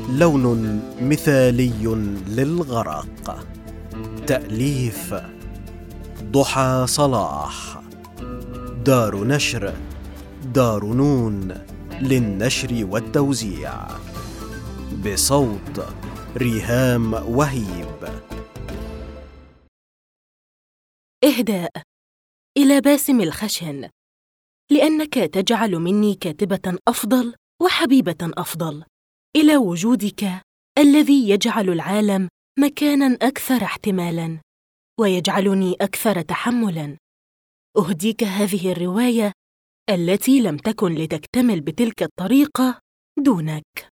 لون مثالي للغرق. تأليف ضحى صلاح. دار نشر دار نون للنشر والتوزيع. بصوت ريهام وهيب. إهداء إلى باسم الخشن، لأنك تجعل مني كاتبة أفضل وحبيبة أفضل إلى وجودك الذي يجعل العالم مكاناً أكثر احتمالاً ويجعلني أكثر تحملاً. أهديك هذه الرواية التي لم تكن لتكتمل بتلك الطريقة دونك.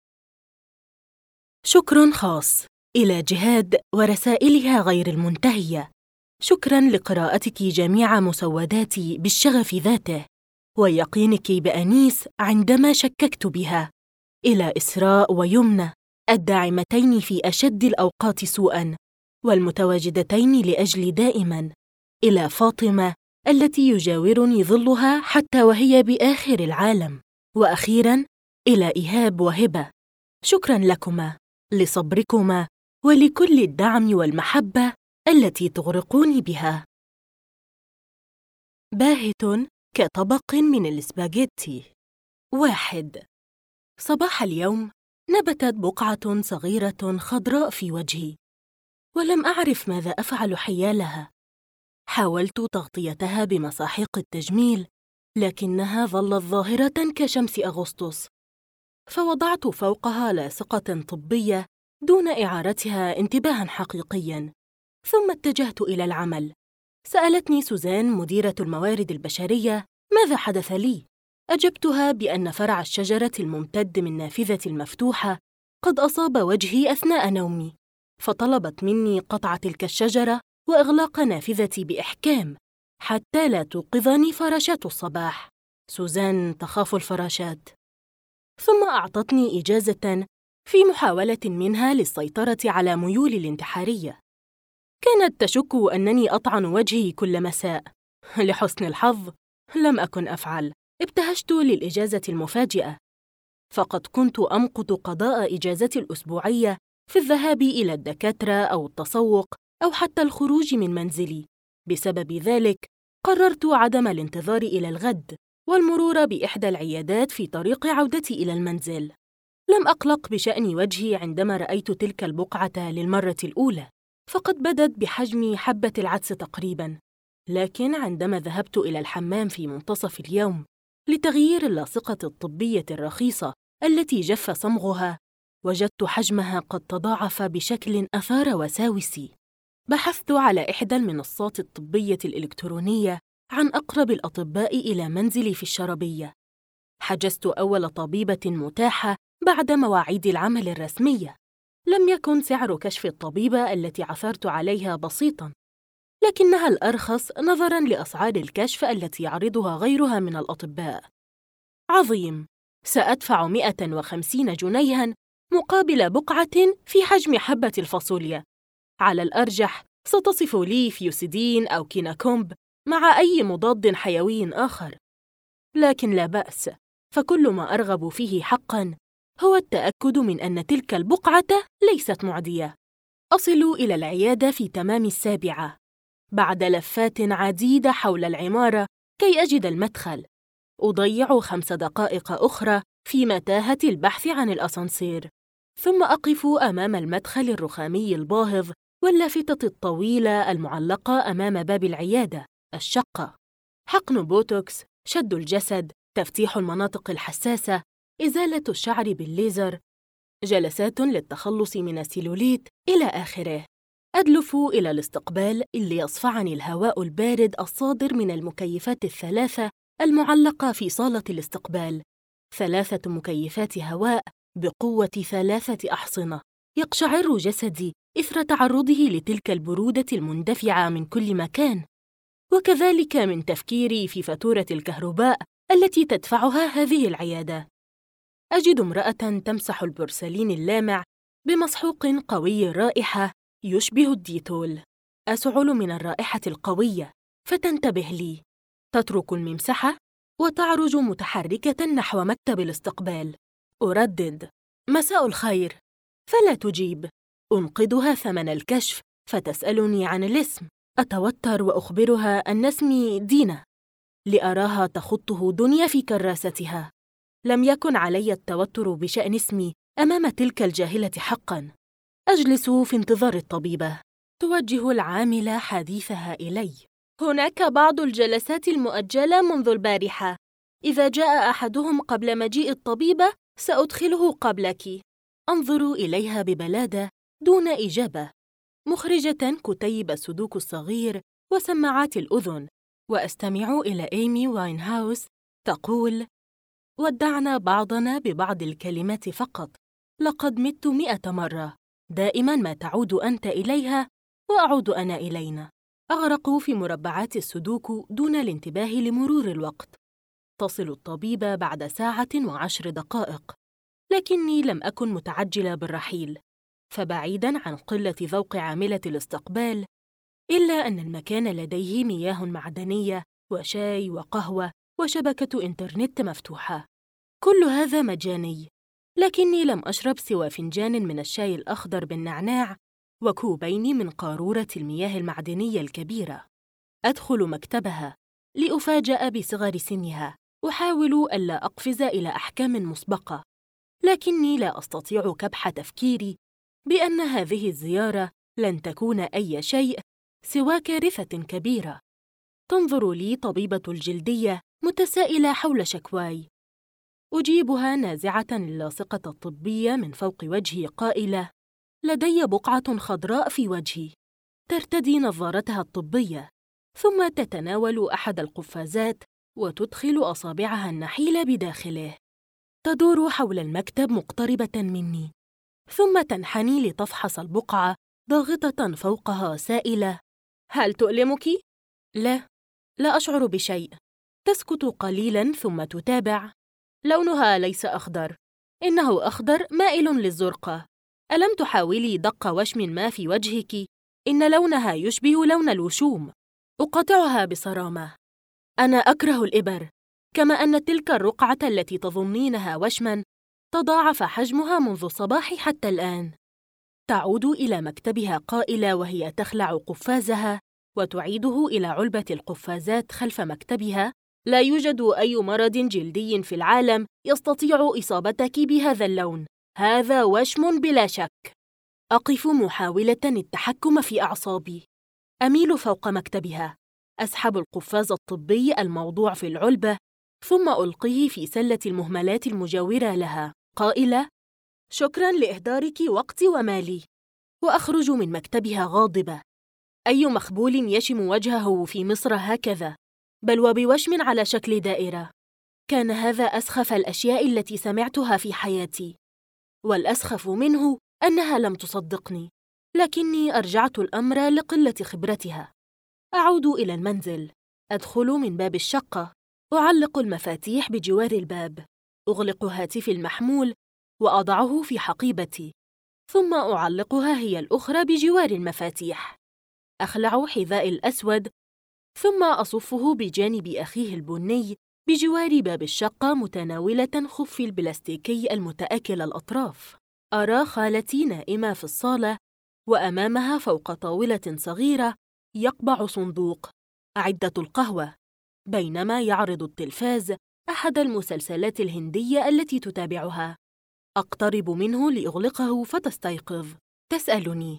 شكر خاص إلى جهاد ورسائلها غير المنتهية. شكراً لقراءتك جميع مسوداتي بالشغف ذاته، ويقينك بأنيس عندما شككت بها. إلى إسراء ويمنى الداعمتين في أشد الأوقات سوءاً والمتواجدتين لأجلي دائماً. إلى فاطمة التي يجاورني ظلها حتى وهي بآخر العالم. وأخيراً إلى إيهاب وهبة. شكراً لكما، لصبركما، ولكل الدعم والمحبة التي تغرقوني بها. باهت كطبق من الإسباجيتي. 1. صباح اليوم نبتت بقعة صغيرة خضراء في وجهي، ولم أعرف ماذا أفعل حيالها. حاولت تغطيتها بمساحيق التجميل، لكنها ظلت ظاهرة كشمس أغسطس، فوضعت فوقها لاصقة طبية دون إعارتها انتباهاً حقيقياً. ثم اتجهت إلى العمل. سألتني سوزان مديرة الموارد البشرية ماذا حدث لي. أجبتها بأن فرع الشجرة الممتد من نافذتي المفتوحة قد أصاب وجهي أثناء نومي، فطلبت مني قطع تلك الشجرة وإغلاق نافذتي بإحكام حتى لا توقظني فراشات الصباح. سوزان تخاف الفراشات. ثم أعطتني إجازة في محاولة منها للسيطرة على ميولي الانتحارية. كانت تشك أنني أطعن وجهي كل مساء. لحسن الحظ لم أكن أفعل. ابتهجت للإجازة المفاجئة، فقد كنت أمقت قضاء إجازتي الأسبوعية في الذهاب إلى الدكاترة أو التسوق أو حتى الخروج من منزلي. بسبب ذلك قررت عدم الانتظار إلى الغد والمرور بإحدى العيادات في طريق عودتي إلى المنزل. لم أقلق بشأن وجهي عندما رأيت تلك البقعة للمرة الأولى، فقد بدت بحجم حبة العدس تقريباً. لكن عندما ذهبت إلى الحمام في منتصف اليوم لتغيير اللاصقة الطبية الرخيصة التي جف صمغها، وجدت حجمها قد تضاعف بشكل أثار وساوسي. بحثت على إحدى المنصات الطبية الإلكترونية عن أقرب الأطباء إلى منزلي في الشربية. حجزت أول طبيبة متاحة بعد مواعيد العمل الرسمية. لم يكن سعر كشف الطبيبة التي عثرت عليها بسيطاً، لكنها الأرخص نظراً لأسعار الكشف التي يعرضها غيرها من الأطباء. عظيم، سأدفع 150 جنيهاً مقابل بقعة في حجم حبة الفاصوليا. على الأرجح ستصف لي فيوسيدين أو كيناكومب مع أي مضاد حيوي آخر. لكن لا بأس، فكل ما أرغب فيه حقاً هو التأكد من أن تلك البقعة ليست معدية. أصل إلى العيادة في تمام 7 بعد لفات عديدة حول العمارة كي أجد المدخل. أضيع 5 دقائق أخرى في متاهة البحث عن الأسانسير، ثم أقف أمام المدخل الرخامي الباهظ واللافتة الطويلة المعلقة أمام باب العيادة. الشقة، حقن بوتوكس، شد الجسد، تفتيح المناطق الحساسة، إزالة الشعر بالليزر، جلسات للتخلص من السيلوليت إلى آخره. أدلف إلى الاستقبال اللي يصفعني الهواء البارد الصادر من المكيفات الثلاثة المعلقة في صالة الاستقبال. 3 مكيفات هواء بقوة 3 أحصنة. يقشعر جسدي إثر تعرضه لتلك البرودة المندفعة من كل مكان، وكذلك من تفكيري في فاتورة الكهرباء التي تدفعها هذه العيادة. أجد امرأة تمسح البورسلين اللامع بمسحوق قوي الرائحة يشبه الديتول. أسعل من الرائحة القوية فتنتبه لي. تترك الممسحة وتعرج متحركة نحو مكتب الاستقبال. أردد: مساء الخير. فلا تجيب. أنقذها ثمن الكشف فتسألني عن الاسم. أتوتر وأخبرها أن اسمي دينا، لأراها تخطه دنيا في كراستها. لم يكن علي التوتر بشأن اسمي أمام تلك الجاهلة حقاً. أجلس في انتظار الطبيبة. توجه العاملة حديثها إلي. هناك بعض الجلسات المؤجلة منذ البارحة. إذا جاء أحدهم قبل مجيء الطبيبة سأدخله قبلك. أنظر إليها ببلادة دون إجابة، مخرجة كتيب السودوكو الصغير وسماعات الأذن، وأستمع إلى إيمي واينهاوس تقول: ودعنا بعضنا ببعض الكلمات فقط. لقد مت 100 مرة. دائما ما تعود أنت إليها وأعود أنا إلينا. أغرق في مربعات السودوكو دون الانتباه لمرور الوقت. تصل الطبيبة بعد 1:10، لكني لم أكن متعجلة بالرحيل، فبعيداً عن قلة ذوق عاملة الاستقبال، إلا أن المكان لديه مياه معدنية وشاي وقهوة وشبكة إنترنت مفتوحة. كل هذا مجاني، لكني لم أشرب سوى فنجان من الشاي الأخضر بالنعناع وكوبين من قارورة المياه المعدنية الكبيرة. أدخل مكتبها لأفاجأ بصغر سنها. أحاول ألا أقفز إلى أحكام مسبقة، لكني لا أستطيع كبح تفكيري بأن هذه الزيارة لن تكون أي شيء سوى كارثة كبيرة. تنظر لي طبيبة الجلدية متسائلة حول شكواي. أجيبها نازعة اللاصقة الطبية من فوق وجهي قائلة: لدي بقعة خضراء في وجهي. ترتدي نظارتها الطبية، ثم تتناول أحد القفازات وتدخل أصابعها النحيلة بداخله. تدور حول المكتب مقتربة مني، ثم تنحني لتفحص البقعة ضاغطة فوقها سائلة: هل تؤلمك؟ لا، لا أشعر بشيء. تسكت قليلاً ثم تتابع: لونها ليس أخضر، إنه أخضر مائل للزرقة. ألم تحاولي دق وشم ما في وجهك؟ إن لونها يشبه لون الوشوم. أقاطعها بصرامة: أنا أكره الإبر، كما أن تلك الرقعة التي تظنينها وشماً تضاعف حجمها منذ الصباح حتى الآن. تعود إلى مكتبها قائلة وهي تخلع قفازها وتعيده إلى علبة القفازات خلف مكتبها: لا يوجد أي مرض جلدي في العالم يستطيع إصابتك بهذا اللون، هذا وشم بلا شك. أقف محاولة التحكم في أعصابي. أميل فوق مكتبها، أسحب القفاز الطبي الموضوع في العلبة، ثم ألقيه في سلة المهملات المجاورة لها، قائلة: شكراً لإهدارك وقتي ومالي. وأخرج من مكتبها غاضبة. أي مخبول يشم وجهه في مصر هكذا، بل وبوشم على شكل دائرة؟ كان هذا أسخف الأشياء التي سمعتها في حياتي، والأسخف منه أنها لم تصدقني، لكني أرجعت الأمر لقلة خبرتها. أعود إلى المنزل، أدخل من باب الشقة، أعلق المفاتيح بجوار الباب، أغلق هاتفي المحمول وأضعه في حقيبتي، ثم أعلقها هي الأخرى بجوار المفاتيح. أخلع حذائي الأسود، ثم أصفه بجانب أخيه البني بجوار باب الشقة متناولة خفي البلاستيكي المتآكل الأطراف. أرى خالتي نائمة في الصالة، وأمامها فوق طاولة صغيرة يقبع صندوق عدة القهوة، بينما يعرض التلفاز أحد المسلسلات الهندية التي تتابعها. أقترب منه لأغلقه فتستيقظ. تسألني: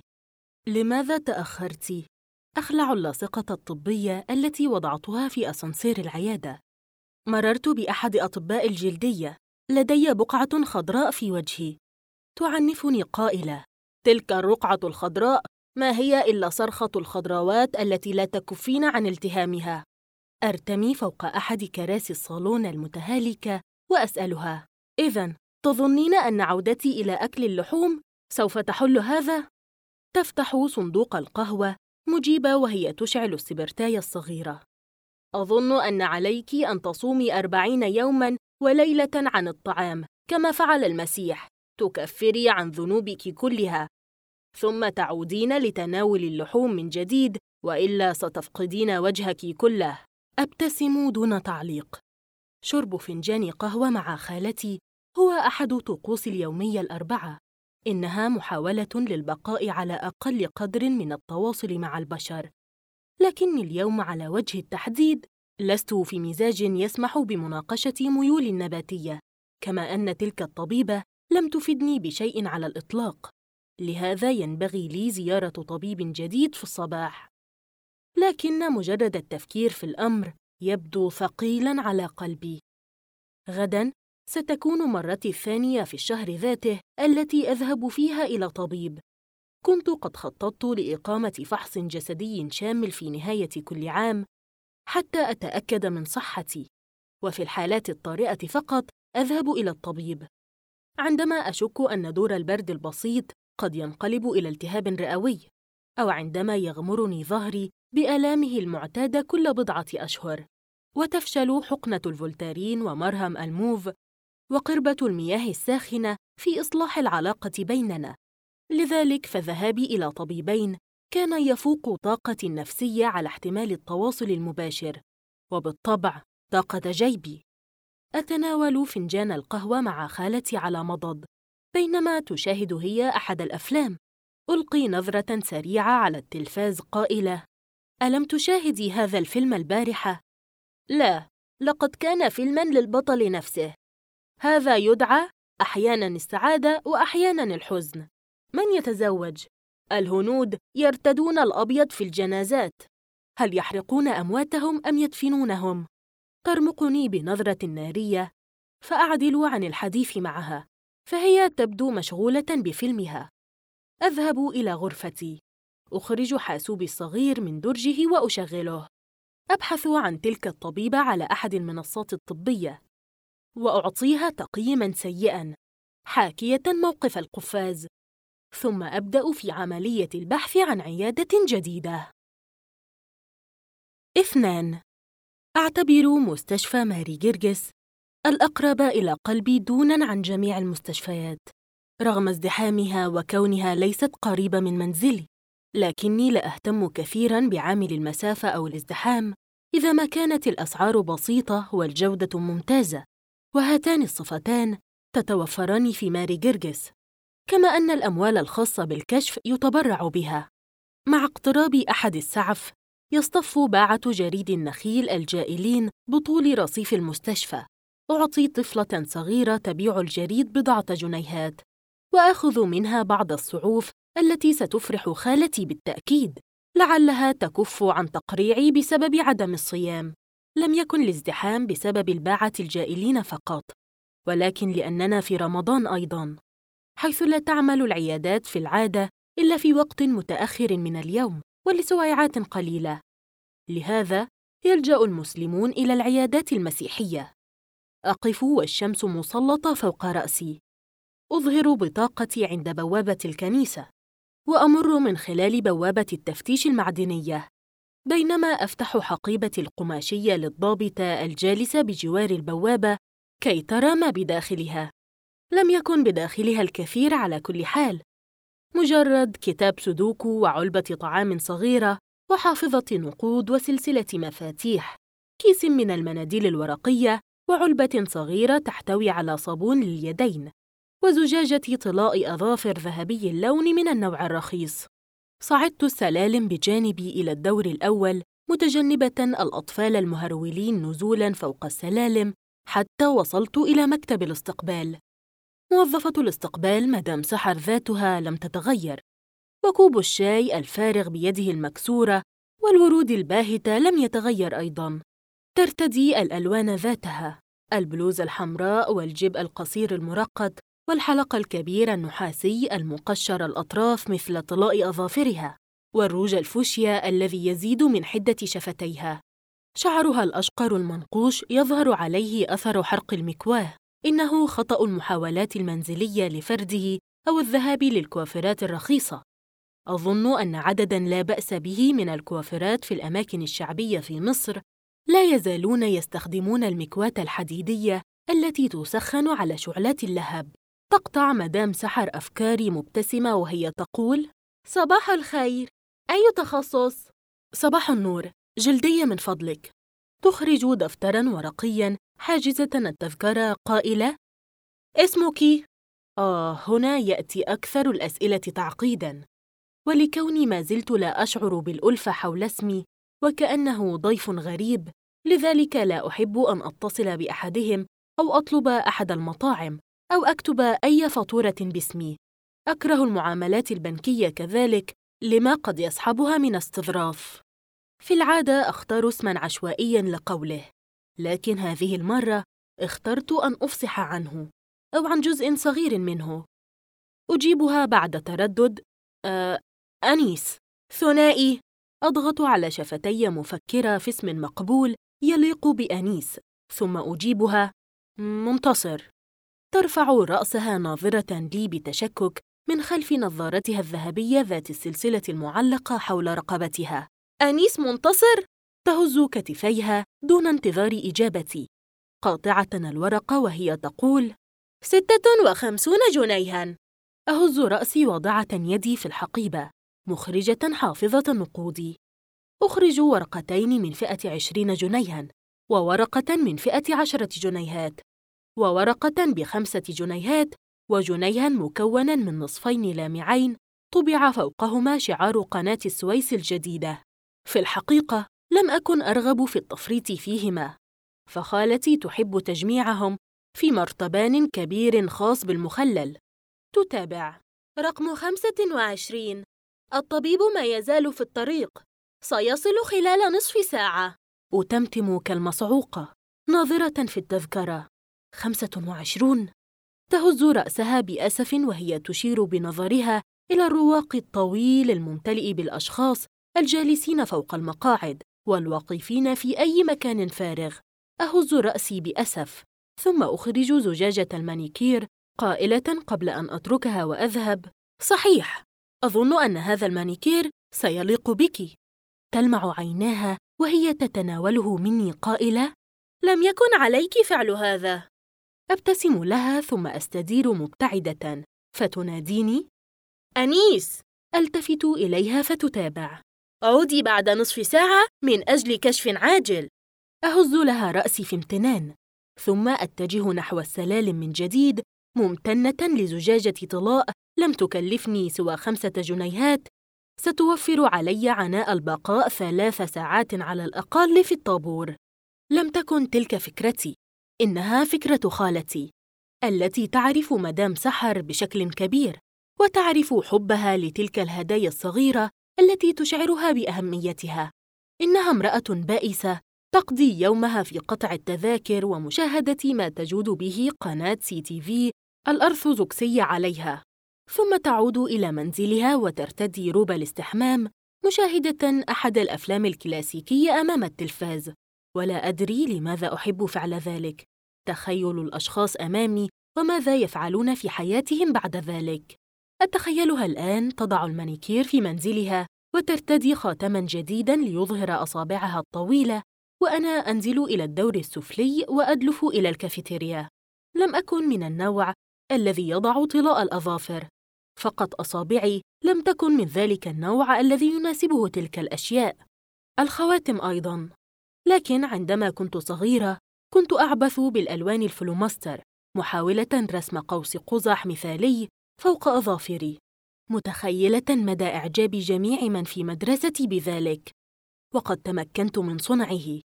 لماذا تأخرتِ؟ أخلع اللاصقة الطبية التي وضعتها في أسانسير العيادة. مررت بأحد أطباء الجلدية، لدي بقعة خضراء في وجهي. تعنفني قائلة: تلك الرقعة الخضراء ما هي إلا صرخة الخضروات التي لا تكفين عن التهامها. أرتمي فوق أحد كراسي الصالون المتهالكة وأسألها: إذن تظنين أن عودتي إلى أكل اللحوم سوف تحل هذا؟ تفتح صندوق القهوة مجيبة وهي تشعل السبرتاية الصغيرة: أظن أن عليك أن تصومي 40 يوماً وليلة عن الطعام كما فعل المسيح، تكفري عن ذنوبك كلها، ثم تعودين لتناول اللحوم من جديد، وإلا ستفقدين وجهك كله. أبتسم دون تعليق. شرب فنجان قهوة مع خالتي هو أحد طقوس اليومية الأربعة. إنها محاولة للبقاء على أقل قدر من التواصل مع البشر، لكني اليوم على وجه التحديد لست في مزاج يسمح بمناقشة ميولي النباتية، كما أن تلك الطبيبة لم تفدني بشيء على الإطلاق. لهذا ينبغي لي زيارة طبيب جديد في الصباح. لكن مجرد التفكير في الأمر يبدو ثقيلاً على قلبي. غداً ستكون مرتي الثانية في الشهر ذاته التي أذهب فيها إلى طبيب. كنت قد خططت لإقامة فحص جسدي شامل في نهاية كل عام حتى أتأكد من صحتي، وفي الحالات الطارئة فقط أذهب إلى الطبيب. عندما أشك أن دور البرد البسيط قد ينقلب إلى التهاب رئوي، أو عندما يغمرني ظهري بآلامه المعتادة كل بضعة أشهر، وتفشل حقنة الفولتارين ومرهم الموف وقربة المياه الساخنة في إصلاح العلاقة بيننا. لذلك فذهابي إلى طبيبين كان يفوق طاقتي النفسية على احتمال التواصل المباشر، وبالطبع طاقة جيبي. أتناول فنجان القهوة مع خالتي على مضض بينما تشاهد هي أحد الأفلام. ألقي نظرة سريعة على التلفاز قائلة: ألم تشاهدي هذا الفيلم البارحة؟ لا، لقد كان فيلماً للبطل نفسه. هذا يدعى أحياناً السعادة وأحياناً الحزن. من يتزوج؟ الهنود يرتدون الأبيض في الجنازات. هل يحرقون أمواتهم أم يدفنونهم؟ ترمقني بنظرة نارية، فأعدل عن الحديث معها، فهي تبدو مشغولة بفيلمها. أذهب إلى غرفتي، أخرج حاسوبي الصغير من درجه وأشغله. أبحث عن تلك الطبيبة على أحد المنصات الطبية، وأعطيها تقييماً سيئاً حاكية موقف القفاز، ثم أبدأ في عملية البحث عن عيادة جديدة. 2. أعتبر مستشفى ماري جرجس الأقرب إلى قلبي دوناً عن جميع المستشفيات، رغم ازدحامها وكونها ليست قريبة من منزلي. لكني لا أهتم كثيراً بعامل المسافة أو الازدحام إذا ما كانت الأسعار بسيطة والجودة ممتازة، وهاتان الصفتان تتوفران في ماري جرجس، كما أن الأموال الخاصة بالكشف يتبرع بها. مع اقتراب أحد السعف يصطف باعة جريد النخيل الجائلين بطول رصيف المستشفى. أعطي طفلة صغيرة تبيع الجريد 10 جنيهات، وآخذ منها بعض الصعوف التي ستفرح خالتي بالتأكيد، لعلها تكف عن تقريعي بسبب عدم الصيام. لم يكن الازدحام بسبب الباعة الجائلين فقط، ولكن لأننا في رمضان أيضاً، حيث لا تعمل العيادات في العادة إلا في وقت متأخر من اليوم ولسويعات قليلة. لهذا يلجأ المسلمون إلى العيادات المسيحية. أقف والشمس مسلطة فوق رأسي، أظهر بطاقتي عند بوابة الكنيسة، وأمر من خلال بوابة التفتيش المعدنية، بينما أفتح حقيبتي القماشية للضابطة الجالسة بجوار البوابة كي ترى ما بداخلها. لم يكن بداخلها الكثير على كل حال، مجرد كتاب سودوكو وعلبة طعام صغيرة وحافظة نقود وسلسلة مفاتيح، كيس من المناديل الورقية وعلبة صغيرة تحتوي على صابون لليدين، وزجاجة طلاء أظافر ذهبي اللون من النوع الرخيص. صعدت السلالم بجانبي إلى الدور الأول، متجنبة الأطفال المهرولين نزولاً فوق السلالم، حتى وصلت إلى مكتب الاستقبال. موظفة الاستقبال مدام سحر ذاتها لم تتغير، وكوب الشاي الفارغ بيده المكسورة والورود الباهتة لم يتغير أيضاً. ترتدي الألوان ذاتها، البلوزة الحمراء والجيب القصير المرقط والحلق الكبير النحاسي المقشر الأطراف مثل طلاء أظافرها، والروج الفوشيا الذي يزيد من حدة شفتيها. شعرها الأشقر المنقوش يظهر عليه أثر حرق المكواه. إنه خطأ المحاولات المنزلية لفرده أو الذهاب للكوافرات الرخيصة. أظن أن عدداً لا بأس به من الكوافرات في الأماكن الشعبية في مصر لا يزالون يستخدمون المكواة الحديدية التي تسخن على شعلات اللهب. تقطع مدام سحر أفكاري مبتسمة وهي تقول: صباح الخير، أي تخصص؟ صباح النور، جلدية من فضلك. تخرج دفتراً ورقياً حاجزة التذكرة قائلة: اسمك؟ هنا يأتي أكثر الأسئلة تعقيداً، ولكوني ما زلت لا أشعر بالألفة حول اسمي وكأنه ضيف غريب، لذلك لا أحب أن أتصل بأحدهم أو أطلب أحد المطاعم أو أكتب أي فاتورة باسمي. أكره المعاملات البنكية كذلك لما قد يصحبها من استظراف. في العادة أختار اسماً عشوائياً لقوله، لكن هذه المرة اخترت أن أفصح عنه أو عن جزء صغير منه. أجيبها بعد تردد: أنيس. ثنائي. أضغط على شفتي مفكرة في اسم مقبول يليق بأنيس، ثم أجيبها: منتصر. ترفع رأسها ناظرة لي بتشكك من خلف نظارتها الذهبية ذات السلسلة المعلقة حول رقبتها. أنيس منتصر؟ تهز كتفيها دون انتظار إجابتي، قاطعة الورقة وهي تقول: 56 جنيها. أهز رأسي واضعة يدي في الحقيبة، مخرجة حافظة نقودي. أخرج ورقتين من فئة 20 جنيها، وورقة من فئة 10 جنيهات، وورقة ب5 جنيهات، وجنيها مكوناً من نصفين لامعين طبع فوقهما شعار قناة السويس الجديدة. في الحقيقة لم أكن أرغب في التفريط فيهما، فخالتي تحب تجميعهم في مرطبان كبير خاص بالمخلل. تتابع: رقم 25. الطبيب ما يزال في الطريق، سيصل خلال نصف ساعة. أتمتم كالمصعوقة ناظرة في التذكرة. 25. تهز رأسها بأسف وهي تشير بنظرها إلى الرواق الطويل الممتلئ بالأشخاص الجالسين فوق المقاعد والواقفين في أي مكان فارغ. أهز رأسي بأسف، ثم أخرج زجاجة المانيكير قائلة قبل أن أتركها وأذهب: صحيح، أظن أن هذا المانيكير سيليق بك. تلمع عيناها وهي تتناوله مني قائلة: لم يكن عليك فعل هذا. أبتسم لها ثم أستدير مبتعدة، فتناديني: أنيس. ألتفت إليها فتتابع: عودي بعد نصف ساعة من أجل كشف عاجل. أهز لها رأسي في امتنان، ثم أتجه نحو السلالم من جديد، ممتنة لزجاجة طلاء لم تكلفني سوى 5 جنيهات، ستوفر علي عناء البقاء 3 ساعات على الأقل في الطابور. لم تكن تلك فكرتي، إنها فكرة خالتي التي تعرف مدام سحر بشكل كبير، وتعرف حبها لتلك الهدايا الصغيرة التي تشعرها بأهميتها. إنها امرأة بائسة تقضي يومها في قطع التذاكر ومشاهدة ما تجود به قناة CTV الأرثوذكسية عليها، ثم تعود إلى منزلها وترتدي روب الاستحمام مشاهدة أحد الأفلام الكلاسيكية أمام التلفاز. ولا أدري لماذا أحب فعل ذلك. تخيل الأشخاص أمامي وماذا يفعلون في حياتهم بعد ذلك. أتخيلها الآن تضع المانيكير في منزلها وترتدي خاتماً جديداً ليظهر أصابعها الطويلة، وأنا أنزل إلى الدور السفلي وأدلف إلى الكافيتيريا. لم أكن من النوع الذي يضع طلاء الأظافر، فقط أصابعي لم تكن من ذلك النوع الذي يناسبه تلك الأشياء. الخواتم أيضاً. لكن عندما كنت صغيرة كنت أعبث بالألوان الفلوماستر، محاولة رسم قوس قزح مثالي فوق أظافري، متخيلة مدى إعجاب جميع من في مدرستي بذلك. وقد تمكنت من صنعه،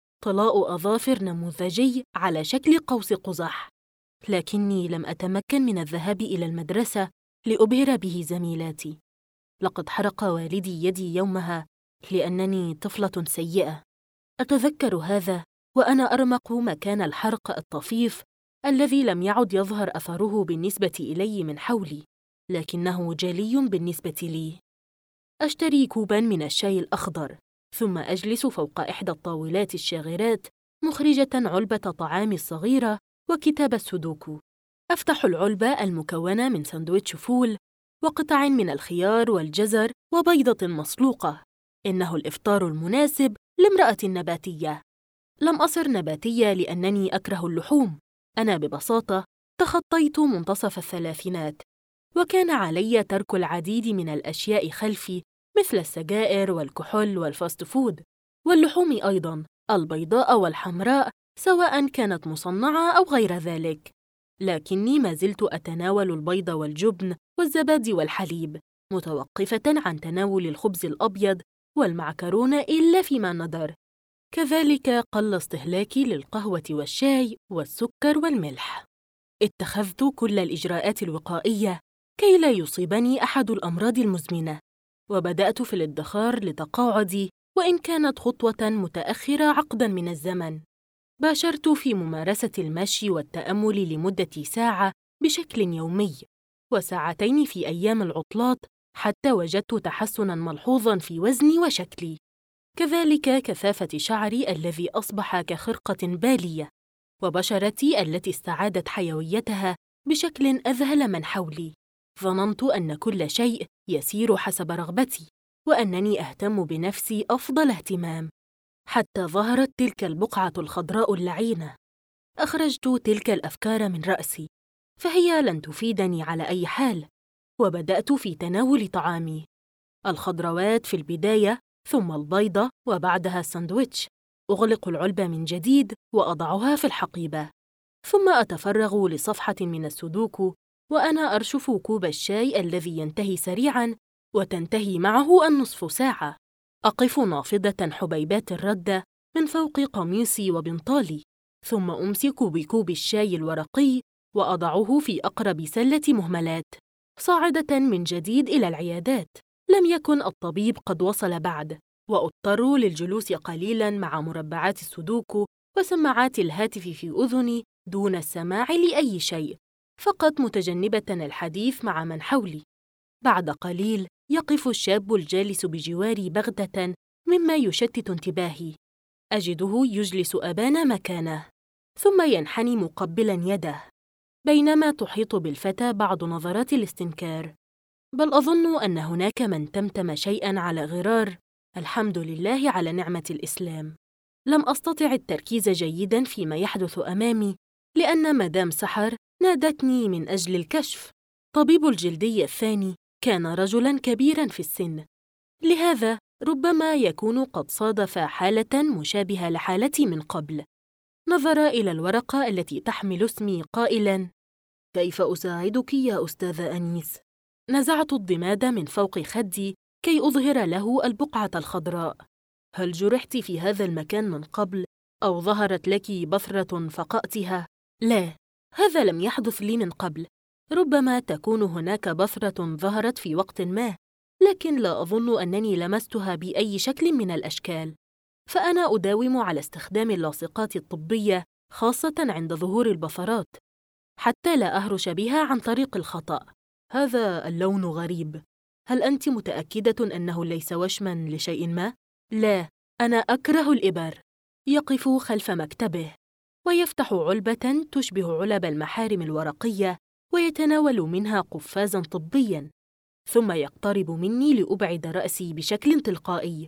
طلاء أظافر نموذجي على شكل قوس قزح، لكني لم أتمكن من الذهاب إلى المدرسة لأبهر به زميلاتي. لقد حرق والدي يدي يومها لأنني طفلة سيئة. أتذكر هذا وأنا أرمق مكان الحرق الطفيف الذي لم يعد يظهر أثره بالنسبة إلي من حولي، لكنه جلي بالنسبة لي. أشتري كوباً من الشاي الأخضر، ثم أجلس فوق إحدى الطاولات الشاغرات مخرجة علبة طعامي الصغيرة وكتاب السودوكو. أفتح العلبة المكونة من ساندويتش فول وقطع من الخيار والجزر وبيضة مسلوقة. إنه الإفطار المناسب لامرأة نباتية. لم أصر نباتية لأنني أكره اللحوم، أنا ببساطة تخطيت منتصف الثلاثينات، وكان علي ترك العديد من الأشياء خلفي مثل السجائر والكحول والفاست فود، واللحوم أيضاً، البيضاء والحمراء سواء كانت مصنعة أو غير ذلك. لكني ما زلت أتناول البيض والجبن والزبادي والحليب، متوقفة عن تناول الخبز الأبيض والمعكرونة إلا فيما نظر. كذلك قل استهلاكي للقهوة والشاي والسكر والملح. اتخذت كل الإجراءات الوقائية كي لا يصيبني أحد الأمراض المزمنة، وبدأت في الادخار لتقاعدي، وإن كانت خطوة متأخرة عقداً من الزمن. باشرت في ممارسة المشي والتأمل لمدة ساعة بشكل يومي، وساعتين في أيام العطلات، حتى وجدت تحسناً ملحوظاً في وزني وشكلي. كذلك كثافة شعري الذي أصبح كخرقة بالية، وبشرتي التي استعادت حيويتها بشكل أذهل من حولي. ظننت أن كل شيء يسير حسب رغبتي، وأنني أهتم بنفسي أفضل اهتمام، حتى ظهرت تلك البقعة الخضراء اللعينة. أخرجت تلك الأفكار من رأسي، فهي لن تفيدني على أي حال، وبدأت في تناول طعامي: الخضروات في البداية، ثم البيضة، وبعدها الساندويتش. أغلق العلبة من جديد وأضعها في الحقيبة، ثم أتفرغ لصفحة من السودوكو، وأنا أرشف كوب الشاي الذي ينتهي سريعاً وتنتهي معه النصف ساعة. أقف نافضة حبيبات الردة من فوق قميصي وبنطالي، ثم أمسك بكوب الشاي الورقي وأضعه في أقرب سلة مهملات، صاعدة من جديد إلى العيادات. لم يكن الطبيب قد وصل بعد، وأضطر للجلوس قليلاً مع مربعات السودوكو وسماعات الهاتف في أذني دون السماع لأي شيء، فقط متجنبة الحديث مع من حولي. بعد قليل يقف الشاب الجالس بجواري بغتة مما يشتت انتباهي. أجده يجلس أبان مكانه، ثم ينحني مقبلاً يده، بينما تحيط بالفتى بعض نظرات الاستنكار. بل أظن أن هناك من تمتم شيئاً على غرار. الحمد لله على نعمة الإسلام. لم أستطع التركيز جيداً فيما يحدث أمامي، لأن مدام سحر نادتني من أجل الكشف. طبيب الجلدي الثاني كان رجلاً كبيراً في السن، لهذا ربما يكون قد صادف حالة مشابهة لحالتي من قبل. نظر إلى الورقة التي تحمل اسمي قائلاً: كيف أساعدك يا أستاذة أنيس؟ نزعت الضماد من فوق خدي كي أظهر له البقعة الخضراء. هل جرحت في هذا المكان من قبل، أو ظهرت لك بثرة فقأتها؟ لا، هذا لم يحدث لي من قبل. ربما تكون هناك بثرة ظهرت في وقت ما، لكن لا أظن أنني لمستها بأي شكل من الأشكال. فأنا أداوم على استخدام اللاصقات الطبية، خاصة عند ظهور البثرات، حتى لا أهرش بها عن طريق الخطأ. هذا اللون غريب. هل أنت متأكدة أنه ليس وشماً لشيء ما؟ لا، أنا أكره الإبر. يقف خلف مكتبه ويفتح علبة تشبه علب المحارم الورقية ويتناول منها قفازاً طبياً، ثم يقترب مني لأبعد رأسي بشكل تلقائي.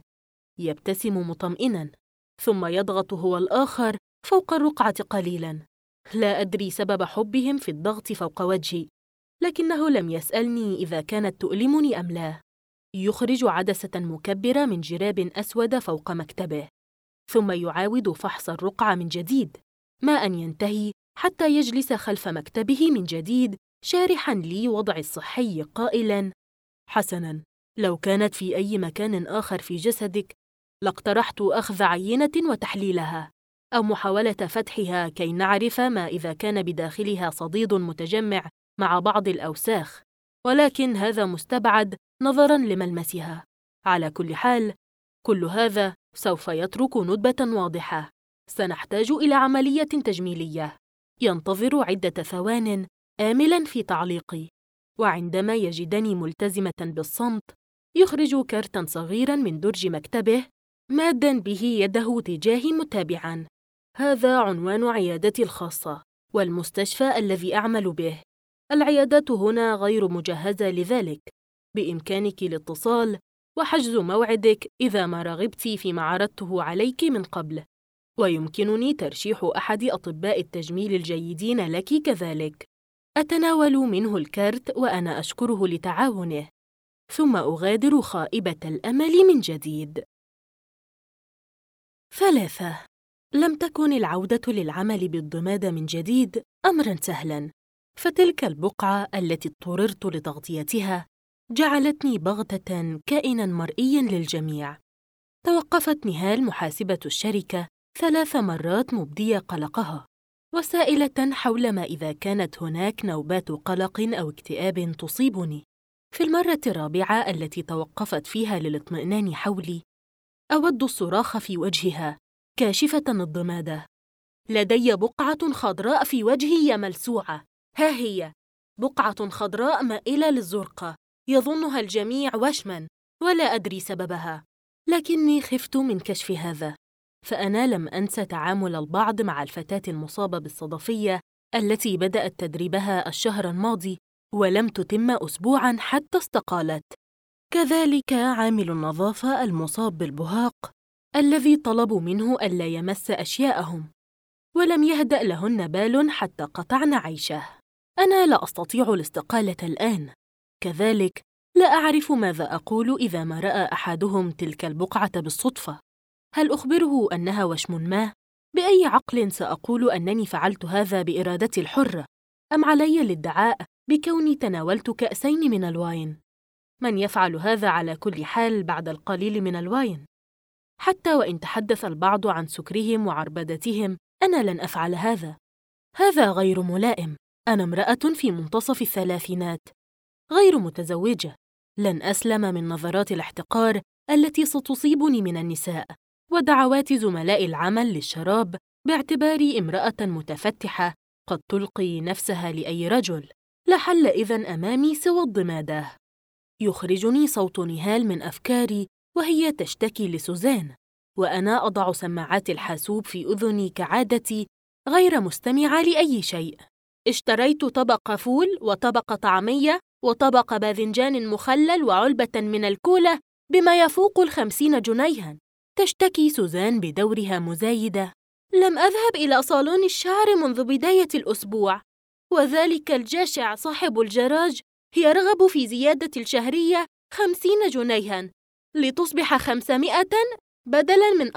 يبتسم مطمئناً، ثم يضغط هو الآخر فوق الرقعة قليلاً. لا أدري سبب حبهم في الضغط فوق وجهي، لكنه لم يسألني إذا كانت تؤلمني أم لا. يخرج عدسة مكبرة من جراب أسود فوق مكتبه، ثم يعاود فحص الرقعة من جديد، ما أن ينتهي حتى يجلس خلف مكتبه من جديد، شارحاً لي وضعي الصحي قائلاً: حسناً، لو كانت في أي مكان آخر في جسدك لاقترحت أخذ عينة وتحليلها، أو محاولة فتحها كي نعرف ما إذا كان بداخلها صديد متجمع مع بعض الأوساخ، ولكن هذا مستبعد نظراً لملمسها. على كل حال، كل هذا سوف يترك ندبة واضحة. سنحتاج إلى عملية تجميلية. ينتظر عدة ثوان آملاً في تعليقي، وعندما يجدني ملتزمة بالصمت يخرج كارتاً صغيراً من درج مكتبه، ماداً به يده تجاهي متابعاً: هذا عنوان عيادتي الخاصة والمستشفى الذي أعمل به. العيادات هنا غير مجهزة لذلك. بإمكانك الاتصال وحجز موعدك إذا ما رغبت فيما عرضته عليك من قبل، ويمكنني ترشيح أحد أطباء التجميل الجيدين لك كذلك. أتناول منه الكارت وأنا أشكره لتعاونه، ثم أغادر خائبة الأمل من جديد. 3. لم تكن العودة للعمل بالضماد من جديد أمراً سهلاً، فتلك البقعة التي اضطررت لتغطيتها جعلتني بغتة كائناً مرئياً للجميع. توقفت نهال محاسبة الشركة 3 مرات مبدية قلقها، وسائلة حول ما إذا كانت هناك نوبات قلق أو اكتئاب تصيبني. في المرة الرابعة التي توقفت فيها للاطمئنان حولي، أود الصراخ في وجهها كاشفة الضمادة: لدي بقعة خضراء في وجهي يا ملسوعة، ها هي بقعة خضراء مائلة للزرقة، يظنها الجميع وشماً ولا أدري سببها. لكني خفت من كشف هذا، فأنا لم أنس تعامل البعض مع الفتاة المصابة بالصدفية التي بدأت تدريبها الشهر الماضي ولم تتم أسبوعاً حتى استقالت. كذلك عامل النظافة المصاب بالبهاق الذي طلبوا منه ألا يمس أشياءهم، ولم يهدأ لهن بال حتى قطعن عيشه. أنا لا أستطيع الاستقالة الآن. كذلك لا أعرف ماذا أقول إذا ما رأى أحدهم تلك البقعة بالصدفة. هل أخبره أنها وشم ما؟ بأي عقل سأقول أنني فعلت هذا بإرادتي الحرة؟ أم علي الادعاء بكوني تناولت كأسين من الواين؟ من يفعل هذا على كل حال بعد القليل من الواين؟ حتى وإن تحدث البعض عن سكرهم وعربدتهم، أنا لن أفعل هذا. هذا غير ملائم. أنا امرأة في منتصف الثلاثينات، غير متزوجة، لن أسلم من نظرات الاحتقار التي ستصيبني من النساء ودعوات زملاء العمل للشراب باعتباري امرأة متفتحة قد تلقي نفسها لأي رجل. لا حل إذن أمامي سوى الضمادة. يخرجني صوت نهال من أفكاري وهي تشتكي لسوزان، وأنا أضع سماعات الحاسوب في أذني كعادتي غير مستمعة لأي شيء. اشتريت طبق فول وطبق طعمية وطبق باذنجان مخلل وعلبة من الكولا بما يفوق 50 جنيها. تشتكي سوزان بدورها مزايدة: لم أذهب إلى صالون الشعر منذ بداية الأسبوع، وذلك الجشع صاحب الجراج يرغب في زيادة الشهرية 50 جنيها لتصبح 500 بدلاً من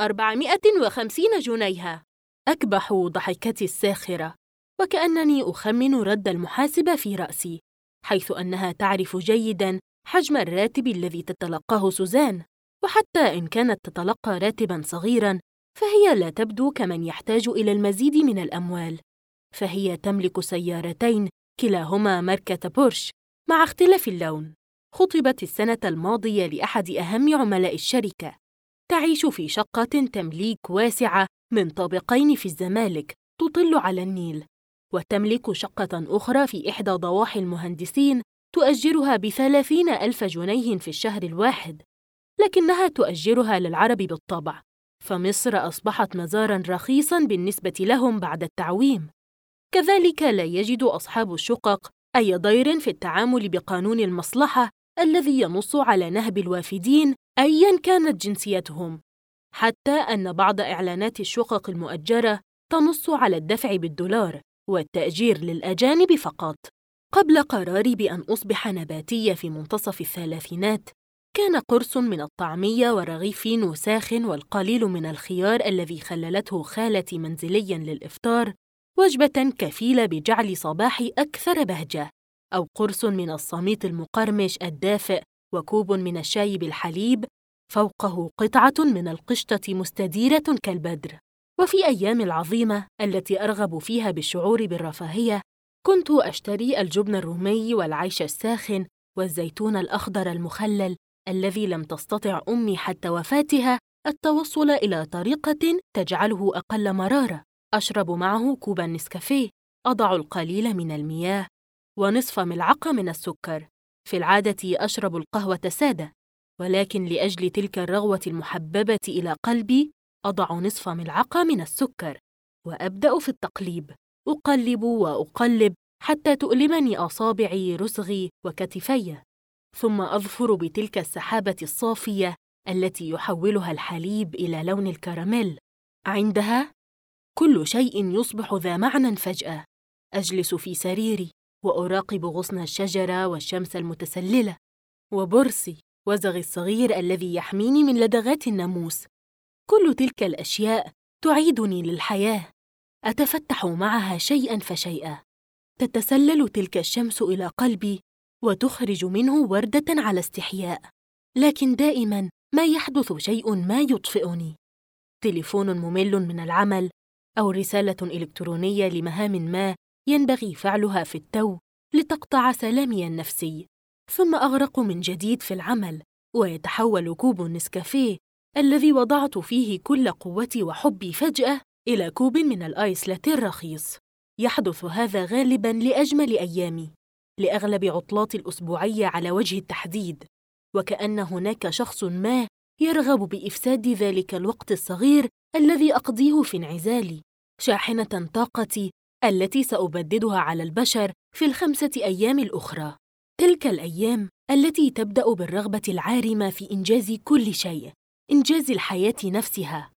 450 جنيها. أكبح ضحكتي الساخرة، وكأنني أخمن رد المحاسبة في رأسي، حيث أنها تعرف جيداً حجم الراتب الذي تتلقاه سوزان، وحتى إن كانت تتلقى راتباً صغيراً فهي لا تبدو كمن يحتاج إلى المزيد من الأموال. فهي تملك سيارتين كلاهما ماركة بورش مع اختلاف اللون. خطبت السنة الماضية لأحد أهم عملاء الشركة. تعيش في شقة تمليك واسعة من طابقين في الزمالك تطل على النيل، وتملك شقة أخرى في إحدى ضواحي المهندسين تؤجرها ب30,000 جنيه في الشهر الواحد، لكنها تؤجرها للعرب بالطبع، فمصر أصبحت مزاراً رخيصاً بالنسبة لهم بعد التعويم. كذلك لا يجد أصحاب الشقق أي ضير في التعامل بقانون المصلحة الذي ينص على نهب الوافدين أياً كانت جنسيتهم، حتى أن بعض إعلانات الشقق المؤجرة تنص على الدفع بالدولار والتأجير للأجانب فقط. قبل قراري بأن أصبح نباتية في منتصف الثلاثينات، كان قرص من الطعمية ورغيف وساخ والقليل من الخيار الذي خللته خالتي منزلياً للإفطار وجبة كفيلة بجعل صباحي أكثر بهجة، أو قرص من الصميط المقرمش الدافئ وكوب من الشاي بالحليب فوقه قطعة من القشطة مستديرة كالبدر. وفي أيام العظيمة التي أرغب فيها بالشعور بالرفاهية، كنت أشتري الجبن الرومي والعيش الساخن والزيتون الأخضر المخلل الذي لم تستطع أمي حتى وفاتها التوصل إلى طريقة تجعله أقل مرارة. أشرب معه كوبا نسكافيه، أضع القليل من المياه ونصف ملعقة من السكر. في العادة أشرب القهوة سادة، ولكن لأجل تلك الرغوة المحببة إلى قلبي أضع نصف ملعقة من السكر وأبدأ في التقليب. أقلب وأقلب حتى تؤلمني أصابعي رسغي وكتفي، ثم أظفر بتلك السحابة الصافية التي يحولها الحليب إلى لون الكراميل. عندها كل شيء يصبح ذا معنى فجأة. أجلس في سريري وأراقب غصن الشجرة والشمس المتسللة وبرصي وزغي الصغير الذي يحميني من لدغات الناموس. كل تلك الأشياء تعيدني للحياة، أتفتح معها شيئاً فشيئاً. تتسلل تلك الشمس إلى قلبي وتخرج منه وردة على استحياء، لكن دائماً ما يحدث شيء ما يطفئني. تليفون ممل من العمل، أو رسالة إلكترونية لمهام ما ينبغي فعلها في التو لتقطع سلامي النفسي، ثم أغرق من جديد في العمل، ويتحول كوب النسكافيه الذي وضعت فيه كل قوتي وحبي فجأة إلى كوب من الآيس لاتيه الرخيص. يحدث هذا غالباً لأجمل أيامي، لأغلب عطلاتي الأسبوعية على وجه التحديد، وكأن هناك شخص ما يرغب بإفساد ذلك الوقت الصغير الذي أقضيه في انعزالي، شاحنة طاقتي التي سأبددها على البشر في ال5 أيام الأخرى. تلك الأيام التي تبدأ بالرغبة العارمة في إنجاز كل شيء، إنجاز الحياة نفسها،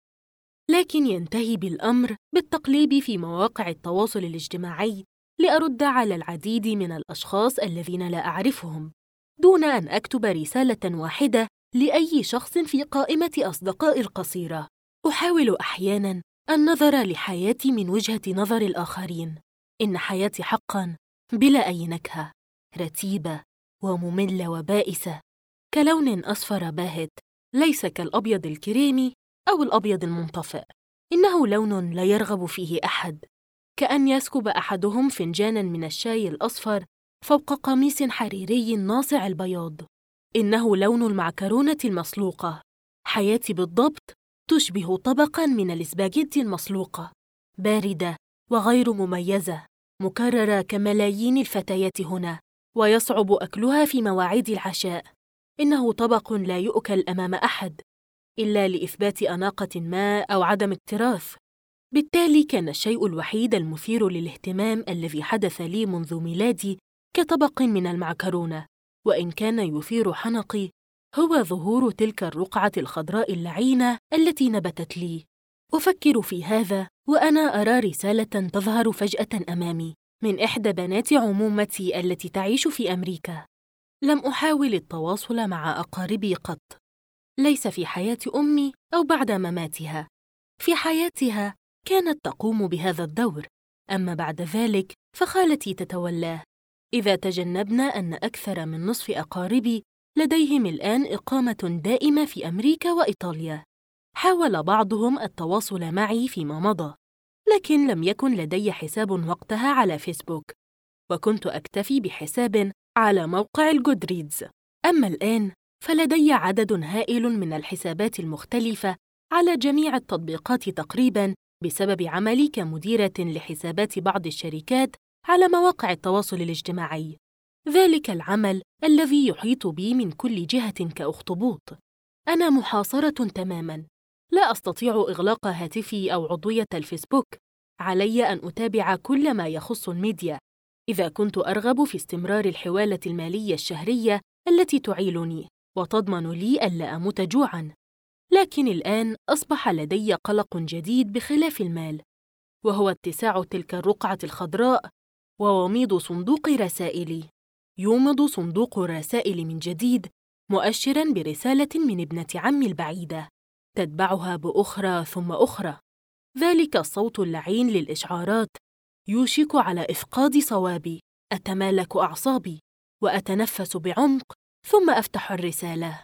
لكن ينتهي بالأمر بالتقليب في مواقع التواصل الاجتماعي لأرد على العديد من الأشخاص الذين لا أعرفهم، دون أن أكتب رسالة واحدة لأي شخص في قائمة أصدقائي القصيرة. أحاول أحياناً النظر لحياتي من وجهة نظر الآخرين. إن حياتي حقاً بلا أي نكهة، رتيبة ومملة وبائسة، كلون أصفر باهت، ليس كالأبيض الكريمي أو الأبيض المنطفئ. إنه لون لا يرغب فيه أحد، كأن يسكب أحدهم فنجاناً من الشاي الأصفر فوق قميص حريري ناصع البياض. إنه لون المعكرونة المسلوقة. حياتي بالضبط تشبه طبقاً من الإسباجيتي المسلوقة، باردة وغير مميزة، مكررة كملايين الفتيات هنا، ويصعب أكلها في مواعيد العشاء. إنه طبق لا يؤكل أمام أحد إلا لإثبات أناقة ما أو عدم اكتراث. بالتالي كان الشيء الوحيد المثير للاهتمام الذي حدث لي منذ ميلادي كطبق من المعكرونة، وإن كان يثير حنقي، هو ظهور تلك الرقعة الخضراء اللعينة التي نبتت لي. أفكر في هذا وأنا أرى رسالة تظهر فجأة أمامي من إحدى بنات عمومتي التي تعيش في أمريكا. لم أحاول التواصل مع أقاربي قط، ليس في حياة أمي أو بعد مماتها. في حياتها كانت تقوم بهذا الدور، أما بعد ذلك فخالتي تتولاه. إذا تجنبنا أن أكثر من نصف أقاربي لديهم الآن إقامة دائمة في أمريكا وإيطاليا. حاول بعضهم التواصل معي فيما مضى، لكن لم يكن لدي حساب وقتها على فيسبوك، وكنت أكتفي بحساب على موقع الجودريدز. أما الآن فلدي عدد هائل من الحسابات المختلفة على جميع التطبيقات تقريباً، بسبب عملي كمديرة لحسابات بعض الشركات على مواقع التواصل الاجتماعي. ذلك العمل الذي يحيط بي من كل جهة كأخطبوط. أنا محاصرة تماماً، لا أستطيع إغلاق هاتفي أو عضوية الفيسبوك. علي أن أتابع كل ما يخص الميديا إذا كنت أرغب في استمرار الحوالة المالية الشهرية التي تعيلني وتضمن لي ألا أموت جوعاً. لكن الآن أصبح لدي قلق جديد بخلاف المال، وهو اتساع تلك الرقعة الخضراء ووميض صندوق رسائلي. يومض صندوق الرسائل من جديد، مؤشراً برسالة من ابنة عمي البعيدة، تتبعها بأخرى ثم أخرى. ذلك الصوت اللعين للإشعارات يوشك على إفقاد صوابي. أتمالك أعصابي وأتنفس بعمق، ثم أفتح الرسالة.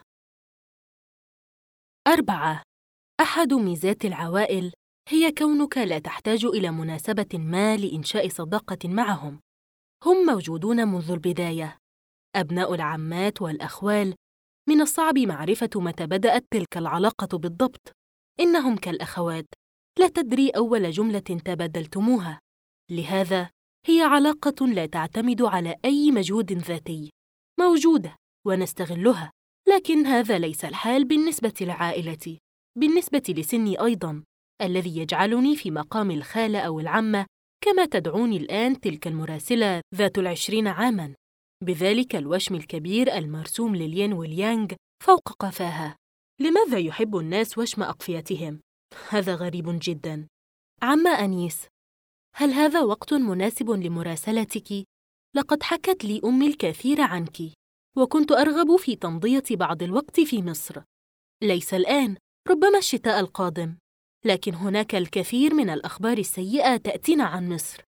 4. أحد ميزات العوائل هي كونك لا تحتاج إلى مناسبة ما لإنشاء صداقة معهم. هم موجودون منذ البداية. أبناء العمات والأخوال من الصعب معرفة متى بدأت تلك العلاقة بالضبط. إنهم كالأخوات، لا تدري أول جملة تبادلتموها. لهذا هي علاقة لا تعتمد على أي مجهود ذاتي. موجودة ونستغلها، لكن هذا ليس الحال بالنسبة لعائلتي، بالنسبة لسني أيضاً، الذي يجعلني في مقام الخالة أو العمة كما تدعوني الآن تلك المراسلة ذات 20 عاماً، بذلك الوشم الكبير المرسوم للين واليانغ فوق قفاها. لماذا يحب الناس وشم أقفيتهم؟ هذا غريب جداً. عمة أنيس، هل هذا وقت مناسب لمراسلتك؟ لقد حكت لي أمي الكثير عنك، وكنت أرغب في تمضية بعض الوقت في مصر. ليس الآن، ربما الشتاء القادم، لكن هناك الكثير من الأخبار السيئة تأتينا عن مصر.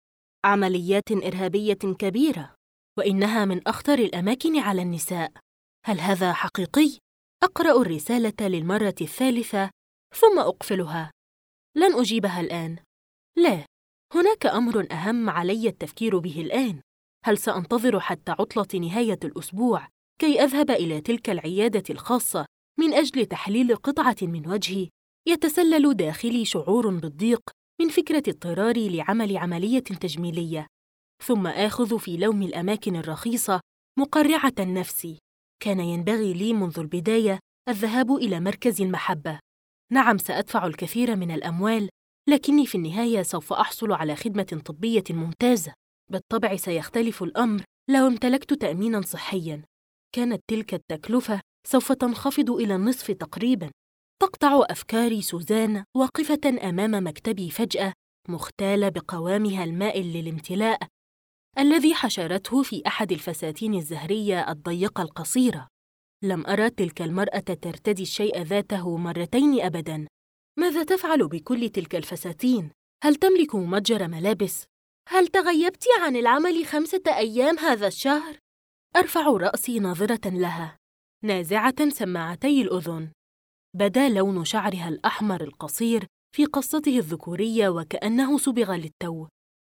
عمليات إرهابية كبيرة، وإنها من أخطر الأماكن على النساء. هل هذا حقيقي؟ أقرأ الرسالة للمرة الثالثة ثم أقفلها. لن أجيبها الآن. لا، هناك أمر أهم علي التفكير به الآن. هل سأنتظر حتى عطلة نهاية الأسبوع كي أذهب إلى تلك العيادة الخاصة من أجل تحليل قطعة من وجهي؟ يتسلل داخلي شعور بالضيق من فكرة اضطراري لعمل عملية تجميلية، ثم آخذ في لوم الأماكن الرخيصة مقرعة نفسي. كان ينبغي لي منذ البداية الذهاب إلى مركز المحبة. نعم، سأدفع الكثير من الأموال، لكني في النهاية سوف أحصل على خدمة طبية ممتازة. بالطبع سيختلف الأمر لو امتلكت تأميناً صحياً. كانت تلك التكلفة سوف تنخفض إلى النصف تقريباً. تقطع أفكاري سوزان واقفة أمام مكتبي فجأة، مختالة بقوامها المائل للامتلاء الذي حشرته في أحد الفساتين الزهرية الضيقة القصيرة. لم أرى تلك المرأة ترتدي الشيء ذاته مرتين أبداً. ماذا تفعل بكل تلك الفساتين؟ هل تملك متجر ملابس؟ هل تغيبت عن العمل 5 أيام هذا الشهر؟ أرفع رأسي ناظرة لها، نازعة سماعتي الأذن. بدا لون شعرها الأحمر القصير في قصته الذكورية وكأنه صبغ للتو،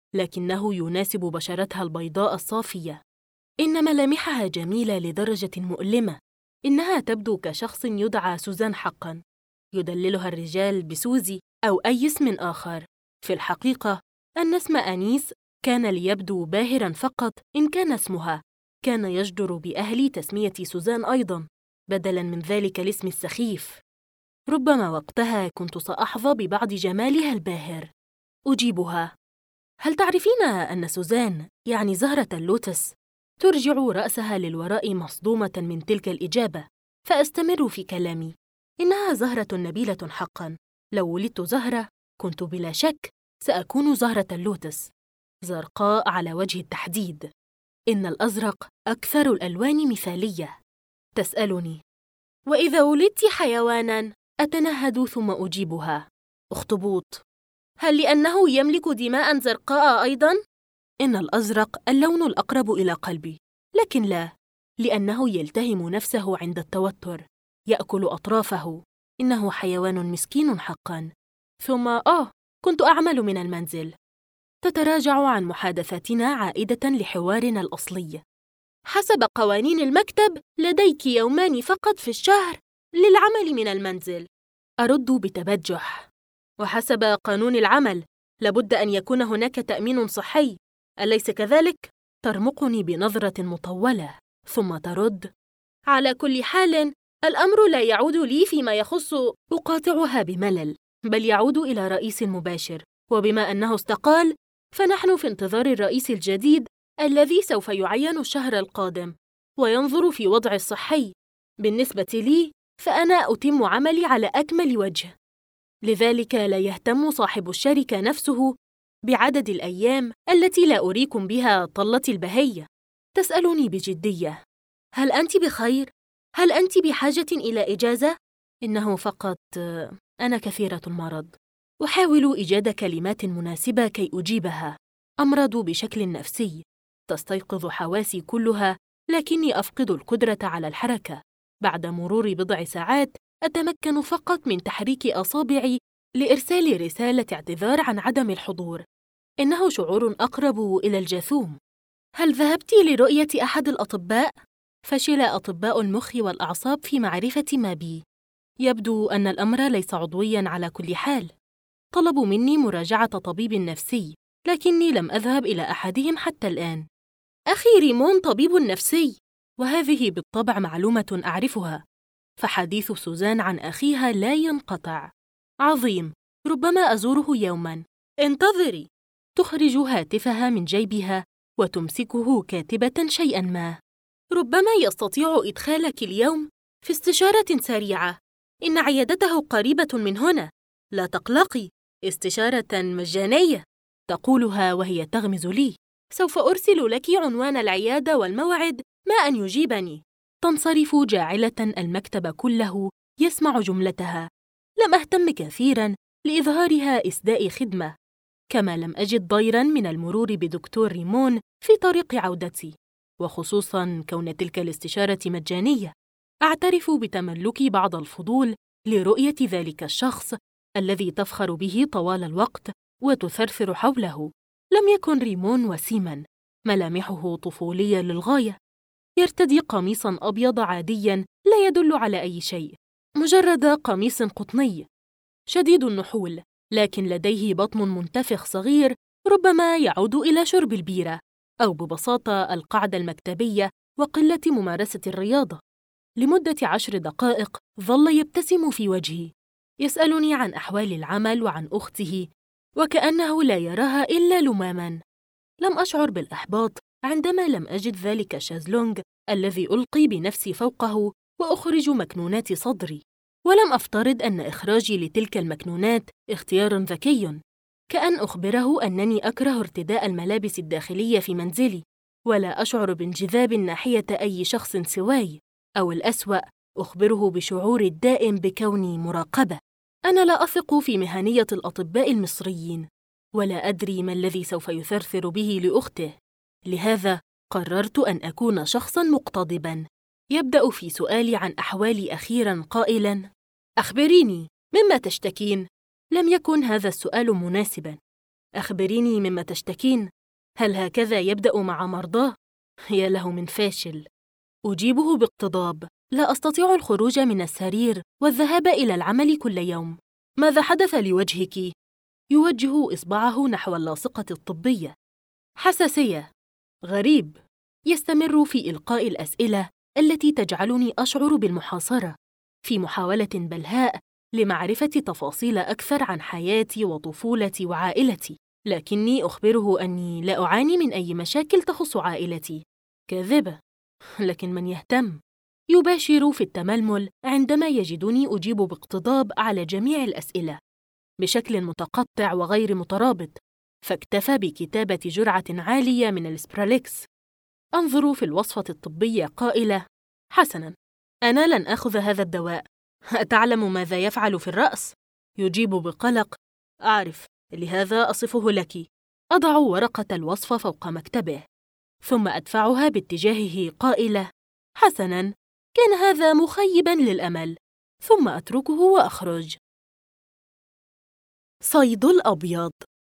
لكنه يناسب بشرتها البيضاء الصافية. إن ملامحها جميلة لدرجة مؤلمة. إنها تبدو كشخص يدعى سوزان حقاً، يدللها الرجال بسوزي أو أي اسم آخر. في الحقيقة أن اسم أنيس كان ليبدو باهراً فقط إن كان اسمها. كان يجدر بأهلي تسمية سوزان أيضاً، بدلاً من ذلك الاسم السخيف. ربما وقتها كنت سأحظى ببعض جمالها الباهر. أجيبها: هل تعرفين أن سوزان، يعني زهرة اللوتس؟ ترجع رأسها للوراء مصدومة من تلك الإجابة، فأستمر في كلامي: إنها زهرة نبيلة حقاً. لو ولدت زهرة كنت بلا شك سأكون زهرة اللوتس، زرقاء على وجه التحديد. إن الأزرق أكثر الألوان مثالية. تسألني: وإذا ولدت حيواناً؟ أتنهد ثم أجيبها: أخطبوط. هل لأنه يملك دماء زرقاء أيضاً؟ إن الأزرق اللون الأقرب إلى قلبي، لكن لا، لأنه يلتهم نفسه عند التوتر، يأكل أطرافه. إنه حيوان مسكين حقاً. ثم كنت أعمل من المنزل. تتراجع عن محادثتنا عائدة لحوارنا الأصلي. حسب قوانين المكتب لديك 2 يوم فقط في الشهر للعمل من المنزل. أرد بتبجح. وحسب قانون العمل لابد أن يكون هناك تأمين صحي، أليس كذلك؟ ترمقني بنظرة مطولة، ثم ترد: على كل حال الأمر لا يعود لي فيما يخص. أقاطعها بملل: بل يعود إلى رئيس المباشر، وبما أنه استقال فنحن في انتظار الرئيس الجديد الذي سوف يعين الشهر القادم وينظر في وضعي الصحي. بالنسبة لي فأنا أتم عملي على أكمل وجه، لذلك لا يهتم صاحب الشركة نفسه بعدد الأيام التي لا أريكم بها طلتي البهية. تسألني بجدية: هل أنت بخير؟ هل أنت بحاجة إلى إجازة؟ إنه فقط أنا كثيرة المرض. أحاول إيجاد كلمات مناسبة كي أجيبها. أمرض بشكل نفسي، تستيقظ حواسي كلها، لكني أفقد القدرة على الحركة. بعد مرور بضع ساعات أتمكن فقط من تحريك أصابعي لإرسال رسالة اعتذار عن عدم الحضور. إنه شعور أقرب إلى الجاثوم. هل ذهبت لرؤية أحد الأطباء؟ فشل أطباء المخ والأعصاب في معرفة ما بي. يبدو أن الأمر ليس عضوياً على كل حال. طلبوا مني مراجعة طبيب نفسي، لكني لم أذهب إلى أحدهم حتى الآن. أخي ريمون طبيب نفسي، وهذه بالطبع معلومة أعرفها، فحديث سوزان عن أخيها لا ينقطع. عظيم، ربما أزوره يوماً. انتظري. تخرج هاتفها من جيبها وتمسكه كاتبة شيئاً ما. ربما يستطيع إدخالك اليوم في استشارة سريعة. إن عيادته قريبة من هنا. لا تقلقي، استشارة مجانية. تقولها وهي تغمز لي. سوف أرسل لك عنوان العيادة والموعد ما أن يجيبني. تنصرف جاعلة المكتب كله يسمع جملتها. لم أهتم كثيراً لإظهارها إسداء خدمة. كما لم أجد ضيراً من المرور بدكتور ريمون في طريق عودتي، وخصوصاً كون تلك الاستشارة مجانية. أعترف بتملكي بعض الفضول لرؤية ذلك الشخص الذي تفخر به طوال الوقت وتثرثر حوله. لم يكن ريمون وسيماً، ملامحه طفولية للغاية. يرتدي قميصاً أبيض عادياً لا يدل على أي شيء، مجرد قميص قطني شديد النحول، لكن لديه بطن منتفخ صغير ربما يعود إلى شرب البيرة، أو ببساطة القعدة المكتبية وقلة ممارسة الرياضة. لمدة 10 دقائق ظل يبتسم في وجهي، يسألني عن أحوال العمل وعن أخته، وكأنه لا يراها إلا لماماً. لم أشعر بالإحباط عندما لم أجد ذلك الشازلونج الذي ألقي بنفسي فوقه وأخرج مكنونات صدري، ولم أفترض أن إخراجي لتلك المكنونات اختيار ذكي، كأن أخبره أنني أكره ارتداء الملابس الداخلية في منزلي، ولا أشعر بانجذاب ناحية أي شخص سواي، أو الأسوأ أخبره بشعور الدائم بكوني مراقبة. أنا لا أثق في مهنية الأطباء المصريين، ولا أدري ما الذي سوف يثرثر به لأخته، لهذا قررت أن أكون شخصاً مقتضباً. يبدأ في سؤالي عن أحوالي أخيراً قائلاً: أخبريني مما تشتكين. لم يكن هذا السؤال مناسباً. أخبريني مما تشتكين؟ هل هكذا يبدأ مع مرضاه؟ يا له من فاشل. أجيبه باقتضاب: لا أستطيع الخروج من السرير والذهاب إلى العمل كل يوم. ماذا حدث لوجهك؟ يوجه إصبعه نحو اللاصقة الطبية. حساسية. غريب. يستمر في إلقاء الأسئلة التي تجعلني أشعر بالمحاصرة، في محاولة بلهاء لمعرفة تفاصيل أكثر عن حياتي وطفولتي وعائلتي، لكني أخبره أني لا أعاني من أي مشاكل تخص عائلتي. كاذبة، لكن من يهتم؟ يباشر في التململ عندما يجدني أجيب باقتضاب على جميع الأسئلة بشكل متقطع وغير مترابط، فاكتفى بكتابة جرعة عالية من الإسبراليكس. أنظر في الوصفة الطبية قائلة: حسناً، أنا لن آخذ هذا الدواء. أتعلم ماذا يفعل في الرأس؟ يجيب بقلق: أعرف، لهذا أصفه لك. أضع ورقة الوصفة فوق مكتبه، ثم أدفعها باتجاهه قائلة: حسناً، كان هذا مخيباً للأمل. ثم أتركه وأخرج. صيد الأبيض.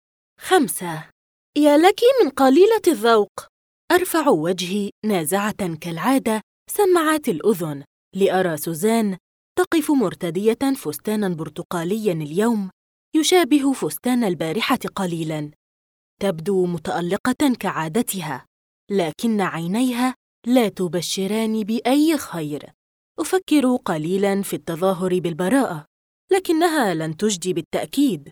5. يا لك من قليلة الذوق. أرفع وجهي نازعة كالعادة سماعات الأذن لأرى سوزان تقف مرتدية فستاناً برتقالياً اليوم يشابه فستان البارحة قليلاً. تبدو متألقة كعادتها، لكن عينيها لا تبشران بأي خير. أفكر قليلاً في التظاهر بالبراءة، لكنها لن تجدي بالتأكيد،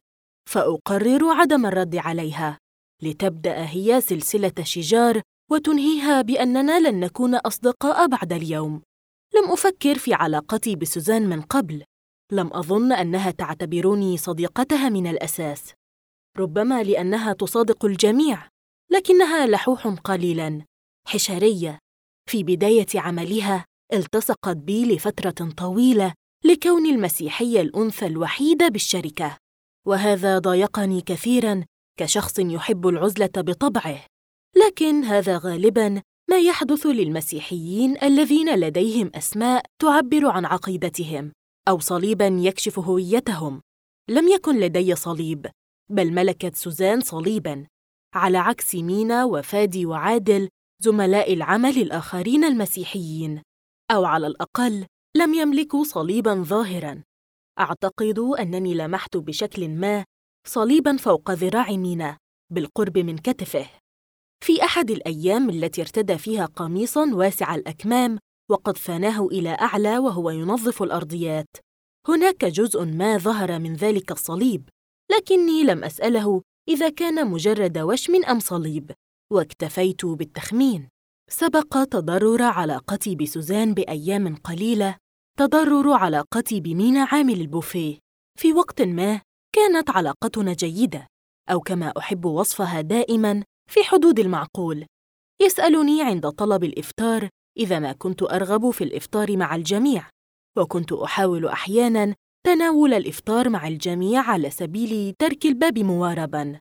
فأقرر عدم الرد عليها، لتبدأ هي سلسلة شجار وتنهيها بأننا لن نكون أصدقاء بعد اليوم. لم أفكر في علاقتي بسوزان من قبل، لم أظن أنها تعتبرني صديقتها من الأساس، ربما لأنها تصادق الجميع، لكنها لحوح قليلاً، حشرية. في بداية عملها التصقت بي لفترة طويلة لكون المسيحية الأنثى الوحيدة بالشركة، وهذا ضايقني كثيراً كشخص يحب العزلة بطبعه، لكن هذا غالباً ما يحدث للمسيحيين الذين لديهم أسماء تعبر عن عقيدتهم أو صليباً يكشف هويتهم. لم يكن لدي صليب، بل ملكت سوزان صليباً، على عكس مينا وفادي وعادل زملاء العمل الآخرين المسيحيين، أو على الأقل لم يملكوا صليباً ظاهراً. أعتقد أنني لمحت بشكل ما صليباً فوق ذراع مينا بالقرب من كتفه في أحد الأيام التي ارتدى فيها قميصاً واسع الأكمام وقد ثناه إلى أعلى وهو ينظف الأرضيات. هناك جزء ما ظهر من ذلك الصليب، لكني لم أسأله إذا كان مجرد وشم أم صليب، واكتفيت بالتخمين. سبق تضرر علاقتي بسوزان بأيام قليلة تضرر علاقتي بمينا عامل البوفيه. في وقت ما كانت علاقتنا جيدة، أو كما أحب وصفها دائماً في حدود المعقول. يسألني عند طلب الإفطار إذا ما كنت أرغب في الإفطار مع الجميع، وكنت أحاول أحياناً تناول الإفطار مع الجميع على سبيل ترك الباب موارباً.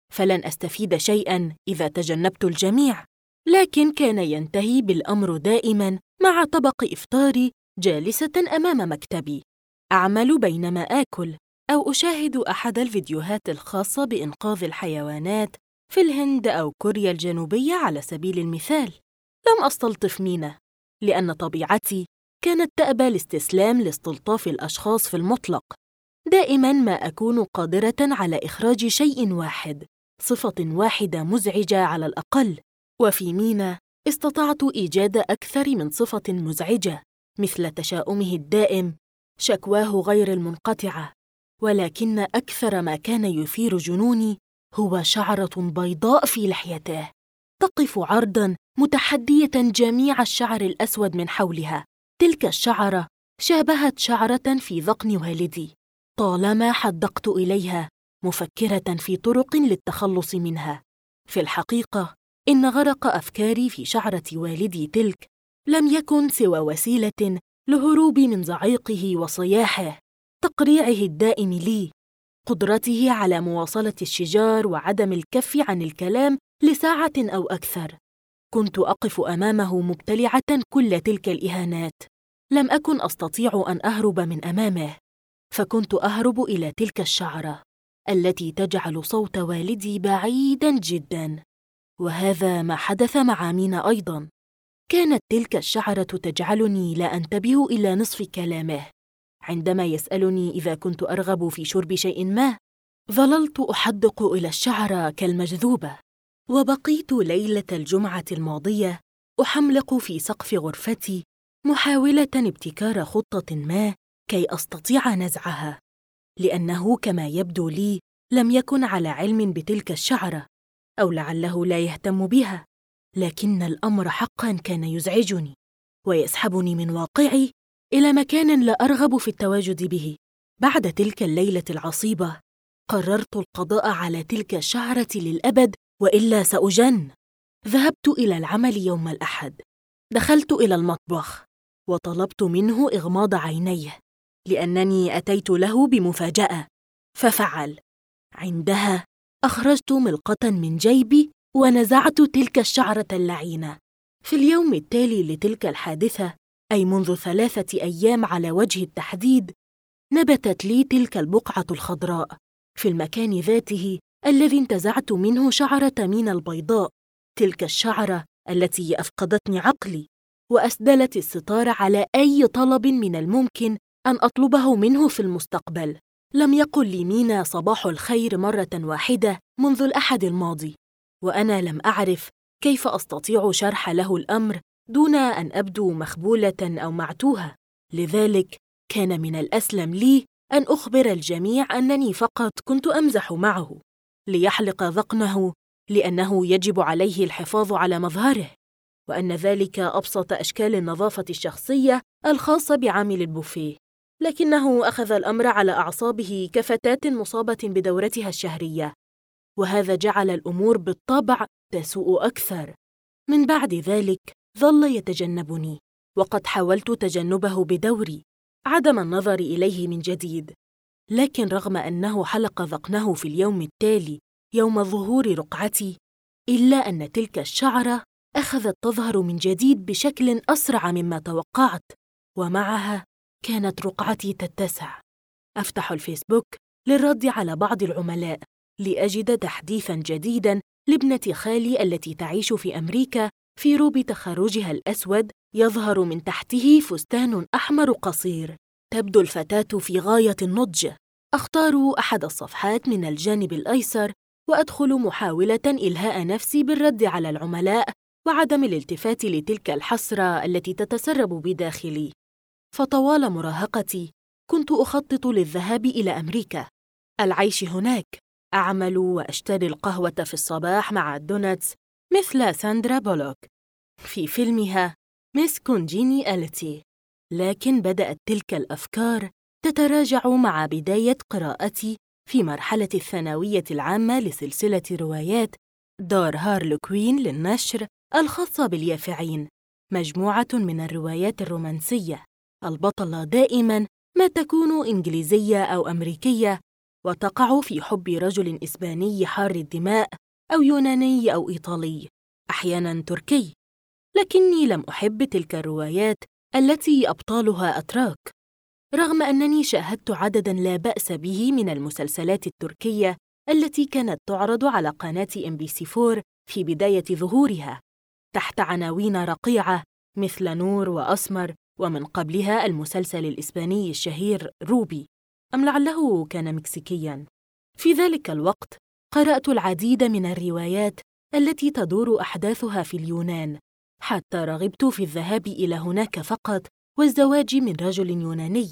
فلن أستفيد شيئاً إذا تجنبت الجميع. لكن كان ينتهي بالأمر دائماً مع طبق إفطاري جالسة أمام مكتبي، أعمل بينما آكل أو أشاهد أحد الفيديوهات الخاصة بإنقاذ الحيوانات في الهند أو كوريا الجنوبية على سبيل المثال. لم أستلطف مينا، لأن طبيعتي كانت تأبى الاستسلام لاستلطاف الأشخاص في المطلق. دائماً ما أكون قادرة على إخراج شيء واحد، صفة واحدة مزعجة على الأقل، وفي مينا استطعت إيجاد أكثر من صفة مزعجة، مثل تشاؤمه الدائم، شكواه غير المنقطعة. ولكن أكثر ما كان يثير جنوني هو شعرة بيضاء في لحيته، تقف عرضاً متحدية جميع الشعر الأسود من حولها. تلك الشعرة شابهت شعرة في ذقن والدي، طالما حدقت إليها مفكرة في طرق للتخلص منها. في الحقيقة إن غرق أفكاري في شعرة والدي تلك لم يكن سوى وسيلة لهروبي من زعيقه وصياحه، تقريعه الدائم لي، قدرته على مواصلة الشجار وعدم الكف عن الكلام لساعة أو أكثر. كنت أقف أمامه مبتلعة كل تلك الإهانات. لم أكن أستطيع أن أهرب من أمامه، فكنت أهرب إلى تلك الشعرة التي تجعل صوت والدي بعيداً جداً. وهذا ما حدث مع مينا أيضاً. كانت تلك الشعرة تجعلني لا أنتبه إلى نصف كلامه. عندما يسألني إذا كنت أرغب في شرب شيء ما، ظللت أحدق إلى الشعرة كالمجذوبة. وبقيت ليلة الجمعة الماضية أحملق في سقف غرفتي، محاولة ابتكار خطة ما كي أستطيع نزعها، لأنه كما يبدو لي لم يكن على علم بتلك الشعرة، أو لعله لا يهتم بها. لكن الأمر حقاً كان يزعجني ويسحبني من واقعي إلى مكان لا أرغب في التواجد به. بعد تلك الليلة العصيبة قررت القضاء على تلك الشعرة للأبد، وإلا سأجن. ذهبت إلى العمل يوم الأحد. دخلت إلى المطبخ وطلبت منه إغماض عينيه، لأنني أتيت له بمفاجأة، ففعل. عندها أخرجت ملقة من جيبي ونزعت تلك الشعرة اللعينة. في اليوم التالي لتلك الحادثة، أي منذ 3 أيام على وجه التحديد، نبتت لي تلك البقعة الخضراء في المكان ذاته الذي انتزعت منه شعرة مينا البيضاء، تلك الشعرة التي أفقدتني عقلي وأسدلت الستار على أي طلب من الممكن أن أطلبه منه في المستقبل. لم يقل لي مينا صباح الخير مرة واحدة منذ الأحد الماضي، وأنا لم أعرف كيف أستطيع شرح له الأمر دون أن أبدو مخبولة أو معتوهة. لذلك كان من الأسلم لي أن أخبر الجميع أنني فقط كنت أمزح معه ليحلق ذقنه، لأنه يجب عليه الحفاظ على مظهره، وأن ذلك أبسط أشكال النظافة الشخصية الخاصة بعامل البوفيه. لكنه أخذ الأمر على أعصابه كفتاة مصابة بدورتها الشهرية، وهذا جعل الأمور بالطبع تسوء أكثر. من بعد ذلك ظل يتجنبني، وقد حاولت تجنبه بدوري، عدم النظر إليه من جديد. لكن رغم أنه حلق ذقنه في اليوم التالي يوم ظهور رقعتي، إلا أن تلك الشعرة أخذت تظهر من جديد بشكل أسرع مما توقعت، ومعها كانت رقعتي تتسع. أفتح الفيسبوك للرد على بعض العملاء لأجد تحديثاً جديداً لابنة خالي التي تعيش في أمريكا في روب تخرجها الأسود، يظهر من تحته فستان أحمر قصير. تبدو الفتاة في غاية النضج. أختار أحد الصفحات من الجانب الأيسر وأدخل محاولة إلهاء نفسي بالرد على العملاء وعدم الالتفات لتلك الحسرة التي تتسرب بداخلي. فطوال مراهقتي كنت أخطط للذهاب إلى أمريكا، العيش هناك، أعمل وأشتري القهوة في الصباح مع الدونتس مثل ساندرا بولوك في فيلمها ميس كونجينياليتي. لكن بدأت تلك الأفكار تتراجع مع بداية قراءتي في مرحلة الثانوية العامة لسلسلة روايات دار هارلكوين للنشر الخاصة باليافعين، مجموعة من الروايات الرومانسية. البطلة دائماً ما تكون إنجليزية أو أمريكية، وتقع في حب رجل إسباني حار الدماء أو يوناني أو إيطالي، أحياناً تركي. لكني لم أحب تلك الروايات التي أبطالها أتراك، رغم أنني شاهدت عدداً لا بأس به من المسلسلات التركية التي كانت تعرض على قناة MBC4 في بداية ظهورها تحت عناوين رقيعة مثل نور وأسمر، ومن قبلها المسلسل الإسباني الشهير روبي، أم لعله كان مكسيكياً. في ذلك الوقت قرأت العديد من الروايات التي تدور أحداثها في اليونان، حتى رغبت في الذهاب إلى هناك فقط والزواج من رجل يوناني.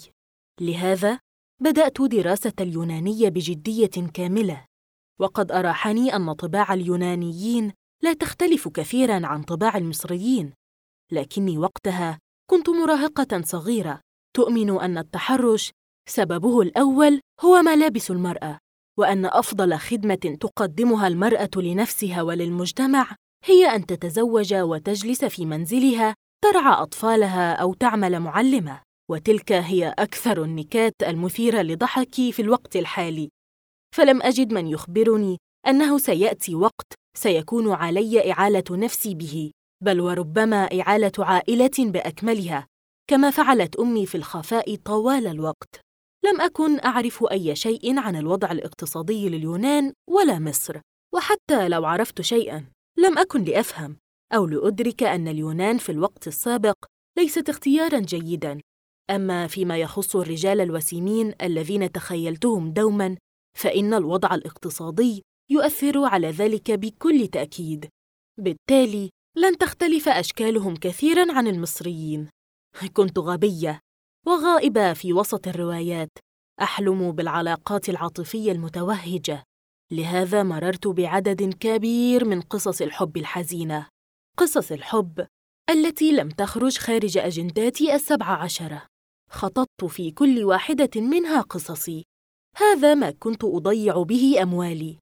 لهذا بدأت دراسة اليونانية بجدية كاملة، وقد أراحني أن طباع اليونانيين لا تختلف كثيراً عن طباع المصريين، لكني وقتها كنت مراهقة صغيرة تؤمن أن التحرش سببه الأول هو ملابس المرأة، وأن أفضل خدمة تقدمها المرأة لنفسها وللمجتمع هي أن تتزوج وتجلس في منزلها ترعى أطفالها أو تعمل معلمة، وتلك هي أكثر النكات المثيرة لضحكي في الوقت الحالي. فلم أجد من يخبرني أنه سيأتي وقت سيكون علي إعالة نفسي به، بل وربما إعالة عائلة بأكملها، كما فعلت أمي في الخفاء طوال الوقت. لم أكن أعرف أي شيء عن الوضع الاقتصادي لليونان ولا مصر، وحتى لو عرفت شيئاً لم أكن لأفهم أو لأدرك أن اليونان في الوقت السابق ليست اختياراً جيداً. أما فيما يخص الرجال الوسيمين الذين تخيلتهم دوماً، فإن الوضع الاقتصادي يؤثر على ذلك بكل تأكيد، بالتالي لن تختلف أشكالهم كثيراً عن المصريين. كنت غبية وغائبة في وسط الروايات، أحلم بالعلاقات العاطفية المتوهجة. لهذا مررت بعدد كبير من قصص الحب الحزينة، قصص الحب التي لم تخرج خارج أجنداتي 17. خططت في كل واحدة منها قصصي. هذا ما كنت أضيع به أموالي: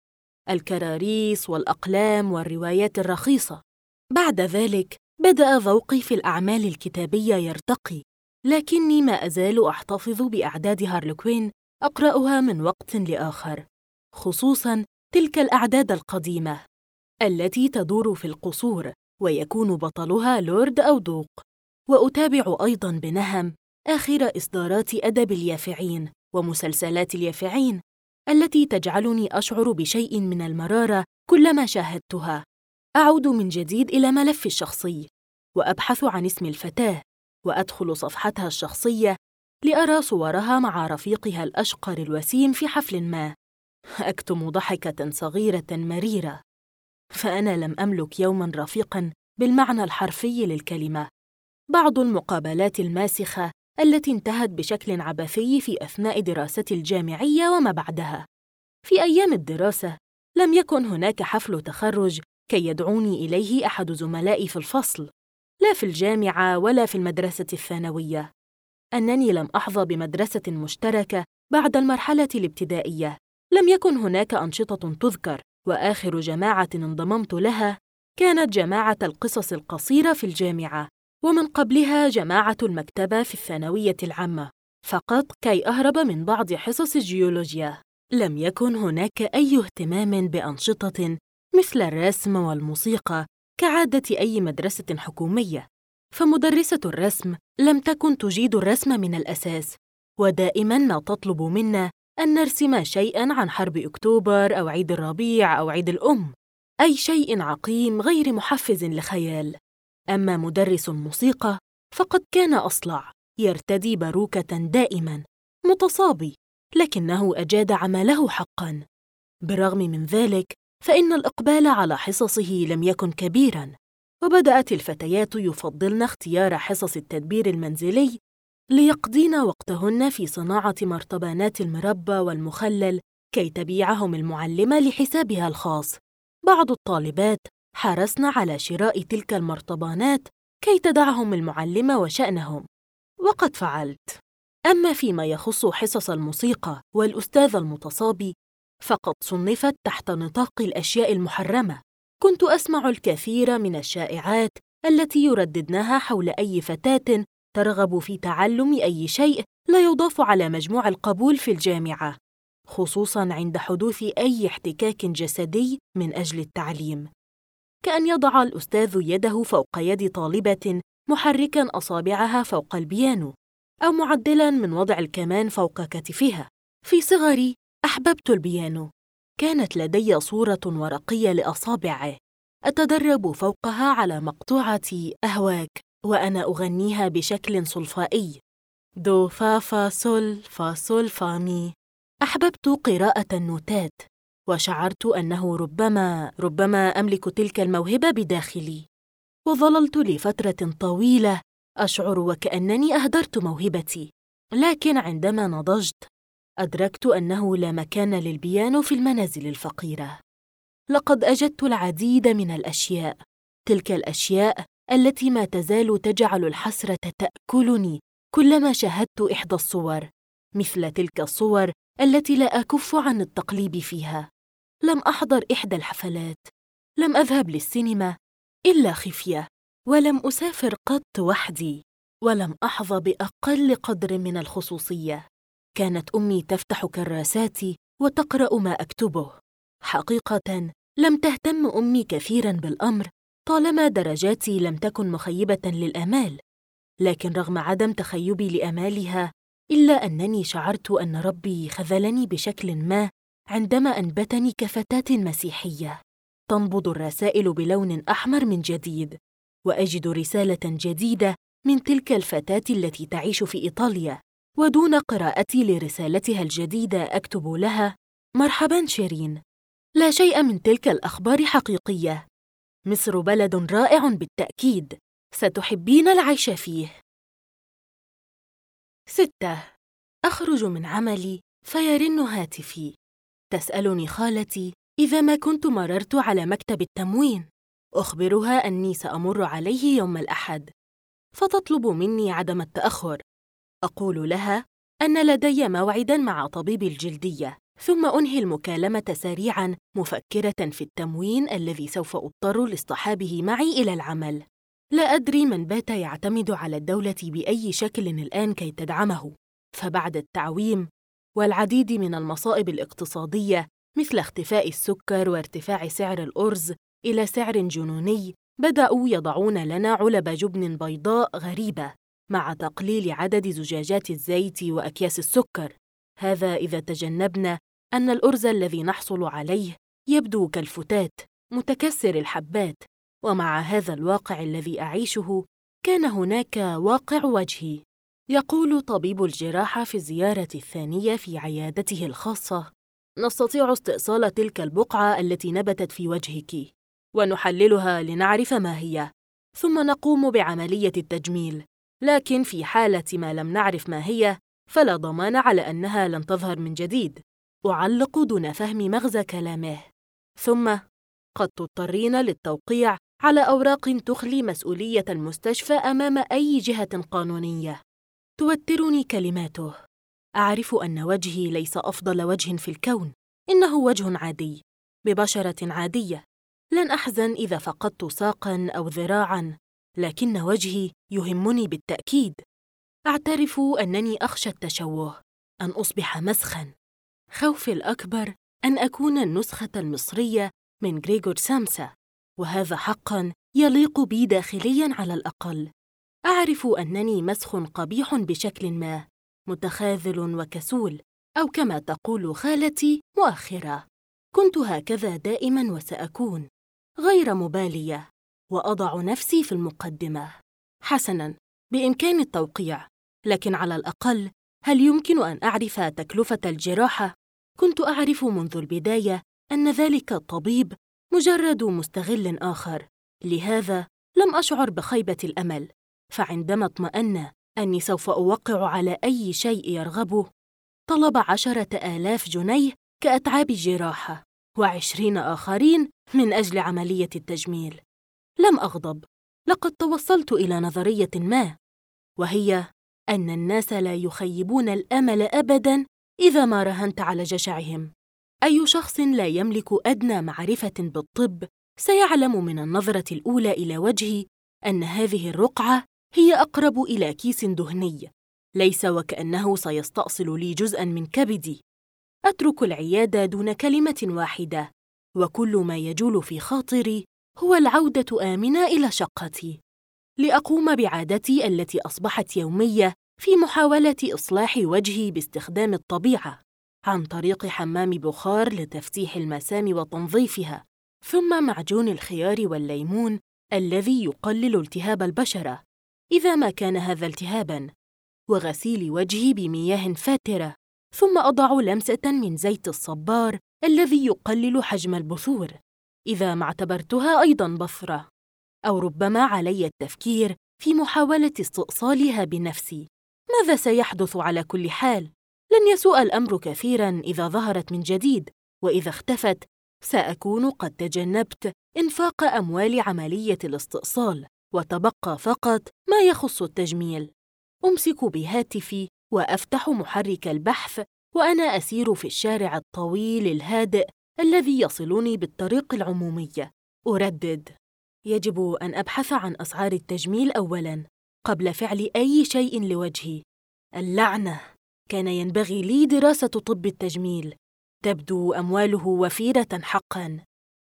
الكراريس والأقلام والروايات الرخيصة. بعد ذلك بدأ ذوقي في الأعمال الكتابية يرتقي، لكني ما أزال أحتفظ بأعداد هارلكوين أقرأها من وقت لآخر، خصوصاً تلك الأعداد القديمة التي تدور في القصور ويكون بطلها لورد أو دوق. وأتابع أيضاً بنهم آخر إصدارات أدب اليافعين ومسلسلات اليافعين التي تجعلني أشعر بشيء من المرارة كلما شاهدتها. أعود من جديد إلى ملفي الشخصي وأبحث عن اسم الفتاة، وأدخل صفحتها الشخصية لأرى صورها مع رفيقها الأشقر الوسيم في حفل ما. أكتم ضحكة صغيرة مريرة، فأنا لم أملك يوماً رفيقاً بالمعنى الحرفي للكلمة. بعض المقابلات الماسخة التي انتهت بشكل عبثي في أثناء دراستي الجامعية وما بعدها. في أيام الدراسة لم يكن هناك حفل تخرج كي يدعوني إليه أحد زملائي في الفصل، لا في الجامعة ولا في المدرسة الثانوية. أنني لم أحظى بمدرسة مشتركة بعد المرحلة الابتدائية، لم يكن هناك أنشطة تذكر، وآخر جماعة انضممت لها كانت جماعة القصص القصيرة في الجامعة، ومن قبلها جماعة المكتبة في الثانوية العامة، فقط كي أهرب من بعض حصص الجيولوجيا. لم يكن هناك أي اهتمام بأنشطة مثل الرسم والموسيقى كعادة أي مدرسة حكومية، فمدرسة الرسم لم تكن تجيد الرسم من الأساس، ودائماً ما تطلب منا أن نرسم شيئاً عن حرب أكتوبر أو عيد الربيع أو عيد الأم، أي شيء عقيم غير محفز لخيال. أما مدرس الموسيقى فقد كان أصلع، يرتدي باروكة دائماً، متصابي، لكنه أجاد عمله حقاً. بالرغم من ذلك فإن الإقبال على حصصه لم يكن كبيراً، وبدأت الفتيات يفضلن اختيار حصص التدبير المنزلي ليقضين وقتهن في صناعة مرطبانات المربى والمخلل كي تبيعهم المعلمة لحسابها الخاص. بعض الطالبات حرصن على شراء تلك المرطبانات كي تدعهم المعلمة وشأنهم، وقد فعلت. أما فيما يخص حصص الموسيقى والأستاذ المتصابي فقد صنفت تحت نطاق الأشياء المحرمة. كنت أسمع الكثير من الشائعات التي يرددنها حول أي فتاة ترغب في تعلم أي شيء لا يضاف على مجموع القبول في الجامعة، خصوصاً عند حدوث أي احتكاك جسدي من أجل التعليم، كأن يضع الأستاذ يده فوق يد طالبة محركاً أصابعها فوق البيانو، أو معدلاً من وضع الكمان فوق كتفها. في صغري أحببت البيانو، كانت لدي صورة ورقية لأصابعه أتدرب فوقها على مقطوعة أهواك وأنا أغنيها بشكل صلفائي: دو فا فا سول فا سول فا مي. أحببت قراءة النوتات، وشعرت أنه ربما أملك تلك الموهبة بداخلي، وظللت لفترة طويلة أشعر وكأنني أهدرت موهبتي. لكن عندما نضجت أدركت أنه لا مكان للبيانو في المنازل الفقيرة. لقد أجدت العديد من الأشياء، تلك الأشياء التي ما تزال تجعل الحسرة تأكلني كلما شاهدت إحدى الصور، مثل تلك الصور التي لا أكف عن التقليب فيها. لم أحضر إحدى الحفلات، لم أذهب للسينما إلا خفية، ولم أسافر قط وحدي، ولم أحظى بأقل قدر من الخصوصية. كانت أمي تفتح كراساتي وتقرأ ما أكتبه. حقيقة لم تهتم أمي كثيراً بالأمر طالما درجاتي لم تكن مخيبة للآمال، لكن رغم عدم تخيبي لآمالها إلا أنني شعرت أن ربي خذلني بشكل ما عندما أنبتني كفتاة مسيحية. تنبض الرسائل بلون أحمر من جديد، وأجد رسالة جديدة من تلك الفتاة التي تعيش في إيطاليا، ودون قراءتي لرسالتها الجديدة أكتب لها: مرحباً شيرين، لا شيء من تلك الأخبار حقيقية. مصر بلد رائع بالتأكيد، ستحبين العيش فيه. 6. أخرج من عملي فيرن هاتفي. تسألني خالتي إذا ما كنت مررت على مكتب التموين، أخبرها أني سأمر عليه يوم الأحد، فتطلب مني عدم التأخر. أقول لها أن لدي موعداً مع طبيب الجلدية، ثم أنهي المكالمة سريعاً مفكرة في التموين الذي سوف أضطر لاصطحابه معي إلى العمل. لا أدري من بات يعتمد على الدولة بأي شكل الآن كي تدعمه، فبعد التعويم والعديد من المصائب الاقتصادية مثل اختفاء السكر وارتفاع سعر الأرز إلى سعر جنوني، بدأوا يضعون لنا علب جبن بيضاء غريبة مع تقليل عدد زجاجات الزيت وأكياس السكر. هذا إذا تجنبنا أن الأرز الذي نحصل عليه يبدو كالفتات متكسر الحبات. ومع هذا الواقع الذي أعيشه كان هناك واقع وجهي. يقول طبيب الجراحة في الزيارة الثانية في عيادته الخاصة: نستطيع استئصال تلك البقعة التي نبتت في وجهك ونحللها لنعرف ما هي، ثم نقوم بعملية التجميل، لكن في حالة ما لم نعرف ما هي فلا ضمان على أنها لن تظهر من جديد. أعلق دون فهم مغزى كلامه. ثم قد تضطرين للتوقيع على أوراق تخلي مسؤولية المستشفى أمام أي جهة قانونية. توترني كلماته. أعرف أن وجهي ليس أفضل وجه في الكون، إنه وجه عادي ببشرة عادية. لن أحزن إذا فقدت ساقاً أو ذراعاً، لكن وجهي يهمني بالتأكيد. أعترف أنني أخشى التشوه، أن أصبح مسخاً. خوفي الأكبر أن أكون النسخة المصرية من غريغور سامسا، وهذا حقاً يليق بي داخلياً على الأقل. أعرف أنني مسخ قبيح بشكل ما، متخاذل وكسول، أو كما تقول خالتي مؤخرة. كنت هكذا دائماً وسأكون، غير مبالية، وأضع نفسي في المقدمة. حسناً، بإمكان التوقيع، لكن على الأقل هل يمكن أن أعرف تكلفة الجراحة؟ كنت أعرف منذ البداية أن ذلك الطبيب مجرد مستغل آخر، لهذا لم أشعر بخيبة الأمل. فعندما اطمأن أني سوف أوقع على أي شيء يرغبه، طلب 10,000 جنيه كأتعاب الجراحة، و20 آخرين من أجل عملية التجميل. لم أغضب، لقد توصلت إلى نظرية ما، وهي أن الناس لا يخيبون الأمل أبداً إذا ما راهنت على جشعهم. أي شخص لا يملك أدنى معرفة بالطب سيعلم من النظرة الأولى إلى وجهي أن هذه الرقعة هي أقرب إلى كيس دهني، ليس وكأنه سيستأصل لي جزءاً من كبدي. أترك العيادة دون كلمة واحدة، وكل ما يجول في خاطري هو العودة آمنة إلى شقتي لأقوم بعادتي التي أصبحت يومية في محاولة إصلاح وجهي باستخدام الطبيعة عن طريق حمام بخار لتفتيح المسام وتنظيفها، ثم معجون الخيار والليمون الذي يقلل التهاب البشرة إذا ما كان هذا التهاباً، وغسيل وجهي بمياه فاترة، ثم أضع لمسة من زيت الصبار الذي يقلل حجم البثور إذا ما اعتبرتها أيضاً بثرة، أو ربما علي التفكير في محاولة استئصالها بنفسي. ماذا سيحدث على كل حال؟ لن يسوء الأمر كثيراً إذا ظهرت من جديد، وإذا اختفت سأكون قد تجنبت إنفاق أموال عملية الاستئصال، وتبقى فقط ما يخص التجميل. أمسك بهاتفي وأفتح محرك البحث وأنا أسير في الشارع الطويل الهادئ الذي يصلني بالطريق العمومية. أردد: يجب أن أبحث عن أسعار التجميل أولاً قبل فعل أي شيء لوجهي. اللعنة! كان ينبغي لي دراسة طب التجميل، تبدو أمواله وفيرة حقاً،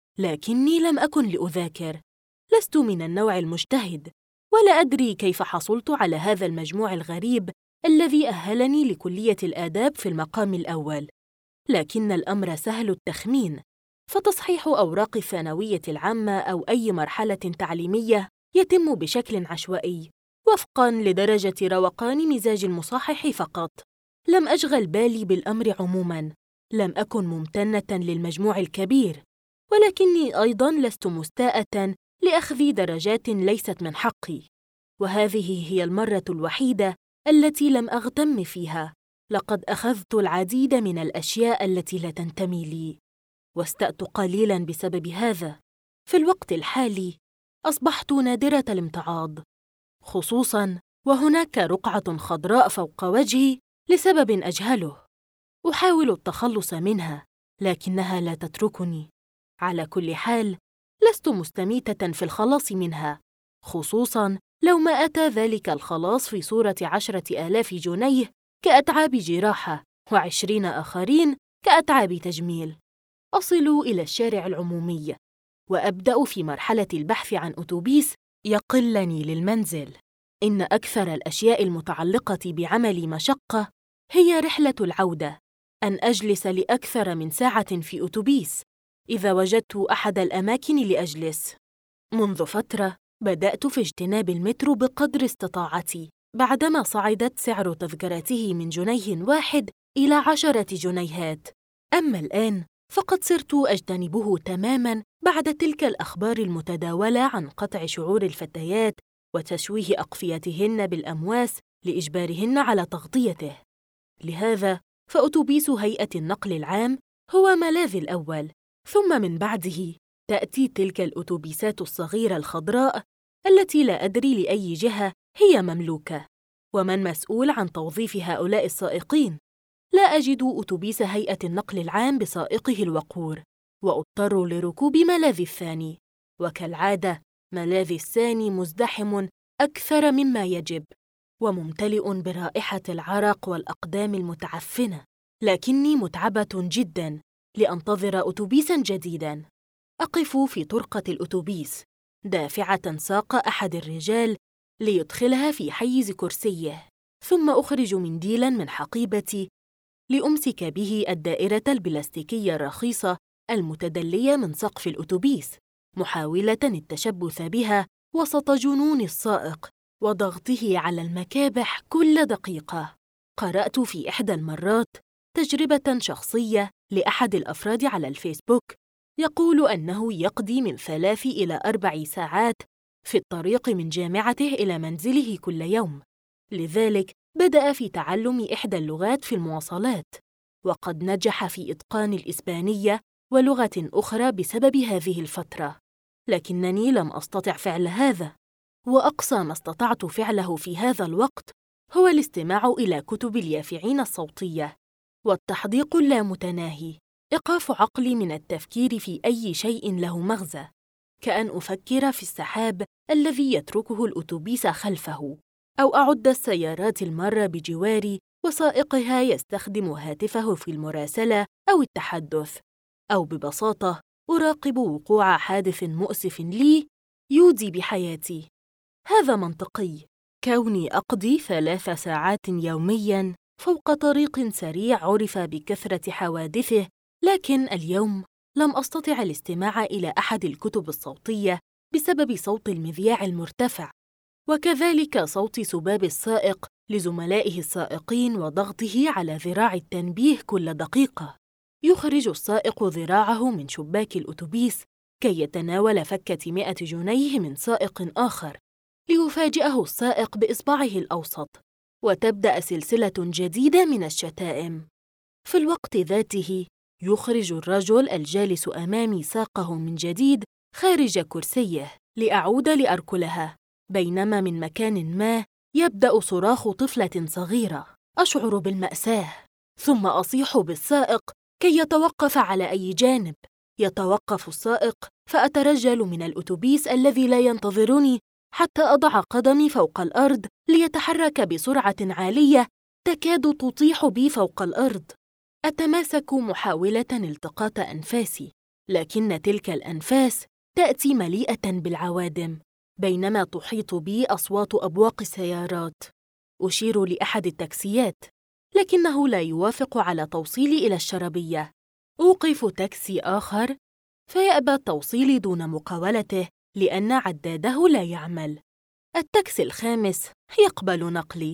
لكني لم أكن لأذاكر. لست من النوع المجتهد، ولا أدري كيف حصلت على هذا المجموع الغريب الذي أهلني لكلية الآداب في المقام الأول. لكن الأمر سهل التخمين، فتصحيح أوراق الثانوية العامة أو أي مرحلة تعليمية يتم بشكل عشوائي وفقاً لدرجة روقان مزاج المصحح فقط. لم أشغل بالي بالأمر عموماً، لم أكن ممتنة للمجموع الكبير، ولكني أيضاً لست مستاءة لأخذ درجات ليست من حقي، وهذه هي المرة الوحيدة التي لم أغتم فيها. لقد أخذت العديد من الأشياء التي لا تنتمي لي، واستأت قليلاً بسبب هذا. في الوقت الحالي أصبحت نادرة الامتعاض، خصوصاً وهناك رقعة خضراء فوق وجهي لسبب أجهله. أحاول التخلص منها، لكنها لا تتركني. على كل حال، لست مستميتة في الخلاص منها، خصوصاً لو ما أتى ذلك الخلاص في صورة 10,000 جنيه كأتعاب جراحة، و20 آخرين كأتعاب تجميل. أصل إلى الشارع العمومي، وأبدأ في مرحلة البحث عن أتوبيس يقلني للمنزل. إن أكثر الأشياء المتعلقة بعملي مشقة هي رحلة العودة، أن أجلس لأكثر من ساعة في أتوبيس إذا وجدت أحد الأماكن لأجلس. منذ فترة بدأت في اجتناب المترو بقدر استطاعتي، بعدما صعدت سعر تذكرته من 1 جنيه إلى 10 جنيهات. أما الآن فقد صرت أجتنبه تماماً بعد تلك الأخبار المتداولة عن قطع شعور الفتيات وتشويه أقفيتهن بالأمواس لإجبارهن على تغطيته. لهذا فأتوبيس هيئة النقل العام هو ملاذي الأول، ثم من بعده تأتي تلك الأتوبيسات الصغيرة الخضراء التي لا أدري لأي جهة هي مملوكة، ومن مسؤول عن توظيف هؤلاء السائقين. لا أجد أتوبيس هيئة النقل العام بسائقه الوقور، وأضطر لركوب ملاذي الثاني، وكالعادة ملاذي الثاني مزدحم أكثر مما يجب، وممتلئ برائحة العرق والأقدام المتعفنة. لكني متعبة جداً لأنتظر أتوبيساً جديداً. أقف في طرقة الأتوبيس دافعة ساق أحد الرجال ليدخلها في حيز كرسيه، ثم أخرج منديلاً من حقيبتي لأمسك به الدائرة البلاستيكية الرخيصة المتدلية من سقف الأتوبيس، محاولة التشبث بها وسط جنون السائق وضغطه على المكابح كل دقيقة. قرأت في إحدى المرات تجربة شخصية لأحد الأفراد على الفيسبوك يقول أنه يقضي من 3 إلى 4 ساعات في الطريق من جامعته إلى منزله كل يوم، لذلك بدأ في تعلم إحدى اللغات في المواصلات، وقد نجح في إتقان الإسبانية ولغة أخرى بسبب هذه الفترة. لكنني لم أستطع فعل هذا، وأقصى ما استطعت فعله في هذا الوقت هو الاستماع إلى كتب اليافعين الصوتية والتحديق اللامتناهي، إيقاف عقلي من التفكير في أي شيء له مغزى، كأن أفكر في السحاب الذي يتركه الأتوبيس خلفه، أو أعد السيارات المارة بجواري وسائقها يستخدم هاتفه في المراسلة أو التحدث، أو ببساطة أراقب وقوع حادث مؤسف لي يودي بحياتي. هذا منطقي، كوني أقضي 3 ساعات يومياً فوق طريق سريع عرف بكثرة حوادثه، لكن اليوم لم أستطع الاستماع إلى أحد الكتب الصوتية بسبب صوت المذياع المرتفع، وكذلك صوت سباب السائق لزملائه السائقين وضغطه على ذراع التنبيه كل دقيقة. يخرج السائق ذراعه من شباك الأتوبيس كي يتناول فكة 100 جنيه من سائق آخر، ليفاجئه السائق بإصبعه الأوسط، وتبدأ سلسلة جديدة من الشتائم. في الوقت ذاته يخرج الرجل الجالس أمامي ساقه من جديد خارج كرسيه لأعود لأركلها، بينما من مكان ما يبدأ صراخ طفلة صغيرة. أشعر بالمأساة، ثم أصيح بالسائق كي يتوقف على أي جانب. يتوقف السائق فأترجل من الأتوبيس الذي لا ينتظرني حتى أضع قدمي فوق الأرض ليتحرك بسرعة عالية تكاد تطيح بي فوق الأرض. أتماسك محاولة التقاط أنفاسي، لكن تلك الأنفاس تأتي مليئة بالعوادم، بينما تحيط بي أصوات أبواق السيارات. أشير لأحد التاكسيات، لكنه لا يوافق على توصيلي إلى الشربية. أوقف تاكسي آخر فيأبى التوصيل دون مقاولته لأن عداده لا يعمل. التاكسي الخامس يقبل نقلي.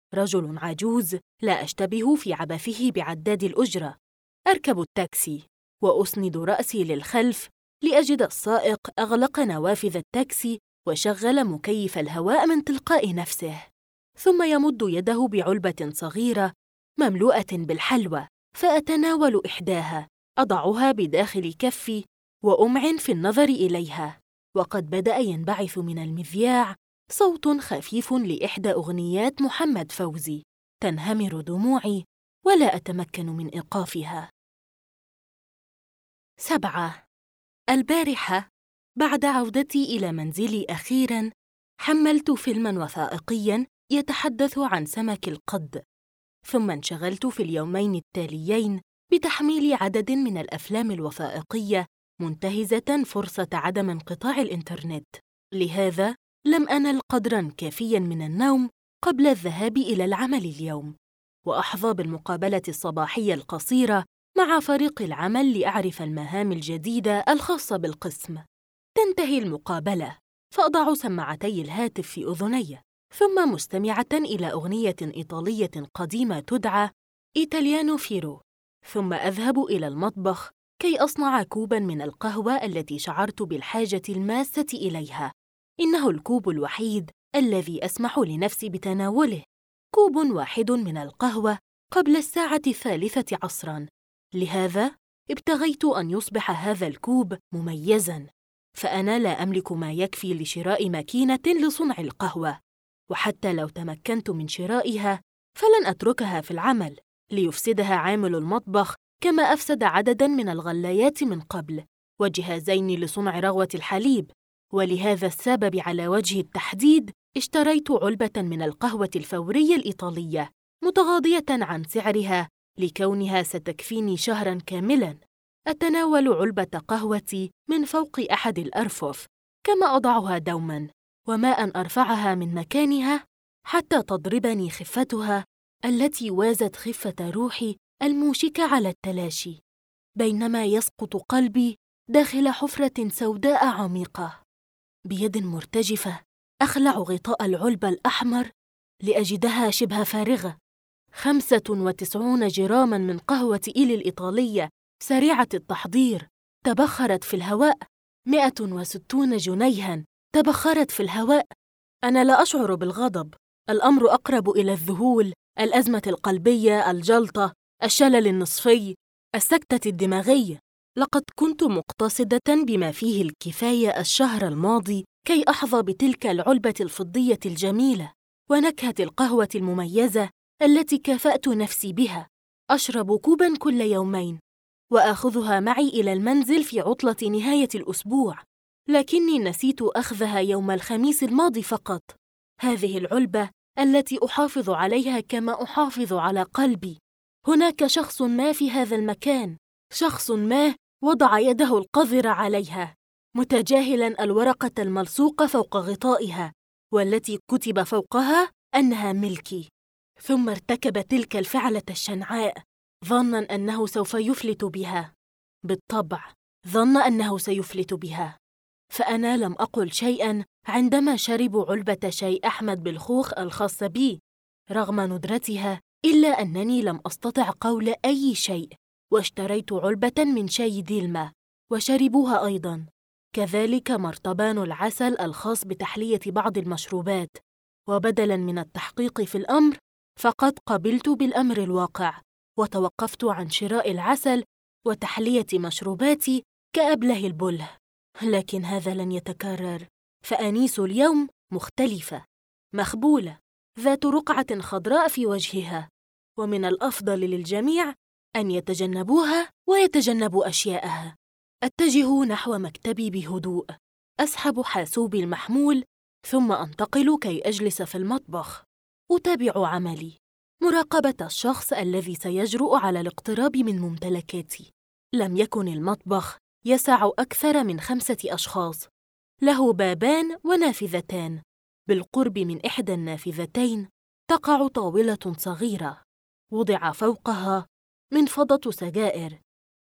رجل عجوز لا أشتبه في عبثه بعداد الأجرة. أركب التاكسي وأسند رأسي للخلف لأجد السائق أغلق نوافذ التاكسي وشغل مكيف الهواء من تلقاء نفسه، ثم يمد يده بعلبة صغيرة مملوءة بالحلوى، فأتناول إحداها، أضعها بداخل كفي وأمعن في النظر إليها، وقد بدأ ينبعث من المذياع صوت خفيف لإحدى أغنيات محمد فوزي. تنهمر دموعي ولا أتمكن من إيقافها. 7. البارحة بعد عودتي إلى منزلي أخيراً حملت فيلماً وثائقياً يتحدث عن سمك القد، ثم انشغلت في اليومين التاليين بتحميل عدد من الأفلام الوثائقية منتهزة فرصة عدم انقطاع الإنترنت. لهذا لم أنل قدراً كافياً من النوم قبل الذهاب إلى العمل اليوم، وأحظى بالمقابلة الصباحية القصيرة مع فريق العمل لأعرف المهام الجديدة الخاصة بالقسم. تنتهي المقابلة فأضع سماعتي الهاتف في أذني، ثم مستمعة إلى أغنية إيطالية قديمة تدعى إيطاليانو فيرو، ثم أذهب إلى المطبخ كي أصنع كوباً من القهوة التي شعرت بالحاجة الماسة إليها. إنه الكوب الوحيد الذي أسمح لنفسي بتناوله، كوب واحد من القهوة قبل 3:00 عصراً. لهذا ابتغيت أن يصبح هذا الكوب مميزاً، فأنا لا أملك ما يكفي لشراء ماكينة لصنع القهوة، وحتى لو تمكنت من شرائها فلن أتركها في العمل ليفسدها عامل المطبخ كما أفسد عدداً من الغلايات من قبل، وجهازين لصنع رغوة الحليب. ولهذا السبب على وجه التحديد اشتريت علبة من القهوة الفورية الإيطالية متغاضية عن سعرها لكونها ستكفيني شهراً كاملاً. أتناول علبة قهوتي من فوق أحد الأرفف كما أضعها دوماً، وما أن أرفعها من مكانها حتى تضربني خفتها التي وازت خفة روحي الموشكة على التلاشي، بينما يسقط قلبي داخل حفرة سوداء عميقة. بيد مرتجفة أخلع غطاء العلبة الأحمر لأجدها شبه فارغة. 95 جراماً من قهوة إيلي الإيطالية سريعة التحضير تبخرت في الهواء. 160 جنيهاً تبخرت في الهواء. أنا لا أشعر بالغضب، الأمر أقرب إلى الذهول، الأزمة القلبية، الجلطة، الشلل النصفي، السكتة الدماغية. لقد كنت مقتصدة بما فيه الكفاية الشهر الماضي كي أحظى بتلك العلبة الفضية الجميلة ونكهة القهوة المميزة التي كافأت نفسي بها. أشرب كوباً كل يومين وآخذها معي إلى المنزل في عطلة نهاية الأسبوع، لكني نسيت أخذها يوم الخميس الماضي فقط. هذه العلبة التي أحافظ عليها كما أحافظ على قلبي. هناك شخص ما في هذا المكان، شخص ما وضع يده القذرة عليها، متجاهلاً الورقة الملصوقة فوق غطائها، والتي كتب فوقها أنها ملكي. ثم ارتكب تلك الفعلة الشنعاء، ظناً أنه سوف يفلت بها. بالطبع، ظن أنه سيفلت بها. فأنا لم أقل شيئاً عندما شربوا علبة شاي أحمد بالخوخ الخاصة بي، رغم ندرتها، إلا أنني لم أستطع قول أي شيء، واشتريت علبة من شاي ديلما وشربوها أيضاً، كذلك مرطبان العسل الخاص بتحلية بعض المشروبات. وبدلاً من التحقيق في الأمر، فقد قبلت بالأمر الواقع، وتوقفت عن شراء العسل وتحلية مشروباتي كأبله البله. لكن هذا لن يتكرر، فأنيس اليوم مختلفة، مخبولة، ذات رقعة خضراء في وجهها، ومن الأفضل للجميع أن يتجنبوها ويتجنبوا أشياءها. أتجه نحو مكتبي بهدوء، أسحب حاسوبي المحمول، ثم أنتقل كي أجلس في المطبخ، أتابع عملي، مراقبة الشخص الذي سيجرؤ على الاقتراب من ممتلكاتي. لم يكن المطبخ يسع أكثر من 5 أشخاص، له بابان ونافذتان. بالقرب من إحدى النافذتين تقع طاولة صغيرة، وضع فوقها منفضة سجائر،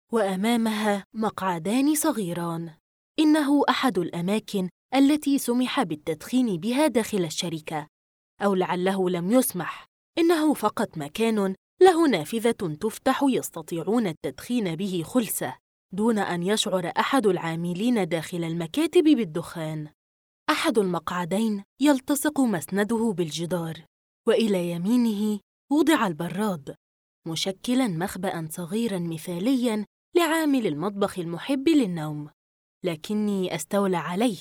وأمامها مقعدان صغيران. إنه أحد الأماكن التي سمح بالتدخين بها داخل الشركة، أو لعله لم يسمح، إنه فقط مكان له نافذة تفتح يستطيعون التدخين به خلسة، دون أن يشعر أحد العاملين داخل المكاتب بالدخان. أحد المقعدين يلتصق مسنده بالجدار، وإلى يمينه وضع البراد، مشكلاً مخبأً صغيراً مثالياً لعامل المطبخ المحب للنوم، لكني أستولى عليه.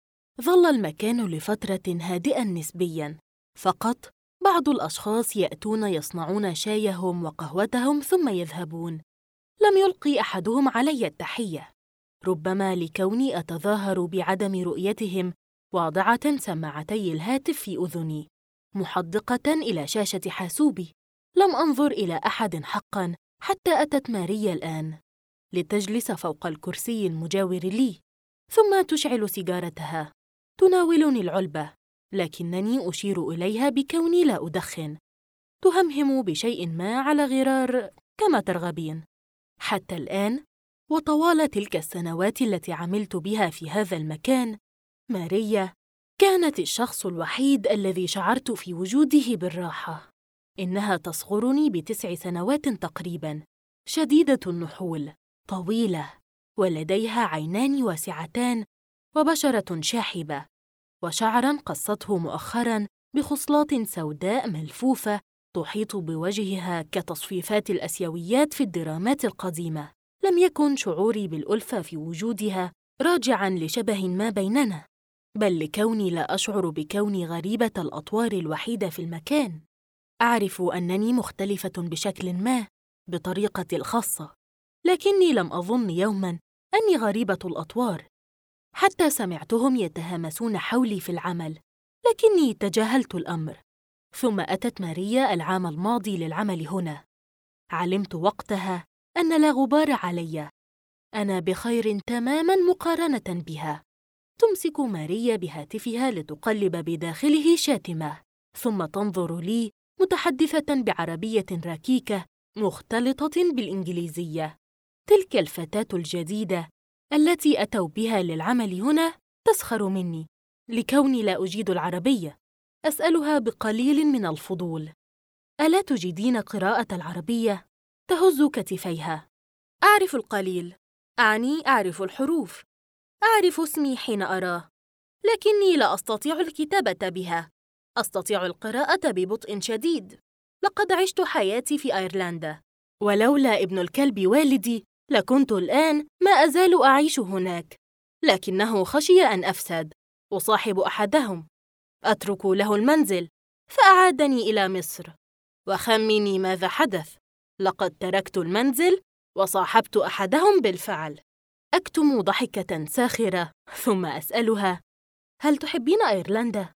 ظل المكان لفترة هادئاً نسبياً، فقط بعض الأشخاص يأتون يصنعون شايهم وقهوتهم ثم يذهبون. لم يلقي أحدهم علي التحية، ربما لكوني أتظاهر بعدم رؤيتهم، واضعة سماعتي الهاتف في أذني، محدقة إلى شاشة حاسوبي. لم أنظر إلى أحد حقاً حتى أتت ماريا الآن لتجلس فوق الكرسي المجاور لي، ثم تشعل سيجارتها، تناولني العلبة، لكنني أشير إليها بكوني لا أدخن. تهمهم بشيء ما على غرار كما ترغبين. حتى الآن، وطوال تلك السنوات التي عملت بها في هذا المكان، ماريا كانت الشخص الوحيد الذي شعرت في وجوده بالراحة. إنها تصغرني ب9 سنوات تقريباً، شديدة النحول، طويلة، ولديها عينان واسعتان، وبشرة شاحبة، وشعراً قصته مؤخراً بخصلات سوداء ملفوفة تحيط بوجهها كتصفيفات الأسيويات في الدرامات القديمة. لم يكن شعوري بالألفة في وجودها راجعاً لشبه ما بيننا، بل لكوني لا أشعر بكوني غريبة الأطوار الوحيدة في المكان. أعرف أنني مختلفة بشكل ما، بطريقتي الخاصة، لكني لم أظن يوماً أني غريبة الأطوار. حتى سمعتهم يتهامسون حولي في العمل، لكني تجاهلت الأمر. ثم أتت ماريا العام الماضي للعمل هنا. علمت وقتها أن لا غبار علي، أنا بخير تماماً مقارنة بها. تمسك ماريا بهاتفها لتقلب بداخله شاتمة، ثم تنظر لي متحدثة بعربية ركيكة مختلطة بالإنجليزية. تلك الفتاة الجديدة التي أتوا بها للعمل هنا تسخر مني لكوني لا أجيد العربية. أسألها بقليل من الفضول: ألا تجيدين قراءة العربية؟ تهز كتفيها: أعرف القليل، أعني أعرف الحروف، أعرف اسمي حين أراه، لكني لا أستطيع الكتابة بها. أستطيع القراءة ببطء شديد. لقد عشت حياتي في أيرلندا، ولولا ابن الكلب والدي لكنت الآن ما أزال أعيش هناك، لكنه خشي أن أفسد. أصاحب أحدهم، أترك له المنزل، فأعادني إلى مصر. وخمني ماذا حدث. لقد تركت المنزل وصاحبت أحدهم بالفعل. أكتم ضحكة ساخرة، ثم أسألها: هل تحبين أيرلندا؟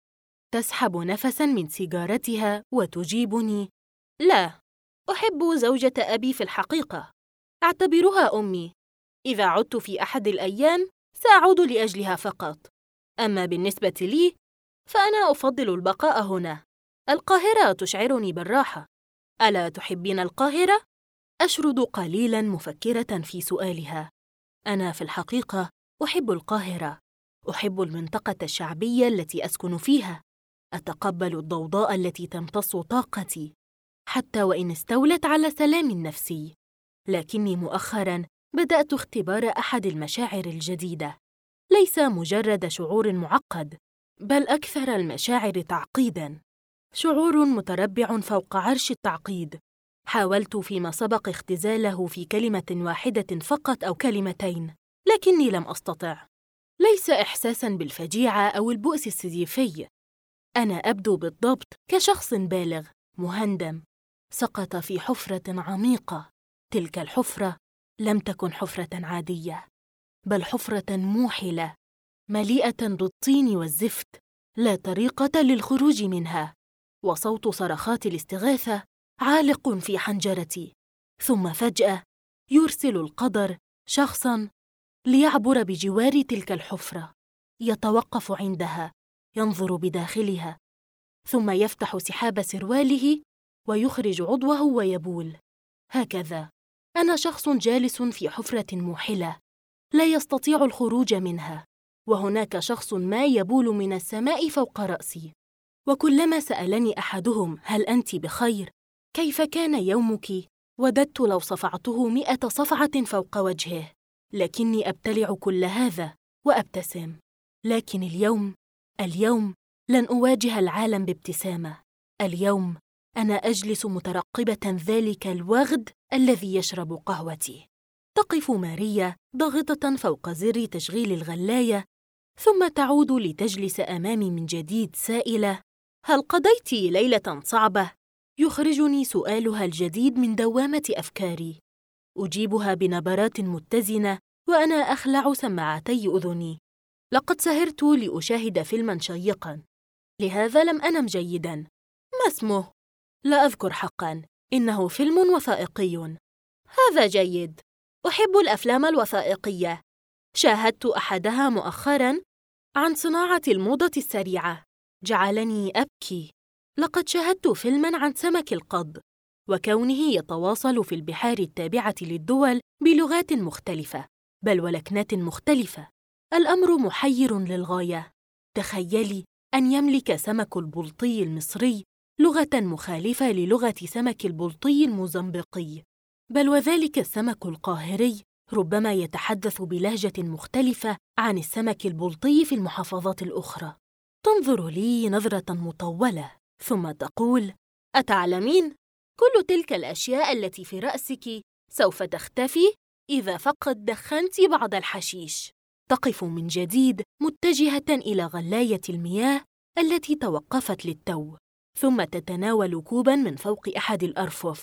تسحب نفساً من سيجارتها وتجيبني: لا، أحب زوجة أبي في الحقيقة، أعتبرها أمي. إذا عدت في أحد الأيام سأعود لأجلها فقط. أما بالنسبة لي فأنا أفضل البقاء هنا. القاهرة تشعرني بالراحة. ألا تحبين القاهرة؟ أشرد قليلاً مفكرة في سؤالها. أنا في الحقيقة أحب القاهرة. أحب المنطقة الشعبية التي أسكن فيها. أتقبل الضوضاء التي تمتص طاقتي، حتى وإن استولت على سلامي النفسي. لكني مؤخراً بدأت اختبار أحد المشاعر الجديدة، ليس مجرد شعور معقد، بل أكثر المشاعر تعقيداً. شعور متربع فوق عرش التعقيد. حاولت فيما سبق اختزاله في كلمة واحدة فقط أو كلمتين، لكني لم أستطع. ليس إحساساً بالفجيعة أو البؤس السزيفي. أنا أبدو بالضبط كشخص بالغ مهندم سقط في حفرة عميقة. تلك الحفرة لم تكن حفرة عادية، بل حفرة موحلة مليئة بالطين والزفت، لا طريقة للخروج منها. وصوت صرخات الاستغاثة عالق في حنجرتي. ثم فجأة يرسل القدر شخصاً ليعبر بجوار تلك الحفرة. يتوقف عندها، ينظر بداخلها، ثم يفتح سحاب سرواله ويخرج عضوه ويبول. هكذا أنا شخص جالس في حفرة موحلة لا يستطيع الخروج منها، وهناك شخص ما يبول من السماء فوق رأسي. وكلما سألني أحدهم: هل أنت بخير؟ كيف كان يومك؟ وددت لو صفعته 100 صفعة فوق وجهه، لكني أبتلع كل هذا وأبتسم. لكن اليوم لن أواجه العالم بابتسامة. اليوم أنا أجلس مترقبة ذلك الوغد الذي يشرب قهوتي. تقف ماريا ضاغطة فوق زر تشغيل الغلاية، ثم تعود لتجلس أمامي من جديد سائلة: هل قضيت ليلة صعبة؟ يخرجني سؤالها الجديد من دوامة أفكاري. أجيبها بنبرات متزنة وأنا أخلع سماعتي أذني. لقد سهرت لأشاهد فيلماً شيقاً، لهذا لم أنم جيداً. ما اسمه؟ لا أذكر حقاً. إنه فيلم وثائقي. هذا جيد. أحب الأفلام الوثائقية. شاهدت أحدها مؤخراً عن صناعة الموضة السريعة. جعلني أبكي. لقد شاهدت فيلماً عن سمك القض، وكونه يتواصل في البحار التابعة للدول بلغات مختلفة، بل ولكنات مختلفة. الأمر محير للغاية. تخيلي أن يملك سمك البلطي المصري لغة مخالفة للغة سمك البلطي الموزمبيقي، بل وذلك السمك القاهري ربما يتحدث بلهجة مختلفة عن السمك البلطي في المحافظات الأخرى. تنظر لي نظرة مطولة، ثم تقول: أتعلمين؟ كل تلك الأشياء التي في رأسك سوف تختفي إذا فقط دخنت بعض الحشيش. تقف من جديد متجهة إلى غلاية المياه التي توقفت للتو، ثم تتناول كوباً من فوق أحد الأرفف،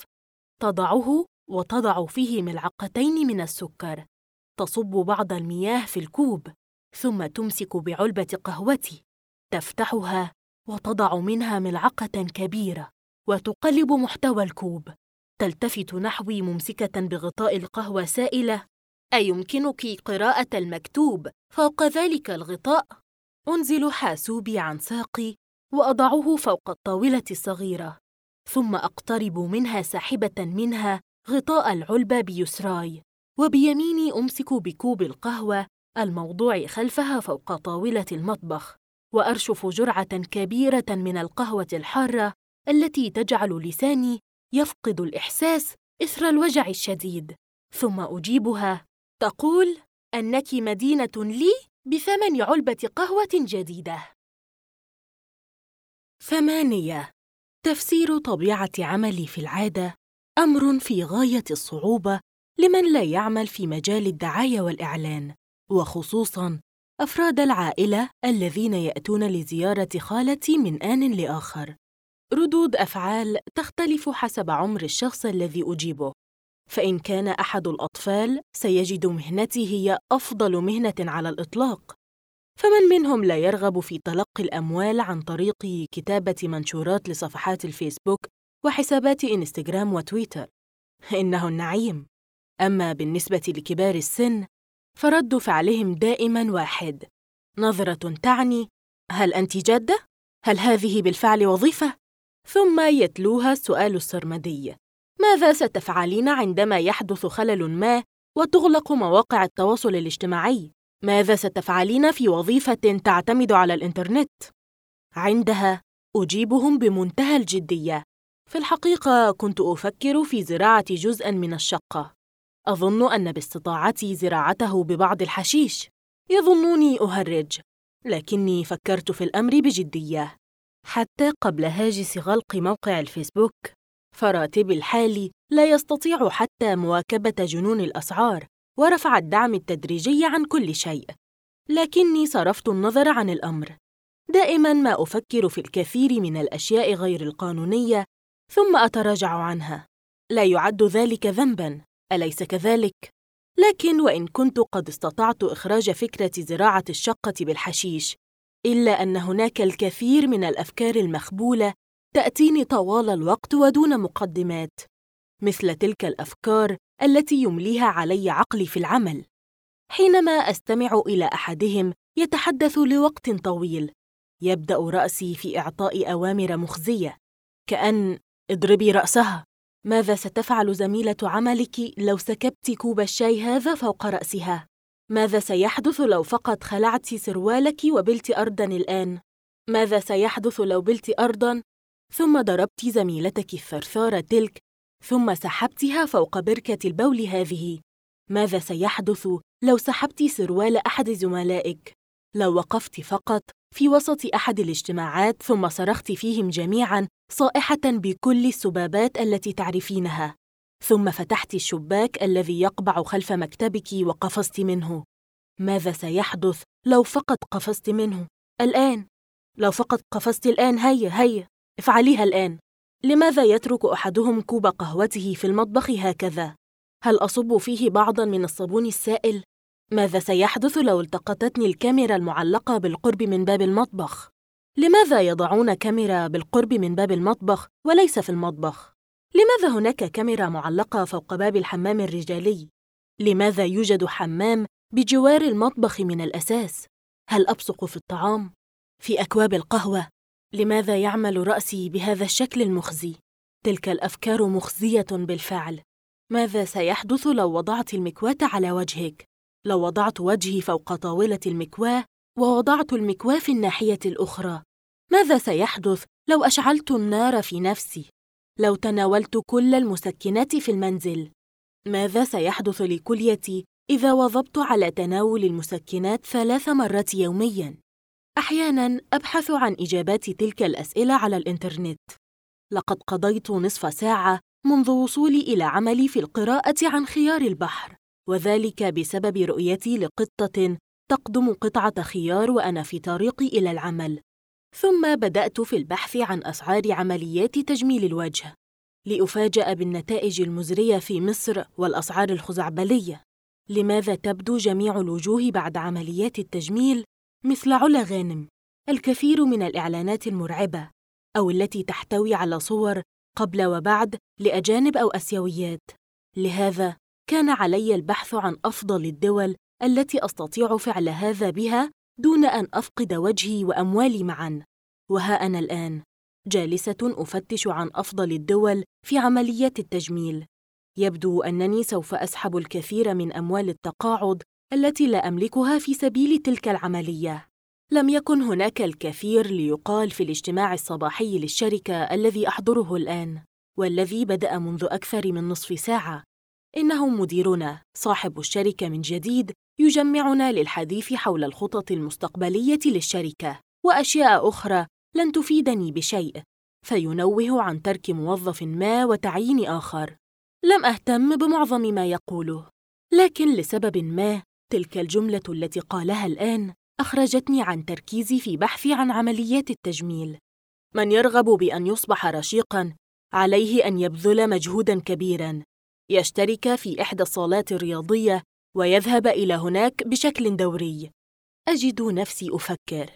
تضعه وتضع فيه ملعقتين من السكر. تصب بعض المياه في الكوب، ثم تمسك بعلبة قهوتي، تفتحها وتضع منها ملعقة كبيرة وتقلب محتوى الكوب. تلتفت نحوي ممسكة بغطاء القهوة سائلة: أيمكنك قراءة المكتوب فوق ذلك الغطاء؟ أنزل حاسوبي عن ساقي وأضعه فوق الطاولة الصغيرة، ثم أقترب منها ساحبة منها غطاء العلبة بيسراي، وبيميني أمسك بكوب القهوة الموضوع خلفها فوق طاولة المطبخ، وأرشف جرعة كبيرة من القهوة الحارة التي تجعل لساني يفقد الإحساس إثر الوجع الشديد. ثم أجيبها: تقول أنك مدينة لي ب8 علبة قهوة جديدة. 8. تفسير طبيعة عملي في العادة أمر في غاية الصعوبة لمن لا يعمل في مجال الدعاية والإعلان، وخصوصاً أفراد العائلة الذين يأتون لزيارة خالتي من آن لآخر. ردود أفعال تختلف حسب عمر الشخص الذي أجيبه، فإن كان أحد الأطفال سيجد مهنتي هي أفضل مهنة على الإطلاق، فمن منهم لا يرغب في تلقي الأموال عن طريق كتابة منشورات لصفحات الفيسبوك وحسابات إنستغرام وتويتر؟ إنه النعيم. أما بالنسبة لكبار السن فرد فعلهم دائماً واحد: نظرة تعني: هل أنت جادة؟ هل هذه بالفعل وظيفة؟ ثم يتلوها السؤال السرمدي: ماذا ستفعلين عندما يحدث خلل ما وتغلق مواقع التواصل الاجتماعي؟ ماذا ستفعلين في وظيفة تعتمد على الإنترنت؟ عندها أجيبهم بمنتهى الجدية: في الحقيقة كنت أفكر في زراعة جزءاً من الشقة. أظن أن باستطاعتي زراعته ببعض الحشيش. يظنوني أهرج، لكني فكرت في الأمر بجدية. حتى قبل هاجس غلق موقع الفيسبوك فراتبي الحالي لا يستطيع حتى مواكبة جنون الأسعار ورفع الدعم التدريجي عن كل شيء. لكني صرفت النظر عن الأمر. دائماً ما أفكر في الكثير من الأشياء غير القانونية ثم أتراجع عنها. لا يعد ذلك ذنباً، أليس كذلك؟ لكن وإن كنت قد استطعت إخراج فكرة زراعة الشقة بالحشيش، إلا أن هناك الكثير من الأفكار المخبولة تأتيني طوال الوقت ودون مقدمات، مثل تلك الأفكار التي يمليها علي عقلي في العمل. حينما أستمع إلى أحدهم يتحدث لوقت طويل، يبدأ رأسي في إعطاء أوامر مخزية، كأن: اضربي رأسها. ماذا ستفعل زميلة عملك لو سكبت كوب الشاي هذا فوق رأسها؟ ماذا سيحدث لو فقط خلعت سروالك وبلت أرضاً الآن؟ ماذا سيحدث لو بلت أرضاً ثم ضربت زميلتك الثرثارة تلك ثم سحبتها فوق بركة البول هذه؟ ماذا سيحدث لو سحبت سروال أحد زملائك؟ لو وقفت فقط في وسط أحد الاجتماعات ثم صرخت فيهم جميعاً صائحة بكل السبابات التي تعرفينها، ثم فتحت الشباك الذي يقبع خلف مكتبك وقفزت منه؟ ماذا سيحدث لو فقط قفزت منه الآن؟ لو فقط قفزت الآن، هيا افعليها الآن. لماذا يترك أحدهم كوب قهوته في المطبخ هكذا؟ هل أصب فيه بعضاً من الصابون السائل؟ ماذا سيحدث لو التقطتني الكاميرا المعلقة بالقرب من باب المطبخ؟ لماذا يضعون كاميرا بالقرب من باب المطبخ وليس في المطبخ؟ لماذا هناك كاميرا معلقة فوق باب الحمام الرجالي؟ لماذا يوجد حمام بجوار المطبخ من الأساس؟ هل أبصق في الطعام؟ في أكواب القهوة؟ لماذا يعمل رأسي بهذا الشكل المخزي؟ تلك الأفكار مخزية بالفعل. ماذا سيحدث لو وضعت المكواة على وجهك؟ لو وضعت وجهي فوق طاولة المكواة ووضعت المكواة في الناحية الأخرى؟ ماذا سيحدث لو أشعلت النار في نفسي؟ لو تناولت كل المسكنات في المنزل؟ ماذا سيحدث لكليتي إذا واظبت على تناول المسكنات 3 مرات يومياً؟ أحياناً أبحث عن إجابات تلك الأسئلة على الإنترنت. لقد قضيت نصف ساعة منذ وصولي إلى عملي في القراءة عن خيار البحر، وذلك بسبب رؤيتي لقطة تقدم قطعة خيار وأنا في طريقي إلى العمل. ثم بدأت في البحث عن أسعار عمليات تجميل الوجه، لأفاجأ بالنتائج المزرية في مصر والأسعار الخزعبلية. لماذا تبدو جميع الوجوه بعد عمليات التجميل مثل علا غانم؟ الكثير من الإعلانات المرعبة أو التي تحتوي على صور قبل وبعد لأجانب أو آسيويات. لهذا كان علي البحث عن أفضل الدول التي أستطيع فعل هذا بها دون أن أفقد وجهي وأموالي معاً. وها أنا الآن جالسة أفتش عن أفضل الدول في عمليات التجميل. يبدو أنني سوف أسحب الكثير من أموال التقاعد التي لا أملكها في سبيل تلك العملية. لم يكن هناك الكثير ليقال في الاجتماع الصباحي للشركة الذي أحضره الآن، والذي بدأ منذ أكثر من نصف ساعة. إنه مديرنا صاحب الشركة من جديد يجمعنا للحديث حول الخطط المستقبلية للشركة وأشياء أخرى لن تفيدني بشيء، فينوه عن ترك موظف ما وتعيين آخر. لم أهتم بمعظم ما يقوله، لكن لسبب ما تلك الجملة التي قالها الآن أخرجتني عن تركيزي في بحثي عن عمليات التجميل. من يرغب بأن يصبح رشيقاً عليه أن يبذل مجهوداً كبيراً، يشترك في إحدى الصالات الرياضية ويذهب إلى هناك بشكل دوري. أجد نفسي أفكر: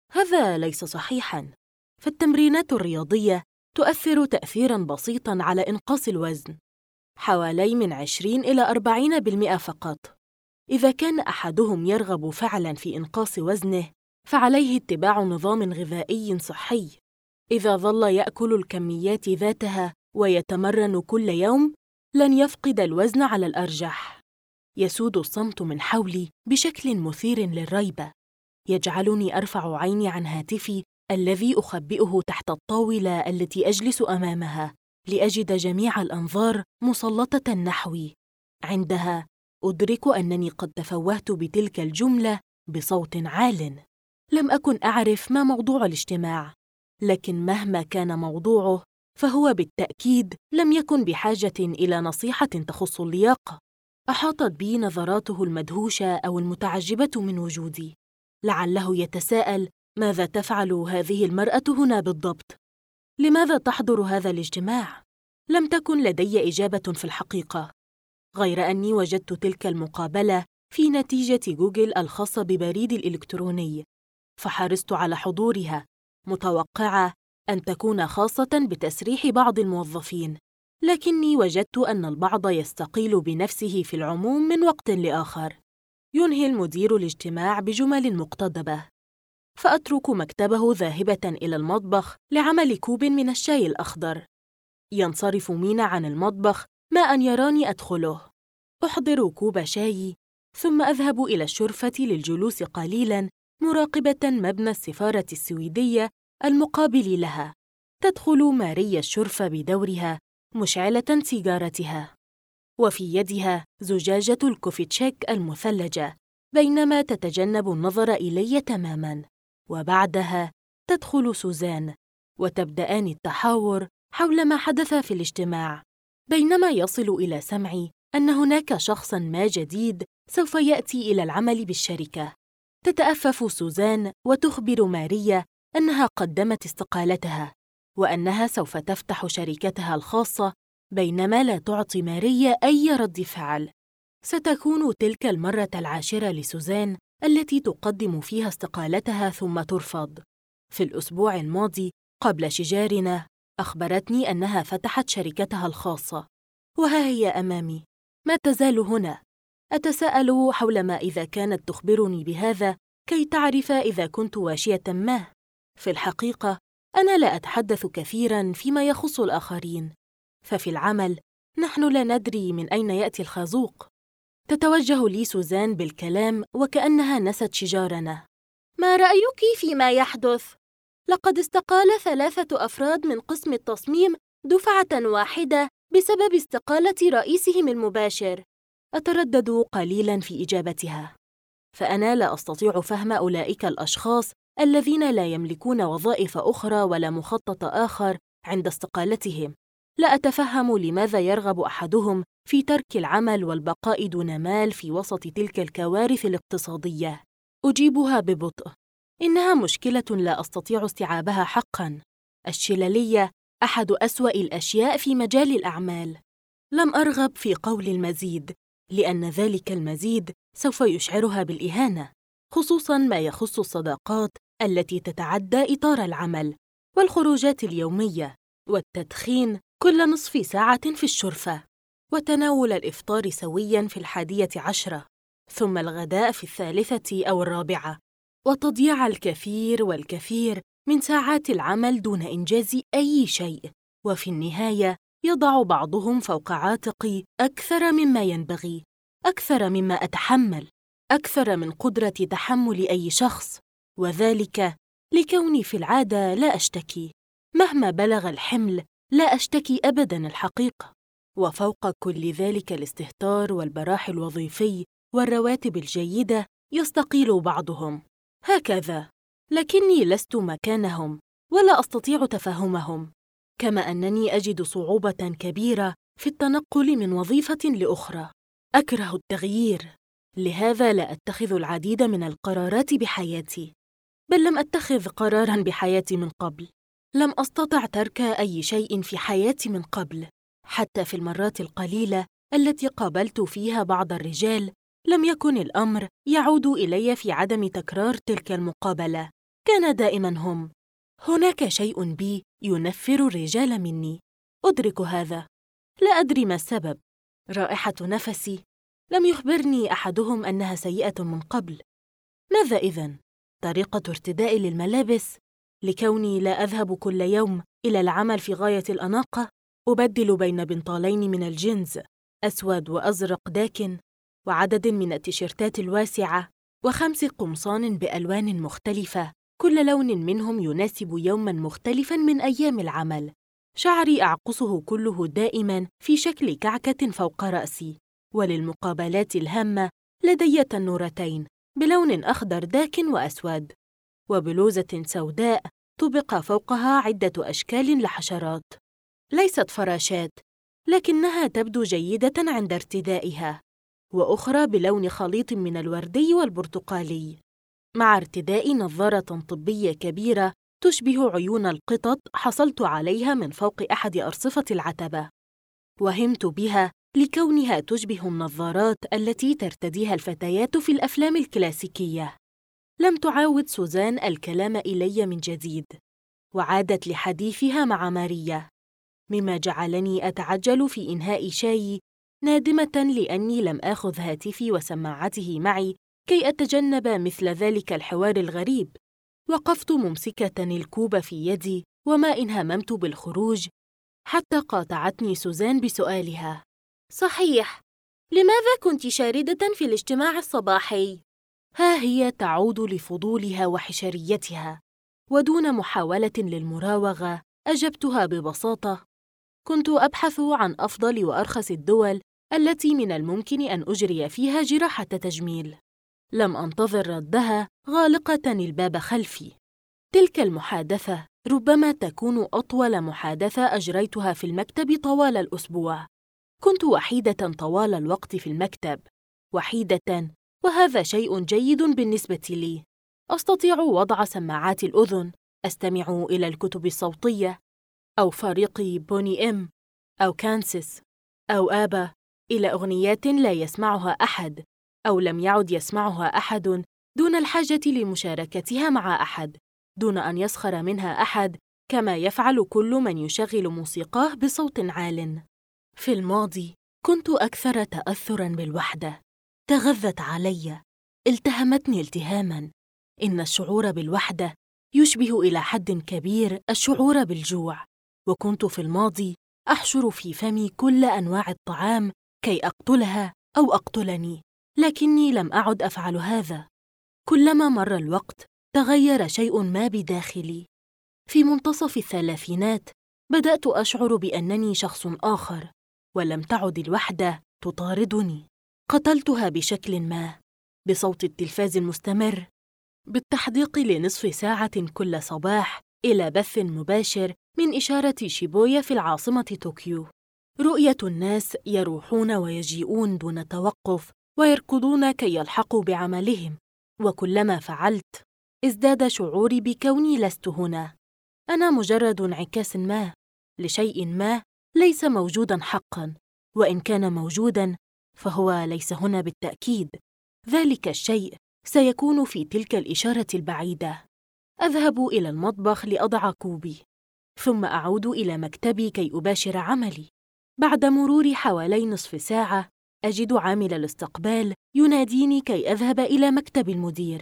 هذا ليس صحيحاً، فالتمرينات الرياضية تؤثر تأثيراً بسيطاً على إنقاص الوزن، حوالي من 20 إلى 40% فقط. إذا كان أحدهم يرغب فعلاً في إنقاص وزنه، فعليه اتباع نظام غذائي صحي. إذا ظل يأكل الكميات ذاتها ويتمرن كل يوم، لن يفقد الوزن على الأرجح. يسود الصمت من حولي بشكل مثير للريبة، يجعلني أرفع عيني عن هاتفي الذي أخبئه تحت الطاولة التي أجلس أمامها لأجد جميع الأنظار مسلطة نحوي. عندها أدرك أنني قد تفوهت بتلك الجملة بصوت عال. لم أكن أعرف ما موضوع الاجتماع، لكن مهما كان موضوعه فهو بالتأكيد لم يكن بحاجة إلى نصيحة تخص اللياقة. أحاطت بي نظراته المدهوشة أو المتعجبة من وجودي. لعله يتساءل: ماذا تفعل هذه المرأة هنا بالضبط؟ لماذا تحضر هذا الاجتماع؟ لم تكن لدي إجابة في الحقيقة، غير أني وجدت تلك المقابلة في نتيجة جوجل الخاصة ببريدي الإلكتروني، فحرصت على حضورها، متوقعة أن تكون خاصة بتسريح بعض الموظفين، لكني وجدت أن البعض يستقيل بنفسه في العموم من وقت لآخر. ينهي المدير الاجتماع بجمل مقتضبة، فأترك مكتبه ذاهبة إلى المطبخ لعمل كوب من الشاي الأخضر. ينصرف مينا عن المطبخ ما أن يراني أدخله. أحضر كوب شاي، ثم أذهب إلى الشرفة للجلوس قليلاً مراقبة مبنى السفارة السويدية المقابل لها. تدخل ماريا الشرفة بدورها مشعلة سيجارتها، وفي يدها زجاجة الكوفي تشيك المثلجة، بينما تتجنب النظر إلي تماماً. وبعدها تدخل سوزان، وتبدأان التحاور حول ما حدث في الاجتماع، بينما يصل إلى سمعي أن هناك شخصاً ما جديد سوف يأتي إلى العمل بالشركة. تتأفف سوزان وتخبر ماريا أنها قدمت استقالتها وأنها سوف تفتح شركتها الخاصة، بينما لا تعطي ماريا أي رد فعل. ستكون تلك المرة العاشرة لسوزان التي تقدم فيها استقالتها ثم ترفض. في الأسبوع الماضي قبل شجارنا أخبرتني أنها فتحت شركتها الخاصة، وها هي أمامي، ما تزال هنا. أتساءل حول ما إذا كانت تخبرني بهذا كي تعرف إذا كنت واشية ما. في الحقيقة أنا لا أتحدث كثيراً فيما يخص الآخرين، ففي العمل نحن لا ندري من أين يأتي الخازوق. تتوجه لي سوزان بالكلام وكأنها نست شجارنا. ما رأيك فيما يحدث؟ لقد استقال 3 أفراد من قسم التصميم دفعة واحدة بسبب استقالة رئيسهم المباشر. أتردد قليلاً في إجابتها، فأنا لا أستطيع فهم أولئك الأشخاص الذين لا يملكون وظائف أخرى ولا مخطط آخر عند استقالتهم. لا أتفهم لماذا يرغب أحدهم في ترك العمل والبقاء دون مال في وسط تلك الكوارث الاقتصادية. أجيبها ببطء: إنها مشكلة لا أستطيع استيعابها حقاً. الشللية أحد أسوأ الأشياء في مجال الأعمال. لم أرغب في قول المزيد، لأن ذلك المزيد سوف يشعرها بالإهانة، خصوصاً ما يخص الصداقات التي تتعدى إطار العمل، والخروجات اليومية، والتدخين كل نصف ساعة في الشرفة، وتناول الإفطار سوياً في 11، ثم الغداء في 3 أو 4، وتضييع الكثير والكثير من ساعات العمل دون إنجاز أي شيء. وفي النهاية يضع بعضهم فوق عاتقي أكثر مما ينبغي، أكثر مما أتحمل، أكثر من قدرة تحمل أي شخص، وذلك لكوني في العادة لا أشتكي. مهما بلغ الحمل لا أشتكي أبداً الحقيقة. وفوق كل ذلك الاستهتار والبراح الوظيفي والرواتب الجيدة يستقيل بعضهم هكذا، لكني لست مكانهم ولا أستطيع تفهمهم، كما أنني أجد صعوبة كبيرة في التنقل من وظيفة لأخرى. أكره التغيير، لهذا لا أتخذ العديد من القرارات بحياتي، بل لم أتخذ قراراً بحياتي من قبل. لم أستطع ترك أي شيء في حياتي من قبل، حتى في المرات القليلة التي قابلت فيها بعض الرجال لم يكن الأمر يعود إلي في عدم تكرار تلك المقابلة، كان دائماً هم. هناك شيء بي ينفر الرجال مني، أدرك هذا، لا أدري ما السبب. رائحة نفسي، لم يخبرني أحدهم أنها سيئة من قبل. ماذا إذن؟ طريقة ارتدائي للملابس، لكوني لا أذهب كل يوم إلى العمل في غاية الأناقة، أبدل بين بنطالين من الجينز أسود وأزرق داكن، وعدد من التيشيرتات الواسعة، و5 قمصان بألوان مختلفة، كل لون منهم يناسب يوماً مختلفاً من أيام العمل. شعري أعقصه كله دائماً في شكل كعكة فوق رأسي، وللمقابلات الهامة لدي تنورتين بلون أخضر داكن وأسود، وبلوزة سوداء طبق فوقها عدة أشكال لحشرات، ليست فراشات، لكنها تبدو جيدة عند ارتدائها، وأخرى بلون خليط من الوردي والبرتقالي، مع ارتداء نظارة طبية كبيرة تشبه عيون القطط حصلت عليها من فوق أحد أرصفة العتبة. وهمت بها لكونها تشبه النظارات التي ترتديها الفتيات في الأفلام الكلاسيكية. لم تعاود سوزان الكلام إلي من جديد، وعادت لحديثها مع ماريا، مما جعلني أتعجل في إنهاء شاي، نادمة لأني لم آخذ هاتفي وسماعته معي كي أتجنب مثل ذلك الحوار الغريب. وقفت ممسكة الكوب في يدي وما إن هممت بالخروج، حتى قاطعتني سوزان بسؤالها: صحيح، لماذا كنت شاردة في الاجتماع الصباحي؟ ها هي تعود لفضولها وحشريتها، ودون محاولة للمراوغة أجبتها ببساطة: كنت أبحث عن أفضل وأرخص الدول التي من الممكن أن أجري فيها جراحة تجميل. لم أنتظر ردها، غالقة الباب خلفي. تلك المحادثة ربما تكون أطول محادثة أجريتها في المكتب طوال الأسبوع. كنت وحيدة طوال الوقت في المكتب، وحيدة، وهذا شيء جيد بالنسبة لي. أستطيع وضع سماعات الأذن، أستمع إلى الكتب الصوتية، أو فريق بوني إم، أو كانسس، أو آبا، إلى أغنيات لا يسمعها أحد، أو لم يعد يسمعها أحد، دون الحاجة لمشاركتها مع أحد، دون أن يسخر منها أحد، كما يفعل كل من يشغل موسيقاه بصوت عال. في الماضي كنت أكثر تأثراً بالوحدة، تغذت علي، التهمتني التهاماً. إن الشعور بالوحدة يشبه إلى حد كبير الشعور بالجوع، وكنت في الماضي أحشر في فمي كل أنواع الطعام كي أقتلها أو أقتلني، لكني لم أعد أفعل هذا. كلما مر الوقت تغير شيء ما بداخلي. في منتصف الثلاثينات بدأت أشعر بأنني شخص آخر، ولم تعد الوحدة تطاردني. قتلتها بشكل ما، بصوت التلفاز المستمر، بالتحديق لنصف ساعة كل صباح إلى بث مباشر من إشارة شيبويا في العاصمة طوكيو. رؤية الناس يروحون ويجيئون دون توقف ويركضون كي يلحقوا بعملهم، وكلما فعلت ازداد شعوري بكوني لست هنا. أنا مجرد انعكاس ما لشيء ما ليس موجوداً حقاً، وإن كان موجوداً فهو ليس هنا بالتأكيد. ذلك الشيء سيكون في تلك الإشارة البعيدة. أذهب إلى المطبخ لأضع كوبي، ثم أعود إلى مكتبي كي أباشر عملي. بعد مرور حوالي نصف ساعة أجد عامل الاستقبال يناديني كي أذهب إلى مكتب المدير.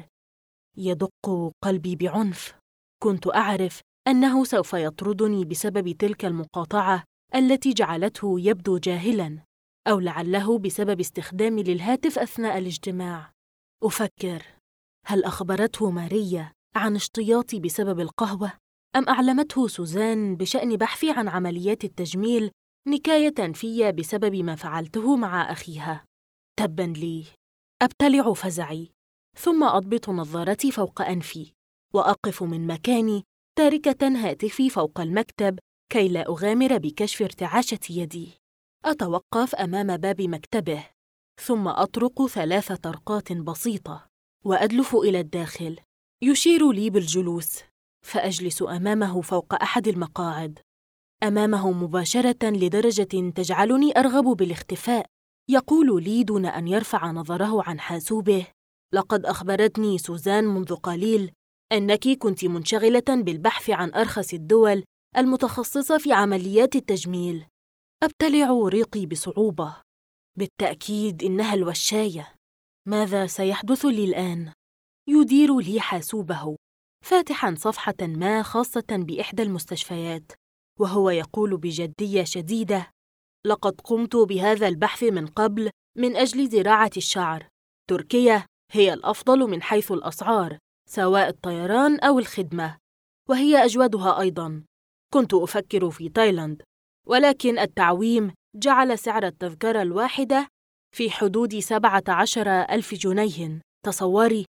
يدق قلبي بعنف. كنت أعرف أنه سوف يطردني بسبب تلك المقاطعة التي جعلته يبدو جاهلاً، أو لعله بسبب استخدامي للهاتف أثناء الاجتماع. أفكر: هل أخبرته ماريا عن اشتياطي بسبب القهوة؟ أم أعلمته سوزان بشأن بحثي عن عمليات التجميل نكاية في بسبب ما فعلته مع أخيها؟ تباً لي. أبتلع فزعي، ثم أضبط نظارتي فوق أنفي، وأقف من مكاني تاركة هاتفي فوق المكتب كي لا أغامر بكشف ارتعاشة يدي. أتوقف أمام باب مكتبه، ثم أطرق 3 طرقات بسيطة، وأدلف إلى الداخل. يشير لي بالجلوس، فأجلس أمامه فوق أحد المقاعد، أمامه مباشرة لدرجة تجعلني أرغب بالاختفاء. يقول لي دون أن يرفع نظره عن حاسوبه: لقد أخبرتني سوزان منذ قليل أنك كنت منشغلة بالبحث عن أرخص الدول المتخصصة في عمليات التجميل. أبتلع ريقي بصعوبة. بالتأكيد إنها الوشاية. ماذا سيحدث لي الآن؟ يدير لي حاسوبه، فاتحاً صفحة ما خاصة بإحدى المستشفيات، وهو يقول بجدية شديدة: لقد قمت بهذا البحث من قبل من أجل زراعة الشعر. تركيا هي الأفضل من حيث الأسعار، سواء الطيران أو الخدمة، وهي أجودها أيضاً. كنت أفكر في تايلاند، ولكن التعويم جعل سعر التذكرة الواحدة في حدود 17,000 جنيه. تصوري.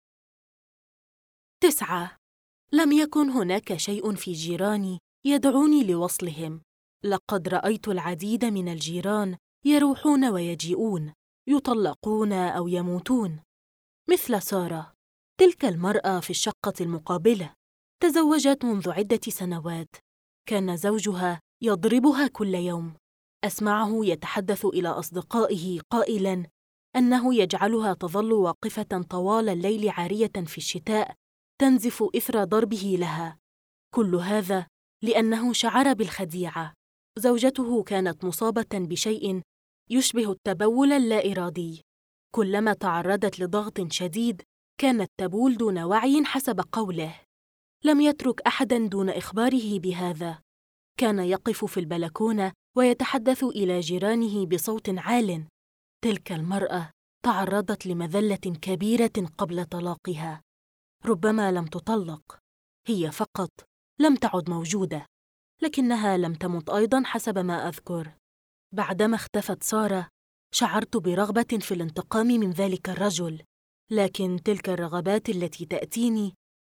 9. لم يكن هناك شيء في جيراني يدعوني لوصلهم. لقد رأيت العديد من الجيران يروحون ويجيئون، يطلقون أو يموتون، مثل سارة، تلك المرأة في الشقة المقابلة. تزوجت منذ عدة سنوات. كان زوجها يضربها كل يوم. أسمعه يتحدث إلى أصدقائه قائلاً أنه يجعلها تظل واقفة طوال الليل عارية في الشتاء تنزف إثر ضربه لها. كل هذا لأنه شعر بالخديعة. زوجته كانت مصابة بشيء يشبه التبول اللا إرادي. كلما تعرضت لضغط شديد كانت تبول دون وعي حسب قوله. لم يترك أحداً دون إخباره بهذا. كان يقف في البلكونة ويتحدث إلى جيرانه بصوت عال. تلك المرأة تعرضت لمذلة كبيرة قبل طلاقها. ربما لم تطلق، هي فقط لم تعد موجودة، لكنها لم تمت أيضاً حسب ما أذكر. بعدما اختفت سارة شعرت برغبة في الانتقام من ذلك الرجل، لكن تلك الرغبات التي تأتيني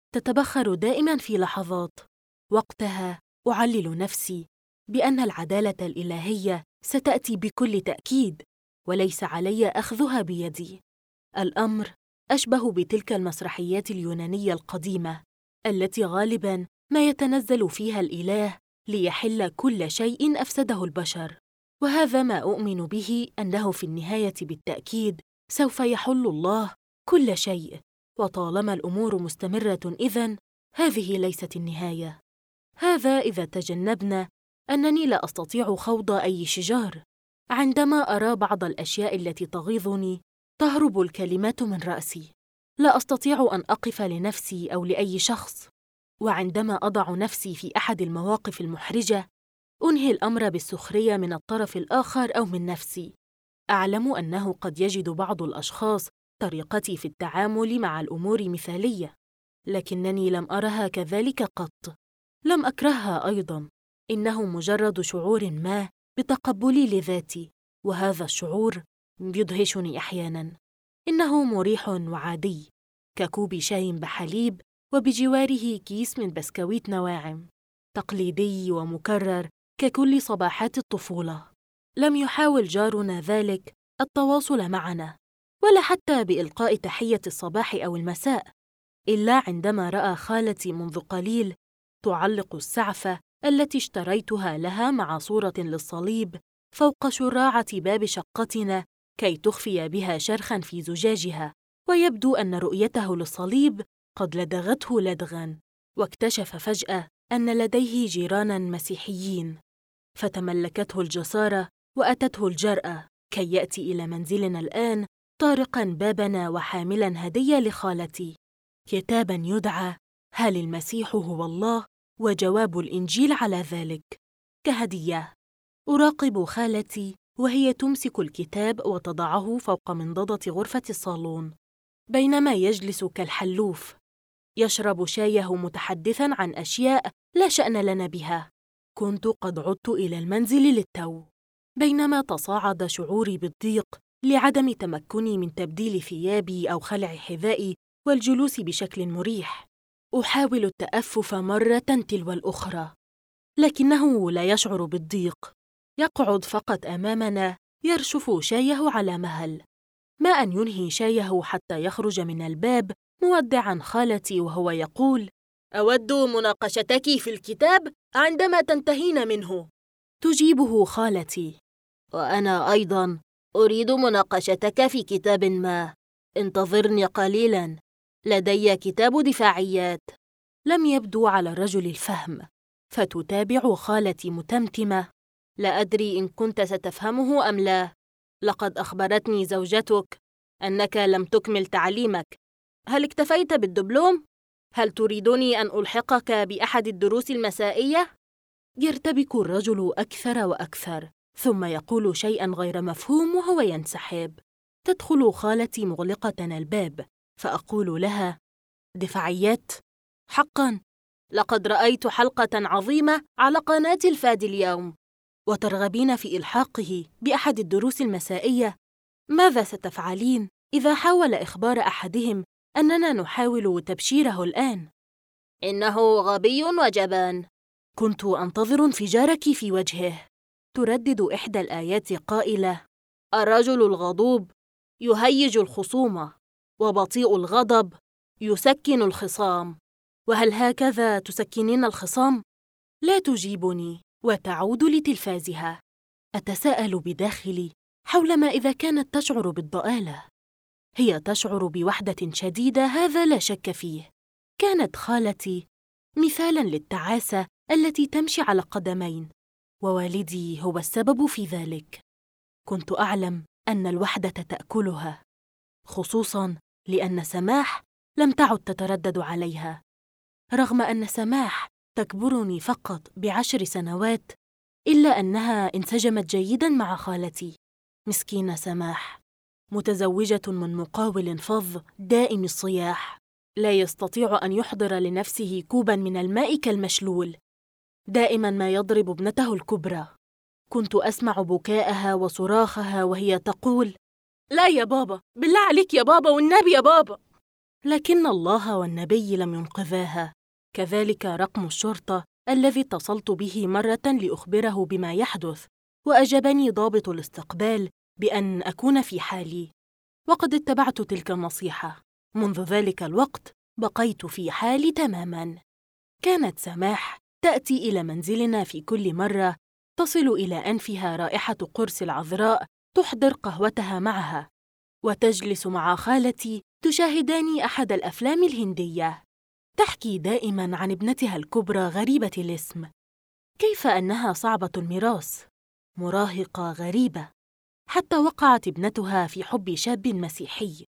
تتبخر دائماً في لحظات. وقتها أعلل نفسي بأن العدالة الإلهية ستأتي بكل تأكيد، وليس علي أخذها بيدي. الأمر أشبه بتلك المسرحيات اليونانية القديمة التي غالباً ما يتنزل فيها الإله ليحل كل شيء أفسده البشر. وهذا ما أؤمن به، أنه في النهاية بالتأكيد سوف يحل الله كل شيء. وطالما الأمور مستمرة إذن هذه ليست النهاية. هذا إذا تجنبنا أنني لا أستطيع خوض أي شجار. عندما أرى بعض الأشياء التي تغيظني تهرب الكلمات من رأسي. لا أستطيع أن أقف لنفسي أو لأي شخص. وعندما أضع نفسي في أحد المواقف المحرجة أنهي الأمر بالسخرية من الطرف الآخر أو من نفسي. أعلم أنه قد يجد بعض الأشخاص طريقتي في التعامل مع الأمور مثالية، لكنني لم أرها كذلك قط. لم أكرهها أيضاً. إنه مجرد شعور ما بتقبلي لذاتي، وهذا الشعور يدهشني أحياناً. إنه مريح وعادي، ككوب شاي بحليب وبجواره كيس من بسكويت نواعم، تقليدي ومكرر ككل صباحات الطفولة. لم يحاول جارنا ذلك التواصل معنا، ولا حتى بإلقاء تحية الصباح أو المساء، إلا عندما رأى خالتي منذ قليل تعلق السعفة التي اشتريتها لها مع صورة للصليب فوق شراعة باب شقتنا كي تخفي بها شرخاً في زجاجها. ويبدو أن رؤيته للصليب قد لدغته لدغاً، واكتشف فجأة أن لديه جيراناً مسيحيين، فتملكته الجسارة وأتته الجرأة كي يأتي إلى منزلنا الآن طارقاً بابنا وحاملاً هدية لخالتي، كتاباً يدعى هل المسيح هو الله؟ وجواب الإنجيل على ذلك، كهدية. أراقب خالتي وهي تمسك الكتاب وتضعه فوق منضدة غرفة الصالون، بينما يجلس كالحلوف يشرب شايه متحدثاً عن أشياء لا شأن لنا بها. كنت قد عدت إلى المنزل للتو، بينما تصاعد شعوري بالضيق لعدم تمكني من تبديل ثيابي أو خلع حذائي والجلوس بشكل مريح. أحاول التأفف مرة تلو الأخرى، لكنه لا يشعر بالضيق. يقعد فقط أمامنا يرشف شايه على مهل، ما أن ينهي شايه حتى يخرج من الباب مودعاً خالتي وهو يقول: أود مناقشتك في الكتاب عندما تنتهين منه. تجيبه خالتي: وأنا أيضاً أريد مناقشتك في كتاب ما. انتظرني قليلاً، لدي كتاب دفاعيات. لم يبدو على الرجل الفهم، فتتابع خالتي متمتمة: لا أدري إن كنت ستفهمه أم لا. لقد أخبرتني زوجتك أنك لم تكمل تعليمك. هل اكتفيت بالدبلوم؟ هل تريدني أن ألحقك بأحد الدروس المسائية؟ يرتبك الرجل أكثر وأكثر، ثم يقول شيئاً غير مفهوم وهو ينسحب. تدخل خالتي مغلقة الباب، فأقول لها: دفاعيات؟ حقاً، لقد رأيت حلقة عظيمة على قناة الفاد اليوم، وترغبين في إلحاقه بأحد الدروس المسائية. ماذا ستفعلين إذا حاول إخبار أحدهم أننا نحاول تبشيره الآن؟ إنه غبي وجبان. كنت أنتظر انفجارك في وجهه. تردد إحدى الآيات قائلة: الرجل الغضوب يهيج الخصومة، وبطيء الغضب يسكن الخصام. وهل هكذا تسكنين الخصام؟ لا تجيبني، وتعود لتلفازها. أتساءل بداخلي حول ما إذا كانت تشعر بالضآلة. هي تشعر بوحدة شديدة، هذا لا شك فيه. كانت خالتي مثالاً للتعاسة التي تمشي على قدمين، ووالدي هو السبب في ذلك. كنت أعلم أن الوحدة تأكلها، خصوصاً لأن سماح لم تعد تتردد عليها. رغم أن سماح تكبرني فقط ب10 سنوات، إلا أنها انسجمت جيداً مع خالتي. مسكينة سماح، متزوجة من مقاول فظ دائم الصياح، لا يستطيع أن يحضر لنفسه كوباً من الماء كالمشلول، دائماً ما يضرب ابنته الكبرى. كنت أسمع بكاءها وصراخها وهي تقول: لا يا بابا، بالله عليك يا بابا، والنبي يا بابا. لكن الله والنبي لم ينقذاها. كذلك رقم الشرطة الذي اتصلت به مرة لأخبره بما يحدث، وأجابني ضابط الاستقبال بأن أكون في حالي، وقد اتبعت تلك النصيحة. منذ ذلك الوقت بقيت في حالي تماماً. كانت سماح تأتي إلى منزلنا في كل مرة تصل إلى أنفها رائحة قرص العذراء، تحضر قهوتها معها، وتجلس مع خالتي تشاهدان أحد الأفلام الهندية. تحكي دائماً عن ابنتها الكبرى غريبة الاسم، كيف أنها صعبة الميراث، مراهقة غريبة، حتى وقعت ابنتها في حب شاب مسيحي،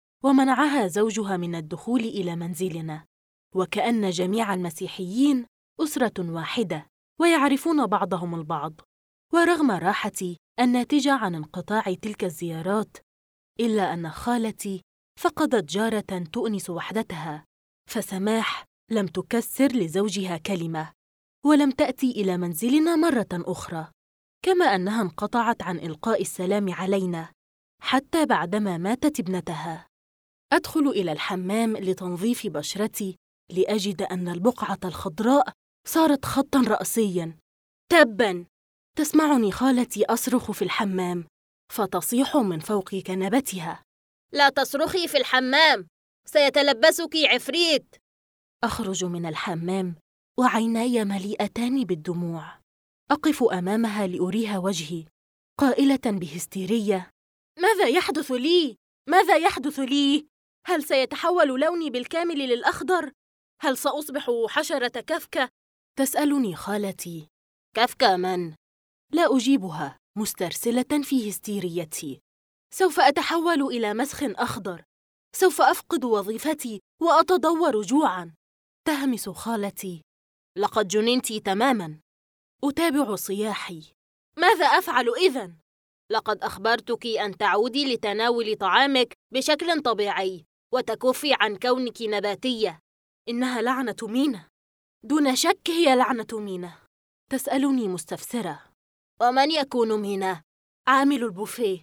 ومنعها زوجها من الدخول إلى منزلنا، وكأن جميع المسيحيين أسرة واحدة ويعرفون بعضهم البعض. ورغم راحتي الناتجة عن انقطاع تلك الزيارات، إلا أن خالتي فقدت جارة تؤنس وحدتها، فسماح لم تكسر لزوجها كلمة، ولم تأتي إلى منزلنا مرة أخرى، كما أنها انقطعت عن إلقاء السلام علينا حتى بعدما ماتت ابنتها. أدخل إلى الحمام لتنظيف بشرتي لأجد أن البقعة الخضراء صارت خطاً رأسياً. تباً! تسمعني خالتي أصرخ في الحمام، فتصيح من فوق كنبتها: لا تصرخي في الحمام، سيتلبسك عفريت. أخرج من الحمام وعيناي مليئتان بالدموع. أقف أمامها لأريها وجهي، قائلة بهستيرية: ماذا يحدث لي؟ ماذا يحدث لي؟ هل سيتحول لوني بالكامل للأخضر؟ هل سأصبح حشرة كفكة؟ تسألني خالتي: كفكة من؟ لا أجيبها، مسترسلة في هستيريتي. سوف أتحول إلى مسخ أخضر، سوف أفقد وظيفتي وأتدور جوعاً. تهمس خالتي: لقد جننت تماماً. أتابع صياحي: ماذا أفعل إذن؟ لقد أخبرتك أن تعودي لتناول طعامك بشكل طبيعي وتكفي عن كونك نباتية. إنها لعنة مينا، دون شك هي لعنة مينا. تسألني مستفسرة: ومن يكون مينا؟ عامل البوفيه.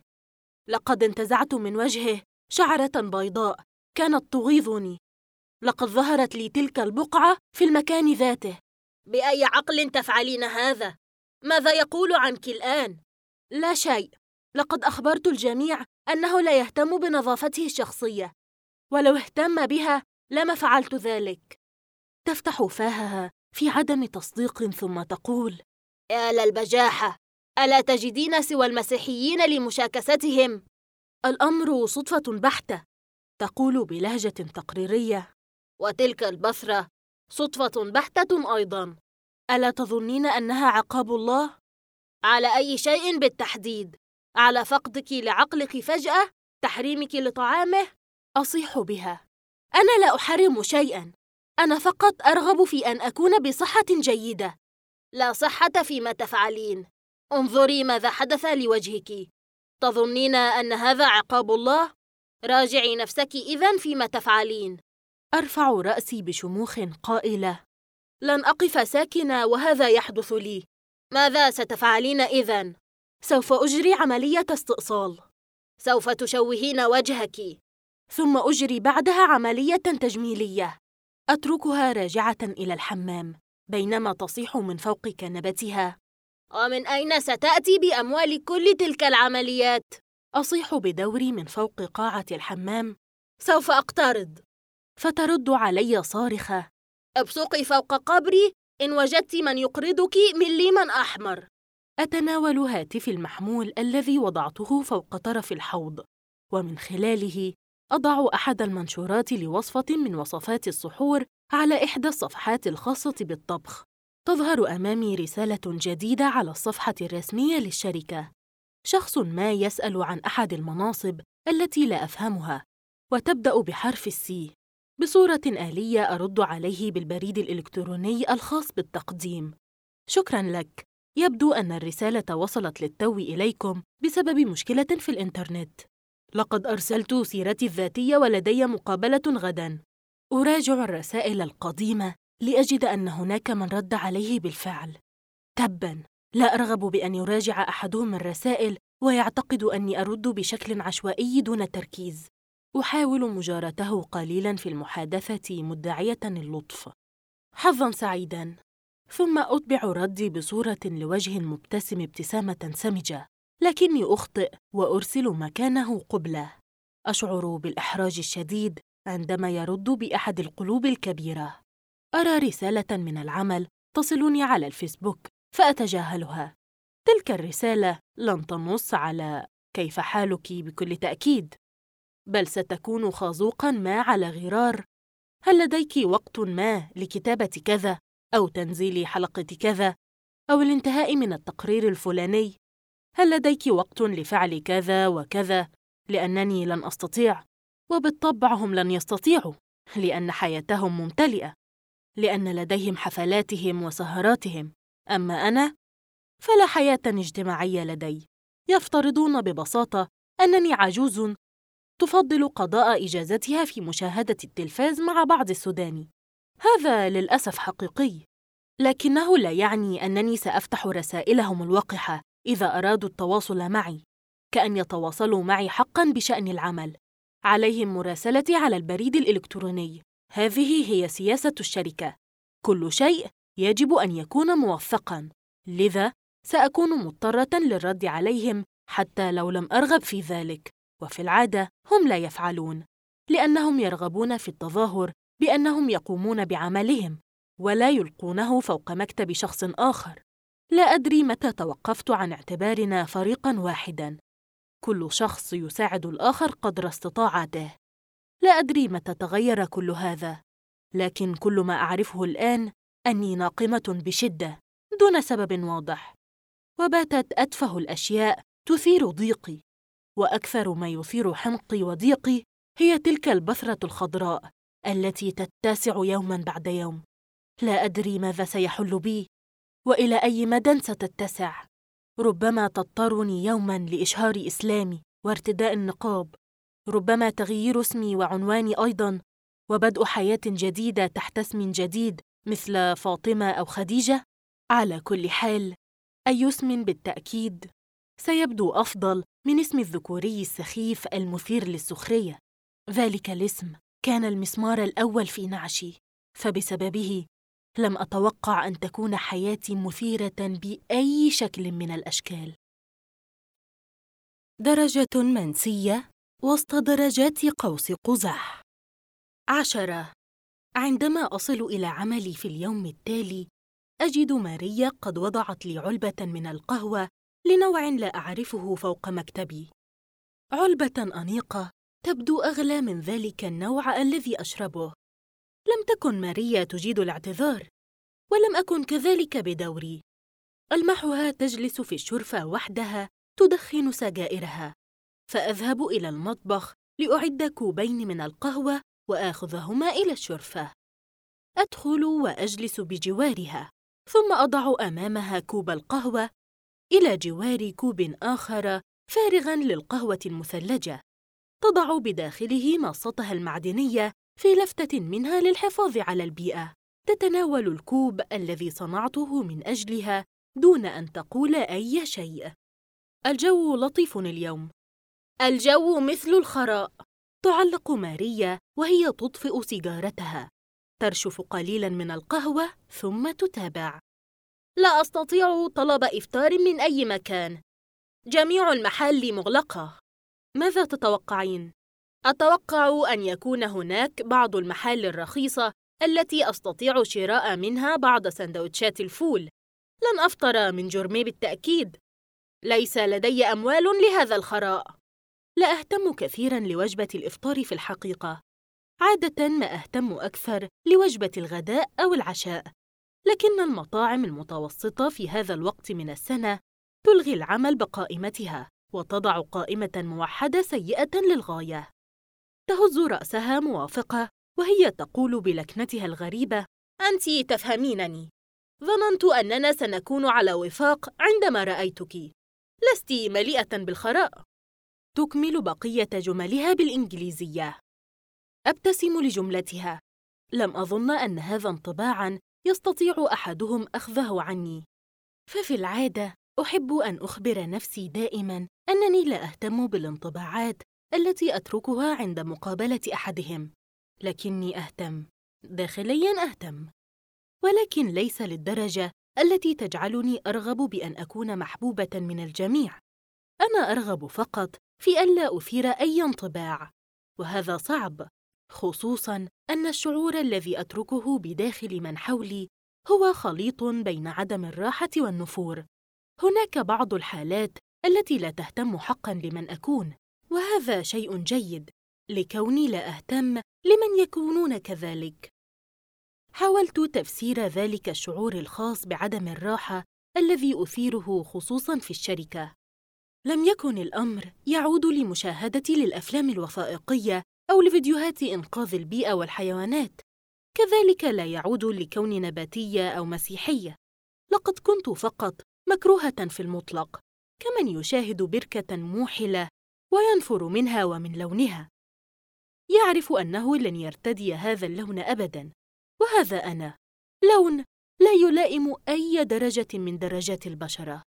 لقد انتزعت من وجهه شعرة بيضاء كانت تغيظني. لقد ظهرت لي تلك البقعة في المكان ذاته. بأي عقل تفعلين هذا؟ ماذا يقول عنك الآن؟ لا شيء. لقد أخبرت الجميع أنه لا يهتم بنظافته الشخصية، ولو اهتم بها لما فعلت ذلك. تفتح فاهها في عدم تصديق ثم تقول: يا للبجاحة، ألا تجدين سوى المسيحيين لمشاكستهم؟ الأمر صدفة بحتة، تقول بلهجة تقريرية. وتلك البصرة صدفة بحتة أيضاً. ألا تظنين أنها عقاب الله؟ على أي شيء بالتحديد؟ على فقدك لعقلك فجأة؟ تحريمك لطعامه؟ أصيح بها. أنا لا أحرم شيئاً، أنا فقط أرغب في أن أكون بصحة جيدة. لا صحة فيما تفعلين. انظري ماذا حدث لوجهك. تظنين أن هذا عقاب الله؟ راجعي نفسك إذن فيما تفعلين. أرفع رأسي بشموخ قائلة: لن أقف ساكنة وهذا يحدث لي. ماذا ستفعلين إذن؟ سوف أجري عملية استئصال. سوف تشوهين وجهك. ثم أجري بعدها عملية تجميلية. أتركها راجعة إلى الحمام بينما تصيح من فوق كنبتها: ومن أين ستأتي بأموال كل تلك العمليات؟ أصيح بدوري من فوق قاعة الحمام: سوف أقترض. فترد علي صارخة: ابصقي فوق قبري إن وجدت من يقرضك من ليمن أحمر. أتناول هاتفي المحمول الذي وضعته فوق طرف الحوض، ومن خلاله أضع أحد المنشورات لوصفة من وصفات السحور على إحدى الصفحات الخاصة بالطبخ. تظهر أمامي رسالة جديدة على الصفحة الرسمية للشركة. شخص ما يسأل عن أحد المناصب التي لا أفهمها، وتبدأ بحرف السي. بصورة آلية أرد عليه بالبريد الإلكتروني الخاص بالتقديم: شكراً لك، يبدو أن الرسالة وصلت للتو إليكم بسبب مشكلة في الإنترنت. لقد أرسلت سيرتي الذاتية ولدي مقابلة غداً. أراجع الرسائل القديمة لأجد أن هناك من رد عليه بالفعل. تباً، لا أرغب بأن يراجع أحدهم الرسائل ويعتقد أني أرد بشكل عشوائي دون تركيز. أحاول مجارته قليلاً في المحادثة مدعية اللطف: حظاً سعيداً. ثم أتبع ردي بصورة لوجه مبتسم ابتسامة سمجة، لكني أخطئ وأرسل مكانه قبلة. أشعر بالإحراج الشديد عندما يرد بأحد القلوب الكبيرة. أرى رسالة من العمل تصلني على الفيسبوك فأتجاهلها. تلك الرسالة لن تنص على كيف حالك بكل تأكيد، بل ستكون خازوقاً ما على غرار: هل لديك وقت ما لكتابة كذا أو تنزيل حلقة كذا أو الانتهاء من التقرير الفلاني؟ هل لديك وقت لفعل كذا وكذا؟ لأنني لن أستطيع، وبالطبع هم لن يستطيعوا، لأن حياتهم ممتلئة، لأن لديهم حفلاتهم وسهراتهم. أما أنا فلا حياة اجتماعية لدي. يفترضون ببساطة أنني عجوز تفضل قضاء إجازتها في مشاهدة التلفاز مع بعض السوداني. هذا للأسف حقيقي، لكنه لا يعني أنني سأفتح رسائلهم الوقحة إذا أرادوا التواصل معي، كأن يتواصلوا معي حقاً بشأن العمل. عليهم مراسلتي على البريد الإلكتروني. هذه هي سياسة الشركة. كل شيء يجب أن يكون موثقاً، لذا سأكون مضطرة للرد عليهم حتى لو لم أرغب في ذلك. وفي العادة هم لا يفعلون، لأنهم يرغبون في التظاهر بأنهم يقومون بعملهم ولا يلقونه فوق مكتب شخص آخر. لا أدري متى توقفت عن اعتبارنا فريقاً واحداً، كل شخص يساعد الآخر قدر استطاعته. لا أدري متى تغير كل هذا، لكن كل ما أعرفه الآن أني ناقمة بشدة دون سبب واضح، وباتت أتفه الأشياء تثير ضيقي، وأكثر ما يثير حمقي وضيقي هي تلك البثرة الخضراء التي تتسع يوماً بعد يوم. لا أدري ماذا سيحل بي وإلى أي مدى ستتسع. ربما تضطرني يوماً لإشهار إسلامي وارتداء النقاب، ربما تغيير اسمي وعنواني أيضاً، وبدء حياة جديدة تحت اسم جديد مثل فاطمة أو خديجة. على كل حال، أي اسم بالتأكيد سيبدو أفضل من اسم الذكوري السخيف المثير للسخرية. ذلك الاسم كان المسمار الأول في نعشي، فبسببه لم أتوقع أن تكون حياتي مثيرة بأي شكل من الأشكال. درجة منسية وسط درجات قوس قزح. 10. عندما أصل إلى عملي في اليوم التالي، أجد ماريا قد وضعت لي علبة من القهوة لنوع لا أعرفه فوق مكتبي. علبة أنيقة تبدو أغلى من ذلك النوع الذي أشربه. لم تكن ماريا تجيد الاعتذار، ولم أكن كذلك بدوري. ألمحها تجلس في الشرفة وحدها تدخن سجائرها، فأذهب إلى المطبخ لأعد كوبين من القهوة وآخذهما إلى الشرفة. أدخل وأجلس بجوارها، ثم أضع أمامها كوب القهوة إلى جوار كوب آخر فارغاً للقهوة المثلجة، تضع بداخله ماصتها المعدنية في لفتة منها للحفاظ على البيئة. تتناول الكوب الذي صنعته من أجلها دون أن تقول أي شيء. الجو لطيف اليوم. الجو مثل الخراء. تعلق ماريا وهي تطفئ سيجارتها، ترشف قليلاً من القهوة ثم تتابع. لا أستطيع طلب إفطار من أي مكان. جميع المحال مغلقة. ماذا تتوقعين؟ أتوقع أن يكون هناك بعض المحال الرخيصة التي أستطيع شراء منها بعض سندوتشات الفول. لن أفطر من جرمي بالتأكيد. ليس لدي أموال لهذا الخراء. لا أهتم كثيراً لوجبة الإفطار في الحقيقة. عادة ما أهتم أكثر لوجبة الغداء أو العشاء، لكن المطاعم المتوسطة في هذا الوقت من السنة تلغي العمل بقائمتها وتضع قائمة موحدة سيئة للغاية. تهز رأسها موافقة وهي تقول بلكنتها الغريبة: أنتِ تفهمينني. ظننت أننا سنكون على وفاق عندما رأيتك. لست مليئة بالخراء. تكمل بقية جملها بالإنجليزية. أبتسم لجملتها. لم أظن أن هذا انطباعاً يستطيع أحدهم أخذه عني، ففي العادة أحب أن أخبر نفسي دائماً أنني لا أهتم بالانطباعات التي أتركها عند مقابلة أحدهم، لكني أهتم، داخلياً أهتم، ولكن ليس للدرجة التي تجعلني أرغب بأن أكون محبوبة من الجميع. أنا أرغب فقط في ألا أثير أي انطباع، وهذا صعب، خصوصاً أن الشعور الذي أتركه بداخل من حولي هو خليط بين عدم الراحة والنفور. هناك بعض الحالات التي لا تهتم حقاً لمن أكون، وهذا شيء جيد لكوني لا أهتم لمن يكونون كذلك. حاولت تفسير ذلك الشعور الخاص بعدم الراحة الذي أثيره خصوصاً في الشركة. لم يكن الأمر يعود لمشاهدتي للأفلام الوثائقية أو لفيديوهات إنقاذ البيئة والحيوانات، كذلك لا يعود لكوني نباتية أو مسيحية. لقد كنت فقط مكروهة في المطلق، كمن يشاهد بركة موحلة وينفر منها ومن لونها. يعرف أنه لن يرتدي هذا اللون أبداً، وهذا أنا، لون لا يلائم أي درجة من درجات البشرة.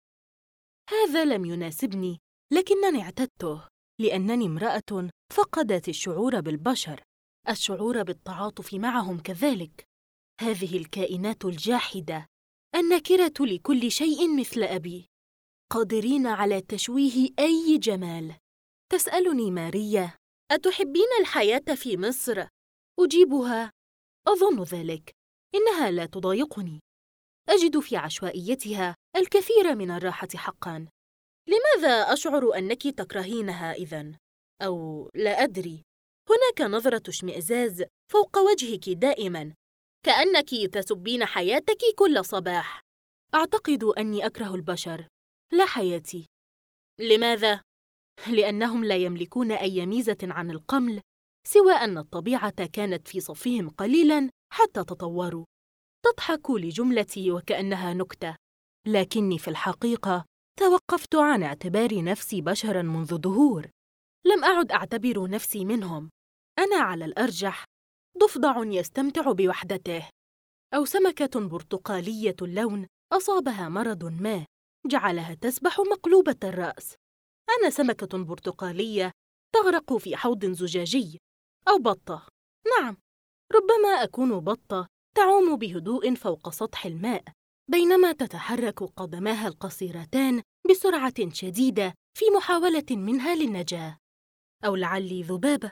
هذا لم يناسبني، لكنني اعتدته لأنني امرأة فقدت الشعور بالبشر، الشعور بالتعاطف معهم كذلك. هذه الكائنات الجاحدة الناكرة لكل شيء مثل أبي، قادرين على تشويه أي جمال. تسألني ماريا: أتحبين الحياة في مصر؟ أجيبها: أظن ذلك. إنها لا تضايقني. أجد في عشوائيتها الكثير من الراحة حقاً. لماذا أشعر أنك تكرهينها إذن؟ أو لا أدري، هناك نظرة اشمئزاز فوق وجهك دائماً، كأنك تسبين حياتك كل صباح. أعتقد أني أكره البشر، لا حياتي. لماذا؟ لأنهم لا يملكون أي ميزة عن القمل، سوى أن الطبيعة كانت في صفهم قليلاً حتى تطوروا. تضحك لجملتي وكأنها نكتة، لكني في الحقيقة توقفت عن اعتبار نفسي بشراً منذ دهور. لم أعد أعتبر نفسي منهم. أنا على الأرجح ضفدع يستمتع بوحدته، أو سمكة برتقالية اللون أصابها مرض ما جعلها تسبح مقلوبة الرأس. أنا سمكة برتقالية تغرق في حوض زجاجي، أو بطة. نعم، ربما أكون بطة تعوم بهدوء فوق سطح الماء، بينما تتحرك قدماها القصيرتان بسرعة شديدة في محاولة منها للنجاة. أو لعلي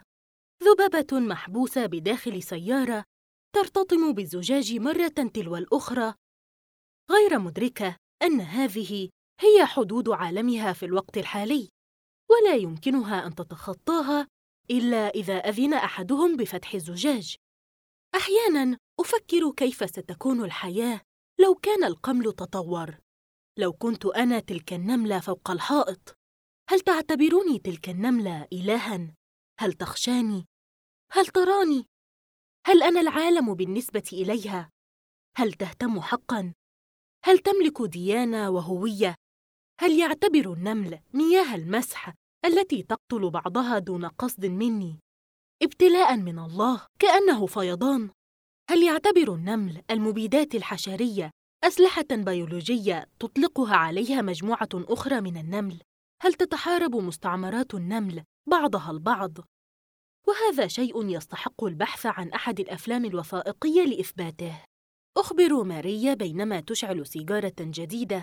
ذبابة محبوسة بداخل سيارة ترتطم بالزجاج مرة تلو الأخرى، غير مدركة أن هذه هي حدود عالمها في الوقت الحالي، ولا يمكنها أن تتخطاها إلا إذا أذن أحدهم بفتح الزجاج. أحياناً أفكر كيف ستكون الحياة لو كان القمل تطور. لو كنت أنا تلك النملة فوق الحائط، هل تعتبرني تلك النملة إلهاً؟ هل تخشاني؟ هل تراني؟ هل أنا العالم بالنسبة إليها؟ هل تهتم حقاً؟ هل تملك ديانة وهوية؟ هل يعتبر النمل مياه المسح التي تقتل بعضها دون قصد مني ابتلاء من الله كأنه فيضان؟ هل يعتبر النمل المبيدات الحشرية أسلحة بيولوجية تطلقها عليها مجموعة أخرى من النمل؟ هل تتحارب مستعمرات النمل بعضها البعض؟ وهذا شيء يستحق البحث عن أحد الأفلام الوثائقية لإثباته. أخبر ماريا بينما تشعل سيجارة جديدة: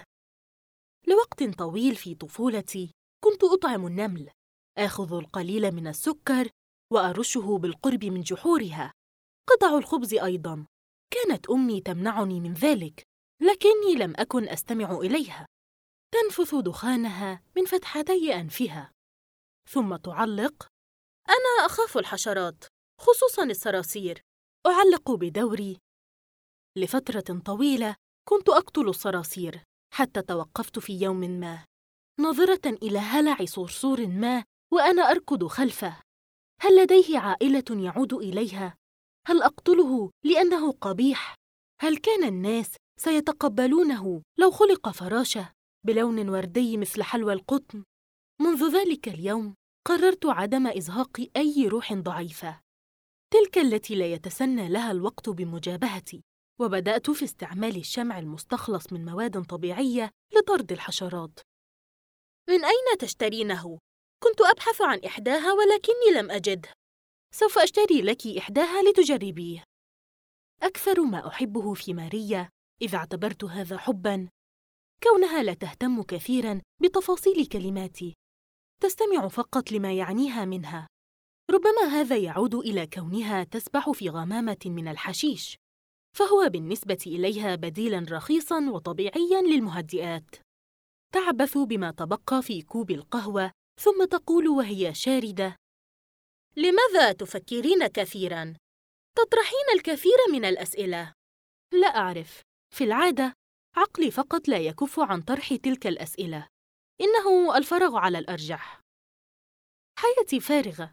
لوقت طويل في طفولتي كنت أطعم النمل، آخذ القليل من السكر وأرشه بالقرب من جحورها، قطع الخبز أيضاً. كانت أمي تمنعني من ذلك، لكني لم أكن أستمع إليها. تنفث دخانها من فتحتي أنفها، ثم تعلق: أنا أخاف الحشرات، خصوصاً الصراصير. أعلق بدوري: لفترة طويلة كنت أقتل الصراصير، حتى توقفت في يوم ما ناظرة إلى هلع صرصور ما وأنا أركض خلفه. هل لديه عائلة يعود إليها؟ هل أقتله لأنه قبيح؟ هل كان الناس سيتقبلونه لو خلق فراشة بلون وردي مثل حلوى القطن؟ منذ ذلك اليوم قررت عدم إزهاق أي روح ضعيفة، تلك التي لا يتسنى لها الوقت بمجابهتي، وبدأت في استعمال الشمع المستخلص من مواد طبيعية لطرد الحشرات. من أين تشترينه؟ كنت أبحث عن إحداها ولكني لم أجده. سوف أشتري لك إحداها لتجربيه. أكثر ما أحبه في ماريا، إذا اعتبرت هذا حباً، كونها لا تهتم كثيراً بتفاصيل كلماتي، تستمع فقط لما يعنيها منها. ربما هذا يعود إلى كونها تسبح في غمامة من الحشيش، فهو بالنسبة إليها بديلاً رخيصاً وطبيعياً للمهدئات. تعبث بما تبقى في كوب القهوة ثم تقول وهي شاردة: لماذا تفكرين كثيراً؟ تطرحين الكثير من الأسئلة. لا أعرف، في العادة عقلي فقط لا يكف عن طرح تلك الأسئلة. إنه الفراغ على الأرجح. حياتي فارغة،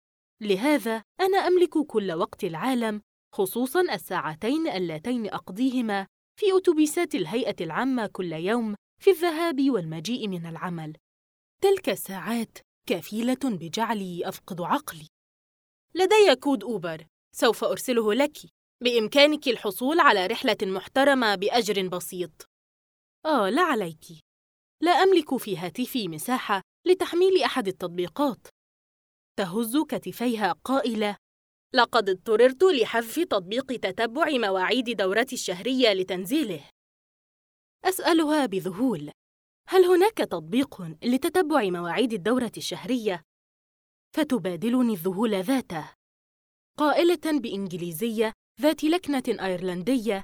لهذا أنا أملك كل وقت العالم، خصوصاً الساعتين اللتين أقضيهما في أتوبيسات الهيئة العامة كل يوم في الذهاب والمجيء من العمل. تلك الساعات كفيلة بجعلي أفقد عقلي. لدي كود أوبر، سوف أرسله لك. بإمكانك الحصول على رحلة محترمة بأجر بسيط. لا عليك، لا أملك في هاتفي مساحة لتحميل أحد التطبيقات. تهز كتفيها قائلة: لقد اضطررت لحذف تطبيق تتبع مواعيد دورتي الشهرية لتنزيله. أسألها بذهول: هل هناك تطبيق لتتبع مواعيد الدورة الشهرية؟ فتبادلني الذهول ذاته، قائلة بإنجليزية ذات لكنة أيرلندية: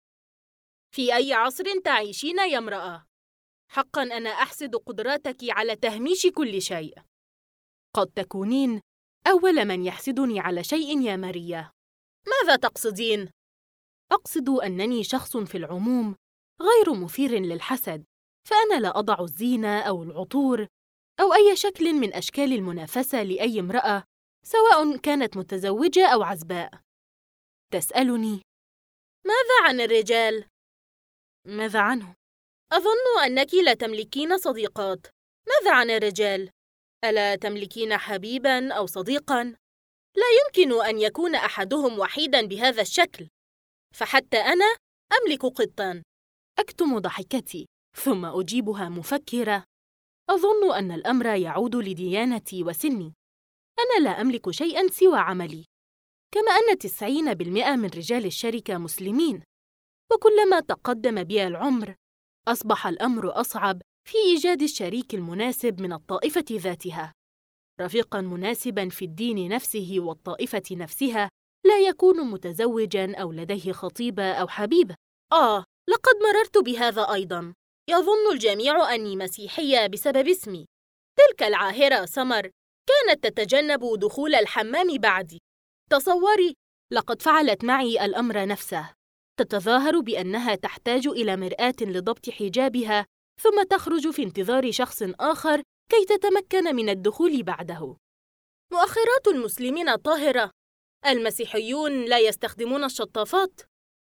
في أي عصر تعيشين يا امرأة؟ حقاً أنا أحسد قدراتك على تهميش كل شيء. قد تكونين أول من يحسدني على شيء يا ماريا. ماذا تقصدين؟ أقصد أنني شخص في العموم غير مثير للحسد، فأنا لا أضع الزينة أو العطور أو أي شكل من أشكال المنافسة لأي امرأة، سواء كانت متزوجة أو عزباء. تسألني: ماذا عن الرجال؟ ماذا عنه؟ أظن أنك لا تملكين صديقات. ماذا عن الرجال؟ ألا تملكين حبيباً أو صديقاً؟ لا يمكن أن يكون أحدهم وحيداً بهذا الشكل، فحتى أنا أملك قطاً. أكتم ضحكتي ثم أجيبها مفكرة: أظن أن الأمر يعود لديانتي وسني. أنا لا أملك شيئاً سوى عملي، كما أن 90% من رجال الشركة مسلمين، وكلما تقدم بي العمر أصبح الأمر أصعب في إيجاد الشريك المناسب من الطائفة ذاتها. رفيقاً مناسباً في الدين نفسه والطائفة نفسها لا يكون متزوجاً أو لديه خطيبة أو حبيبة. لقد مررت بهذا أيضاً. يظن الجميع أني مسيحية بسبب اسمي. تلك العاهرة سمر كانت تتجنب دخول الحمام بعدي. تصوري، لقد فعلت معي الأمر نفسه. تتظاهر بأنها تحتاج إلى مرآة لضبط حجابها، ثم تخرج في انتظار شخص آخر كي تتمكن من الدخول بعده. مؤخرات المسلمين طاهرة. المسيحيون لا يستخدمون الشطافات.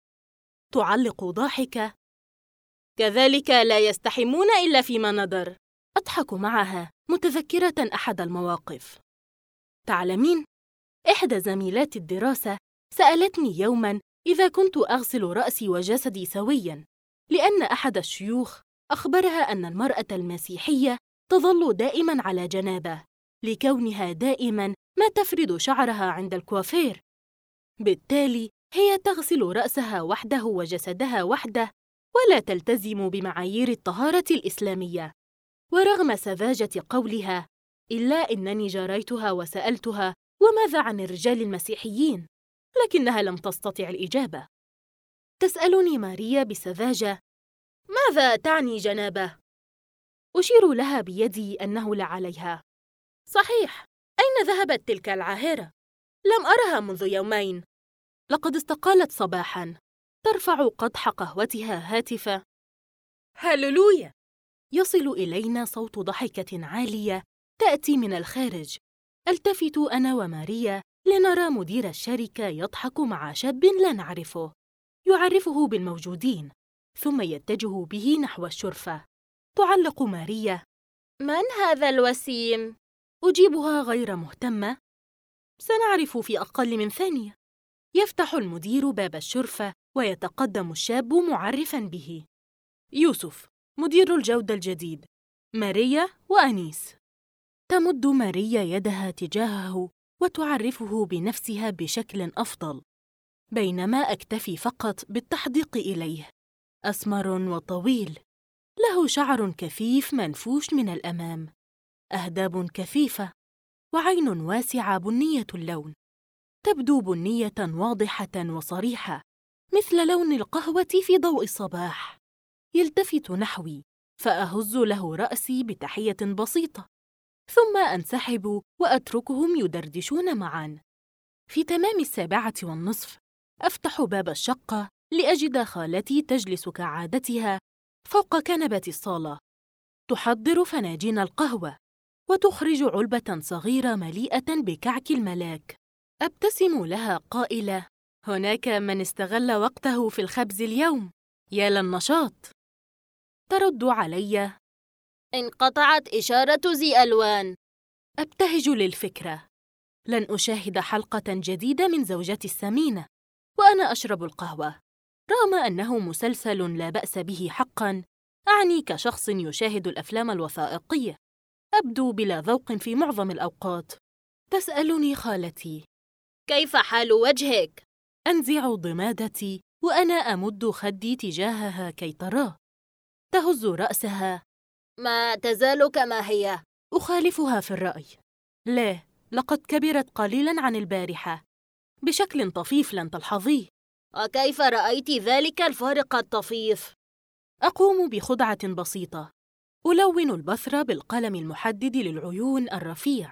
تعلق ضاحكة. كذلك لا يستحمون إلا فيما ندر. أضحك معها متذكرة أحد المواقف. تعلمين، إحدى زميلات الدراسة سألتني يوماً إذا كنت أغسل رأسي وجسدي سوياً، لأن أحد الشيوخ أخبرها أن المرأة المسيحية تظل دائماً على جنابة لكونها دائماً ما تفرد شعرها عند الكوافير. بالتالي هي تغسل رأسها وحده وجسدها وحده، ولا تلتزم بمعايير الطهارة الإسلامية. ورغم سذاجة قولها، إلا إنني جاريتها وسألتها وماذا عن الرجال المسيحيين؟ لكنها لم تستطع الإجابة. تسألني ماريا بسذاجة: ماذا تعني جنابة؟ أشير لها بيدي أنه لا عليها. صحيح، أين ذهبت تلك العاهرة؟ لم أرها منذ يومين. لقد استقالت صباحاً. ترفع قدح قهوتها هاتفة. هاللويا! يصل إلينا صوت ضحكة عالية تأتي من الخارج. التفت أنا وماريا لنرى مدير الشركة يضحك مع شاب لا نعرفه، يعرفه بالموجودين، ثم يتجه به نحو الشرفة. تعلق ماريا: من هذا الوسيم؟ أجيبها غير مهتمة: سنعرف في أقل من ثانية. يفتح المدير باب الشرفة ويتقدم الشاب معرفاً به: يوسف، مدير الجودة الجديد، ماريا وأنيس. تمد ماريا يدها تجاهه وتعرفه بنفسها بشكل أفضل، بينما أكتفي فقط بالتحديق إليه. أسمر وطويل، له شعر كثيف منفوش من الأمام، أهداب كثيفة، وعين واسعة بنية اللون، تبدو بنية واضحة وصريحة مثل لون القهوة في ضوء الصباح. يلتفت نحوي فأهز له رأسي بتحية بسيطة، ثم أنسحب وأتركهم يدردشون معاً. في تمام 7:30 أفتح باب الشقة لأجد خالتي تجلس كعادتها فوق كنبة الصالة، تحضر فناجين القهوة وتخرج علبة صغيرة مليئة بكعك الملاك. أبتسم لها قائلة: هناك من استغل وقته في الخبز اليوم، يا للنشاط. ترد علي: انقطعت إشارة ذي ألوان. أبتهج للفكرة. لن أشاهد حلقة جديدة من زوجتي السمينة وأنا أشرب القهوة. رغم أنه مسلسل لا بأس به حقاً، أعني كشخص يشاهد الأفلام الوثائقية، أبدو بلا ذوق في معظم الأوقات. تسألني خالتي: كيف حال وجهك؟ أنزع ضمادتي وأنا أمد خدي تجاهها كي تراه. تهز رأسها: ما تزال كما هي. أخالفها في الرأي: لا، لقد كبرت قليلاً عن البارحة، بشكل طفيف لن تلحظيه. وكيف رأيت ذلك الفارق الطفيف؟ أقوم بخدعة بسيطة، ألون البثرة بالقلم المحدد للعيون الرفيع،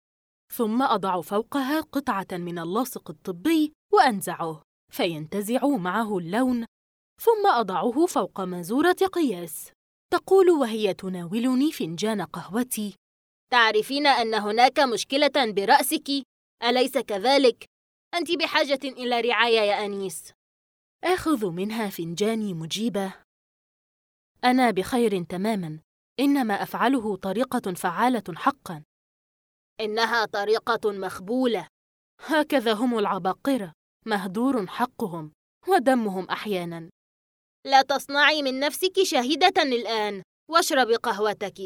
ثم أضع فوقها قطعة من اللاصق الطبي وأنزعه فينتزع معه اللون، ثم أضعه فوق مازورة قياس. تقول وهي تناولني فنجان قهوتي: تعرفين أن هناك مشكلة برأسك، أليس كذلك؟ أنت بحاجة إلى رعاية يا أنيس. آخذ منها فنجاني مجيبة: أنا بخير تماماً، إنما أفعله طريقة فعالة حقاً. إنها طريقة مخبولة. هكذا هم العباقرة، مهدور حقهم ودمهم أحياناً. لا تصنعي من نفسك شاهدة الآن، واشربي قهوتك.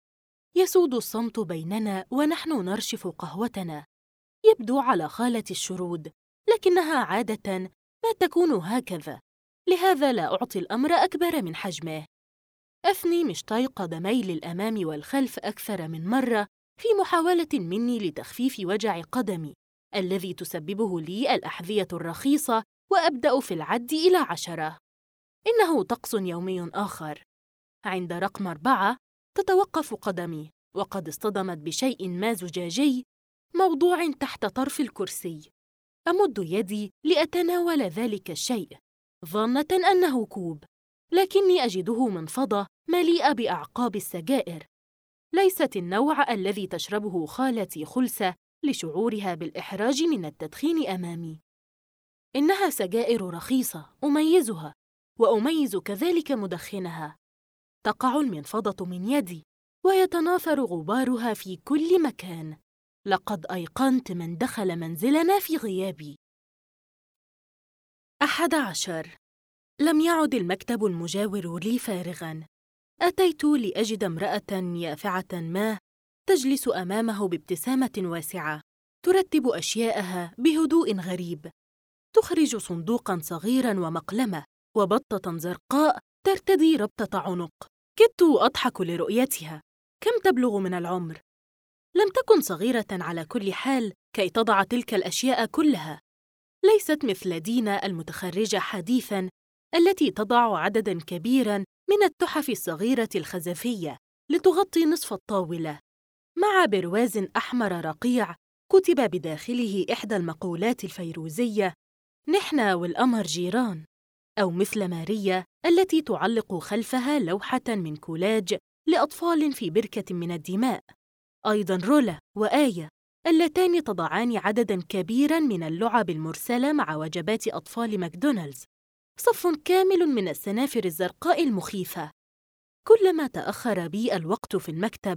يسود الصمت بيننا ونحن نرشف قهوتنا. يبدو على خالة الشرود، لكنها عادة ما تكون هكذا، لهذا لا أعطي الأمر أكبر من حجمه. أثني مشطي قدمي للأمام والخلف أكثر من مرة في محاولة مني لتخفيف وجع قدمي الذي تسببه لي الأحذية الرخيصة، وأبدأ في العد إلى 10. إنه طقس يومي آخر. عند رقم 4 تتوقف قدمي، وقد اصطدمت بشيء ما زجاجي موضوع تحت طرف الكرسي. أمد يدي لأتناول ذلك الشيء ظنة أنه كوب، لكني أجده منفضة مليئة بأعقاب السجائر. ليست النوع الذي تشربه خالتي خلسة لشعورها بالإحراج من التدخين أمامي. إنها سجائر رخيصة أميزها، وأميز كذلك مدخنها. تقع المنفضة من يدي ويتناثر غبارها في كل مكان. لقد أيقنت من دخل منزلنا في غيابي. 11. لم يعد المكتب المجاور لي فارغاً. أتيت لأجد امرأة يافعة ما تجلس أمامه بابتسامة واسعة، ترتب أشياءها بهدوء غريب. تخرج صندوقاً صغيراً ومقلمة وبطة زرقاء ترتدي ربطة عنق. كدت أضحك لرؤيتها. كم تبلغ من العمر؟ لم تكن صغيرة على كل حال كي تضع تلك الأشياء كلها. ليست مثل دينا المتخرجة حديثاً التي تضع عدداً كبيراً من التحف الصغيرة الخزفية لتغطي نصف الطاولة، مع برواز أحمر رقيع كتب بداخله إحدى المقولات الفيروزية: نحن والقمر جيران. أو مثل ماريا التي تعلق خلفها لوحة من كولاج لأطفال في بركة من الدماء. أيضاً رولا وآية اللتان تضعان عدداً كبيراً من اللعب المرسلة مع وجبات أطفال ماكدونالدز. صف كامل من السنافر الزرقاء المخيفة. كلما تأخر بي الوقت في المكتب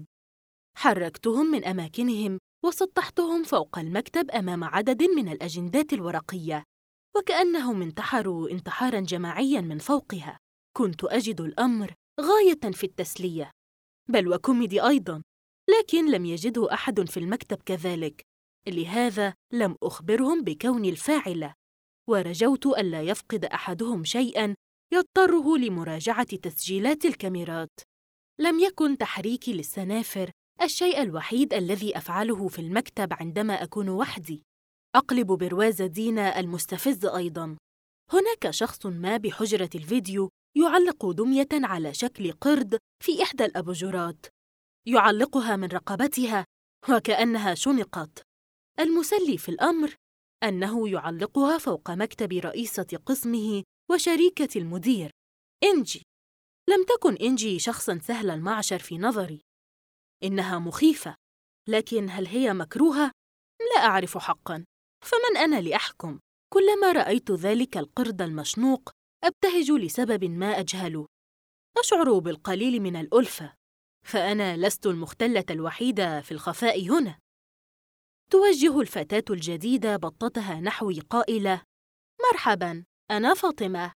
حركتهم من أماكنهم وسطحتهم فوق المكتب أمام عدد من الأجندات الورقية، وكأنهم انتحروا انتحاراً جماعياً من فوقها. كنت أجد الأمر غاية في التسلية، بل وكوميدي أيضاً، لكن لم يجده أحد في المكتب كذلك، لهذا لم أخبرهم بكوني الفاعلة، ورجوت ألا يفقد أحدهم شيئاً يضطره لمراجعة تسجيلات الكاميرات. لم يكن تحريكي للسنافر الشيء الوحيد الذي أفعله في المكتب عندما أكون وحدي. أقلب برواز دينا المستفز أيضاً. هناك شخص ما بحجرة الفيديو يعلق دمية على شكل قرد في إحدى الأباجورات، يعلقها من رقبتها وكأنها شنقت. المسلي في الأمر أنه يعلقها فوق مكتب رئيسة قسمه وشريكة المدير إنجي. لم تكن إنجي شخصاً سهل المعشر في نظري. إنها مخيفة، لكن هل هي مكروهة؟ لا أعرف حقاً، فمن أنا لأحكم؟ كلما رأيت ذلك القرد المشنوق أبتهج لسبب ما أجهله. أشعر بالقليل من الألفة، فأنا لست المختلة الوحيدة في الخفاء هنا. توجه الفتاة الجديدة بطتها نحوي قائلة: مرحباً، أنا فاطمة.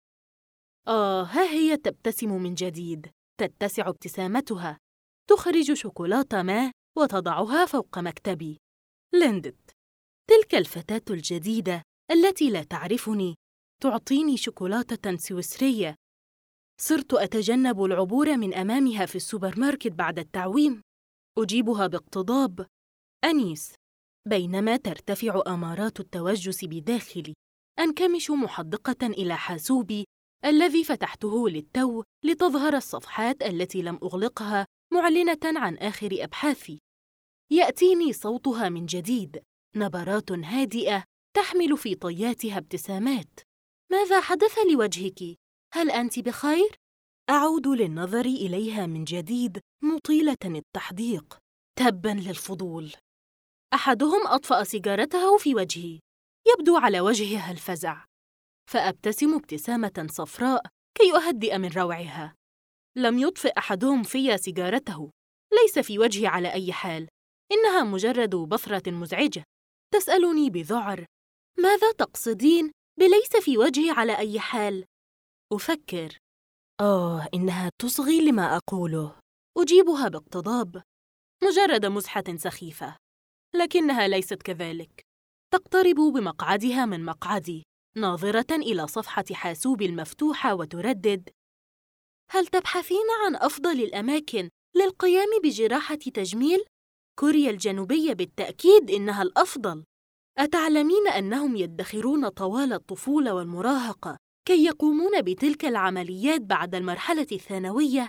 ها هي تبتسم من جديد، تتسع ابتسامتها، تخرج شوكولاتة ما وتضعها فوق مكتبي. ليندت، تلك الفتاة الجديدة التي لا تعرفني، تعطيني شوكولاتة سويسرية. صرت أتجنب العبور من أمامها في السوبر ماركت بعد التعويم. أجيبها باقتضاب: أنيس. بينما ترتفع أمارات التوجس بداخلي، أنكمش محدقة إلى حاسوبي الذي فتحته للتو لتظهر الصفحات التي لم أغلقها معلنة عن آخر أبحاثي. يأتيني صوتها من جديد، نبرات هادئة تحمل في طياتها ابتسامات. ماذا حدث لوجهك؟ هل أنت بخير؟ أعود للنظر إليها من جديد مطيلة التحديق. تباً للفضول. أحدهم أطفأ سيجارته في وجهي، يبدو على وجهها الفزع، فأبتسم ابتسامة صفراء كي أهدئ من روعها. لم يطفئ أحدهم في سيجارته، ليس في وجهي على أي حال، إنها مجرد بثرة مزعجة. تسألني بذعر: ماذا تقصدين بليس في وجهي على أي حال؟ أفكر: إنها تصغي لما أقوله. أجيبها باقتضاب: مجرد مزحة سخيفة. لكنها ليست كذلك. تقترب بمقعدها من مقعدي، ناظرة إلى صفحة حاسوبي المفتوحة وتردد: هل تبحثين عن أفضل الأماكن للقيام بجراحة تجميل؟ كوريا الجنوبية بالتأكيد إنها الأفضل. أتعلمين أنهم يدخرون طوال الطفولة والمراهقة كي يقومون بتلك العمليات بعد المرحلة الثانوية؟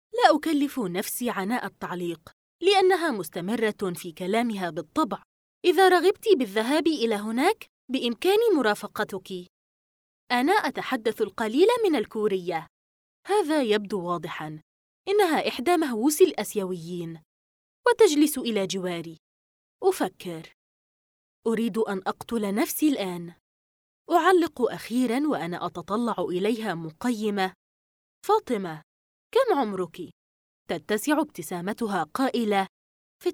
لا أكلف نفسي عناء التعليق، لأنها مستمرة في كلامها بالطبع. إذا رغبت بالذهاب إلى هناك، بإمكاني مرافقتك. أنا أتحدث القليل من الكورية. هذا يبدو واضحاً. إنها إحدى مهووس الآسيويين، وتجلس إلى جواري. أفكر. أريد أن أقتل نفسي الآن. أعلق أخيراً وأنا أتطلع إليها مقيمة. فاطمة، كم عمرك؟ تتسع ابتسامتها قائلة: في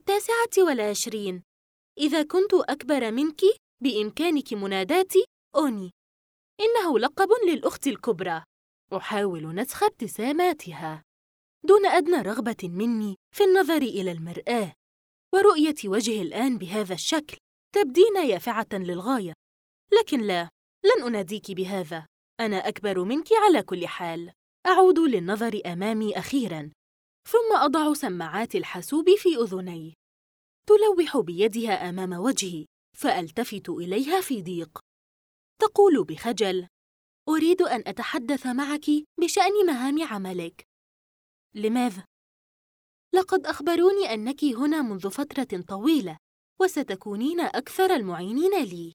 29. إذا كنت أكبر منك بإمكانك مناداتي أوني. إنه لقب للأخت الكبرى. أحاول نسخ ابتساماتها دون أدنى رغبة مني في النظر إلى المرآة ورؤية وجهي الآن بهذا الشكل. تبدين يافعة للغاية، لكن لا، لن أناديك بهذا. أنا أكبر منك على كل حال. أعود للنظر أمامي أخيراً، ثم أضع سماعات الحاسوب في أذني. تلوح بيدها أمام وجهي، فألتفت إليها في ضيق. تقول بخجل: أريد أن أتحدث معك بشأن مهام عملك. لماذا؟ لقد أخبروني أنك هنا منذ فترة طويلة، وستكونين أكثر المعينين لي.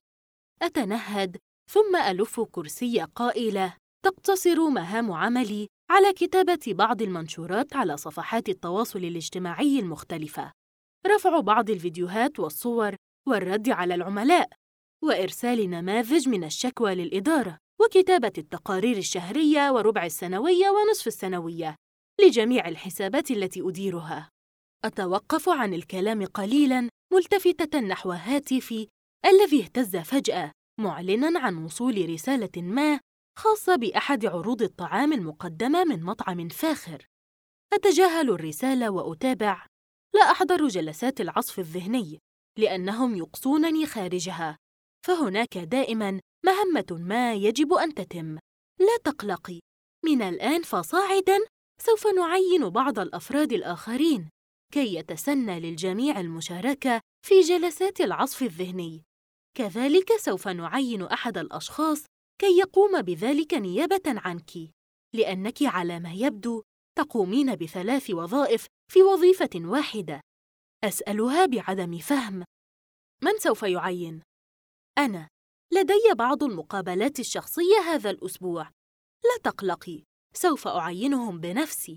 أتنهد ثم ألف كرسي قائلة: تقتصر مهام عملي على كتابة بعض المنشورات على صفحات التواصل الاجتماعي المختلفة، رفع بعض الفيديوهات والصور، والرد على العملاء، وإرسال نماذج من الشكوى للإدارة، وكتابة التقارير الشهرية وربع السنوية ونصف السنوية لجميع الحسابات التي أديرها. أتوقف عن الكلام قليلاً ملتفتة نحو هاتفي الذي اهتز فجأة، معلناً عن وصول رسالة ما خاصة بأحد عروض الطعام المقدمة من مطعم فاخر. أتجاهل الرسالة وأتابع. لا أحضر جلسات العصف الذهني لأنهم يقصونني خارجها، فهناك دائماً مهمة ما يجب أن تتم. لا تقلقي، من الآن فصاعداً سوف نعين بعض الأفراد الآخرين كي يتسنى للجميع المشاركة في جلسات العصف الذهني. كذلك سوف نعين أحد الأشخاص كي يقوم بذلك نيابة عنك، لأنك على ما يبدو تقومين ب3 وظائف في وظيفة واحدة. أسألها بعدم فهم. من سوف يعين؟ أنا. لدي بعض المقابلات الشخصية هذا الأسبوع. لا تقلقي، سوف أعينهم بنفسي.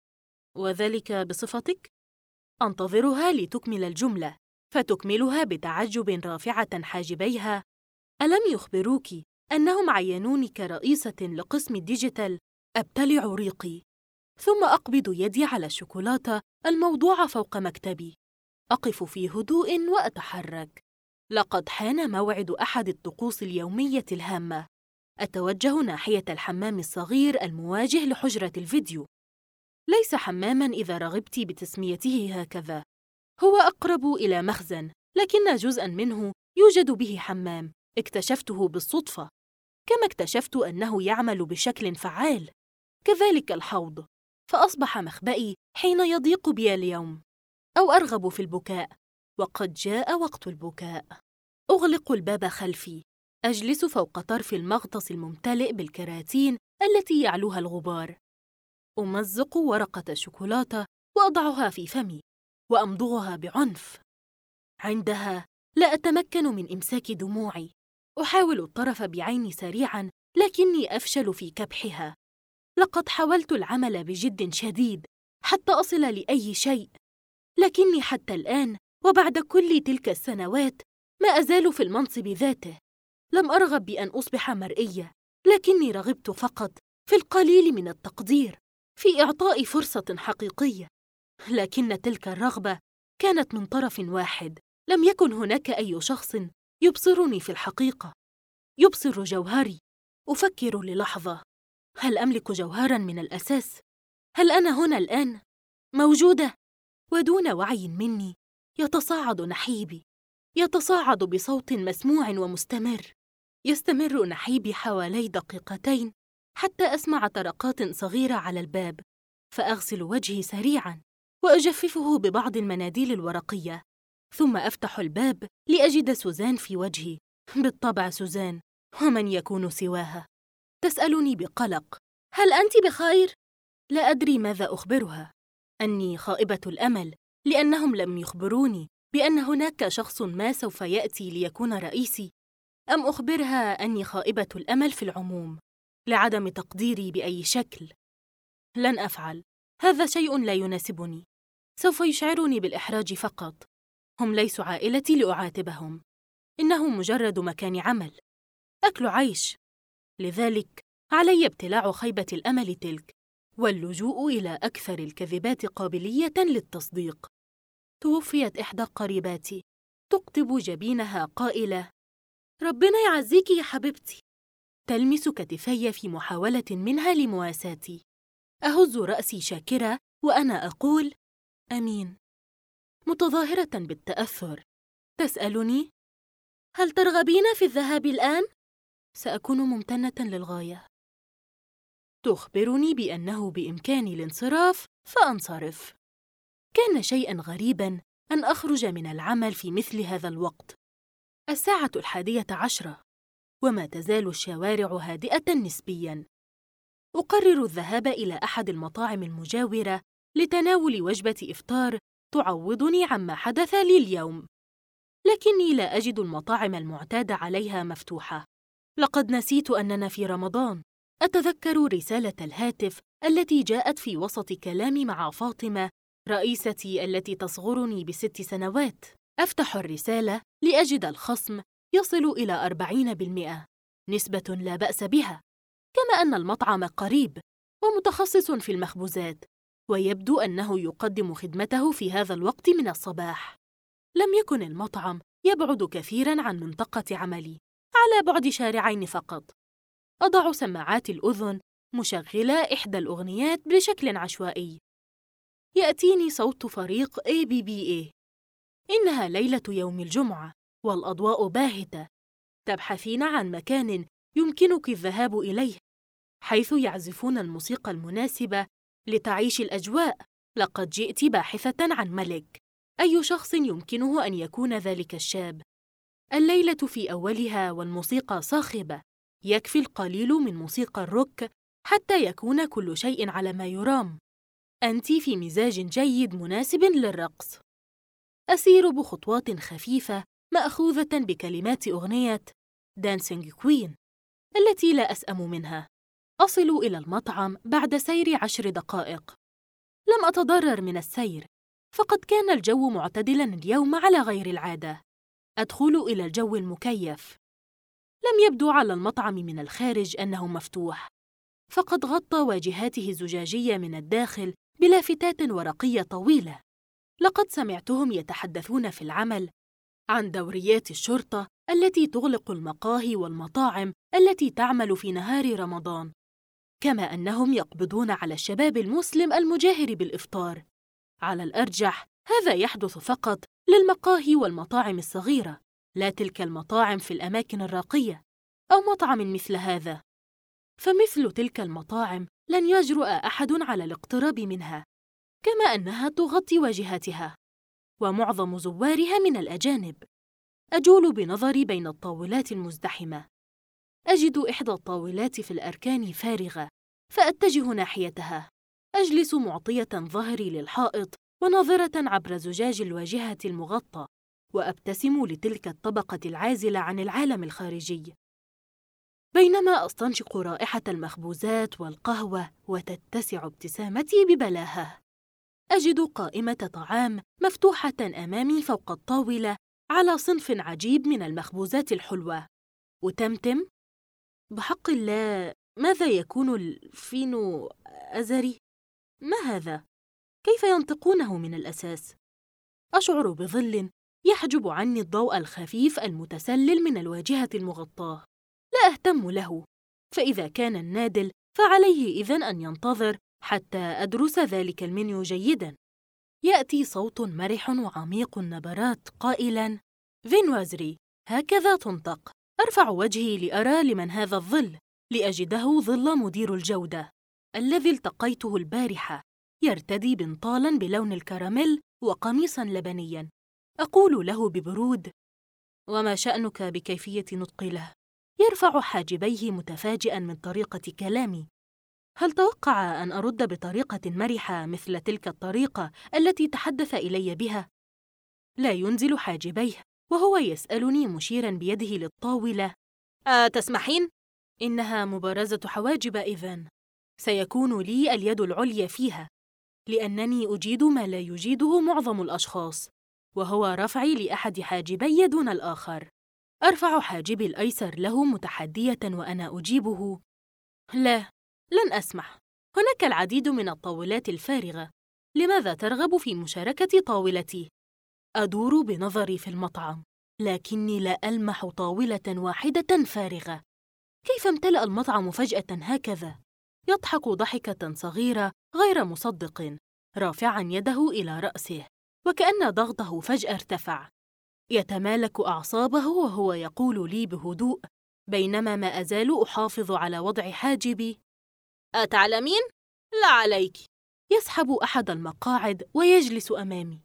وذلك بصفتك؟ أنتظرها لتكمل الجملة، فتكملها بتعجب رافعة حاجبيها: ألم يخبروك أنهم عينوني كرئيسة لقسم الديجيتال؟ أبتلع ريقي، ثم أقبض يدي على الشوكولاتة الموضوعة فوق مكتبي. أقف في هدوء وأتحرك. لقد حان موعد أحد الطقوس اليومية الهامة. أتوجه ناحية الحمام الصغير المواجه لحجرة الفيديو. ليس حماماً إذا رغبت بتسميته هكذا. هو أقرب إلى مخزن، لكن جزءاً منه يوجد به حمام اكتشفته بالصدفة، كما اكتشفت أنه يعمل بشكل فعال. كذلك الحوض، فأصبح مخبئي حين يضيق بي اليوم أو أرغب في البكاء، وقد جاء وقت البكاء. أغلق الباب خلفي. أجلس فوق طرف المغطس الممتلئ بالكراتين التي يعلوها الغبار. أمزق ورقة شوكولاتة وأضعها في فمي وأمضغها بعنف. عندها لا أتمكن من إمساك دموعي. أحاول الطرف بعيني سريعاً، لكني أفشل في كبحها. لقد حاولت العمل بجد شديد حتى أصل لأي شيء، لكني حتى الآن وبعد كل تلك السنوات ما أزال في المنصب ذاته. لم أرغب بأن أصبح مرئية، لكني رغبت فقط في القليل من التقدير، في إعطاء فرصة حقيقية. لكن تلك الرغبة كانت من طرف واحد. لم يكن هناك أي شخص يبصرني في الحقيقة، يبصر جوهري. أفكر للحظة: هل أملك جوهراً من الأساس؟ هل أنا هنا الآن موجودة؟ ودون وعي مني يتصاعد نحيبي، يتصاعد بصوت مسموع ومستمر. يستمر نحيبي حوالي 2 دقيقة حتى أسمع طرقات صغيرة على الباب، فأغسل وجهي سريعاً وأجففه ببعض المناديل الورقية، ثم أفتح الباب لأجد سوزان في وجهي. بالطبع سوزان، ومن يكون سواها؟ تسألني بقلق: هل أنت بخير؟ لا أدري ماذا أخبرها. أني خائبة الأمل لأنهم لم يخبروني بأن هناك شخص ما سوف يأتي ليكون رئيسي، أم أخبرها أني خائبة الأمل في العموم لعدم تقديري بأي شكل؟ لن أفعل، هذا شيء لا يناسبني، سوف يشعرني بالإحراج فقط. هم ليسوا عائلتي لأعاتبهم، إنه مجرد مكان عمل، أكل عيش. لذلك علي ابتلاع خيبة الأمل تلك واللجوء إلى أكثر الكذبات قابلية للتصديق. توفيت إحدى قريباتي تقطب جبينها قائلة: ربنا يعزيك يا حبيبتي. تلمس كتفي في محاولة منها لمواساتي. أهز رأسي شاكرة وأنا أقول: أمين. متظاهرة بالتأثر تسألني: هل ترغبين في الذهاب الآن؟ سأكون ممتنة للغاية. تخبرني بأنه بإمكاني الانصراف فأنصرف. كان شيئاً غريباً أن أخرج من العمل في مثل هذا الوقت. 11:10 وما تزال الشوارع هادئة نسبياً. أقرر الذهاب إلى أحد المطاعم المجاورة لتناول وجبة إفطار تعوضني عما حدث لي اليوم، لكني لا أجد المطاعم المعتادة عليها مفتوحة. لقد نسيت أننا في رمضان. أتذكر رسالة الهاتف التي جاءت في وسط كلامي مع فاطمة رئيستي التي تصغرني ب6 سنوات. أفتح الرسالة لأجد الخصم يصل إلى 40%، نسبة لا بأس بها، كما أن المطعم قريب ومتخصص في المخبوزات، ويبدو أنه يقدم خدمته في هذا الوقت من الصباح. لم يكن المطعم يبعد كثيراً عن منطقة عملي، على بعد شارعين فقط. أضع سماعات الأذن مشغلة إحدى الأغنيات بشكل عشوائي. يأتيني صوت فريق ABBA. إنها ليلة يوم الجمعة والأضواء باهتة. تبحثين عن مكان يمكنك الذهاب إليه، حيث يعزفون الموسيقى المناسبة لتعيش الأجواء. لقد جئت باحثة عن ملك. أي شخص يمكنه أن يكون ذلك الشاب؟ الليلة في أولها والموسيقى صاخبة. يكفي القليل من موسيقى الروك حتى يكون كل شيء على ما يرام. أنت في مزاج جيد مناسب للرقص. أسير بخطوات خفيفة مأخوذة بكلمات أغنية Dancing Queen التي لا أسأم منها. أصل إلى المطعم بعد سير 10 دقائق. لم أتضرر من السير، فقد كان الجو معتدلاً اليوم على غير العادة. أدخل إلى الجو المكيف. لم يبدو على المطعم من الخارج أنه مفتوح، فقد غطى واجهاته الزجاجية من الداخل بلافتات ورقية طويلة. لقد سمعتهم يتحدثون في العمل عن دوريات الشرطة التي تغلق المقاهي والمطاعم التي تعمل في نهار رمضان، كما أنهم يقبضون على الشباب المسلم المجاهر بالإفطار. على الأرجح هذا يحدث فقط للمقاهي والمطاعم الصغيرة، لا تلك المطاعم في الأماكن الراقية أو مطعم مثل هذا. فمثل تلك المطاعم لن يجرؤ أحد على الاقتراب منها، كما أنها تغطي واجهاتها ومعظم زوارها من الأجانب. أجول بنظري بين الطاولات المزدحمة. أجد إحدى الطاولات في الأركان فارغة، فأتجه ناحيتها. أجلس معطية ظهري للحائط وناظرة عبر زجاج الواجهة المغطى، وأبتسم لتلك الطبقة العازلة عن العالم الخارجي، بينما أستنشق رائحة المخبوزات والقهوة وتتسع ابتسامتي ببلاهة. أجد قائمة طعام مفتوحة أمامي فوق الطاولة على صنف عجيب من المخبوزات الحلوة. وتمتم: بحق الله، ماذا يكون الفينو أزري؟ ما هذا؟ كيف ينطقونه من الأساس؟ أشعر بظل يحجب عني الضوء الخفيف المتسلل من الواجهة المغطاة. لا أهتم له، فإذا كان النادل فعليه إذن أن ينتظر حتى أدرس ذلك المنيو جيداً. يأتي صوت مرح وعميق النبرات قائلاً: فينوازري، هكذا تنطق. أرفع وجهي لأرى لمن هذا الظل، لأجده ظل مدير الجودة الذي التقيته البارحة، يرتدي بنطالاً بلون الكراميل وقميصاً لبنياً. أقول له ببرود: وما شأنك بكيفية نطقي له؟ يرفع حاجبيه متفاجئاً من طريقة كلامي. هل توقع أن أرد بطريقة مرحة مثل تلك الطريقة التي تحدث إلي بها؟ لا ينزل حاجبيه وهو يسألني مشيراً بيده للطاولة. تسمحين؟ إنها مبارزة حواجب إذن. سيكون لي اليد العليا فيها، لأنني أجيد ما لا يجيده معظم الأشخاص، وهو رفعي لأحد حاجبي دون الآخر. أرفع حاجبي الأيسر له متحدية وأنا أجيبه: لا، لن أسمح. هناك العديد من الطاولات الفارغة. لماذا ترغب في مشاركة طاولتي؟ أدور بنظري في المطعم، لكني لا ألمح طاولة واحدة فارغة. كيف امتلأ المطعم فجأة هكذا؟ يضحك ضحكة صغيرة غير مصدق، رافعاً يده إلى رأسه، وكأن ضغطه فجأة ارتفع. يتمالك أعصابه وهو يقول لي بهدوء بينما ما أزال أحافظ على وضع حاجبي: أتعلمين؟ لا عليك. يسحب أحد المقاعد ويجلس أمامي.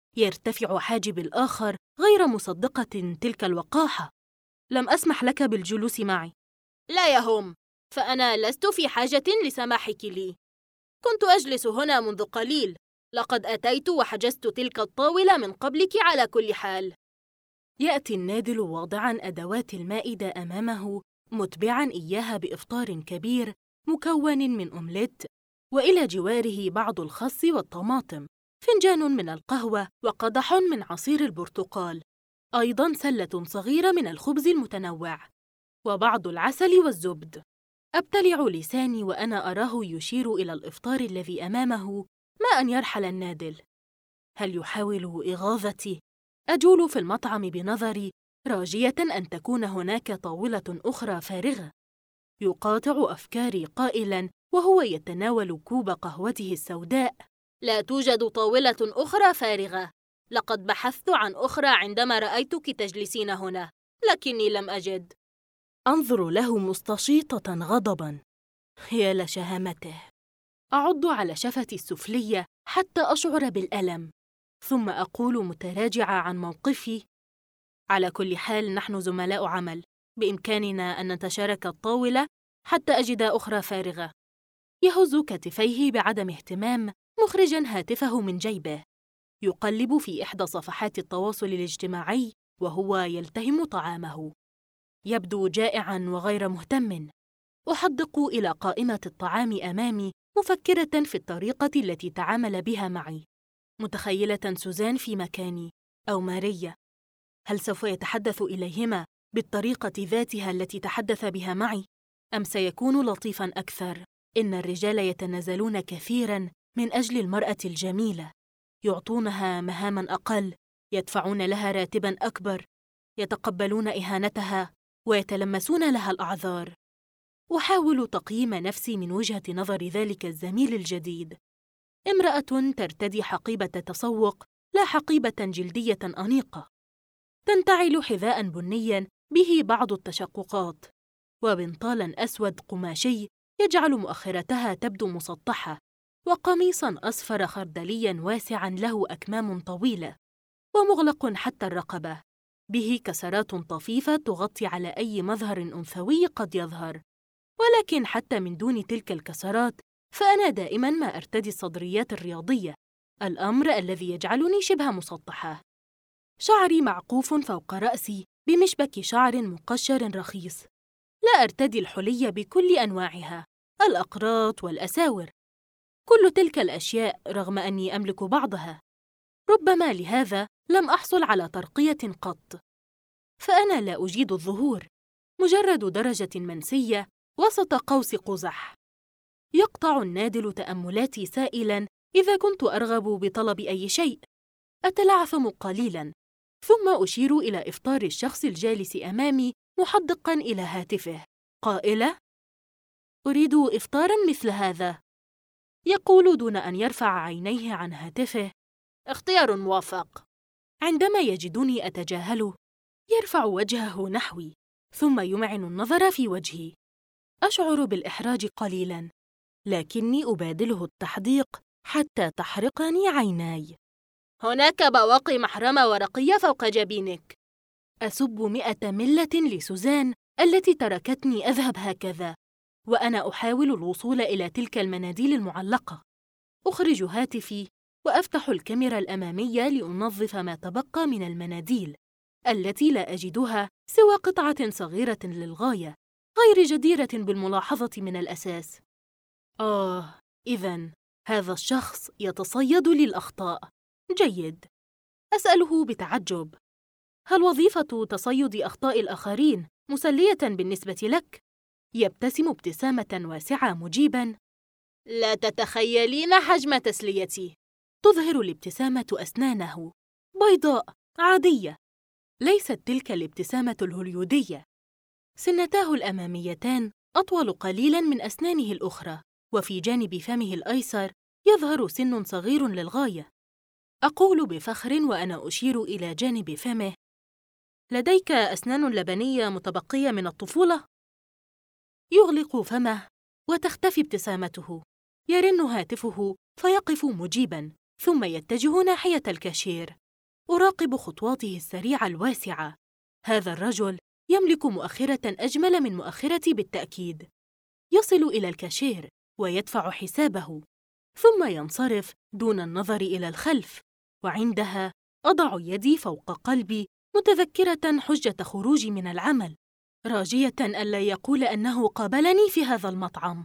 يرتفع حاجبي الآخر غير مصدقة تلك الوقاحة. لم أسمح لك بالجلوس معي. لا يهم، فأنا لست في حاجة لسماحك لي. كنت أجلس هنا منذ قليل. لقد أتيت وحجزت تلك الطاولة من قبلك على كل حال. يأتي النادل واضعاً أدوات المائدة أمامه، متبعاً إياها بإفطار كبير مكون من أومليت، وإلى جواره بعض الخس والطماطم، فنجان من القهوة وقدح من عصير البرتقال، أيضاً سلة صغيرة من الخبز المتنوع، وبعض العسل والزبد. أبتلع لساني وأنا أراه يشير إلى الإفطار الذي أمامه ما أن يرحل النادل. هل يحاول إغاظتي؟ أجول في المطعم بنظري، راجية أن تكون هناك طاولة أخرى فارغة. يقاطع أفكاري قائلاً وهو يتناول كوب قهوته السوداء: لا توجد طاولة أخرى فارغة. لقد بحثت عن أخرى عندما رأيتك تجلسين هنا، لكني لم أجد. أنظر له مستشيطة غضباً. يا لشهامته. أعض على شفتي السفلية حتى أشعر بالألم، ثم أقول متراجعة عن موقفي: على كل حال نحن زملاء عمل، بإمكاننا أن نتشارك الطاولة حتى أجد أخرى فارغة. يهز كتفيه بعدم اهتمام، مخرجاً هاتفه من جيبه. يقلب في إحدى صفحات التواصل الاجتماعي وهو يلتهم طعامه. يبدو جائعاً وغير مهتم. أحدق إلى قائمة الطعام أمامي، مفكرة في الطريقة التي تعامل بها معي، متخيلة سوزان في مكاني أو ماريا. هل سوف يتحدث إليهما بالطريقة ذاتها التي تحدث بها معي؟ أم سيكون لطيفاً أكثر؟ إن الرجال يتنازلون كثيراً من أجل المرأة الجميلة، يعطونها مهاماً أقل، يدفعون لها راتباً أكبر، يتقبلون إهانتها ويتلمسون لها الأعذار. أحاول تقييم نفسي من وجهة نظر ذلك الزميل الجديد. امرأة ترتدي حقيبة تسوق، لا حقيبة جلدية أنيقة. تنتعل حذاء بنياً به بعض التشققات، وبنطالاً أسود قماشي يجعل مؤخرتها تبدو مسطحة، وقميصاً أصفر خردلياً واسعاً له أكمام طويلة، ومغلق حتى الرقبة، به كسرات طفيفة تغطي على أي مظهر أنثوي قد يظهر. ولكن حتى من دون تلك الكسرات فأنا دائماً ما أرتدي الصدريات الرياضية، الأمر الذي يجعلني شبه مسطحة. شعري معقوف فوق رأسي بمشبك شعر مقشر رخيص. لا أرتدي الحلي بكل أنواعها، الأقراط والأساور، كل تلك الأشياء، رغم أني أملك بعضها. ربما لهذا لم أحصل على ترقية قط. فأنا لا أجيد الظهور، مجرد درجة منسية وسط قوس قزح. يقطع النادل تأملاتي سائلاً إذا كنت أرغب بطلب أي شيء. أتلعثم قليلاً، ثم أشير إلى إفطار الشخص الجالس أمامي محدقاً إلى هاتفه، قائلة: أريد إفطاراً مثل هذا. يقول دون أن يرفع عينيه عن هاتفه: اختيار موفق. عندما يجدني أتجاهله، يرفع وجهه نحوي، ثم يمعن النظر في وجهي. أشعر بالإحراج قليلاً، لكني أبادله التحديق حتى تحرقني عيناي. هناك بواقي محرمة ورقية فوق جبينك. أسب 100 ملة لسوزان التي تركتني أذهب هكذا. وأنا أحاول الوصول إلى تلك المناديل المعلقة. أخرج هاتفي وأفتح الكاميرا الأمامية لأنظف ما تبقى من المناديل التي لا أجدها سوى قطعة صغيرة للغاية، غير جديرة بالملاحظة من الأساس. إذن هذا الشخص يتصيد للأخطاء. جيد. أسأله بتعجب: هل وظيفة تصيد أخطاء الآخرين مسلية بالنسبة لك؟ يبتسم ابتسامة واسعة مجيباً: لا تتخيلين حجم تسليتي. تظهر الابتسامة أسنانه بيضاء عادية، ليست تلك الابتسامة الهوليودية. سنتاه الأماميتان أطول قليلاً من أسنانه الأخرى، وفي جانب فمه الأيسر يظهر سن صغير للغاية. أقول بفخر وأنا أشير إلى جانب فمه: لديك أسنان لبنية متبقية من الطفولة؟ يغلق فمه وتختفي ابتسامته. يرن هاتفه فيقف مجيباً، ثم يتجه ناحية الكاشير. أراقب خطواته السريعة الواسعة. هذا الرجل يملك مؤخرة أجمل من مؤخرتي بالتأكيد. يصل إلى الكاشير ويدفع حسابه، ثم ينصرف دون النظر إلى الخلف، وعندها أضع يدي فوق قلبي متذكرة حجة خروجي من العمل، راجية ألا يقول أنه قابلني في هذا المطعم.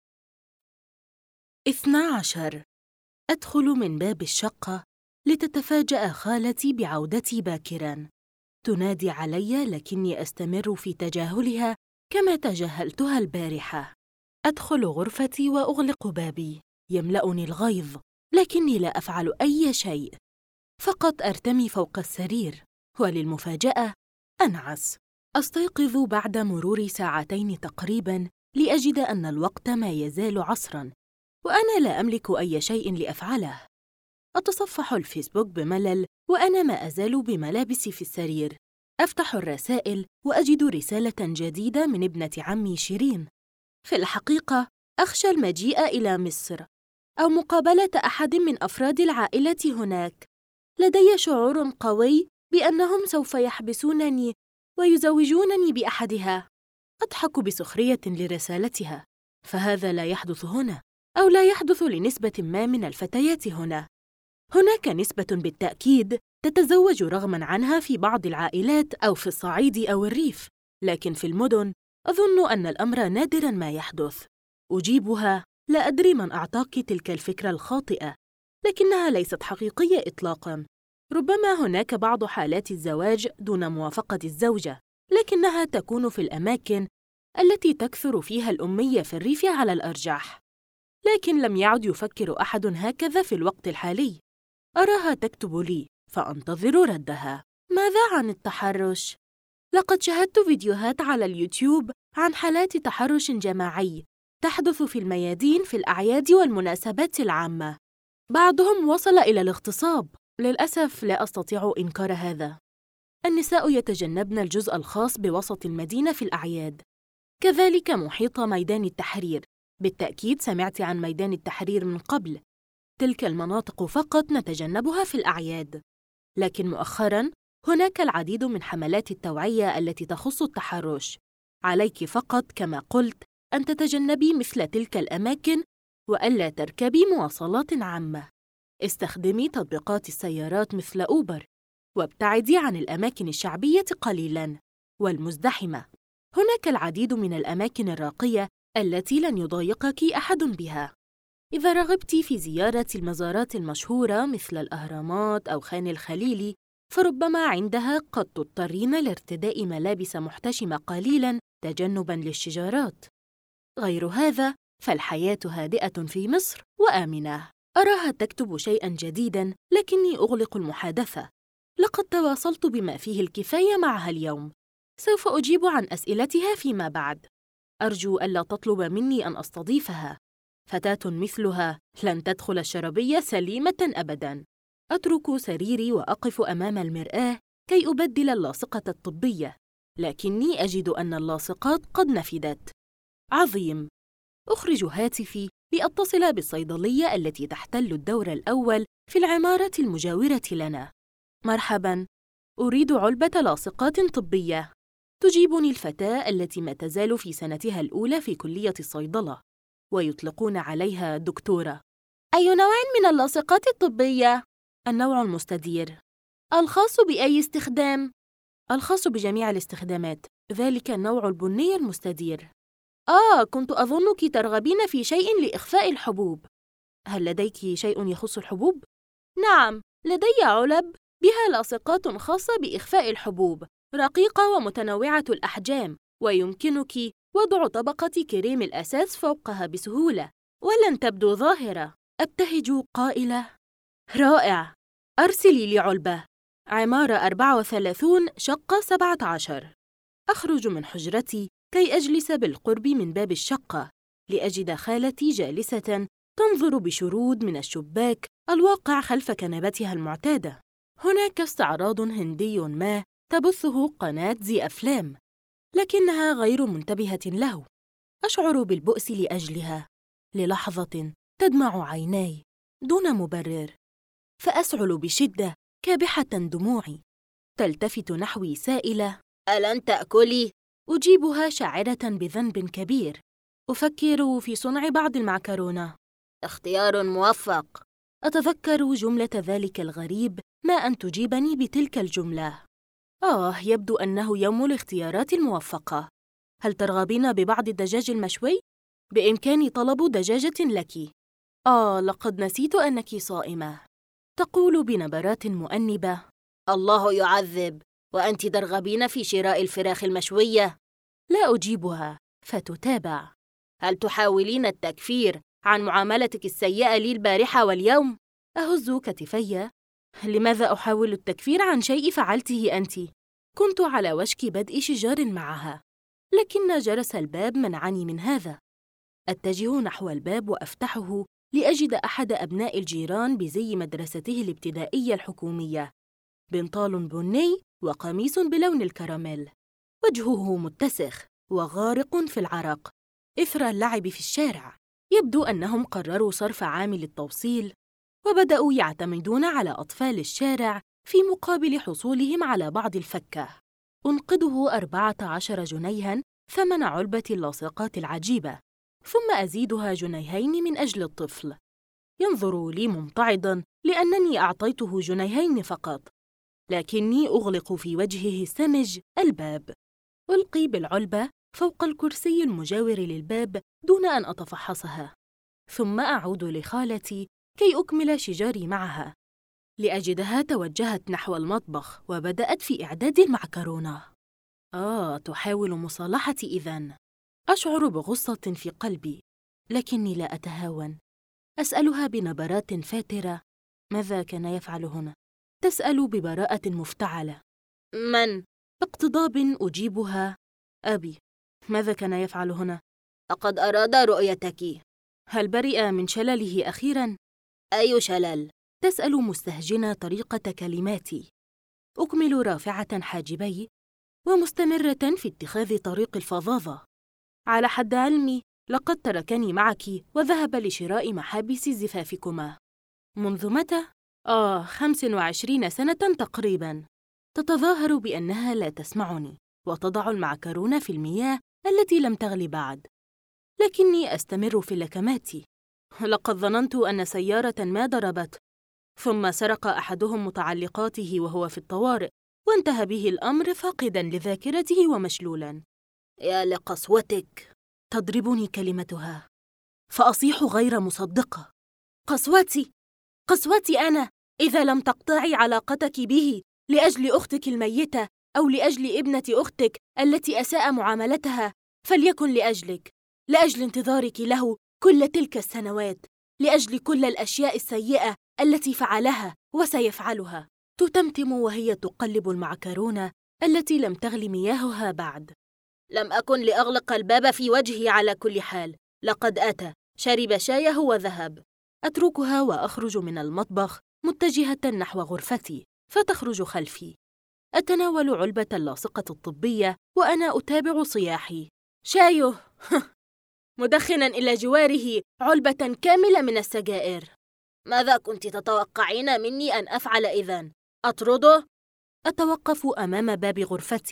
12. أدخل من باب الشقة لتتفاجأ خالتي بعودتي باكراً. تنادي علي لكني أستمر في تجاهلها كما تجاهلتها البارحة. أدخل غرفتي وأغلق بابي. يملأني الغيظ، لكني لا أفعل أي شيء، فقط أرتمي فوق السرير. وللمفاجأة أنعس. أستيقظ بعد مرور ساعتين تقريباً لأجد أن الوقت ما يزال عصراً، وأنا لا أملك أي شيء لأفعله. أتصفح الفيسبوك بملل وأنا ما أزال بملابسي في السرير. أفتح الرسائل وأجد رسالة جديدة من ابنة عمي شيرين. في الحقيقة أخشى المجيء إلى مصر أو مقابلة أحد من أفراد العائلة هناك. لدي شعور قوي بأنهم سوف يحبسونني ويزوجونني بأحدها. أضحك بسخرية لرسالتها، فهذا لا يحدث هنا، أو لا يحدث لنسبة ما من الفتيات هنا. هناك نسبة بالتأكيد تتزوج رغماً عنها في بعض العائلات أو في الصعيد أو الريف، لكن في المدن أظن أن الأمر نادراً ما يحدث. أجيبها: لا أدري من أعطاك تلك الفكرة الخاطئة، لكنها ليست حقيقية إطلاقاً. ربما هناك بعض حالات الزواج دون موافقة الزوجة، لكنها تكون في الأماكن التي تكثر فيها الأمية في الريف على الأرجح. لكن لم يعد يفكر أحد هكذا في الوقت الحالي. أراها تكتب لي فأنتظر ردها. ماذا عن التحرش؟ لقد شاهدت فيديوهات على اليوتيوب عن حالات تحرش جماعي تحدث في الميادين في الأعياد والمناسبات العامة. بعضهم وصل إلى الاغتصاب. للأسف لا أستطيع إنكار هذا. النساء يتجنبن الجزء الخاص بوسط المدينة في الأعياد، كذلك محيط ميدان التحرير. بالتأكيد سمعت عن ميدان التحرير من قبل. تلك المناطق فقط نتجنبها في الأعياد، لكن مؤخراً هناك العديد من حملات التوعية التي تخص التحرش. عليك فقط كما قلت أن تتجنبي مثل تلك الأماكن وألا تركبي مواصلات عامة. استخدمي تطبيقات السيارات مثل أوبر، وابتعدي عن الأماكن الشعبية قليلاً والمزدحمة. هناك العديد من الأماكن الراقية التي لن يضايقك أحد بها. إذا رغبت في زيارة المزارات المشهورة مثل الأهرامات أو خان الخليلي، فربما عندها قد تضطرين لارتداء ملابس محتشمة قليلاً تجنباً للشجارات. غير هذا فالحياة هادئة في مصر وآمنة. أراها تكتب شيئاً جديداً، لكني أغلق المحادثة. لقد تواصلت بما فيه الكفاية معها اليوم. سوف أجيب عن أسئلتها فيما بعد. أرجو ألا تطلب مني أن أستضيفها. فتاة مثلها لن تدخل الشربية سليمة أبداً. أترك سريري وأقف أمام المرآة كي أبدل اللاصقة الطبية، لكني أجد أن اللاصقات قد نفدت. عظيم. أخرج هاتفي لأتصل بالصيدلية التي تحتل الدور الأول في العمارة المجاورة لنا. مرحباً، أريد علبة لاصقات طبية. تجيبني الفتاة التي ما تزال في سنتها الأولى في كلية الصيدلة، ويطلقون عليها دكتورة. أي نوع من اللاصقات الطبية؟ النوع المستدير. الخاص بأي استخدام؟ الخاص بجميع الاستخدامات، ذلك النوع البني المستدير. كنت أظنك ترغبين في شيء لإخفاء الحبوب. هل لديك شيء يخص الحبوب؟ نعم، لدي علب بها لاصقات خاصة بإخفاء الحبوب، رقيقة ومتنوعة الأحجام، ويمكنك وضع طبقة كريم الأساس فوقها بسهولة، ولن تبدو ظاهرة. أبتهج قائلة: رائع! أرسلي لي علبة. عمارة 34 شقة 17. أخرج من حجرتي كي أجلس بالقرب من باب الشقة لأجد خالتي جالسة تنظر بشرود من الشباك الواقع خلف كنبتها المعتادة. هناك استعراض هندي ما تبثه قناة زي أفلام، لكنها غير منتبهة له. أشعر بالبؤس لأجلها. للحظة تدمع عيناي دون مبرر، فأسعل بشدة كابحة دموعي. تلتفت نحوي سائلة: ألن تأكلي؟ أجيبها شاعرة بذنب كبير. أفكر في صنع بعض المعكرونة. اختيار موفق. أتذكر جملة ذلك الغريب ما أن تجيبني بتلك الجملة. يبدو أنه يوم الاختيارات الموفقة. هل ترغبين ببعض الدجاج المشوي؟ بإمكاني طلب دجاجة لك. لقد نسيت أنك صائمة. تقول بنبرات مؤنبة: الله يعذب، وأنت ترغبين في شراء الفراخ المشوية؟ لا أجيبها، فتتابع: هل تحاولين التكفير عن معاملتك السيئة لي البارحة واليوم؟ أهز كتفي. لماذا أحاول التكفير عن شيء فعلته أنت؟ كنت على وشك بدء شجار معها، لكن جرس الباب منعني من هذا. أتجه نحو الباب وأفتحه لأجد أحد أبناء الجيران بزي مدرسته الابتدائية الحكومية، بنطال بني وقميص بلون الكراميل. وجهه متسخ وغارق في العرق إثر اللعب في الشارع. يبدو أنهم قرروا صرف عامل التوصيل، وبدأوا يعتمدون على أطفال الشارع في مقابل حصولهم على بعض الفكة. أنقذه 14 جنيها ثمن علبة اللاصقات العجيبة، ثم أزيدها جنيهين من أجل الطفل. ينظر لي ممتعضاً لأنني أعطيته جنيهين فقط، لكني أغلق في وجهه السمج الباب. ألقي بالعلبة فوق الكرسي المجاور للباب دون أن أتفحصها، ثم أعود لخالتي كي أكمل شجاري معها، لأجدها توجهت نحو المطبخ وبدأت في إعداد المعكرونة. تحاول مصالحتي إذن. أشعر بغصة في قلبي، لكني لا أتهاون. أسألها بنبرات فاترة: ماذا كان يفعل هنا؟ تسأل ببراءة مفتعلة: من؟ باقتضاب أجيبها: أبي. ماذا كان يفعل هنا؟ لقد أراد رؤيتك. هل برئ من شلله أخيراً؟ أي شلل؟ تسأل مستهجنة طريقة كلماتي. أكمل رافعة حاجبي ومستمرة في اتخاذ طريق الفظاظة. على حد علمي لقد تركني معك وذهب لشراء محابس زفافكما. منذ متى؟ 25 سنة تقريباً. تتظاهر بأنها لا تسمعني وتضع المعكرونة في المياه التي لم تغلي بعد، لكني أستمر في لكماتي. لقد ظننت أن سيارة ما ضربت، ثم سرق أحدهم متعلقاته وهو في الطوارئ، وانتهى به الأمر فاقداً لذاكرته ومشلولاً. يا لقسوتك! تضربني كلمتها، فأصيح غير مصدقة: قسوتي أنا! إذا لم تقطعي علاقتك به لأجل أختك الميتة أو لأجل ابنة أختك التي أساء معاملتها، فليكن لأجل انتظارك له كل تلك السنوات، لأجل كل الأشياء السيئة التي فعلها وسيفعلها. تتمتم وهي تقلب المعكرونة التي لم تغل مياهها بعد. لم أكن لأغلق الباب في وجهي على كل حال. لقد أتى، شرب شايه وذهب. أتركها وأخرج من المطبخ متجهة نحو غرفتي، فتخرج خلفي. أتناول علبة اللاصقة الطبية وأنا أتابع صياحي: شايه! مدخناً إلى جواره علبة كاملة من السجائر. ماذا كنت تتوقعين مني أن أفعل إذن؟ أطرده؟ أتوقف أمام باب غرفتي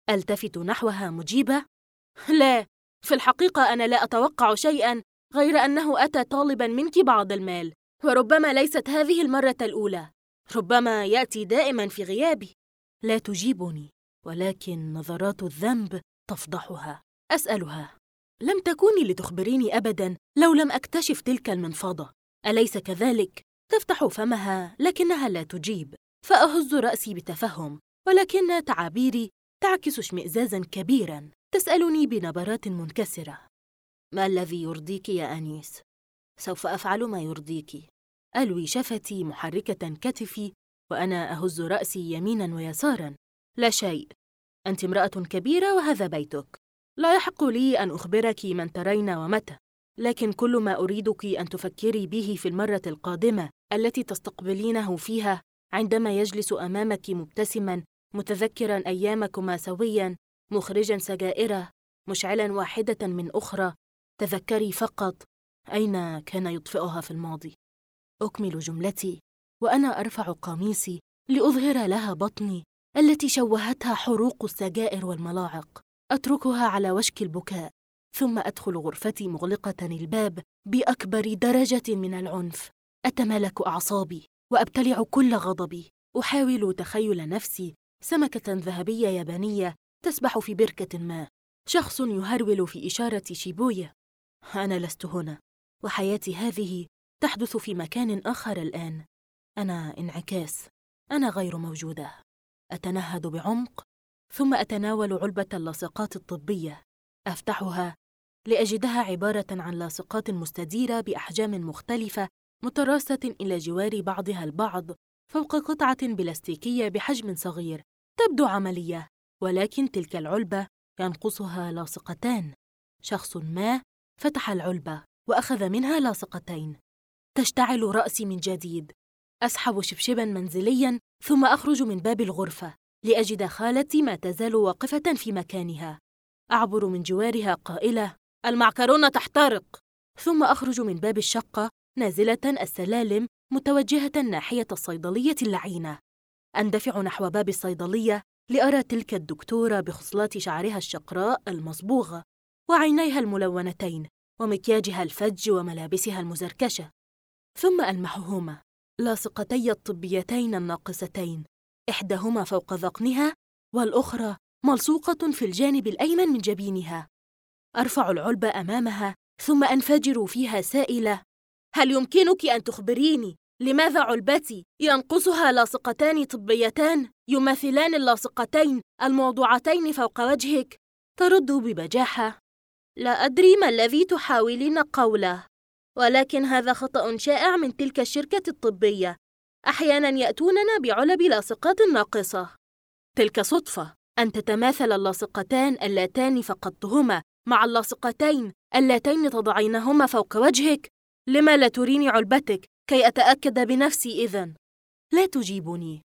ألتفت نحوها مجيبة: لا، في الحقيقة أنا لا أتوقع شيئاً غير أنه أتى طالباً منك بعض المال، وربما ليست هذه المرة الأولى، ربما يأتي دائماً في غيابي. لا تجيبني، ولكن نظرات الذنب تفضحها. أسألها: لم تكوني لتخبريني أبداً لو لم أكتشف تلك المنفضة، أليس كذلك؟ تفتح فمها لكنها لا تجيب، فأهز رأسي بتفهم، ولكن تعابيري تعكس اشمئزازاً كبيراً. تسألني بنبرات منكسرة: ما الذي يرضيك يا أنيس؟ سوف أفعل ما يرضيك. ألوي شفتي محركة كتفي وأنا أهز رأسي يميناً ويساراً. لا شيء، أنت امرأة كبيرة وهذا بيتك، لا يحق لي أن أخبرك من ترين ومتى، لكن كل ما أريدك أن تفكري به في المرة القادمة التي تستقبلينه فيها، عندما يجلس أمامك مبتسماً متذكراً أيامكما سوياً، مخرجاً سجائر، مشعلاً واحدة من أخرى، تذكري فقط أين كان يطفئها في الماضي. أكمل جملتي وأنا أرفع قميصي لأظهر لها بطني التي شوهتها حروق السجائر والملاعق. أتركها على وشك البكاء، ثم أدخل غرفتي مغلقة الباب بأكبر درجة من العنف. أتمالك أعصابي وأبتلع كل غضبي، أحاول تخيل نفسي سمكة ذهبية يابانية تسبح في بركة ما، شخص يهرول في إشارة شيبويا. أنا لست هنا، وحياتي هذه تحدث في مكان آخر الآن. أنا انعكاس، أنا غير موجودة. أتنهد بعمق، ثم أتناول علبة اللاصقات الطبية، أفتحها لأجدها عبارة عن لاصقات مستديرة بأحجام مختلفة متراصة إلى جوار بعضها البعض فوق قطعة بلاستيكية بحجم صغير تبدو عملية، ولكن تلك العلبة ينقصها لاصقتان. شخص ما فتح العلبة وأخذ منها لاصقتين. تشتعل رأسي من جديد. أسحب شبشباً منزلياً ثم أخرج من باب الغرفة لأجد خالتي ما تزال واقفة في مكانها. أعبر من جوارها قائلة: المعكرونة تحترق. ثم أخرج من باب الشقة نازلة السلالم متوجهة ناحية الصيدلية اللعينة. أندفع نحو باب الصيدلية لأرى تلك الدكتورة بخصلات شعرها الشقراء المصبوغة وعينيها الملونتين ومكياجها الفج وملابسها المزركشة، ثم ألمحهما لاصقتي الطبيتين الناقصتين، إحداهما فوق ذقنها والأخرى ملصوقة في الجانب الأيمن من جبينها. أرفع العلبة أمامها ثم أنفجر فيها سائلة: هل يمكنك أن تخبريني لماذا علبتي ينقصها لاصقتان طبيتان يماثلان اللاصقتين الموضوعتين فوق وجهك؟ ترد ببجاحة: لا أدري ما الذي تحاولين قوله، ولكن هذا خطأ شائع من تلك الشركة الطبية، أحياناً يأتوننا بعلب لاصقات ناقصة. تلك صدفة أن تتماثل اللاصقتان اللتان فقدتهما مع اللاصقتين اللتين تضعينهما فوق وجهك. لما لا تريني علبتك كي أتأكد بنفسي إذن؟ لا تجيبني،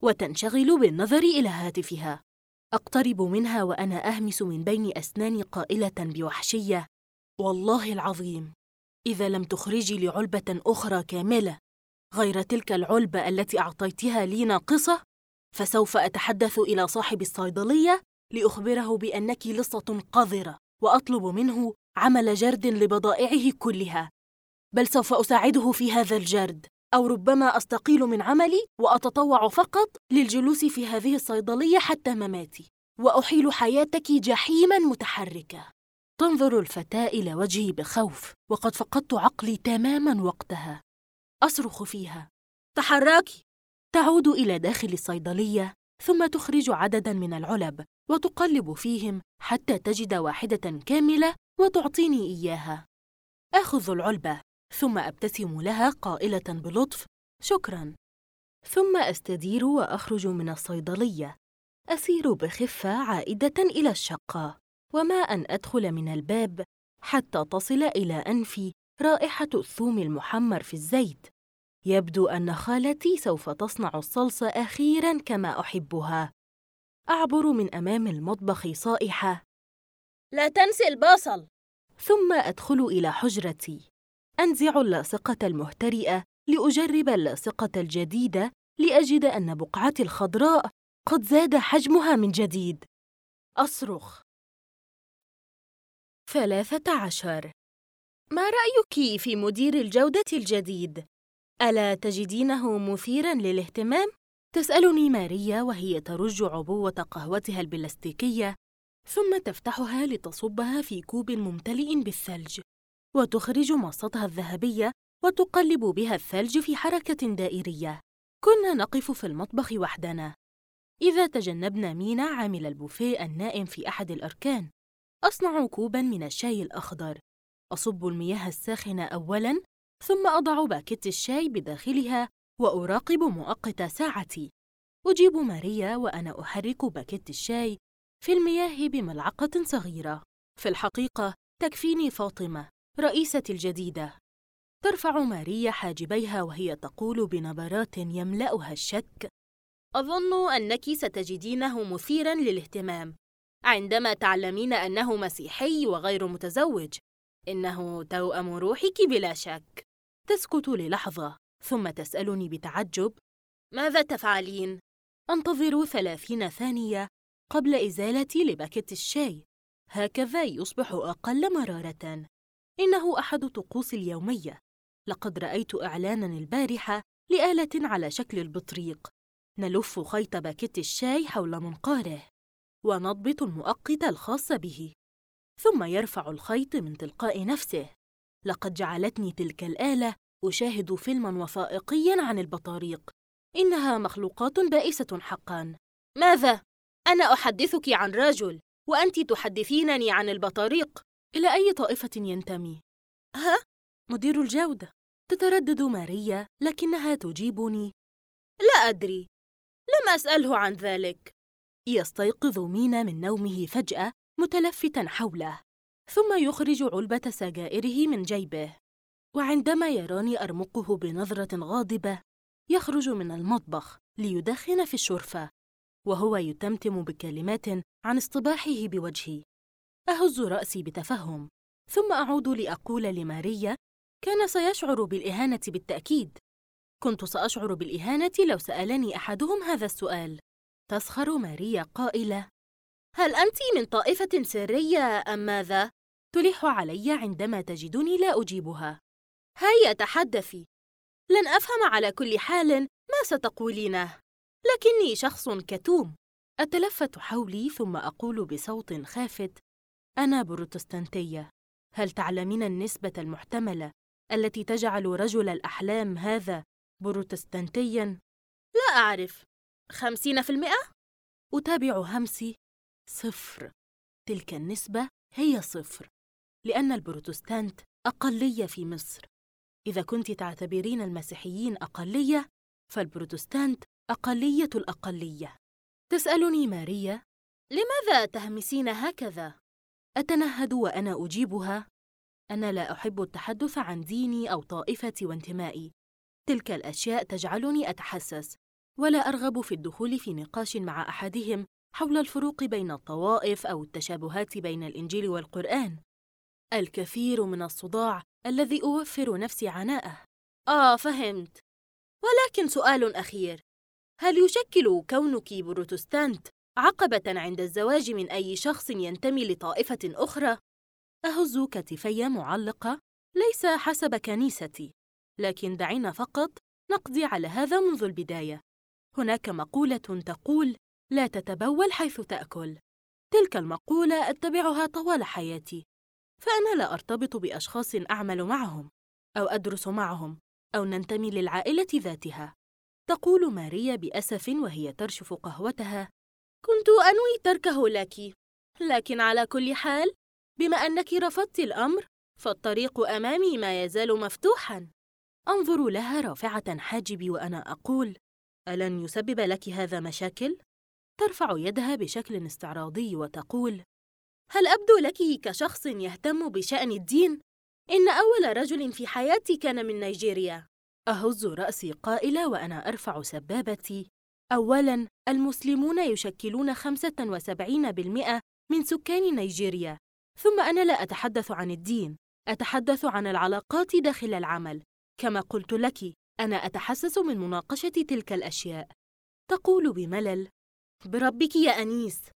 وتنشغل بالنظر إلى هاتفها. أقترب منها وأنا أهمس من بين أسناني قائلة بوحشية: والله العظيم إذا لم تخرجي لي علبة أخرى كاملة غير تلك العلبة التي أعطيتها لي ناقصة، فسوف أتحدث إلى صاحب الصيدلية لأخبره بأنك لصة قذرة، وأطلب منه عمل جرد لبضائعه كلها، بل سوف أساعده في هذا الجرد، أو ربما أستقيل من عملي وأتطوع فقط للجلوس في هذه الصيدلية حتى مماتي، وأحيل حياتك جحيماً متحركة. تنظر الفتاة إلى وجهي بخوف، وقد فقدت عقلي تماماً وقتها. أصرخ فيها: تحركي! تعود إلى داخل الصيدلية، ثم تخرج عدداً من العلب وتقلب فيهم حتى تجد واحدة كاملة وتعطيني إياها. آخذ العلبة ثم أبتسم لها قائلة بلطف: شكراً. ثم أستدير وأخرج من الصيدلية، أسير بخفة عائدة إلى الشقة، وما أن أدخل من الباب حتى تصل إلى أنفي رائحة الثوم المحمر في الزيت. يبدو أن خالتي سوف تصنع الصلصة أخيراً كما أحبها. أعبر من أمام المطبخ صائحة: لا تنسي البصل. ثم أدخل إلى حجرتي، أنزع اللاصقة المهترئة لأجرب اللاصقة الجديدة لأجد أن بقعتي الخضراء قد زاد حجمها من جديد. أصرخ. 13. ما رأيك في مدير الجودة الجديد؟ ألا تجدينه مثيراً للاهتمام؟ تسألني ماريا وهي ترج عبوة قهوتها البلاستيكية، ثم تفتحها لتصبها في كوب ممتلئ بالثلج، وتخرج مصتها الذهبية وتقلب بها الثلج في حركة دائرية. كنا نقف في المطبخ وحدنا، إذا تجنبنا مينا عامل البوفيه النائم في أحد الأركان. أصنع كوباً من الشاي الأخضر، أصب المياه الساخنة أولاً، ثم أضع باكيت الشاي بداخلها وأراقب مؤقت ساعتي. أجيب ماريا وأنا أحرك باكيت الشاي في المياه بملعقة صغيرة. في الحقيقة تكفيني فاطمة رئيستي الجديدة. ترفع ماريا حاجبيها وهي تقول بنبرات يملأها الشك: أظن أنك ستجدينه مثيراً للاهتمام عندما تعلمين أنه مسيحي وغير متزوج. إنه توأم روحك بلا شك. تسكت للحظة ثم تسألني بتعجب: ماذا تفعلين؟ أنتظر 30 ثانية قبل إزالتي لباكيت الشاي، هكذا يصبح أقل مرارة. إنه أحد طقوسي اليومية. لقد رأيت إعلاناً البارحة لآلة على شكل البطريق. نلف خيط باكيت الشاي حول منقاره ونضبط المؤقت الخاص به، ثم يرفع الخيط من تلقاء نفسه. لقد جعلتني تلك الآلة أشاهد فيلماً وثائقياً عن البطاريق. إنها مخلوقات بائسة حقاً. ماذا؟ أنا أحدثك عن رجل وأنت تحدثينني عن البطاريق. إلى أي طائفة ينتمي؟ ها؟ مدير الجودة. تتردد ماريا لكنها تجيبني: لا أدري، لم أسأله عن ذلك. يستيقظ مينا من نومه فجأة متلفتاً حوله، ثم يخرج علبة سجائره من جيبه، وعندما يراني أرمقه بنظرة غاضبة يخرج من المطبخ ليدخن في الشرفة وهو يتمتم بكلمات عن اصطباحه بوجهي. أهز رأسي بتفهم، ثم أعود لأقول لماريا: كان سيشعر بالإهانة بالتأكيد. كنت سأشعر بالإهانة لو سألني أحدهم هذا السؤال. تسخر ماريا قائلة: هل أنت من طائفة سرية أم ماذا؟ تلح علي عندما تجدني لا أجيبها. هيا تحدثي. لن أفهم على كل حال ما ستقولينه، لكني شخص كتوم. أتلفت حولي ثم أقول بصوت خافت: أنا بروتستانتية. هل تعلمين النسبة المحتملة التي تجعل رجل الأحلام هذا بروتستانتياً؟ لا أعرف. 50%؟ أتابع همسي. 0. تلك النسبة هي 0، لأن البروتستانت أقلية في مصر. إذا كنت تعتبرين المسيحيين أقلية، فالبروتستانت أقلية الأقلية. تسألني ماريا: لماذا تهمسين هكذا؟ أتنهد وأنا أجيبها: أنا لا أحب التحدث عن ديني أو طائفتي وانتمائي. تلك الأشياء تجعلني أتحسس، ولا أرغب في الدخول في نقاش مع أحدهم حول الفروق بين الطوائف أو التشابهات بين الإنجيل والقرآن. الكثير من الصداع الذي أوفر نفسي عناءه. فهمت. ولكن سؤال أخير: هل يشكل كونك بروتستانت عقبة عند الزواج من أي شخص ينتمي لطائفة أخرى؟ أهز كتفي معلقة: ليس حسب كنيستي، لكن دعينا فقط نقضي على هذا منذ البداية. هناك مقولة تقول: لا تتبول حيث تأكل. تلك المقولة أتبعها طوال حياتي، فأنا لا أرتبط بأشخاص أعمل معهم أو أدرس معهم أو ننتمي للعائلة ذاتها. تقول ماريا بأسف وهي ترشف قهوتها: كنت أنوي تركه لك، لكن على كل حال بما أنك رفضت الأمر فالطريق أمامي ما يزال مفتوحاً. أنظر لها رافعة حاجبي وأنا أقول: ألن يسبب لك هذا مشاكل؟ ترفع يدها بشكل استعراضي وتقول: هل أبدو لك كشخص يهتم بشأن الدين؟ إن أول رجل في حياتي كان من نيجيريا. أهز رأسي قائلة وأنا أرفع سبابتي: أولاً، المسلمون يشكلون 75% من سكان نيجيريا. ثم أنا لا أتحدث عن الدين، أتحدث عن العلاقات داخل العمل. كما قلت لك، أنا أتحسس من مناقشة تلك الأشياء. تقول بملل: بربك يا أنيس،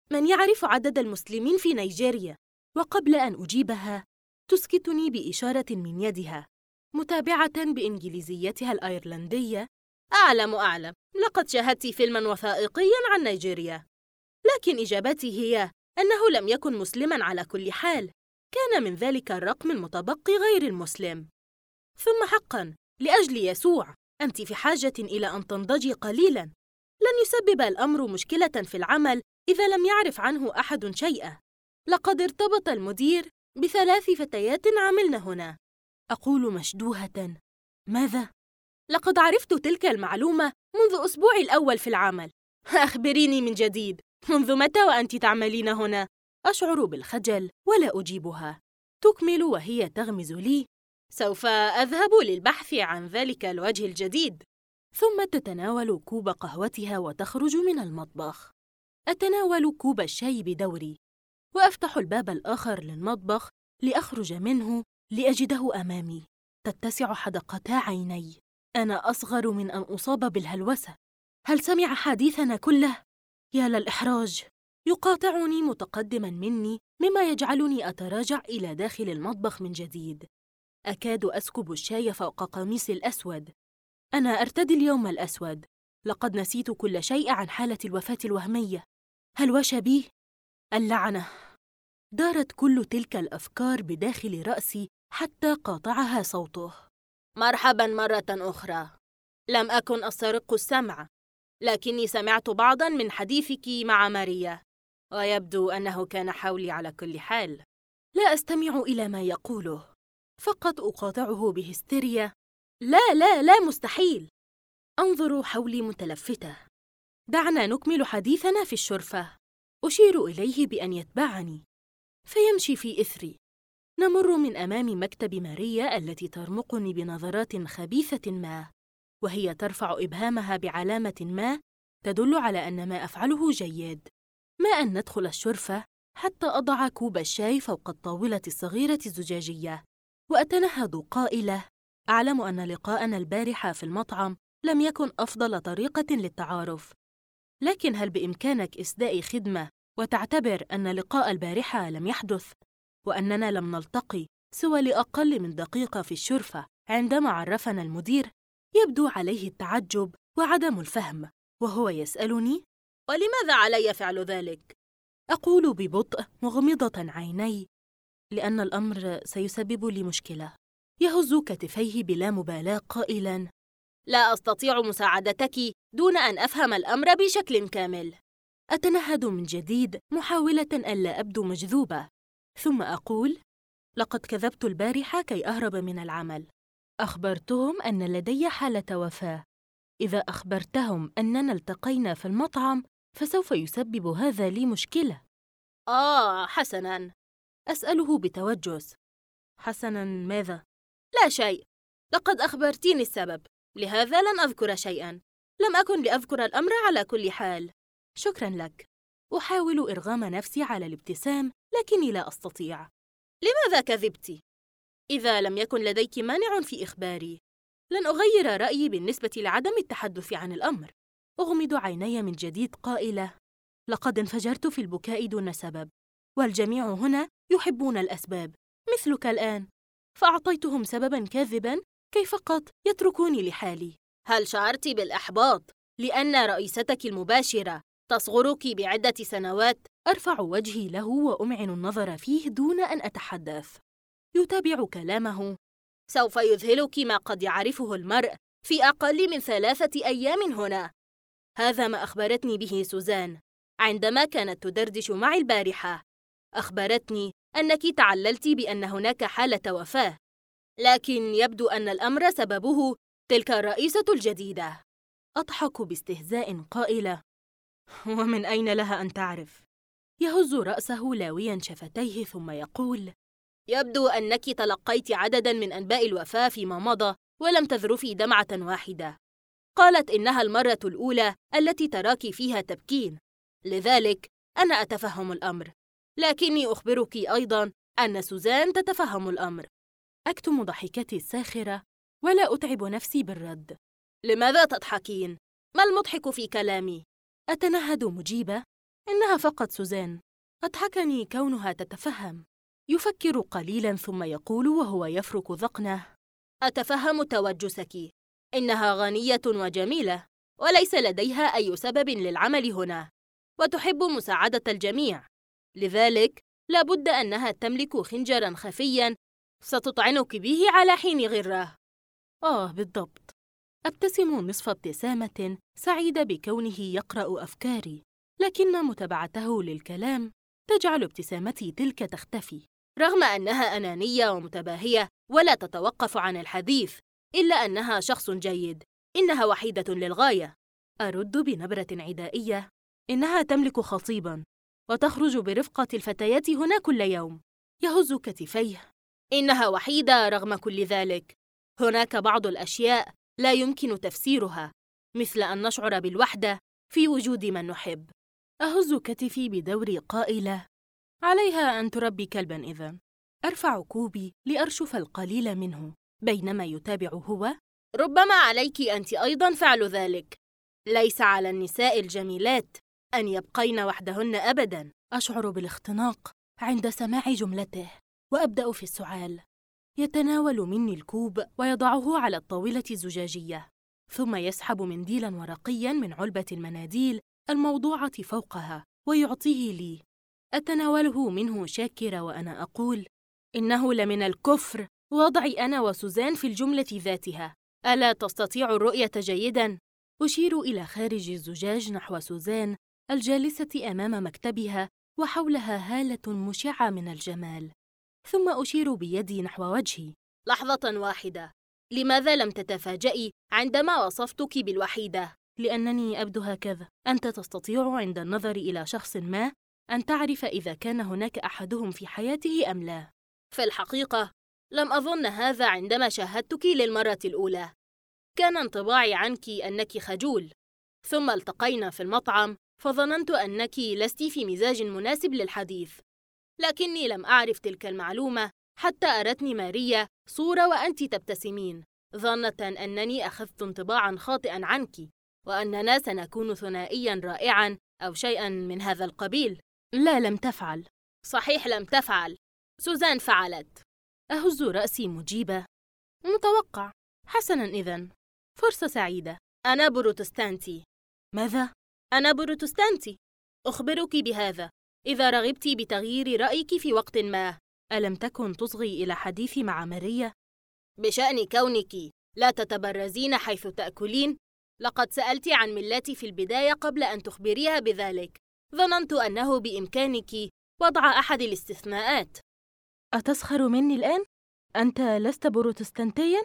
من يعرف عدد المسلمين في نيجيريا؟ وقبل أن أجيبها تسكتني بإشارة من يدها، متابعة بإنجليزيتها الأيرلندية. أعلم، لقد شاهدت فيلماً وثائقياً عن نيجيريا. لكن إجابتي هي أنه لم يكن مسلماً على كل حال، كان من ذلك الرقم المتبقي غير المسلم. ثم حقاً لأجل يسوع، أنت في حاجة إلى أن تنضجي قليلاً. لن يسبب الأمر مشكلة في العمل إذا لم يعرف عنه أحد شيئاً. لقد ارتبط المدير ب3 فتيات عملن هنا. أقول مشدوهة: ماذا؟ لقد عرفت تلك المعلومة منذ أسبوعي الأول في العمل. أخبريني من جديد، منذ متى وأنت تعملين هنا؟ أشعر بالخجل ولا أجيبها. تكمل وهي تغمز لي: سوف أذهب للبحث عن ذلك الوجه الجديد. ثم تتناول كوب قهوتها وتخرج من المطبخ. أتناول كوب الشاي بدوري وأفتح الباب الآخر للمطبخ لأخرج منه لأجده أمامي. تتسع حدقتا عيني. أنا أصغر من أن أصاب بالهلوسة. هل سمع حديثنا كله؟ يا للإحراج. يقاطعني متقدماً مني، مما يجعلني أتراجع إلى داخل المطبخ من جديد. أكاد أسكب الشاي فوق قميصي الأسود. أنا أرتدي اليوم الأسود. لقد نسيت كل شيء عن حالة الوفاة الوهمية. هل وش بي؟ اللعنة. دارت كل تلك الأفكار بداخل رأسي حتى قاطعها صوته: مرحباً مرة أخرى. لم أكن أسترق السمع، لكني سمعت بعضاً من حديثك مع ماريا، ويبدو أنه كان حولي على كل حال. لا أستمع إلى ما يقوله، فقط أقاطعه بهستيريا: لا مستحيل. أنظر حولي متلفتة. دعنا نكمل حديثنا في الشرفة. أشير إليه بأن يتبعني، فيمشي في إثري. نمر من أمام مكتب ماريا التي ترمقني بنظرات خبيثة ما، وهي ترفع إبهامها بعلامة ما تدل على أن ما أفعله جيد. ما أن ندخل الشرفة حتى أضع كوب الشاي فوق الطاولة الصغيرة الزجاجية، وأتنهد قائلة: أعلم أن لقاءنا البارحة في المطعم لم يكن أفضل طريقة للتعارف، لكن هل بإمكانك إسداء خدمة وتعتبر أن لقاء البارحة لم يحدث، وأننا لم نلتقي سوى لأقل من دقيقة في الشرفة عندما عرفنا المدير؟ يبدو عليه التعجب وعدم الفهم، وهو يسألني: ولماذا علي فعل ذلك؟ أقول ببطء مغمضة عيني: لأن الأمر سيسبب لي مشكلة. يهز كتفيه بلا مبالاة قائلاً: لا أستطيع مساعدتك دون أن أفهم الأمر بشكل كامل. أتنهد من جديد محاولة ألا أبدو مجذوبة، ثم أقول: لقد كذبت البارحة كي أهرب من العمل. أخبرتهم أن لدي حالة وفاة. إذا أخبرتهم أننا التقينا في المطعم فسوف يسبب هذا لي مشكلة. حسناً. أسأله بتوجس: حسناً ماذا؟ لا شيء. لقد أخبرتيني السبب، لهذا لن أذكر شيئاً. لم أكن لأذكر الأمر على كل حال. شكراً لك. أحاول إرغام نفسي على الابتسام، لكني لا أستطيع. لماذا كذبت؟ إذا لم يكن لديك مانع في إخباري، لن أغير رأيي بالنسبة لعدم التحدث عن الأمر. أغمض عيني من جديد قائلة: لقد انفجرت في البكاء دون سبب، والجميع هنا يحبون الأسباب مثلك الآن، فأعطيتهم سبباً كاذباً كي فقط يتركوني لحالي. هل شعرت بالإحباط لأن رئيستك المباشرة تصغرك بعدة سنوات؟ أرفع وجهي له وأمعن النظر فيه دون أن أتحدث. يتابع كلامه: سوف يذهلك ما قد يعرفه المرء في أقل من 3 أيام هنا. هذا ما أخبرتني به سوزان عندما كانت تدردش معي البارحة. أخبرتني أنك تعللت بأن هناك حالة وفاة، لكن يبدو أن الأمر سببه تلك الرئيسة الجديدة. أضحك باستهزاء قائلة: ومن أين لها أن تعرف؟ يهز رأسه لاوياً شفتيه ثم يقول: يبدو أنك تلقيت عدداً من أنباء الوفاة فيما مضى ولم تذرفي دمعة واحدة. قالت إنها المرة الأولى التي تراك فيها تبكين، لذلك أنا أتفهم الأمر، لكني أخبرك أيضاً أن سوزان تتفهم الأمر. أكتم ضحكتي الساخرة ولا أتعب نفسي بالرد. لماذا تضحكين؟ ما المضحك في كلامي؟ أتنهد مجيبة: إنها فقط سوزان. أضحكني كونها تتفهم. يفكر قليلاً ثم يقول وهو يفرك ذقنه: أتفهم توجسك. إنها غنية وجميلة، وليس لديها أي سبب للعمل هنا، وتحب مساعدة الجميع. لذلك لابد أنها تملك خنجراً خفياً ستطعنك به على حين غرة. بالضبط. أبتسم نصف ابتسامة سعيدة بكونه يقرأ أفكاري، لكن متابعته للكلام تجعل ابتسامتي تلك تختفي. رغم أنها أنانية ومتباهية ولا تتوقف عن الحديث، إلا أنها شخص جيد. إنها وحيدة للغاية. أرد بنبرة عدائية: إنها تملك خطيباً وتخرج برفقة الفتيات هنا كل يوم. يهز كتفيه: إنها وحيدة رغم كل ذلك. هناك بعض الأشياء لا يمكن تفسيرها، مثل أن نشعر بالوحدة في وجود من نحب. أهز كتفي بدوري قائلة: عليها أن تربي كلباً إذن. أرفع كوبي لأرشف القليل منه، بينما يتابع هو: ربما عليك أنت أيضاً فعل ذلك. ليس على النساء الجميلات أن يبقين وحدهن أبداً. أشعر بالاختناق عند سماع جملته، وأبدأ في السعال. يتناول مني الكوب ويضعه على الطاولة الزجاجية، ثم يسحب منديلاً ورقياً من علبة المناديل الموضوعة فوقها ويعطيه لي. أتناوله منه شاكرة وأنا أقول: إنه لمن الكفر وضعي أنا وسوزان في الجملة ذاتها. ألا تستطيع الرؤية جيداً؟ أشير إلى خارج الزجاج نحو سوزان الجالسة أمام مكتبها وحولها هالة مشعة من الجمال، ثم أشير بيدي نحو وجهي. لحظة واحدة، لماذا لم تتفاجئي عندما وصفتك بالوحيدة؟ لأنني أبدو هكذا. أنت تستطيع عند النظر إلى شخص ما أن تعرف إذا كان هناك أحدهم في حياته أم لا. في الحقيقة لم أظن هذا عندما شاهدتك للمرة الأولى. كان انطباعي عنك أنك خجول، ثم التقينا في المطعم فظننت أنك لست في مزاج مناسب للحديث، لكني لم أعرف تلك المعلومة حتى أرتني ماريا صورة وأنت تبتسمين، ظنة أنني أخذت انطباعاً خاطئاً عنك، وأننا سنكون ثنائياً رائعاً أو شيئاً من هذا القبيل. لا، لم تفعل. صحيح لم تفعل، سوزان فعلت. أهز رأسي مجيبة: متوقع. حسناً إذن، فرصة سعيدة. أنا بروتستانتي. ماذا؟ أنا بروتستانتي. أخبرك بهذا إذا رغبت بتغيير رأيك في وقت ما. ألم تكن تصغي إلى حديثي مع ماريا؟ بشأن كونك لا تتبرزين حيث تأكلين، لقد سألت عن ملتي في البداية قبل أن تخبريها بذلك. ظننت أنه بإمكانك وضع أحد الاستثناءات. أتسخر مني الآن؟ أنت لست بروتستانتياً؟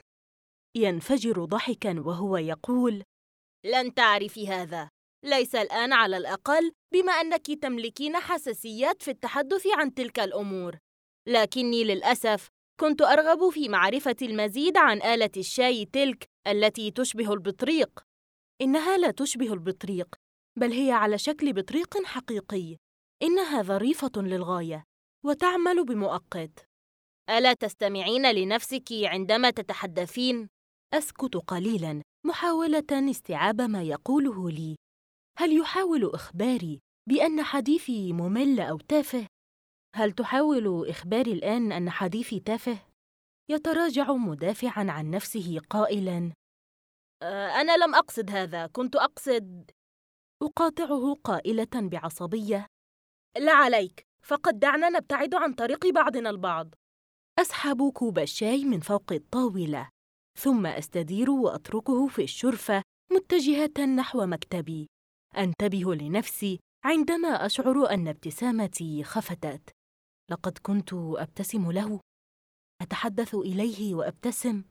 ينفجر ضحكاً وهو يقول: لن تعرفي هذا، ليس الآن على الأقل، بما أنك تملكين حساسيات في التحدث عن تلك الأمور. لكني للأسف كنت أرغب في معرفة المزيد عن آلة الشاي تلك التي تشبه البطريق. إنها لا تشبه البطريق، بل هي على شكل بطريق حقيقي. إنها ظريفة للغاية وتعمل بمؤقت. ألا تستمعين لنفسك عندما تتحدثين؟ أسكت قليلاً محاولة استيعاب ما يقوله لي. هل يحاول إخباري بأن حديثي ممل أو تافه؟ هل تحاول إخباري الآن أن حديثي تافه؟ يتراجع مدافعاً عن نفسه قائلاً: أنا لم أقصد هذا، كنت أقصد. أقاطعه قائلة بعصبية: لا عليك، فقد دعنا نبتعد عن طريق بعضنا البعض. أسحب كوب الشاي من فوق الطاولة، ثم أستدير وأتركه في الشرفة متجهة نحو مكتبي. أنتبه لنفسي عندما أشعر أن ابتسامتي خفتت. لقد كنت أبتسم له، أتحدث إليه وأبتسم،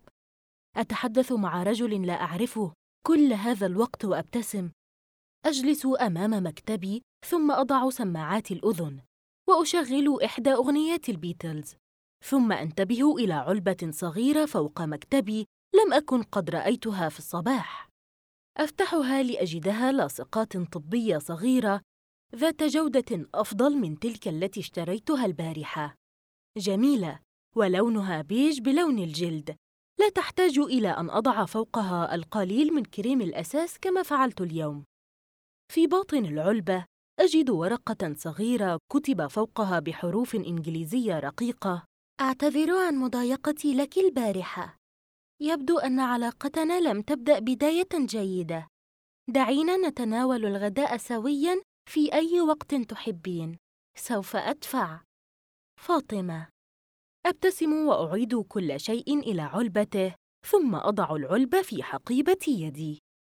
أتحدث مع رجل لا أعرفه كل هذا الوقت وأبتسم. أجلس أمام مكتبي ثم أضع سماعات الأذن وأشغل إحدى أغنيات البيتلز، ثم أنتبه إلى علبة صغيرة فوق مكتبي لم أكن قد رأيتها في الصباح. أفتحها لأجدها لاصقات طبية صغيرة ذات جودة أفضل من تلك التي اشتريتها البارحة. جميلة ولونها بيج بلون الجلد، لا تحتاج إلى أن أضع فوقها القليل من كريم الأساس كما فعلت اليوم. في باطن العلبة أجد ورقة صغيرة كتب فوقها بحروف إنجليزية رقيقة: أعتذر عن مضايقتي لك البارحة. يبدو أن علاقتنا لم تبدأ بداية جيدة. دعينا نتناول الغداء سوياً في أي وقت تحبين. سوف أدفع. فاطمة. أبتسم وأعيد كل شيء إلى علبته، ثم أضع العلبة في حقيبة يدي.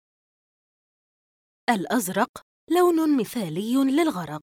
الأزرق لون مثالي للغرق.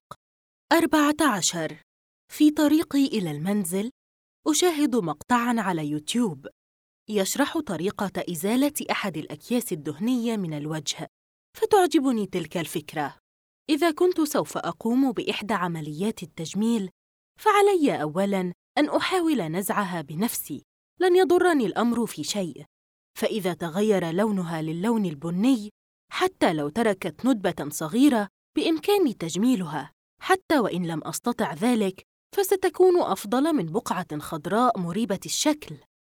14. في طريقي إلى المنزل أشاهد مقطعاً على يوتيوب يشرح طريقة إزالة أحد الأكياس الدهنية من الوجه، فتعجبني تلك الفكرة. إذا كنت سوف أقوم بإحدى عمليات التجميل، فعلي أولاً أن أحاول نزعها بنفسي. لن يضرني الأمر في شيء، فإذا تغير لونها للون البني، حتى لو تركت ندبة صغيرة، بإمكاني تجميلها. حتى وإن لم أستطع ذلك، فستكون أفضل من بقعة خضراء مريبة الشكل.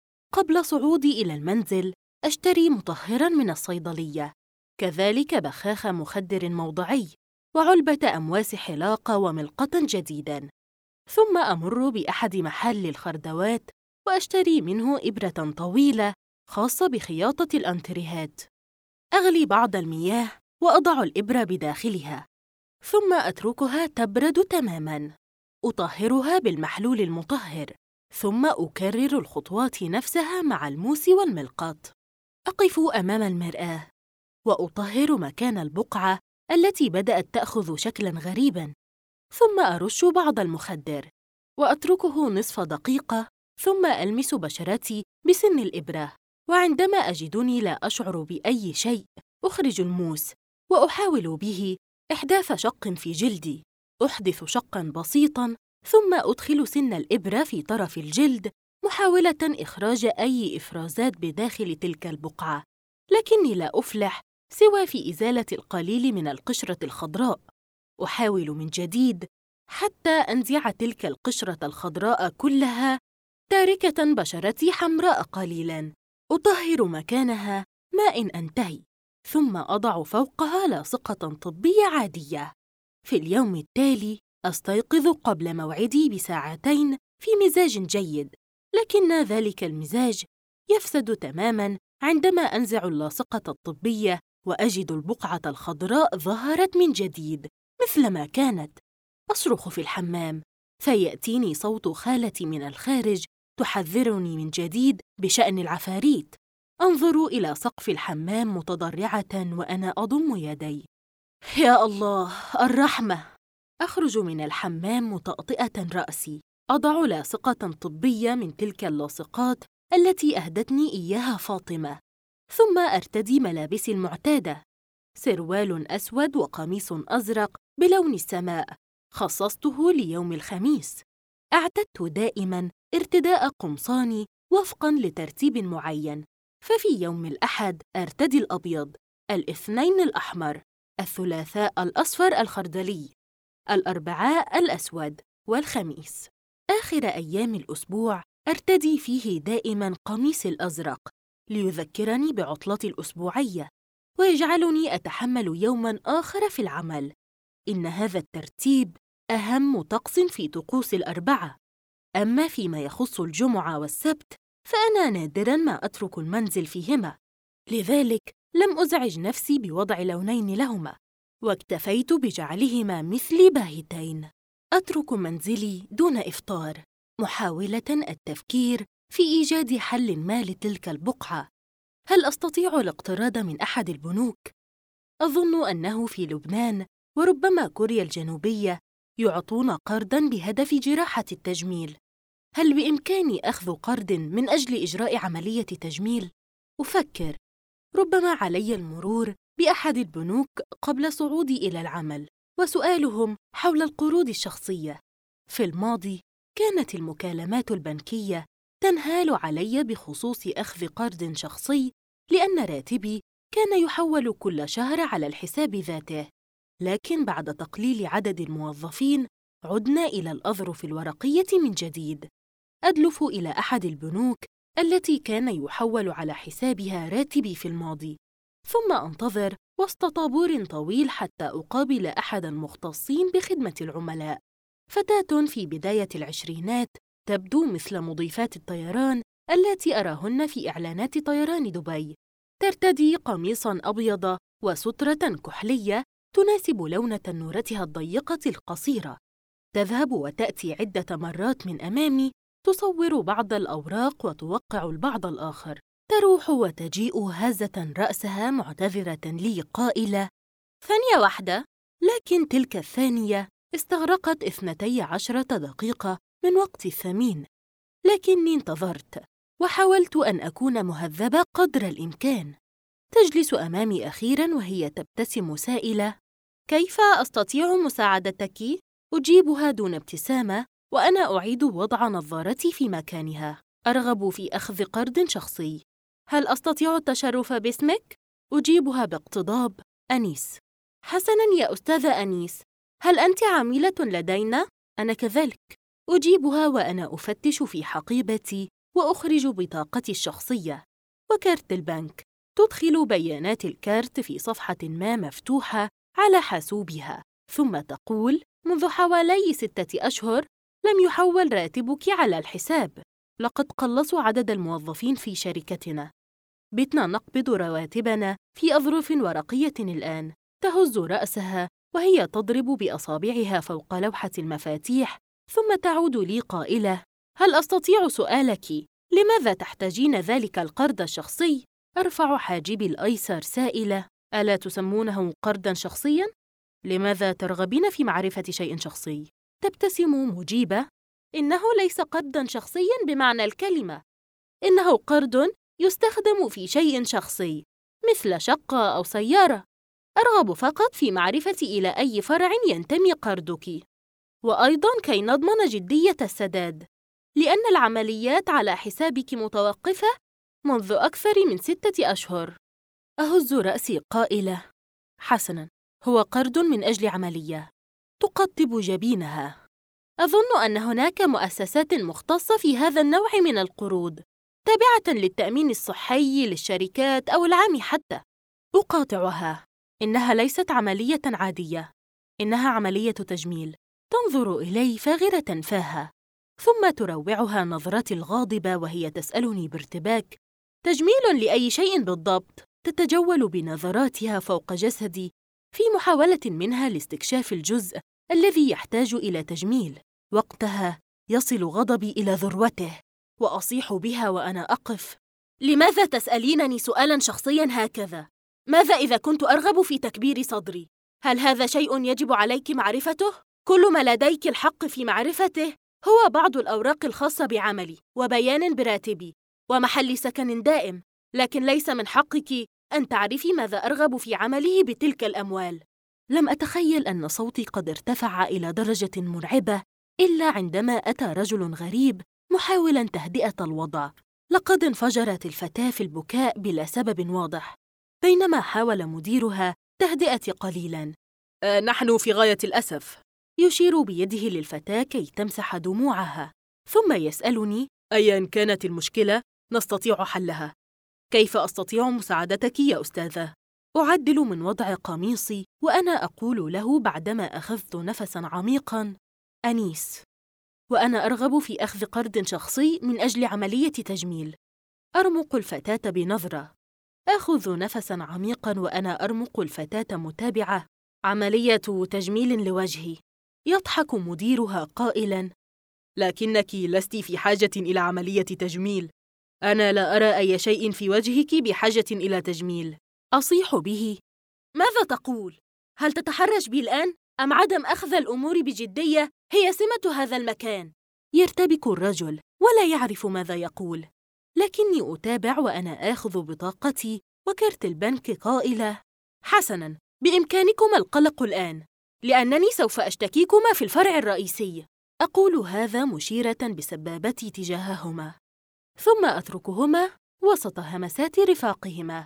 قبل صعودي إلى المنزل أشتري مطهراً من الصيدلية، كذلك بخاخ مخدر موضعي، وعلبة أمواس حلاقة وملقطاً جديداً. ثم أمر بأحد محل الخردوات وأشتري منه إبرة طويلة خاصة بخياطة الأنتريهات. أغلي بعض المياه وأضع الإبرة بداخلها، ثم أتركها تبرد تماماً. أطهرها بالمحلول المطهر، ثم أكرر الخطوات نفسها مع الموس والملقط. أقف أمام المرآة وأطهر مكان البقعة التي بدأت تأخذ شكلاً غريباً، ثم أرش بعض المخدر وأتركه نصف دقيقة، ثم ألمس بشرتي بسن الإبرة. وعندما أجدني لا أشعر بأي شيء، أخرج الموس وأحاول به إحداث شق في جلدي. أحدث شقاً بسيطاً، ثم أدخل سن الإبرة في طرف الجلد، محاولة إخراج أي إفرازات بداخل تلك البقعة، لكني لا أفلح سوى في إزالة القليل من القشرة الخضراء. أحاول من جديد حتى أنزع تلك القشرة الخضراء كلها، تاركة بشرتي حمراء قليلاً. أطهر مكانها ماء أنتهي، ثم أضع فوقها لاصقة طبية عادية. في اليوم التالي أستيقظ قبل موعدي بساعتين في مزاج جيد، لكن ذلك المزاج يفسد تماماً عندما أنزع اللاصقة الطبية وأجد البقعة الخضراء ظهرت من جديد مثلما كانت. أصرخ في الحمام، فيأتيني صوت خالتي من الخارج تحذرني من جديد بشأن العفاريت. أنظر إلى سقف الحمام متضرعة وأنا أضم يدي. يا الله، الرحمة! أخرج من الحمام مطأطئة رأسي، أضع لاصقة طبية من تلك اللاصقات التي أهدتني إياها فاطمة، ثم أرتدي ملابسي المعتادة: سروال أسود وقميص أزرق بلون السماء خصصته ليوم الخميس. اعتدت دائماً ارتداء قمصاني وفقاً لترتيب معين، ففي يوم الأحد أرتدي الأبيض، الاثنين الأحمر، الثلاثاء الأصفر الخردلي، الأربعاء الأسود، والخميس آخر أيام الأسبوع أرتدي فيه دائماً قميصي الأزرق ليذكرني بعطلتي الأسبوعية ويجعلني أتحمل يوماً آخر في العمل. إن هذا الترتيب أهم طقس في طقوس الأربعة. أما فيما يخص الجمعة والسبت، فأنا نادراً ما أترك المنزل فيهما، لذلك لم أزعج نفسي بوضع لونين لهما، واكتفيت بجعلهما مثلي باهتين. أترك منزلي دون إفطار، محاولة التفكير في إيجاد حل ما لتلك البقعة. هل أستطيع الاقتراض من أحد البنوك؟ أظن أنه في لبنان وربما كوريا الجنوبية يعطون قرضاً بهدف جراحة التجميل. هل بإمكاني أخذ قرض من أجل إجراء عملية تجميل؟ أفكر، ربما علي المرور بأحد البنوك قبل صعودي إلى العمل وسؤالهم حول القروض الشخصية. في الماضي كانت المكالمات البنكية تنهال علي بخصوص أخذ قرض شخصي، لأن راتبي كان يحول كل شهر على الحساب ذاته، لكن بعد تقليل عدد الموظفين عدنا إلى الأظرف الورقية من جديد. أدلف إلى أحد البنوك التي كان يحول على حسابها راتبي في الماضي، ثم أنتظر وسط طابور طويل حتى أقابل أحد المختصين بخدمة العملاء. فتاة في بداية العشرينات تبدو مثل مضيفات الطيران التي أراهن في إعلانات طيران دبي. ترتدي قميصاً أبيض وسترة كحلية تناسب لون تنورتها الضيقة القصيرة. تذهب وتأتي عدة مرات من أمامي، تصور بعض الأوراق وتوقع البعض الآخر. تروح وتجيء هازة رأسها معتذرة لي قائلة: ثانية واحدة. لكن تلك الثانية استغرقت 12 دقيقة من وقتي الثمين. لكني انتظرت وحاولت أن أكون مهذبة قدر الإمكان. تجلس أمامي أخيراً وهي تبتسم سائلة: كيف أستطيع مساعدتك؟ أجيبها دون ابتسامة وأنا أعيد وضع نظارتي في مكانها. أرغب في أخذ قرض شخصي. هل أستطيع التشرف باسمك؟ أجيبها باقتضاب: أنيس. حسناً يا أستاذة أنيس، هل أنت عميلة لدينا؟ أنا كذلك. أجيبها وأنا أفتش في حقيبتي وأخرج بطاقتي الشخصية وكارت البنك. تدخل بيانات الكارت في صفحة ما مفتوحة على حاسوبها، ثم تقول: منذ حوالي 6 أشهر لم يحول راتبك على الحساب. لقد قلصوا عدد الموظفين في شركتنا. بتنا نقبض رواتبنا في أظرف ورقية الآن. تهز رأسها وهي تضرب بأصابعها فوق لوحة المفاتيح، ثم تعود لي قائلة: هل أستطيع سؤالك لماذا تحتاجين ذلك القرض الشخصي؟ أرفع حاجبي الأيسر سائلة: ألا تسمونه قرضاً شخصياً؟ لماذا ترغبين في معرفة شيء شخصي؟ تبتسم مجيبة: إنه ليس قرضاً شخصياً بمعنى الكلمة، إنه قرض يستخدم في شيء شخصي مثل شقة أو سيارة. أرغب فقط في معرفة إلى أي فرع ينتمي قرضك، وأيضاً كي نضمن جدية السداد، لأن العمليات على حسابك متوقفة منذ أكثر من 6 أشهر. أهز رأسي قائلة: حسناً، هو قرض من أجل عملية. تقطب جبينها: أظن أن هناك مؤسسات مختصة في هذا النوع من القروض، تابعة للتأمين الصحي للشركات أو العام حتى. أقاطعها: إنها ليست عملية عادية، إنها عملية تجميل. تنظر إلي فاغرة فاهة، ثم تروعها نظرتي الغاضبة وهي تسألني بارتباك: تجميل لأي شيء بالضبط؟ تتجول بنظراتها فوق جسدي في محاولة منها لاستكشاف الجزء الذي يحتاج إلى تجميل. وقتها يصل غضبي إلى ذروته وأصيح بها وأنا أقف: لماذا تسألينني سؤالاً شخصياً هكذا؟ ماذا إذا كنت أرغب في تكبير صدري؟ هل هذا شيء يجب عليك معرفته؟ كل ما لديك الحق في معرفته هو بعض الأوراق الخاصة بعملي وبيان براتبي ومحل سكن دائم، لكن ليس من حقك أن تعرفي ماذا أرغب في عمله بتلك الأموال. لم أتخيل أن صوتي قد ارتفع إلى درجة مرعبة إلا عندما أتى رجل غريب محاولاً تهدئة الوضع. لقد انفجرت الفتاة في البكاء بلا سبب واضح، بينما حاول مديرها تهدئتي قليلاً. نحن في غاية الأسف. يشير بيده للفتاة كي تمسح دموعها، ثم يسألني: أياً كانت المشكلة نستطيع حلها. كيف أستطيع مساعدتك يا أستاذة؟ أعدل من وضع قميصي وأنا أقول له بعدما أخذت نفساً عميقاً: أنيس، وأنا أرغب في أخذ قرض شخصي من أجل عملية تجميل. أرمق الفتاة بنظرة. آخذ نفساً عميقاً وأنا أرمق الفتاة متابعة: عملية تجميل لوجهي. يضحك مديرها قائلاً: لكنك لست في حاجة إلى عملية تجميل. أنا لا أرى أي شيء في وجهك بحاجة إلى تجميل. أصيح به: ماذا تقول؟ هل تتحرج بي الآن؟ أم عدم أخذ الأمور بجدية هي سمة هذا المكان؟ يرتبك الرجل ولا يعرف ماذا يقول، لكني أتابع وأنا آخذ بطاقتي وكرت البنك قائلة: حسناً، بإمكانكما القلق الآن، لأنني سوف أشتكيكما في الفرع الرئيسي. أقول هذا مشيرة بسبابتي تجاههما، ثم أتركهما وسط همسات رفاقهما.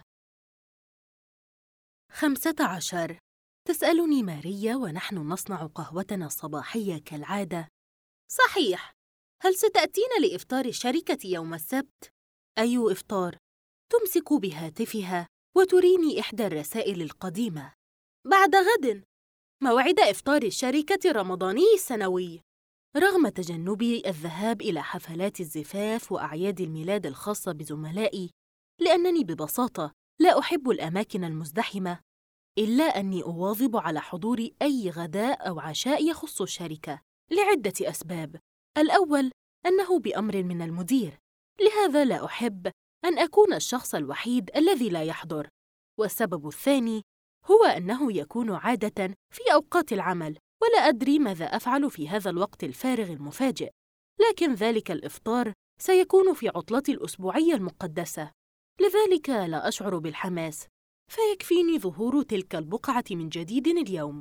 15. تسألني ماريا ونحن نصنع قهوتنا الصباحية كالعادة: صحيح، هل ستأتين لإفطار الشركة يوم السبت؟ أي إفطار؟ تمسك بهاتفها وتريني إحدى الرسائل القديمة: بعد غد موعد إفطار الشركة الرمضاني السنوي. رغم تجنبي الذهاب إلى حفلات الزفاف وأعياد الميلاد الخاصة بزملائي لأنني ببساطة لا أحب الأماكن المزدحمة، إلا أني أواظب على حضور أي غداء أو عشاء يخص الشركة لعدة أسباب. الأول أنه بأمر من المدير، لهذا لا أحب أن أكون الشخص الوحيد الذي لا يحضر. والسبب الثاني هو أنه يكون عادة في أوقات العمل، ولا أدري ماذا أفعل في هذا الوقت الفارغ المفاجئ، لكن ذلك الإفطار سيكون في عطلتي الأسبوعية المقدسة، لذلك لا أشعر بالحماس، فيكفيني ظهور تلك البقعة من جديد اليوم.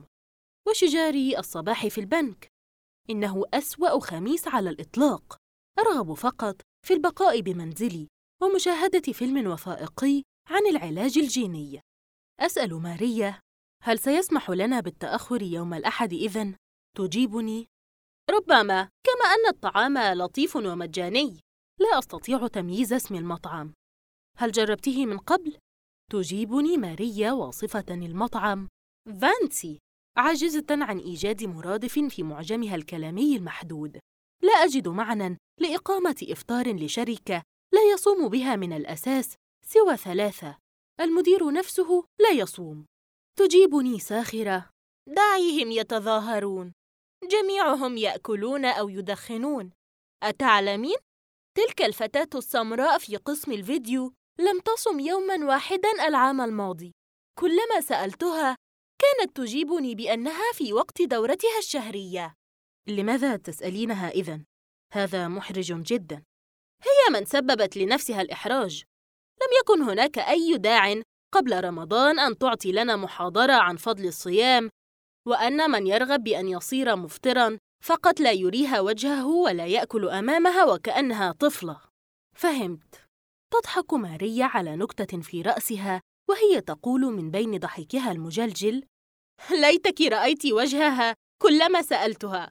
وشجاري الصباح في البنك، إنه أسوأ خميس على الإطلاق. أرغب فقط في البقاء بمنزلي ومشاهدة فيلم وثائقي عن العلاج الجيني. أسأل ماريا: هل سيسمح لنا بالتأخر يوم الأحد إذن؟ تجيبني: ربما، كما أن الطعام لطيف ومجاني. لا أستطيع تمييز اسم المطعم. هل جربته من قبل؟ تجيبني ماريا واصفة المطعم: فانسي، عاجزة عن إيجاد مرادف في معجمها الكلامي المحدود. لا أجد معنى لإقامة إفطار لشركة لا يصوم بها من الأساس سوى 3، المدير نفسه لا يصوم. تجيبني ساخرة: دعيهم يتظاهرون، جميعهم يأكلون أو يدخنون. أتعلمين؟ تلك الفتاة السمراء في قسم الفيديو لم تصم يوماً واحداً العام الماضي. كلما سألتها كانت تجيبني بأنها في وقت دورتها الشهرية. لماذا تسألينها إذن؟ هذا محرج جداً. هي من سببت لنفسها الإحراج. لم يكن هناك أي داع قبل رمضان أن تعطي لنا محاضرة عن فضل الصيام، وأن من يرغب بأن يصير مفطراً فقط لا يريها وجهه ولا يأكل أمامها وكأنها طفلة. فهمت. تضحك ماريا على نكتة في رأسها وهي تقول من بين ضحكها المجلجل: ليتك رأيت وجهها كلما سألتها.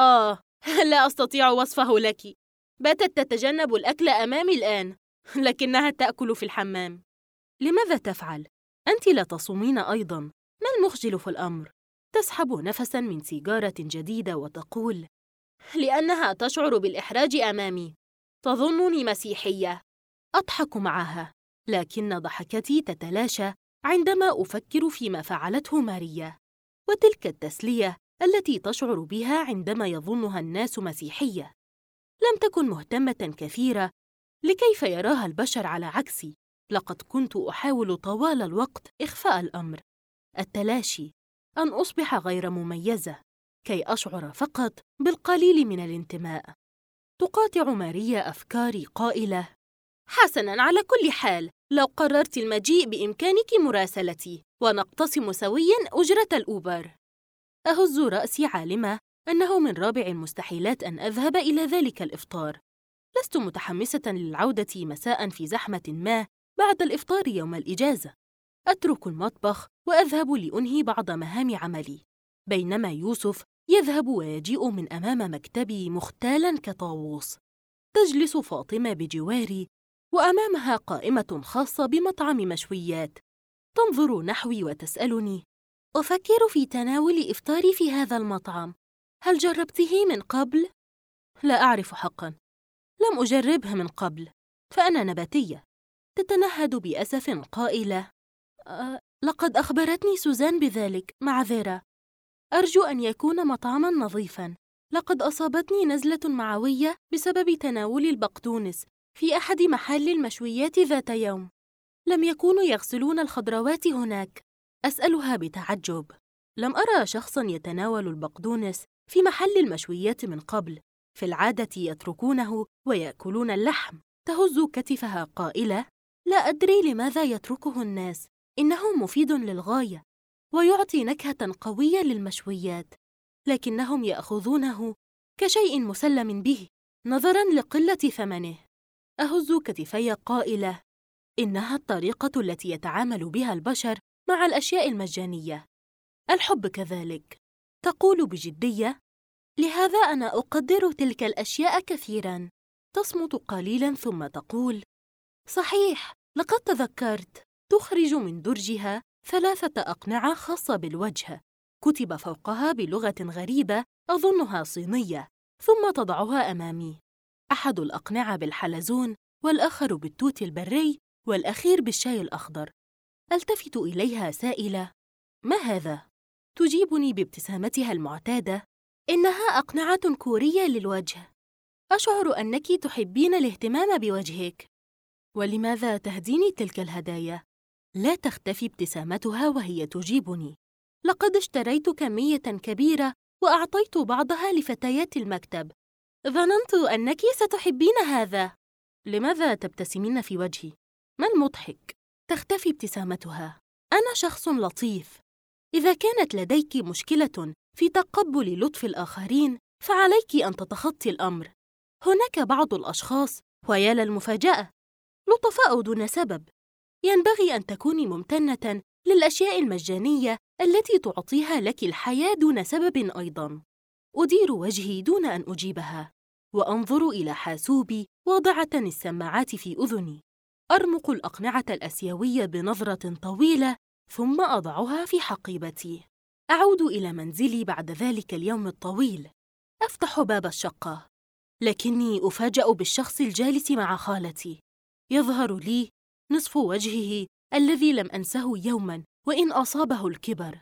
لا أستطيع وصفه لك. باتت تتجنب الأكل أمامي الآن، لكنها تأكل في الحمام. لماذا تفعل؟ أنت لا تصومين أيضاً. ما المخجل في الأمر؟ تسحب نفساً من سيجارة جديدة وتقول: لأنها تشعر بالإحراج أمامي، تظنني مسيحية. أضحك معها، لكن ضحكتي تتلاشى عندما أفكر فيما فعلته ماريا، وتلك التسلية التي تشعر بها عندما يظنها الناس مسيحية. لم تكن مهتمة كثيرة لكيف يراها البشر، على عكسي. لقد كنت أحاول طوال الوقت إخفاء الأمر، التلاشي، أن أصبح غير مميزة كي أشعر فقط بالقليل من الانتماء. تقاطع ماريا أفكاري قائلة: حسناً، على كل حال، لو قررت المجيء بإمكانك مراسلتي ونقتسم سوياً أجرة الأوبر. أهز رأسي عالمة أنه من رابع المستحيلات أن أذهب إلى ذلك الإفطار. لست متحمسة للعودة مساءً في زحمة ما بعد الإفطار يوم الإجازة. أترك المطبخ وأذهب لأنهي بعض مهام عملي، بينما يوسف يذهب ويجيء من أمام مكتبي مختالاً كطاووس. تجلس فاطمة بجواري وأمامها قائمة خاصة بمطعم مشويات، تنظر نحوي وتسألني: أفكر في تناول إفطاري في هذا المطعم، هل جربته من قبل؟ لا أعرف حقاً، لم أجربه من قبل، فأنا نباتية. تتنهد بأسف قائلة: لقد أخبرتني سوزان بذلك، معذرة. أرجو أن يكون مطعماً نظيفاً. لقد أصابتني نزلة معوية بسبب تناول البقدونس في أحد محل المشويات ذات يوم. لم يكونوا يغسلون الخضروات هناك. أسألها بتعجب. لم أرى شخصاً يتناول البقدونس في محل المشويات من قبل، في العادة يتركونه ويأكلون اللحم. تهز كتفها قائلة: لا أدري لماذا يتركه الناس، إنه مفيد للغاية ويعطي نكهة قوية للمشويات، لكنهم يأخذونه كشيء مسلم به نظراً لقلة ثمنه. أهز كتفي قائلة: إنها الطريقة التي يتعامل بها البشر مع الأشياء المجانية. الحب كذلك. تقول بجدية: لهذا أنا أقدر تلك الأشياء كثيراً. تصمت قليلاً ثم تقول: صحيح، لقد تذكرت، تخرج من درجها 3 أقنعة خاصة بالوجه، كتب فوقها بلغة غريبة أظنها صينية، ثم تضعها أمامي. أحد الأقنعة بالحلزون، والآخر بالتوت البري، والأخير بالشاي الأخضر. ألتفت إليها سائلة: ما هذا؟ تجيبني بابتسامتها المعتادة: إنها أقنعة كورية للوجه. أشعر أنك تحبين الاهتمام بوجهك. ولماذا تهديني تلك الهدايا؟ لا تختفي ابتسامتها وهي تجيبني: لقد اشتريت كمية كبيرة وأعطيت بعضها لفتيات المكتب. ظننت أنك ستحبين هذا. لماذا تبتسمين في وجهي؟ ما المضحك؟ تختفي ابتسامتها: أنا شخص لطيف. إذا كانت لديك مشكلة في تقبل لطف الآخرين فعليك أن تتخطي الأمر. هناك بعض الأشخاص، ويا للمفاجأة، لطفاء دون سبب. ينبغي أن تكوني ممتنة للأشياء المجانية التي تعطيها لك الحياة دون سبب أيضاً. أدير وجهي دون أن أجيبها، وأنظر إلى حاسوبي واضعة السماعات في أذني. أرمق الأقنعة الآسيوية بنظرة طويلة، ثم أضعها في حقيبتي. أعود إلى منزلي بعد ذلك اليوم الطويل. أفتح باب الشقة، لكني أفاجأ بالشخص الجالس مع خالتي. يظهر لي نصف وجهه الذي لم أنسه يوماً وإن أصابه الكبر.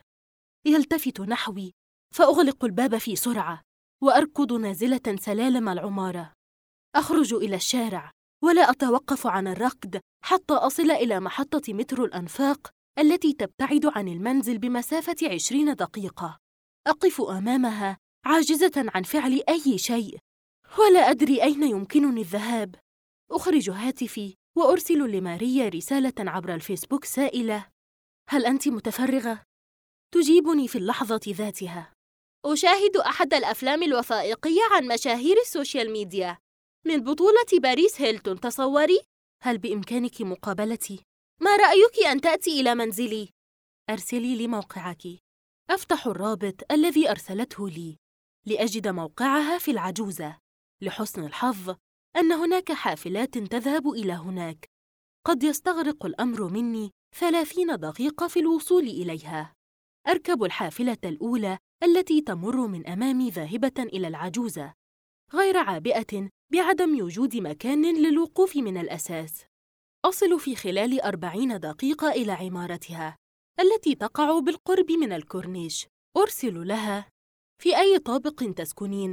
يلتفت نحوي، فأغلق الباب في سرعة وأركض نازلة سلالم العمارة. أخرج إلى الشارع ولا أتوقف عن الركض حتى أصل إلى محطة مترو الأنفاق التي تبتعد عن المنزل بمسافة 20 دقيقة. أقف أمامها عاجزة عن فعل أي شيء، ولا أدري أين يمكنني الذهاب. أخرج هاتفي وأرسل لماريا رسالة عبر الفيسبوك سائلة: هل أنت متفرغة؟ تجيبني في اللحظة ذاتها: أشاهد أحد الأفلام الوثائقية عن مشاهير السوشيال ميديا من بطولة باريس هيلتون، تصوري؟ هل بإمكانك مقابلتي؟ ما رأيك أن تأتي إلى منزلي؟ أرسلي لي موقعك. أفتح الرابط الذي أرسلته لي لأجد موقعها في العجوزة. لحسن الحظ أن هناك حافلات تذهب إلى هناك. قد يستغرق الأمر مني 30 دقيقة في الوصول إليها. أركب الحافلة الأولى التي تمر من أمامي ذاهبة إلى العجوزة، غير عابئة بعدم وجود مكان للوقوف من الأساس. أصل في خلال 40 دقيقة إلى عمارتها التي تقع بالقرب من الكورنيش. أرسل لها: في أي طابق تسكنين؟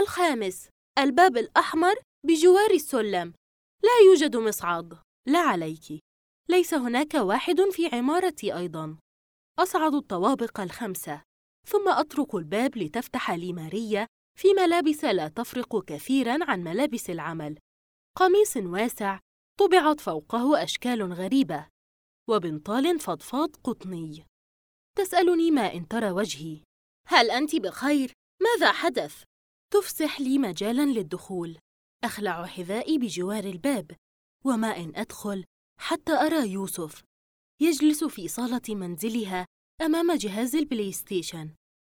5، الباب الأحمر بجوار السلم، لا يوجد مصعد. لا عليك، ليس هناك واحد في عمارتي أيضاً. أصعد الطوابق 5، ثم أطرق الباب لتفتح لي ماريا في ملابس لا تفرق كثيراً عن ملابس العمل، قميص واسع طبعت فوقه أشكال غريبة، وبنطال فضفاض قطني. تسألني ما إن ترى وجهي: هل أنت بخير؟ ماذا حدث؟ تفسح لي مجالاً للدخول. أخلع حذائي بجوار الباب، وما إن أدخل حتى أرى يوسف يجلس في صالة منزلها أمام جهاز البلاي ستيشن،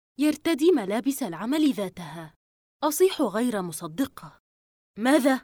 يرتدي ملابس العمل ذاتها. أصيح غير مصدقة: ماذا؟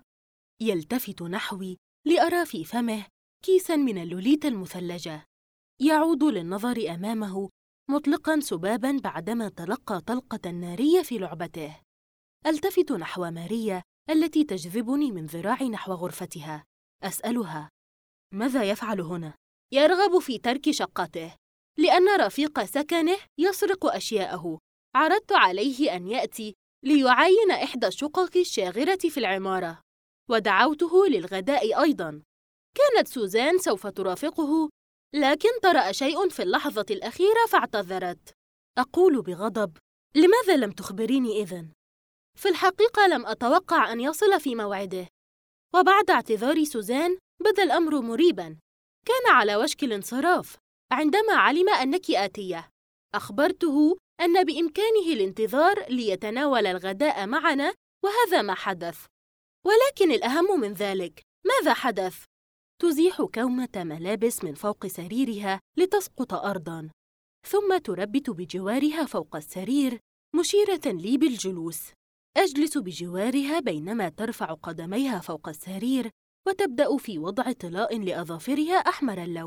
يلتفت نحوي لأرى في فمه كيساً من اللوليتا المثلجة. يعود للنظر أمامه مطلقاً سباباً بعدما تلقى طلقة نارية في لعبته. ألتفت نحو ماريا التي تجذبني من ذراعي نحو غرفتها. أسألها: ماذا يفعل هنا؟ يرغب في ترك شقته لأن رفيق سكنه يسرق أشياءه. عرضت عليه أن يأتي ليعاين إحدى الشقق الشاغرة في العمارة، ودعوته للغداء أيضاً. كانت سوزان سوف ترافقه، لكن طرأ شيء في اللحظة الأخيرة فاعتذرت. أقول بغضب: لماذا لم تخبريني إذن؟ في الحقيقة لم أتوقع أن يصل في موعده، وبعد اعتذار سوزان بدا الأمر مريباً. كان على وشك الانصراف عندما علم أنك آتية. أخبرته أن بإمكانه الانتظار ليتناول الغداء معنا، وهذا ما حدث. ولكن الأهم من ذلك، ماذا حدث؟ تزيح كومة ملابس من فوق سريرها لتسقط أرضاً، ثم تربت بجوارها فوق السرير مشيرة لي بالجلوس. أجلس بجوارها بينما ترفع قدميها فوق السرير وتبدأ في وضع طلاء لأظافرها أحمر اللون.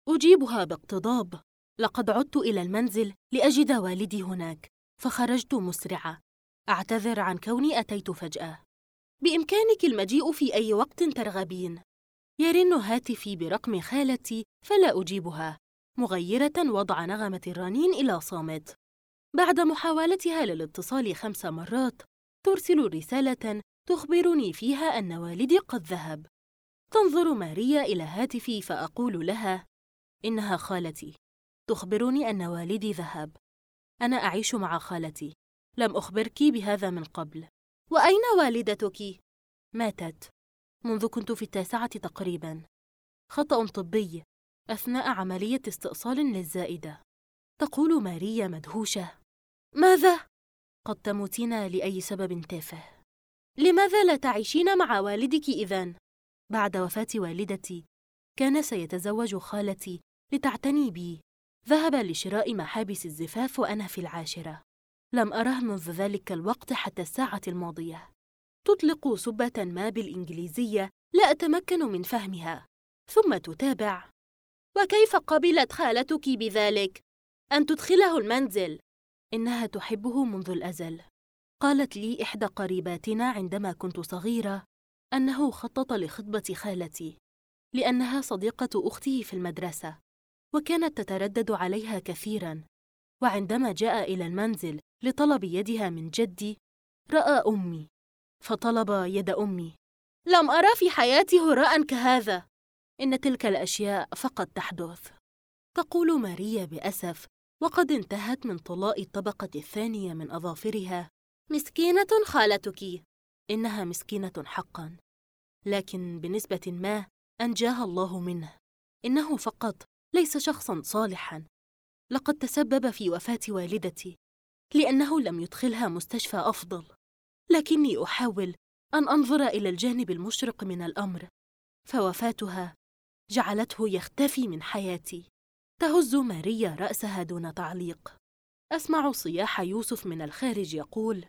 أجيبها باقتضاب: لقد عدت إلى المنزل لأجد والدي هناك، فخرجت مسرعة. أعتذر عن كوني أتيت فجأة. بإمكانك المجيء في أي وقت ترغبين. يرن هاتفي برقم خالتي فلا أجيبها، مغيرة وضع نغمة الرنين إلى صامت. بعد محاولتها للاتصال 5 مرات ترسل رسالة تخبرني فيها أن والدي قد ذهب. تنظر ماريا إلى هاتفي فأقول لها: إنها خالتي، تخبرني أن والدي ذهب. أنا أعيش مع خالتي، لم أخبرك بهذا من قبل. وأين والدتك؟ ماتت منذ كنت في 9 تقريباً، خطأ طبي أثناء عملية استئصال للزائدة. تقول ماريا مدهوشة: ماذا؟ قد تموتين لأي سبب تافه. لماذا لا تعيشين مع والدك إذن؟ بعد وفاة والدتي كان سيتزوج خالتي لتعتني بي. ذهب لشراء محابس الزفاف وأنا في 10. لم أره منذ ذلك الوقت حتى الساعة الماضية. تطلق سبة ما بالإنجليزية لا أتمكن من فهمها، ثم تتابع: وكيف قبلت خالتك بذلك؟ أن تدخله المنزل؟ إنها تحبه منذ الأزل. قالت لي إحدى قريباتنا عندما كنت صغيرة أنه خطط لخطبة خالتي، لأنها صديقة أخته في المدرسة، وكانت تتردد عليها كثيراً. وعندما جاء إلى المنزل لطلب يدها من جدي، رأى أمي فطلب يد أمي. لم أرى في حياتي هراء كهذا. إن تلك الأشياء فقط تحدث. تقول ماريا بأسف وقد انتهت من طلاء الطبقة الثانية من أظافرها: مسكينة خالتك. إنها مسكينة حقاً، لكن بنسبة ما أنجاها الله منه. إنه فقط ليس شخصاً صالحاً. لقد تسبب في وفاة والدتي لأنه لم يدخلها مستشفى أفضل، لكني أحاول أن أنظر إلى الجانب المشرق من الأمر، فوفاتها جعلته يختفي من حياتي. تهز ماريا رأسها دون تعليق. أسمع صياح يوسف من الخارج يقول: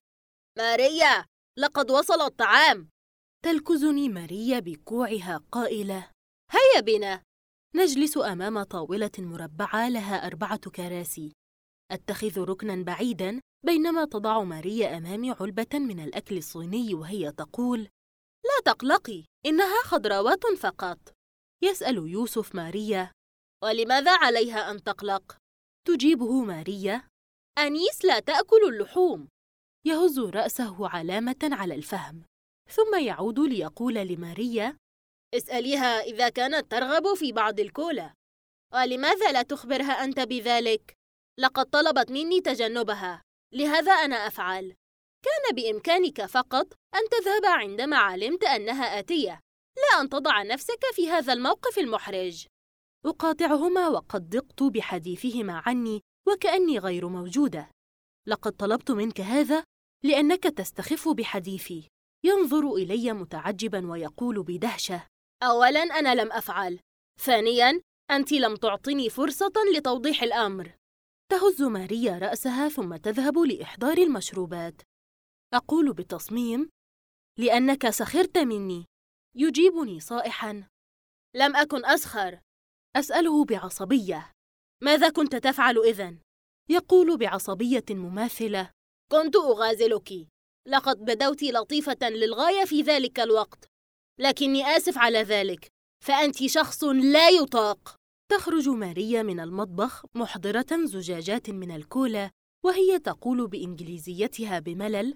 ماريا، لقد وصل الطعام. تلكزني ماريا بكوعها قائلة: هيا بنا. نجلس أمام طاولة مربعة لها 4 كراسي. أتخذ ركناً بعيداً بينما تضع ماريا أمامي علبة من الأكل الصيني وهي تقول: لا تقلقي، إنها خضروات فقط. يسأل يوسف ماريا: ولماذا عليها أن تقلق؟ تجيبه ماريا: أنيس لا تأكل اللحوم. يهز رأسه علامة على الفهم، ثم يعود ليقول لماريا: اسأليها إذا كانت ترغب في بعض الكولا. ولماذا لا تخبرها أنت بذلك؟ لقد طلبت مني تجنبها، لهذا أنا أفعل. كان بإمكانك فقط أن تذهب عندما علمت أنها آتية، لا أن تضع نفسك في هذا الموقف المحرج. أقاطعهما وقد ضقت بحديثهما عني وكأني غير موجودة. لقد طلبت منك هذا لأنك تستخف بحديثي. ينظر إلي متعجباً ويقول بدهشة: أولاً أنا لم أفعل، ثانياً أنت لم تعطني فرصة لتوضيح الأمر. تهز ماريا رأسها ثم تذهب لإحضار المشروبات. أقول بتصميم: لأنك سخرت مني. يجيبني صائحاً: لم أكن أسخر. أسأله بعصبية: ماذا كنت تفعل إذن؟ يقول بعصبية مماثلة: كنت أغازلك. لقد بدوت لطيفة للغاية في ذلك الوقت، لكني آسف على ذلك، فأنت شخص لا يطاق. تخرج ماريا من المطبخ محضرة زجاجات من الكولا وهي تقول بإنجليزيتها بملل: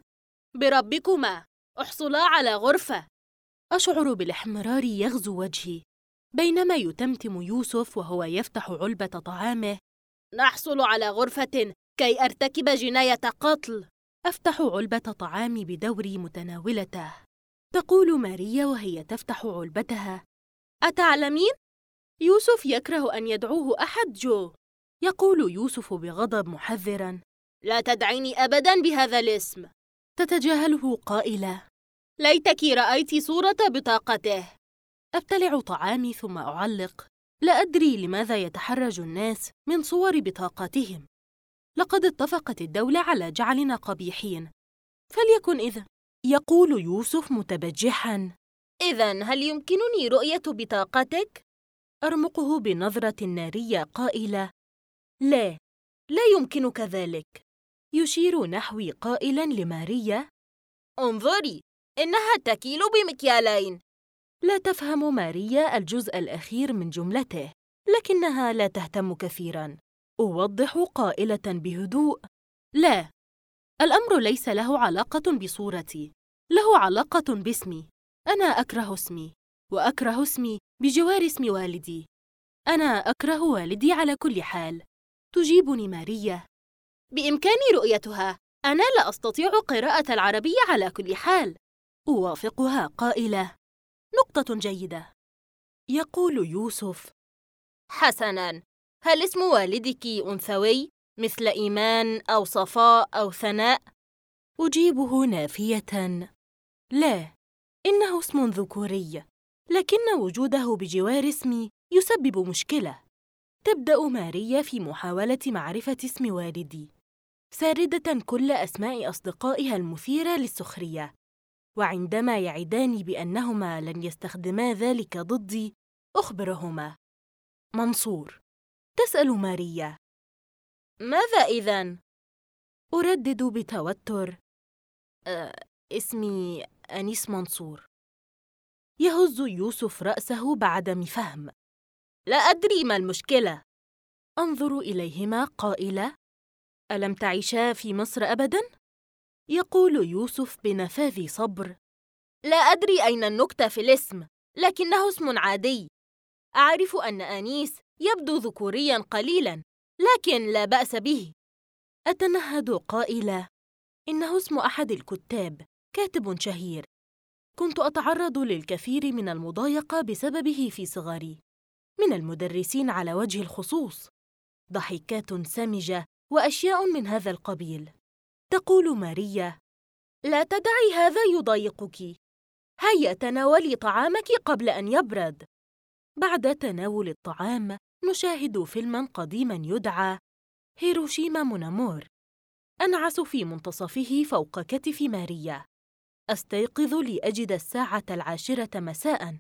بربكما، احصلا على غرفة. أشعر بالاحمرار يغزو وجهي، بينما يتمتم يوسف وهو يفتح علبة طعامه: نحصل على غرفة كي أرتكب جناية قتل. أفتح علبة طعامي بدوري متناولته. تقول ماريا وهي تفتح علبتها: أتعلمين؟ يوسف يكره أن يدعوه أحد جو. يقول يوسف بغضب محذراً: لا تدعيني أبداً بهذا الاسم. تتجاهله قائلة: ليتك رأيت صورة بطاقته. أبتلع طعامي ثم أعلق: لا أدري لماذا يتحرج الناس من صور بطاقاتهم. لقد اتفقت الدولة على جعلنا قبيحين، فليكن إذن. يقول يوسف متبجحاً: إذن هل يمكنني رؤية بطاقتك؟ أرمقه بنظرة نارية قائلة: لا، لا يمكنك ذلك. يشير نحوي قائلاً لماريا: انظري، إنها تكيل بمكيالين. لا تفهم ماريا الجزء الأخير من جملته، لكنها لا تهتم كثيراً. أوضح قائلة بهدوء: لا، الأمر ليس له علاقة بصورتي، له علاقة باسمي. أنا أكره اسمي، وأكره اسمي بجوار اسم والدي. أنا أكره والدي على كل حال. تجيبني ماريا: بإمكاني رؤيتها، أنا لا أستطيع قراءة العربية على كل حال. أوافقها قائلة: نقطة جيدة. يقول يوسف: حسناً، هل اسم والدك أنثوي مثل إيمان أو صفاء أو ثناء؟ أجيبه نافية: لا، إنه اسم ذكوري، لكن وجوده بجوار اسمي يسبب مشكلة. تبدأ ماريا في محاولة معرفة اسم والدي، ساردة كل أسماء أصدقائها المثيرة للسخرية، وعندما يعداني بأنهما لن يستخدما ذلك ضدي أخبرهما: منصور. تسأل ماريا: ماذا إذن؟ أردد بتوتر: اسمي أنيس منصور. يهز يوسف رأسه بعدم فهم. لا أدري ما المشكلة. أنظر إليهما قائلة: ألم تعيشا في مصر أبداً؟ يقول يوسف بنفاذ صبر: لا أدري أين النكتة في الاسم، لكنه اسم عادي. أعرف أن أنيس يبدو ذكورياً قليلاً، لكن لا بأس به. أتنهد قائلة: إنه اسم أحد الكتاب، كاتب شهير. كنت أتعرض للكثير من المضايقة بسببه في صغري، من المدرسين على وجه الخصوص، ضحكات سمجة وأشياء من هذا القبيل. تقول ماريا: لا تدعي هذا يضايقك. هيا تناولي طعامك قبل أن يبرد. بعد تناول الطعام نشاهد فيلماً قديماً يدعى هيروشيما مونامور. أنعس في منتصفه فوق كتف ماريا. أستيقظ لأجد الساعة 10 مساءً،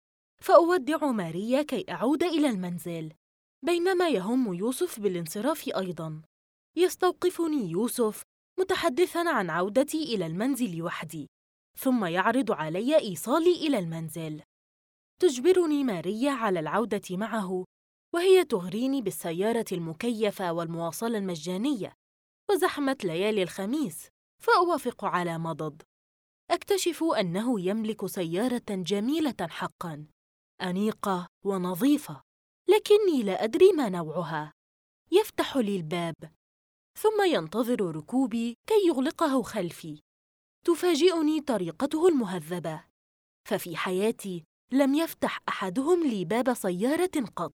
فأودع ماريا كي أعود إلى المنزل، بينما يهم يوسف بالانصراف أيضاً. يستوقفني يوسف متحدثاً عن عودتي إلى المنزل وحدي، ثم يعرض علي إيصالي إلى المنزل. تجبرني ماريا على العودة معه، وهي تغريني بالسيارة المكيفة والمواصلة المجانية وزحمة ليالي الخميس، فأوافق على مضض. أكتشف أنه يملك سيارة جميلة حقاً، أنيقة ونظيفة، لكني لا أدري ما نوعها. يفتح لي الباب، ثم ينتظر ركوبي كي يغلقه خلفي. تفاجئني طريقته المهذبة، ففي حياتي لم يفتح أحدهم لي باب سيارة قط.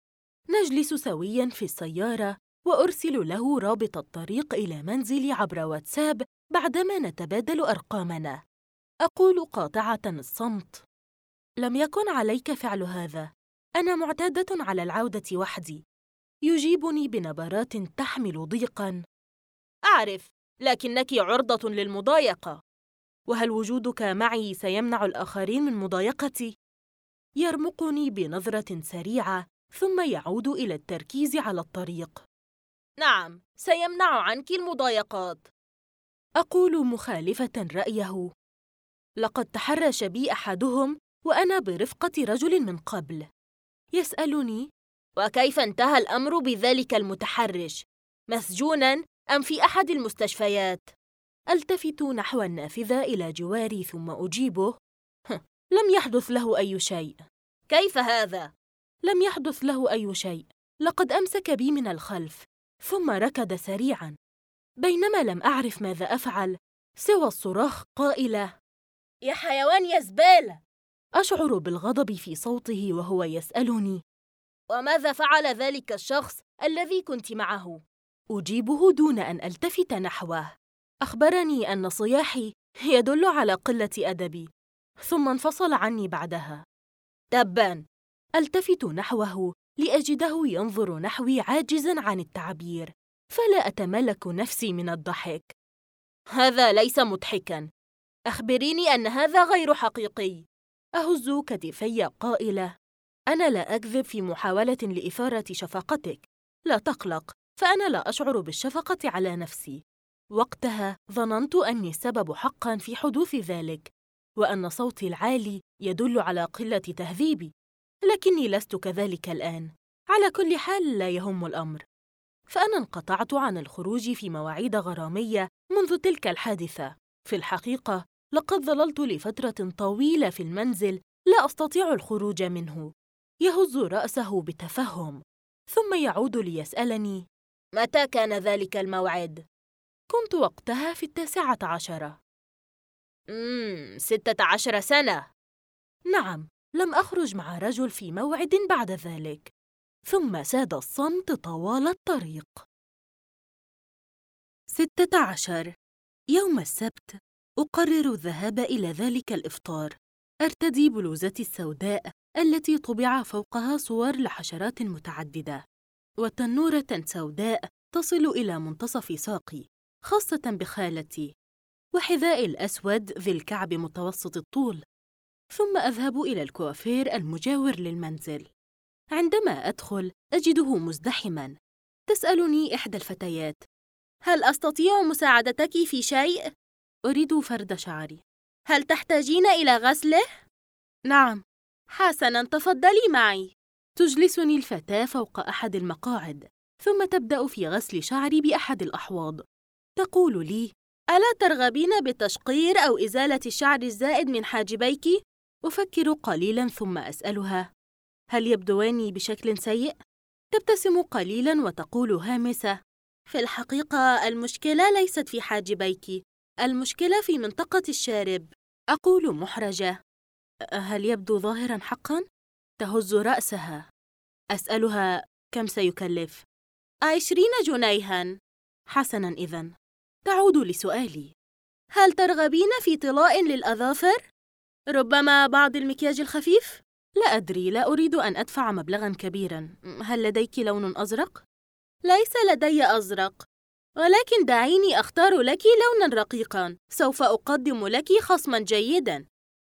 نجلس سوياً في السيارة، وأرسل له رابط الطريق إلى منزلي عبر واتساب بعدما نتبادل أرقامنا. أقول قاطعة الصمت: لم يكن عليك فعل هذا، أنا معتادة على العودة وحدي. يجيبني بنبرات تحمل ضيقاً: أعرف، لكنك عرضة للمضايقة. وهل وجودك معي سيمنع الآخرين من مضايقتي؟ يرمقني بنظرة سريعة، ثم يعود إلى التركيز على الطريق. نعم، سيمنع عنك المضايقات. أقول مخالفة رأيه: لقد تحرش بي أحدهم وأنا برفقة رجل من قبل. يسألني: وكيف انتهى الأمر بذلك المتحرش؟ مسجوناً أم في أحد المستشفيات؟ ألتفت نحو النافذة إلى جواري ثم أجيبه: لم يحدث له أي شيء. كيف هذا؟ لم يحدث له أي شيء. لقد أمسك بي من الخلف، ثم ركض سريعاً، بينما لم أعرف ماذا أفعل سوى الصراخ قائلة: يا حيوان يا زبالة! أشعر بالغضب في صوته وهو يسألني: وماذا فعل ذلك الشخص الذي كنت معه؟ أجيبه دون أن ألتفت نحوه: أخبرني أن صياحي يدل على قلة أدبي، ثم انفصل عني بعدها. تباً. ألتفت نحوه لأجده ينظر نحوي عاجزاً عن التعبير، فلا أتملك نفسي من الضحك. هذا ليس مضحكاً. أخبريني أن هذا غير حقيقي. أهز كتفي قائلة: أنا لا أكذب في محاولة لإثارة شفقتك. لا تقلق، فأنا لا أشعر بالشفقة على نفسي. وقتها ظننت أني السبب حقاً في حدوث ذلك، وأن صوتي العالي يدل على قلة تهذيبي، لكني لست كذلك الآن. على كل حال لا يهم الأمر. فأنا انقطعت عن الخروج في مواعيد غرامية منذ تلك الحادثة. في الحقيقة لقد ظللت لفترة طويلة في المنزل لا أستطيع الخروج منه. يهز رأسه بتفهم، ثم يعود ليسألني: متى كان ذلك الموعد؟ كنت وقتها في 19. 16 سنة. نعم، لم أخرج مع رجل في موعد بعد ذلك. ثم ساد الصمت طوال الطريق. 16. يوم السبت أقرر الذهاب إلى ذلك الإفطار. أرتدي بلوزتي السوداء التي طبع فوقها صور لحشرات متعددة، وتنورة سوداء تصل إلى منتصف ساقي خاصة بخالتي، وحذاء الأسود ذي الكعب متوسط الطول. ثم أذهب إلى الكوافير المجاور للمنزل. عندما أدخل أجده مزدحماً. تسألني إحدى الفتيات: هل أستطيع مساعدتك في شيء؟ أريد فرد شعري. هل تحتاجين إلى غسله؟ نعم. حسناً، تفضلي معي. تجلسني الفتاة فوق أحد المقاعد، ثم تبدأ في غسل شعري بأحد الأحواض. تقول لي: ألا ترغبين بتشقير أو إزالة الشعر الزائد من حاجبيك؟ أفكر قليلاً ثم أسألها: هل يبدوان بشكل سيء؟ تبتسم قليلاً وتقول هامسة: في الحقيقة المشكلة ليست في حاجبيك، المشكلة في منطقة الشارب. أقول محرجة: هل يبدو ظاهراً حقاً؟ تهز رأسها. أسألها: كم سيكلف؟ 20 جنيهاً. حسناً إذن. تعود لسؤالي: هل ترغبين في طلاء للأظافر؟ ربما بعض المكياج الخفيف؟ لا أدري، لا أريد أن أدفع مبلغاً كبيراً. هل لديك لون أزرق؟ ليس لدي أزرق، ولكن دعيني أختار لك لوناً رقيقاً، سوف أقدم لك خصماً جيداً.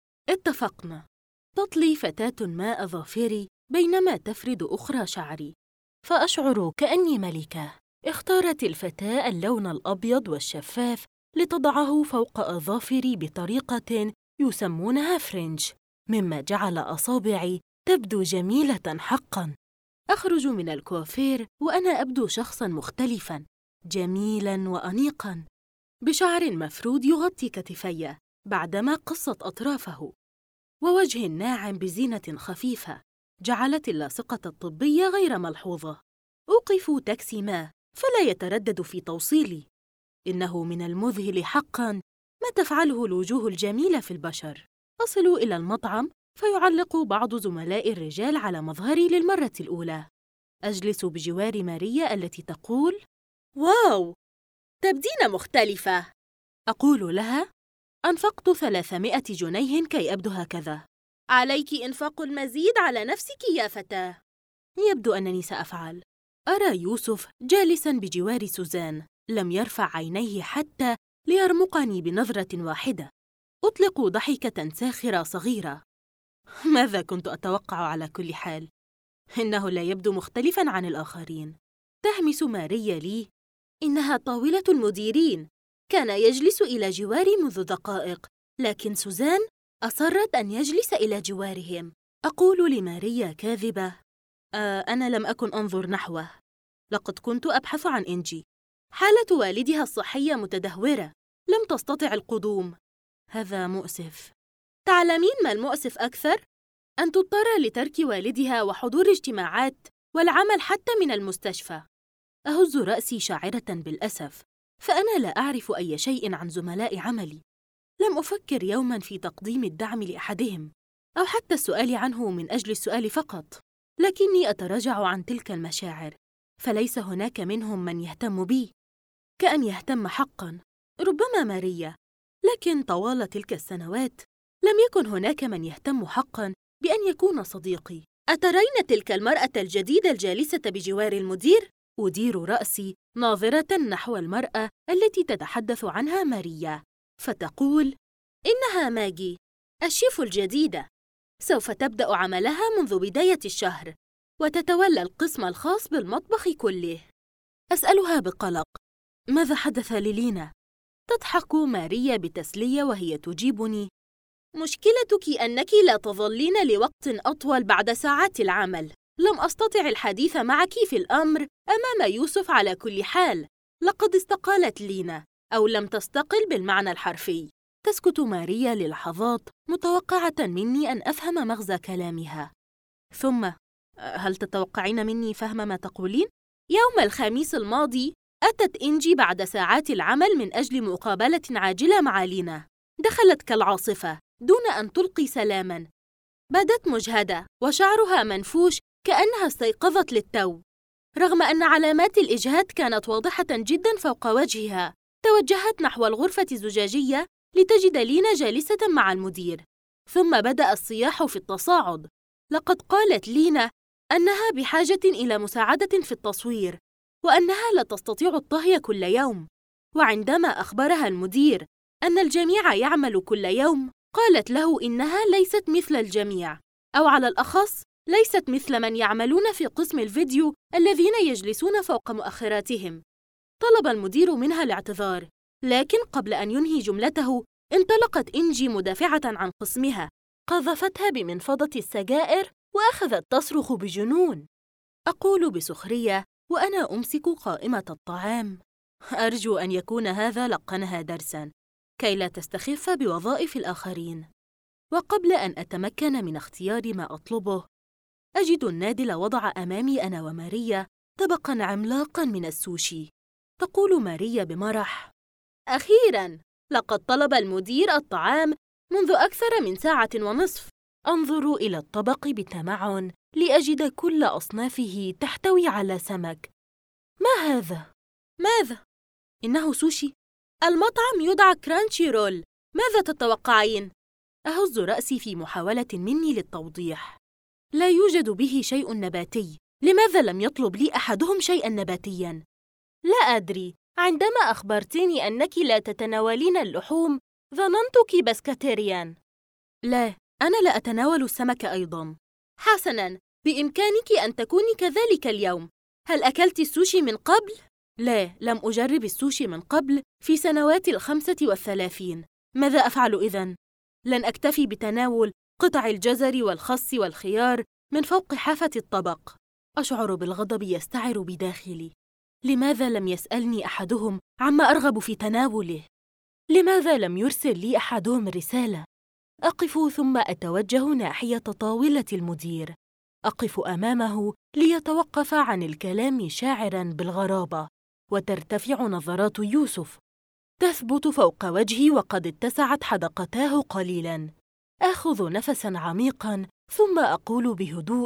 اتفقنا. تطلي فتاة ماء أظافري بينما تفرد أخرى شعري، فأشعر كأني ملكة. اختارت الفتاة اللون الأبيض والشفاف لتضعه فوق أظافري بطريقة يسمونها فرنج، مما جعل أصابعي تبدو جميلة حقاً. أخرج من الكوافير وأنا أبدو شخصاً مختلفاً، جميلاً وأنيقاً، بشعر مفرود يغطي كتفي بعدما قصت أطرافه، ووجه ناعم بزينة خفيفة جعلت اللاصقة الطبية غير ملحوظة. أوقف تاكسي ما فلا يتردد في توصيلي. إنه من المذهل حقاً ما تفعله الوجوه الجميلة في البشر. أصل إلى المطعم فيعلق بعض زملاء الرجال على مظهري للمرة الأولى. أجلس بجوار ماريا التي تقول: واو، تبدين مختلفة. أقول لها: أنفقت 300 جنيه كي أبدو هكذا. عليك إنفاق المزيد على نفسك يا فتاة. يبدو أنني سأفعل. أرى يوسف جالساً بجوار سوزان، لم يرفع عينيه حتى ليرمقني بنظرة واحدة. أطلق ضحكة ساخرة صغيرة. ماذا كنت أتوقع على كل حال؟ إنه لا يبدو مختلفاً عن الآخرين. تهمس ماريا لي: إنها طاولة المديرين، كان يجلس إلى جواري منذ دقائق، لكن سوزان أصرت أن يجلس إلى جوارهم. أقول لماريا كاذبة: أنا لم أكن أنظر نحوه، لقد كنت أبحث عن إنجي. حالة والدها الصحية متدهورة، لم تستطع القدوم. هذا مؤسف. تعلمين ما المؤسف أكثر؟ أن تضطر لترك والدها وحضور اجتماعات والعمل حتى من المستشفى. أهز رأسي شاعرة بالأسف، فأنا لا أعرف أي شيء عن زملاء عملي. لم أفكر يوماً في تقديم الدعم لأحدهم، أو حتى السؤال عنه من أجل السؤال فقط، لكني أتراجع عن تلك المشاعر، فليس هناك منهم من يهتم بي كأن يهتم حقاً. ربما ماريا، لكن طوال تلك السنوات لم يكن هناك من يهتم حقاً بأن يكون صديقي. أترين تلك المرأة الجديدة الجالسة بجوار المدير؟ أدير رأسي ناظرة نحو المرأة التي تتحدث عنها ماريا، فتقول: إنها ماجي، الشيف الجديدة. سوف تبدأ عملها منذ بداية الشهر، وتتولى القسم الخاص بالمطبخ كله. أسألها بقلق: ماذا حدث للينا؟ تضحك ماريا بتسلية وهي تجيبني: مشكلتك أنك لا تظلين لوقت أطول بعد ساعات العمل. لم أستطع الحديث معك في الأمر أمام يوسف على كل حال. لقد استقالت لينا، أو لم تستقل بالمعنى الحرفي. تسكت ماريا للحظات متوقعة مني أن أفهم مغزى كلامها. ثم: هل تتوقعين مني فهم ما تقولين؟ يوم الخميس الماضي أتت إنجي بعد ساعات العمل من أجل مقابلة عاجلة مع لينا. دخلت كالعاصفة دون أن تلقي سلاما. بدت مجهدة وشعرها منفوش كأنها استيقظت للتو. رغم أن علامات الإجهاد كانت واضحة جدا فوق وجهها، توجهت نحو الغرفة الزجاجية لتجد لينا جالسة مع المدير. ثم بدأ الصياح في التصاعد. لقد قالت لينا أنها بحاجة إلى مساعدة في التصوير، وأنها لا تستطيع الطهي كل يوم. وعندما أخبرها المدير أن الجميع يعمل كل يوم، قالت له إنها ليست مثل الجميع، أو على الأخص ليست مثل من يعملون في قسم الفيديو الذين يجلسون فوق مؤخراتهم. طلب المدير منها الاعتذار، لكن قبل أن ينهي جملته انطلقت إنجي مدافعة عن قسمها، قذفتها بمنفضة السجائر وأخذت تصرخ بجنون. أقول بسخرية وأنا أمسك قائمة الطعام: أرجو أن يكون هذا لقنها درساً كي لا تستخف بوظائف الآخرين. وقبل أن أتمكن من اختيار ما أطلبه، أجد النادل وضع أمامي أنا وماريا طبقاً عملاقاً من السوشي. تقول ماريا بمرح: أخيراً، لقد طلب المدير الطعام منذ أكثر من ساعة ونصف. أنظر إلى الطبق بتمعن لأجد كل أصنافه تحتوي على سمك. ما هذا؟ ماذا؟ إنه سوشي. المطعم يدعى كرانشي رول. ماذا تتوقعين؟ أهز رأسي في محاولة مني للتوضيح. لا يوجد به شيء نباتي. لماذا لم يطلب لي أحدهم شيئاً نباتياً؟ لا أدري. عندما أخبرتني أنك لا تتناولين اللحوم ظننتك بسكتيريان. لا، أنا لا أتناول السمك أيضاً. حسناً، بإمكانك أن تكوني كذلك اليوم. هل أكلت السوشي من قبل؟ لا، لم أجرب السوشي من قبل في سنوات 35. ماذا أفعل إذن؟ لن أكتفي بتناول قطع الجزر والخس والخيار من فوق حافة الطبق. أشعر بالغضب يستعر بداخلي. لماذا لم يسألني أحدهم عما أرغب في تناوله؟ لماذا لم يرسل لي أحدهم رسالة؟ أقف ثم أتوجه ناحية طاولة المدير. أقف أمامه ليتوقف عن الكلام شاعراً بالغرابة، وترتفع نظرات يوسف. تثبت فوق وجهي وقد اتسعت حدقتاه قليلاً. آخذ نفساً عميقاً ثم أقول بهدوء: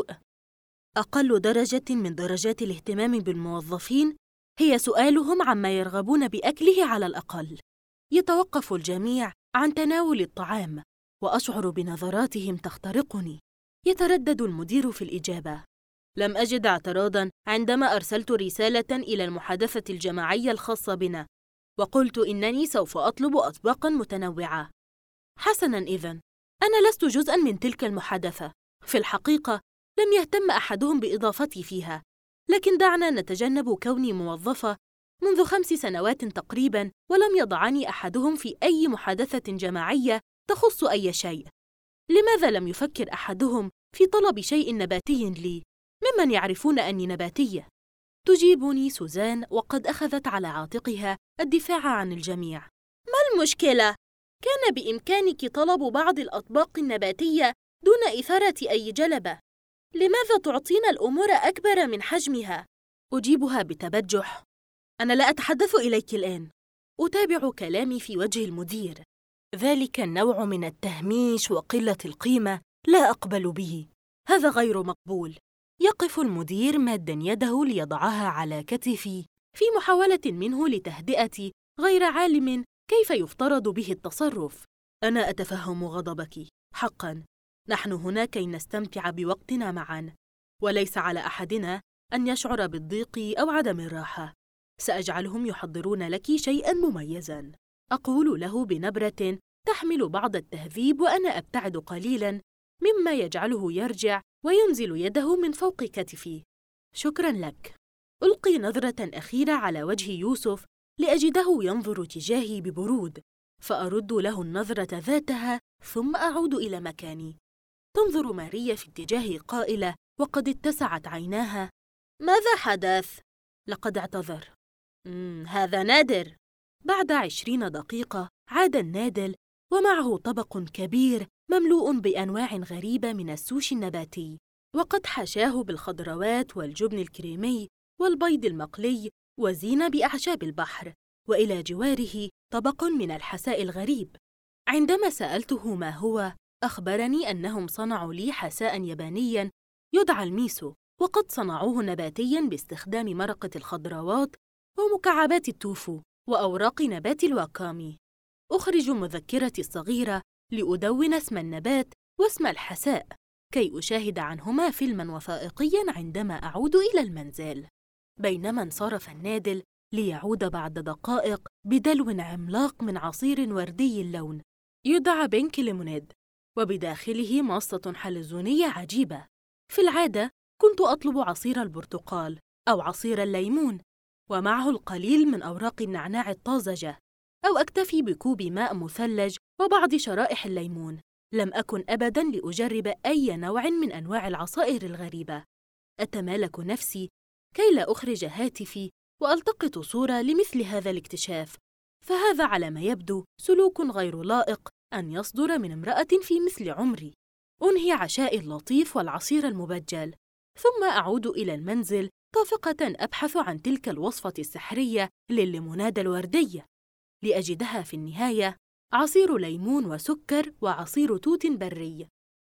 أقل درجة من درجات الاهتمام بالموظفين هي سؤالهم عما يرغبون بأكله على الأقل. يتوقف الجميع عن تناول الطعام، وأشعر بنظراتهم تخترقني. يتردد المدير في الإجابة. لم أجد اعتراضاً عندما أرسلت رسالة إلى المحادثة الجماعية الخاصة بنا، وقلت إنني سوف أطلب أطباقاً متنوعة. حسناً، إذن أنا لست جزءاً من تلك المحادثة. في الحقيقة لم يهتم أحدهم بإضافتي فيها، لكن دعنا نتجنب كوني موظفة منذ 5 سنوات تقريباً ولم يضعني أحدهم في أي محادثة جماعية تخص أي شيء. لماذا لم يفكر أحدهم في طلب شيء نباتي لي ممن يعرفون أني نباتية؟ تجيبني سوزان وقد أخذت على عاتقها الدفاع عن الجميع. ما المشكلة؟ كان بإمكانك طلب بعض الأطباق النباتية دون إثارة أي جلبة. لماذا تعطين الأمور أكبر من حجمها؟ أجيبها بتبجح: أنا لا أتحدث إليك الآن. أتابع كلامي في وجه المدير. ذلك النوع من التهميش وقلة القيمة لا أقبل به. هذا غير مقبول. يقف المدير ماداً يده ليضعها على كتفي في محاولة منه لتهدئتي، غير عالم كيف يفترض به التصرف. أنا أتفهم غضبك. حقاً، نحن هنا كي نستمتع بوقتنا معاً، وليس على أحدنا أن يشعر بالضيق أو عدم الراحة. سأجعلهم يحضرون لك شيئاً مميزاً. أقول له بنبرة تحمل بعض التهذيب وأنا أبتعد قليلاً مما يجعله يرجع وينزل يده من فوق كتفي. شكراً لك. ألقي نظرة أخيرة على وجه يوسف لأجده ينظر تجاهي ببرود، فأرد له النظرة ذاتها ثم أعود إلى مكاني. تنظر ماريا في اتجاهي قائلة وقد اتسعت عيناها: ماذا حدث؟ لقد اعتذر. هذا نادر. بعد 20 دقيقة عاد النادل ومعه طبق كبير مملوء بأنواع غريبة من السوشي النباتي، وقد حشاه بالخضروات والجبن الكريمي والبيض المقلي وزين بأعشاب البحر، وإلى جواره طبق من الحساء الغريب. عندما سألته ما هو، أخبرني أنهم صنعوا لي حساء يابانياً يدعى الميسو، وقد صنعوه نباتياً باستخدام مرقة الخضروات ومكعبات التوفو وأوراق نبات الواكامي. أخرج مذكرتي الصغيرة لأدون اسم النبات واسم الحساء كي أشاهد عنهما فيلماً وثائقياً عندما أعود إلى المنزل. بينما انصرف النادل ليعود بعد دقائق بدلو عملاق من عصير وردي اللون يدعى بينك ليمونيد، وبداخله مصة حلزونية عجيبة. في العادة كنت أطلب عصير البرتقال أو عصير الليمون ومعه القليل من أوراق النعناع الطازجة، أو أكتفي بكوب ماء مثلج وبعض شرائح الليمون. لم أكن أبداً لأجرب أي نوع من أنواع العصائر الغريبة. أتمالك نفسي كي لا أخرج هاتفي وألتقط صورة لمثل هذا الاكتشاف، فهذا على ما يبدو سلوك غير لائق أن يصدر من امرأة في مثل عمري. أنهي عشائي اللطيف والعصير المبجل، ثم أعود إلى المنزل طافقة أبحث عن تلك الوصفة السحرية للليموناد الوردي، لأجدها في النهاية عصير ليمون وسكر وعصير توت بري.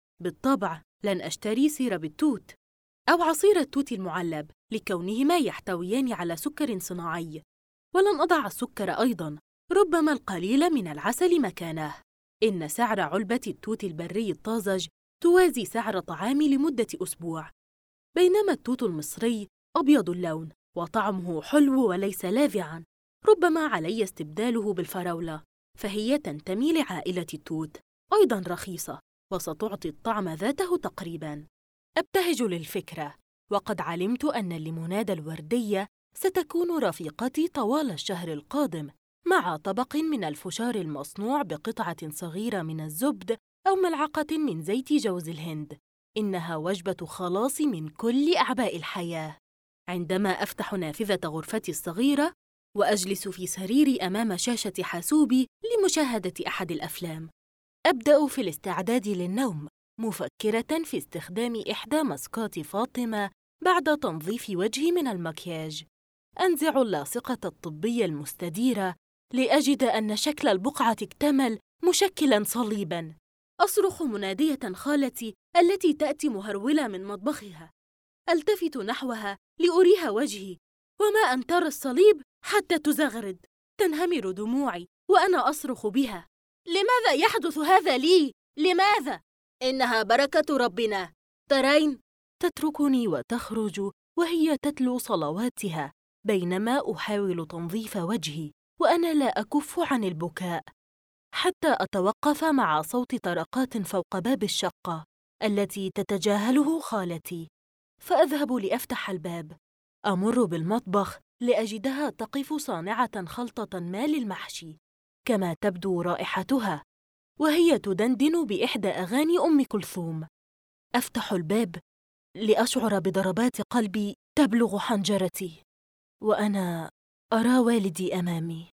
بالطبع لن أشتري سيرب التوت أو عصير التوت المعلب لكونهما يحتويان على سكر صناعي، ولن أضع السكر أيضاً، ربما القليل من العسل مكانه. إن سعر علبة التوت البري الطازج توازي سعر طعامي لمدة أسبوع، بينما التوت المصري أبيض اللون وطعمه حلو وليس لاذعاً. ربما علي استبداله بالفراولة، فهي تنتمي لعائلة التوت، أيضاً رخيصة وستعطي الطعم ذاته تقريباً. أبتهج للفكرة، وقد علمت أن الليموناد الوردية ستكون رفيقتي طوال الشهر القادم، مع طبق من الفشار المصنوع بقطعة صغيرة من الزبد أو ملعقة من زيت جوز الهند. إنها وجبة خلاصي من كل أعباء الحياة. عندما أفتح نافذة غرفتي الصغيرة وأجلس في سريري أمام شاشة حاسوبي لمشاهدة أحد الأفلام، أبدأ في الاستعداد للنوم، مفكرة في استخدام إحدى ماسكات فاطمة بعد تنظيف وجهي من المكياج. أنزع اللاصقة الطبية المستديرة لأجد أن شكل البقعة اكتمل مشكلاً صليباً. أصرخ منادية خالتي التي تأتي مهرولة من مطبخها. ألتفت نحوها لأريها وجهي، وما أن ترى الصليب حتى تزغرد. تنهمر دموعي وأنا أصرخ بها: لماذا يحدث هذا لي؟ لماذا؟ إنها بركة ربنا. ترين؟ تتركني وتخرج وهي تتلو صلواتها، بينما أحاول تنظيف وجهي وأنا لا أكف عن البكاء، حتى أتوقف مع صوت طرقات فوق باب الشقة التي تتجاهله خالتي، فأذهب لأفتح الباب. أمر بالمطبخ لأجدها تقف صانعة خلطة ما للمحشي، كما تبدو رائحتها، وهي تدندن بإحدى أغاني أم كلثوم. أفتح الباب لأشعر بضربات قلبي تبلغ حنجرتي، وأنا أرى والدي أمامي.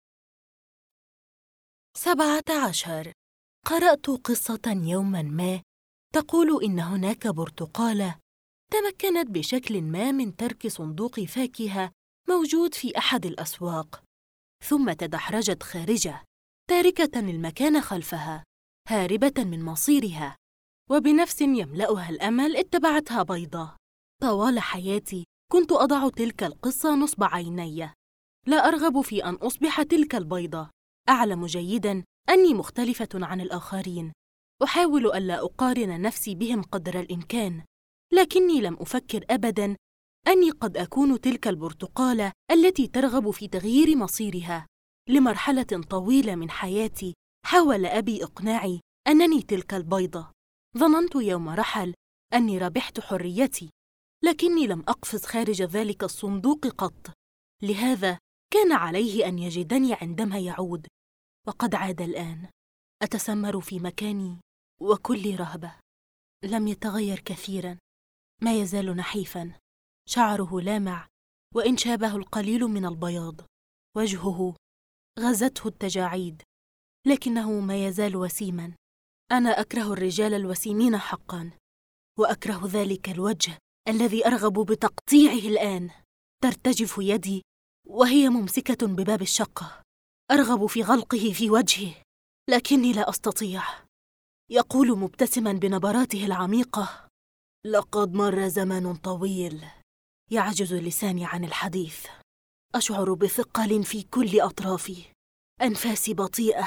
17. قرأت قصة يوماً ما تقول إن هناك برتقالة تمكنت بشكل ما من ترك صندوق فاكهة موجود في أحد الأسواق، ثم تدحرجت خارجه، تاركة المكان خلفها، هاربة من مصيرها، وبنفس يملأها الأمل اتبعتها بيضة. طوال حياتي كنت أضع تلك القصة نصب عيني، لا أرغب في أن أصبح تلك البيضة. أعلم جيداً أني مختلفة عن الآخرين، أحاول ألا أقارن نفسي بهم قدر الإمكان، لكني لم أفكر أبداً أني قد أكون تلك البرتقالة التي ترغب في تغيير مصيرها. لمرحلة طويلة من حياتي حاول أبي إقناعي أنني تلك البيضة، ظننت يوم رحل أني ربحت حريتي، لكني لم أقفز خارج ذلك الصندوق قط، لهذا كان عليه أن يجدني عندما يعود. وقد عاد الآن، أتسمر في مكاني وكلي رهبة. لم يتغير كثيراً، ما يزال نحيفاً، شعره لامع وإن شابه القليل من البياض، وجهه غزته التجاعيد، لكنه ما يزال وسيماً. أنا أكره الرجال الوسيمين حقاً، وأكره ذلك الوجه الذي أرغب بتقطيعه الآن. ترتجف يدي وهي ممسكة بباب الشقة، أرغب في غلقه في وجهه، لكني لا أستطيع. يقول مبتسماً بنبراته العميقة: لقد مر زمن طويل. يعجز لساني عن الحديث. أشعر بثقل في كل أطرافي، أنفاسي بطيئة،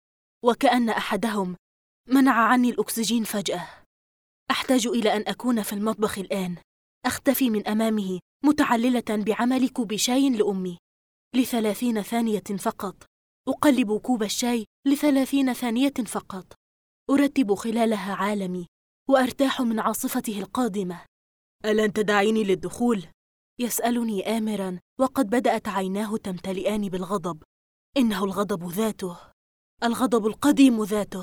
وكأن أحدهم منع عني الأكسجين فجأة. أحتاج إلى أن أكون في المطبخ الآن، أختفي من أمامه متعللة بعمل كوب شاي لأمي ل30 ثانية فقط. أقلب كوب الشاي ل30 ثانية فقط. أرتب خلالها عالمي وأرتاح من عاصفته القادمة. ألن تدعيني للدخول؟ يسألني آمراً، وقد بدأت عيناه تمتلئان بالغضب. إنه الغضب ذاته، الغضب القديم ذاته.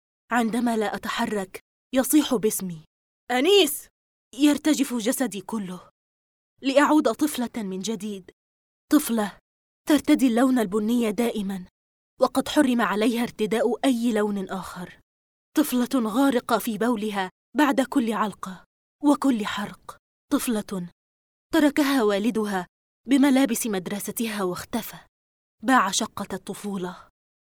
عندما لا أتحرك يصيح باسمي: أنيس! يرتجف جسدي كله لأعود طفلة من جديد، طفلة ترتدي اللون البني دائماً، وقد حرم عليها ارتداء أي لون آخر، طفلة غارقة في بولها بعد كل علقة وكل حرق، طفلة تركها والدها بملابس مدرستها واختفى، باع شقة الطفولة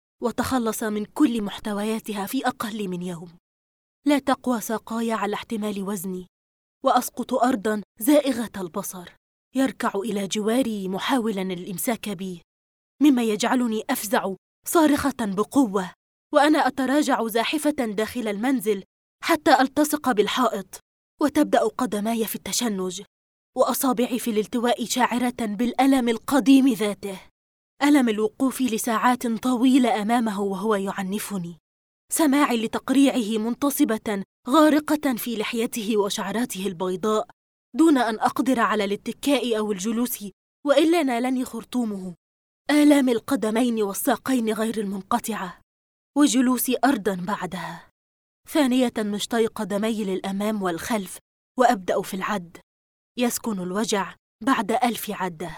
وتخلص من كل محتوياتها في أقل من يوم. لا تقوى ساقاي على احتمال وزني، وأسقط أرضاً زائغة البصر. يركع إلى جواري محاولاً الإمساك بي، مما يجعلني أفزع صارخة بقوة، وأنا أتراجع زاحفة داخل المنزل حتى ألتصق بالحائط، وتبدأ قدماي في التشنج وأصابعي في الالتواء شاعرة بالألم القديم ذاته، ألم الوقوف لساعات طويلة أمامه وهو يعنفني، سماعي لتقريعه منتصبة غارقة في لحيته وشعراته البيضاء دون أن أقدر على الاتكاء أو الجلوس، وإلا نالني خرطومه، آلام القدمين والساقين غير المنقطعة، وجلوسي أرضاً بعدها. ثانية نشطي قدمي للأمام والخلف وأبدأ في العد. يسكن الوجع بعد 1000 عدة،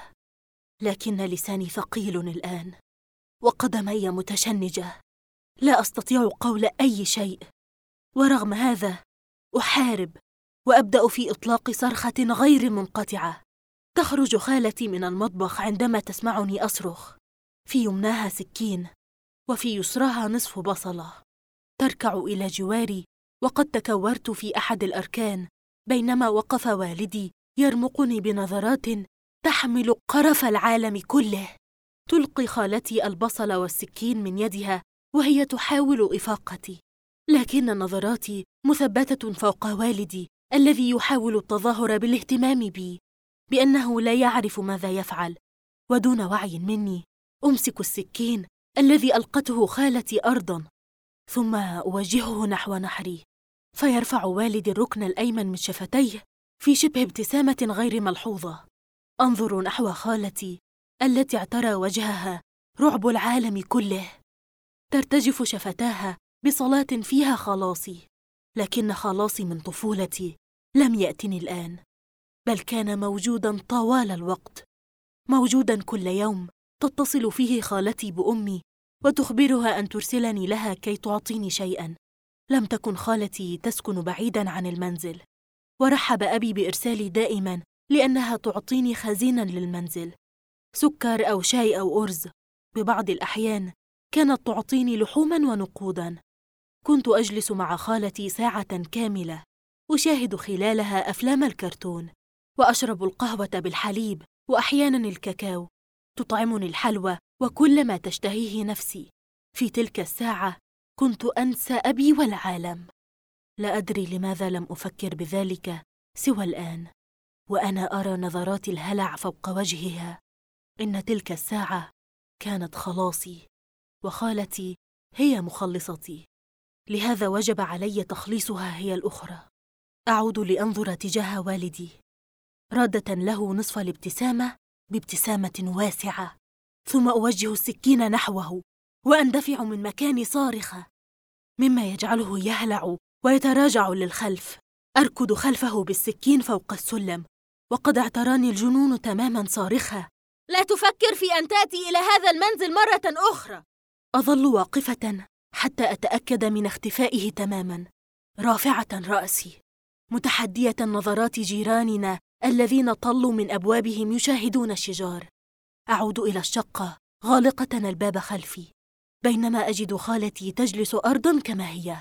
لكن لساني ثقيل الآن وقدمي متشنجة، لا أستطيع قول أي شيء، ورغم هذا أحارب وأبدأ في إطلاق صرخة غير منقطعة. تخرج خالتي من المطبخ عندما تسمعني أصرخ، في يمناها سكين وفي يسراها نصف بصلة. تركع إلى جواري وقد تكورت في أحد الأركان، بينما وقف والدي يرمقني بنظرات تحمل قرف العالم كله. تلقي خالتي البصل والسكين من يدها وهي تحاول إفاقتي، لكن نظراتي مثبتة فوق والدي الذي يحاول التظاهر بالاهتمام بي بأنه لا يعرف ماذا يفعل. ودون وعي مني أمسك السكين الذي ألقته خالتي أرضاً، ثم أوجهه نحو نحري، فيرفع والدي الركن الأيمن من شفتيه في شبه ابتسامة غير ملحوظة. أنظر نحو خالتي التي اعترى وجهها رعب العالم كله، ترتجف شفتاها بصلاة فيها خلاصي، لكن خلاصي من طفولتي لم يأتني الآن، بل كان موجوداً طوال الوقت، موجوداً كل يوم تتصل فيه خالتي بأمي وتخبرها أن ترسلني لها كي تعطيني شيئاً. لم تكن خالتي تسكن بعيداً عن المنزل، ورحب أبي بإرسالي دائماً لأنها تعطيني خزيناً للمنزل، سكر أو شاي أو أرز. ببعض الأحيان كانت تعطيني لحوماً ونقوداً. كنت أجلس مع خالتي ساعة كاملة أشاهد خلالها أفلام الكرتون، وأشرب القهوة بالحليب وأحياناً الكاكاو. تطعمني الحلوى وكل ما تشتهيه نفسي. في تلك الساعة كنت أنسى أبي والعالم. لا أدري لماذا لم أفكر بذلك سوى الآن وأنا أرى نظرات الهلع فوق وجهها. إن تلك الساعة كانت خلاصي، وخالتي هي مخلصتي. لهذا وجب علي تخليصها هي الأخرى. أعود لأنظر تجاه والدي، رادة له نصف الابتسامة بابتسامة واسعة، ثم أوجه السكين نحوه وأندفع من مكاني صارخة، مما يجعله يهلع ويتراجع للخلف. أركض خلفه بالسكين فوق السلم، وقد اعتراني الجنون تماماً صارخة: لا تفكر في أن تأتي إلى هذا المنزل مرة أخرى. أظل واقفة حتى أتأكد من اختفائه تماماً، رافعة رأسي، متحدية نظرات جيراننا الذين طلوا من أبوابهم يشاهدون الشجار. أعود إلى الشقة غالقة الباب خلفي، بينما أجد خالتي تجلس أرضاً كما هي،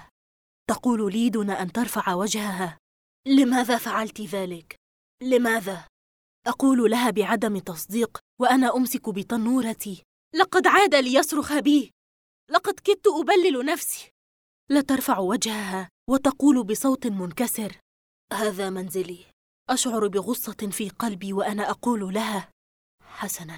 تقول لي دون أن ترفع وجهها: لماذا فعلت ذلك؟ لماذا؟ أقول لها بعدم تصديق وأنا أمسك بتنورتي: لقد عاد ليصرخ بي، لقد كدت أبلل نفسي. لا ترفع وجهها وتقول بصوت منكسر: هذا منزلي. أشعر بغصة في قلبي وأنا أقول لها: حسناً،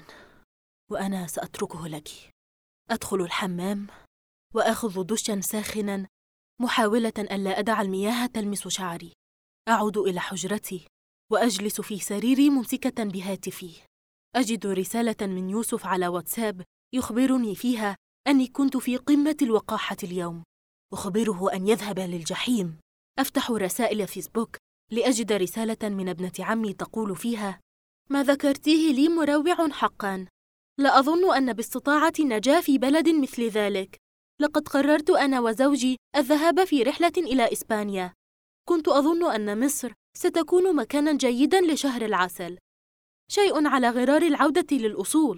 وأنا سأتركه لك. أدخل الحمام وأخذ دشاً ساخناً، محاولة ألا أدع المياه تلمس شعري. أعود إلى حجرتي وأجلس في سريري ممسكة بهاتفي. أجد رسالة من يوسف على واتساب يخبرني فيها أني كنت في قمة الوقاحة اليوم، أخبره أن يذهب للجحيم. أفتح رسائل فيسبوك لأجد رسالة من ابنة عمي تقول فيها: ما ذكرتيه لي مروع حقاً، لا أظن أن باستطاعة النجاة في بلد مثل ذلك. لقد قررت أنا وزوجي الذهاب في رحلة إلى إسبانيا. كنت أظن أن مصر ستكون مكاناً جيداً لشهر العسل، شيء على غرار العودة للأصول،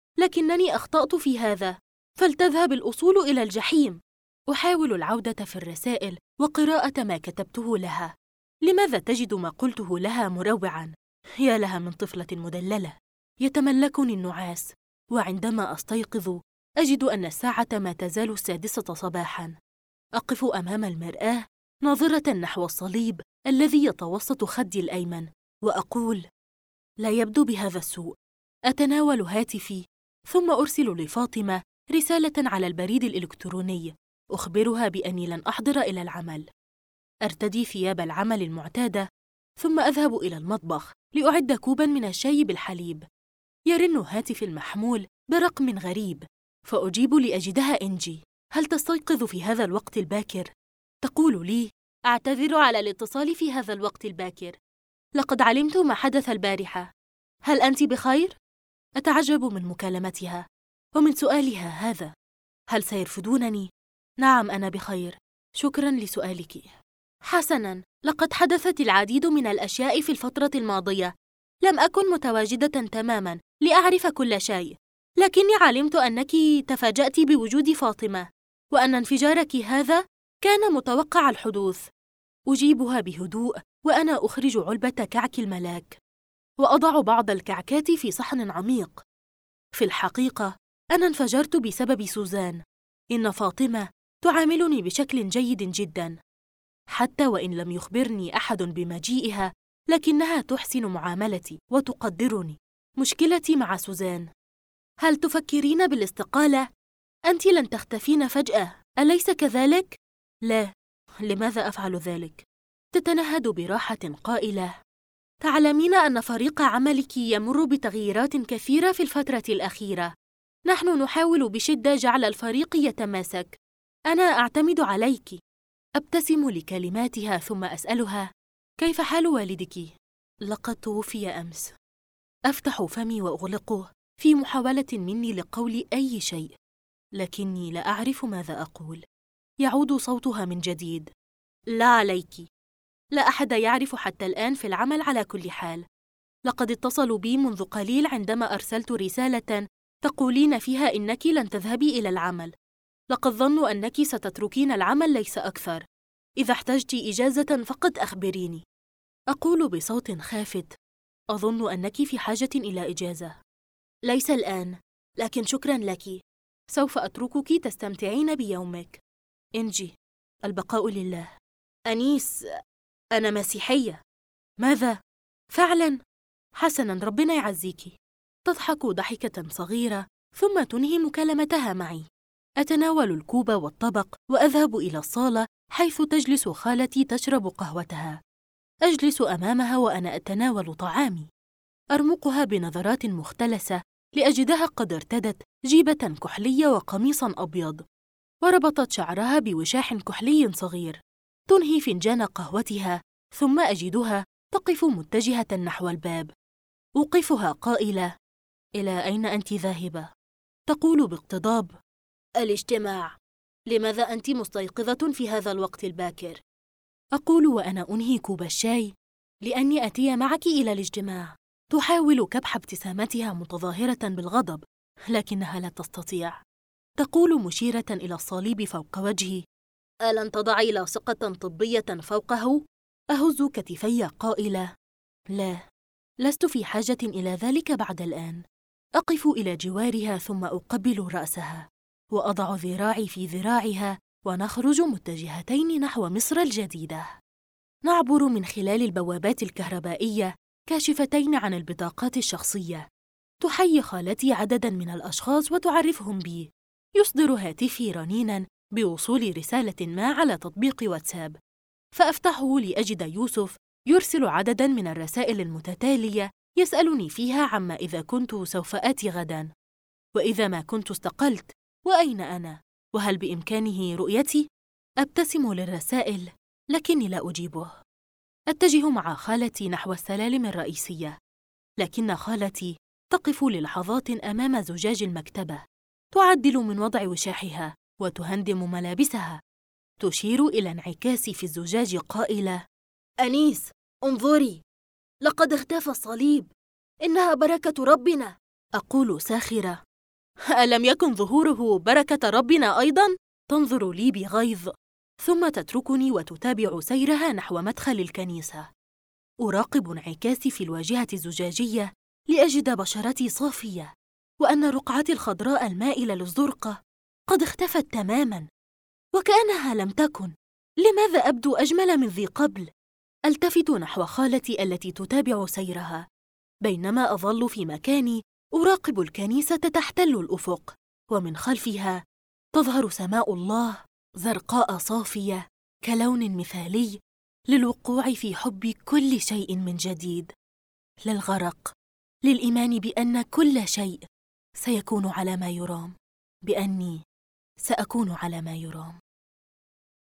لكنني أخطأت في هذا، فلتذهب الأصول إلى الجحيم. أحاول العودة في الرسائل وقراءة ما كتبته لها. لماذا تجد ما قلته لها مروعاً؟ يا لها من طفلة مدللة. يتملكني النعاس، وعندما أستيقظ أجد أن الساعة ما تزال 6 صباحاً. أقف أمام المرآة ناظرة نحو الصليب الذي يتوسط خدي الأيمن، وأقول: لا يبدو بهذا السوء. أتناول هاتفي ثم أرسل لفاطمة رسالة على البريد الإلكتروني أخبرها بأني لن أحضر إلى العمل. أرتدي ثياب العمل المعتادة ثم أذهب إلى المطبخ لأعد كوباً من الشاي بالحليب. يرن هاتفي المحمول برقم غريب، فأجيب لأجدها إنجي. هل تستيقظ في هذا الوقت الباكر؟ تقول لي: أعتذر على الاتصال في هذا الوقت الباكر، لقد علمت ما حدث البارحة. هل أنت بخير؟ أتعجب من مكالمتها ومن سؤالها هذا. هل سيرفضونني؟ نعم، أنا بخير، شكراً لسؤالك. حسناً، لقد حدثت العديد من الأشياء في الفترة الماضية. لم أكن متواجدة تماماً لأعرف كل شيء، لكني علمت أنك تفاجأت بوجود فاطمة، وأن انفجارك هذا كان متوقع الحدوث. أجيبها بهدوء وأنا أخرج علبة كعك الملاك وأضع بعض الكعكات في صحن عميق. في الحقيقة أنا انفجرت بسبب سوزان. إن فاطمة تعاملني بشكل جيد جداً، حتى وإن لم يخبرني أحد بمجيئها، لكنها تحسن معاملتي وتقدرني. مشكلتي مع سوزان. هل تفكرين بالاستقالة؟ أنت لن تختفين فجأة، أليس كذلك؟ لا، لماذا أفعل ذلك؟ تتنهد براحة قائلة: تعلمين أن فريق عملك يمر بتغييرات كثيرة في الفترة الأخيرة. نحن نحاول بشدة جعل الفريق يتماسك. أنا أعتمد عليك. أبتسم لكلماتها ثم أسألها: كيف حال والدك؟ لقد توفي أمس. أفتح فمي وأغلقه في محاولة مني لقول أي شيء، لكني لا أعرف ماذا أقول. يعود صوتها من جديد: لا عليك، لا أحد يعرف حتى الآن في العمل على كل حال. لقد اتصلوا بي منذ قليل عندما أرسلت رسالة تقولين فيها إنك لن تذهبي إلى العمل. لقد ظنوا أنك ستتركين العمل ليس أكثر. إذا احتجت إجازة فقط أخبريني. أقول بصوت خافت: أظن أنك في حاجة إلى إجازة. ليس الآن، لكن شكراً لك. سوف أتركك تستمتعين بيومك. إنجي، البقاء لله. أنيس، أنا مسيحية. ماذا؟ فعلاً؟ حسناً، ربنا يعزيك. تضحك ضحكة صغيرة ثم تنهي مكالمتها معي. أتناول الكوب والطبق وأذهب إلى الصالة حيث تجلس خالتي تشرب قهوتها. أجلس أمامها وأنا أتناول طعامي، أرمقها بنظرات مختلسة لأجدها قد ارتدت جيبة كحلية وقميصاً أبيض، وربطت شعرها بوشاح كحلي صغير. تنهي فنجان قهوتها، ثم أجدها تقف متجهة نحو الباب. أوقفها قائلة: إلى أين أنت ذاهبة؟ تقول باقتضاب: الاجتماع. لماذا أنت مستيقظة في هذا الوقت الباكر؟ أقول وأنا أنهي كوب الشاي: لأني أتي معك إلى الاجتماع. تحاول كبح ابتسامتها متظاهرة بالغضب، لكنها لا تستطيع. تقول مشيرة إلى الصليب فوق وجهي: ألن تضعي لاصقة طبية فوقه؟ أهز كتفي قائلة: لا، لست في حاجة إلى ذلك بعد الآن. أقف إلى جوارها ثم أقبل رأسها، وأضع ذراعي في ذراعها، ونخرج متجهتين نحو مصر الجديدة. نعبر من خلال البوابات الكهربائية كاشفتين عن البطاقات الشخصية. تحيي خالتي عدداً من الأشخاص وتعرفهم بي. يصدر هاتفي رنيناً بوصول رسالة ما على تطبيق واتساب، فأفتحه لأجد يوسف يرسل عدداً من الرسائل المتتالية يسألني فيها عما إذا كنت سوف آتي غداً، وإذا ما كنت استقلت، وأين أنا، وهل بإمكانه رؤيتي. أبتسم للرسائل لكني لا أجيبه. أتجه مع خالتي نحو السلالم الرئيسية، لكن خالتي تقف للحظات أمام زجاج المكتبة، تعدل من وضع وشاحها وتهندم ملابسها. تشير إلى انعكاسي في الزجاج قائلة: أنيس، انظري، لقد اختفى الصليب، إنها بركة ربنا. أقول ساخرة: ألم يكن ظهوره بركة ربنا أيضاً؟ تنظر لي بغيظ، ثم تتركني وتتابع سيرها نحو مدخل الكنيسة. أراقب انعكاسي في الواجهة الزجاجية لأجد بشرتي صافية، وأن رقعتي الخضراء المائلة للزرقة قد اختفت تماماً، وكأنها لم تكن. لماذا أبدو أجمل من ذي قبل؟ ألتفت نحو خالتي التي تتابع سيرها، بينما أظل في مكاني أراقب الكنيسة تحتل الأفق، ومن خلفها تظهر سماء الله زرقاء صافية كلون مثالي للوقوع في حب كل شيء من جديد، للغرق، للإيمان بأن كل شيء سيكون على ما يرام، بأني سأكون على ما يرام.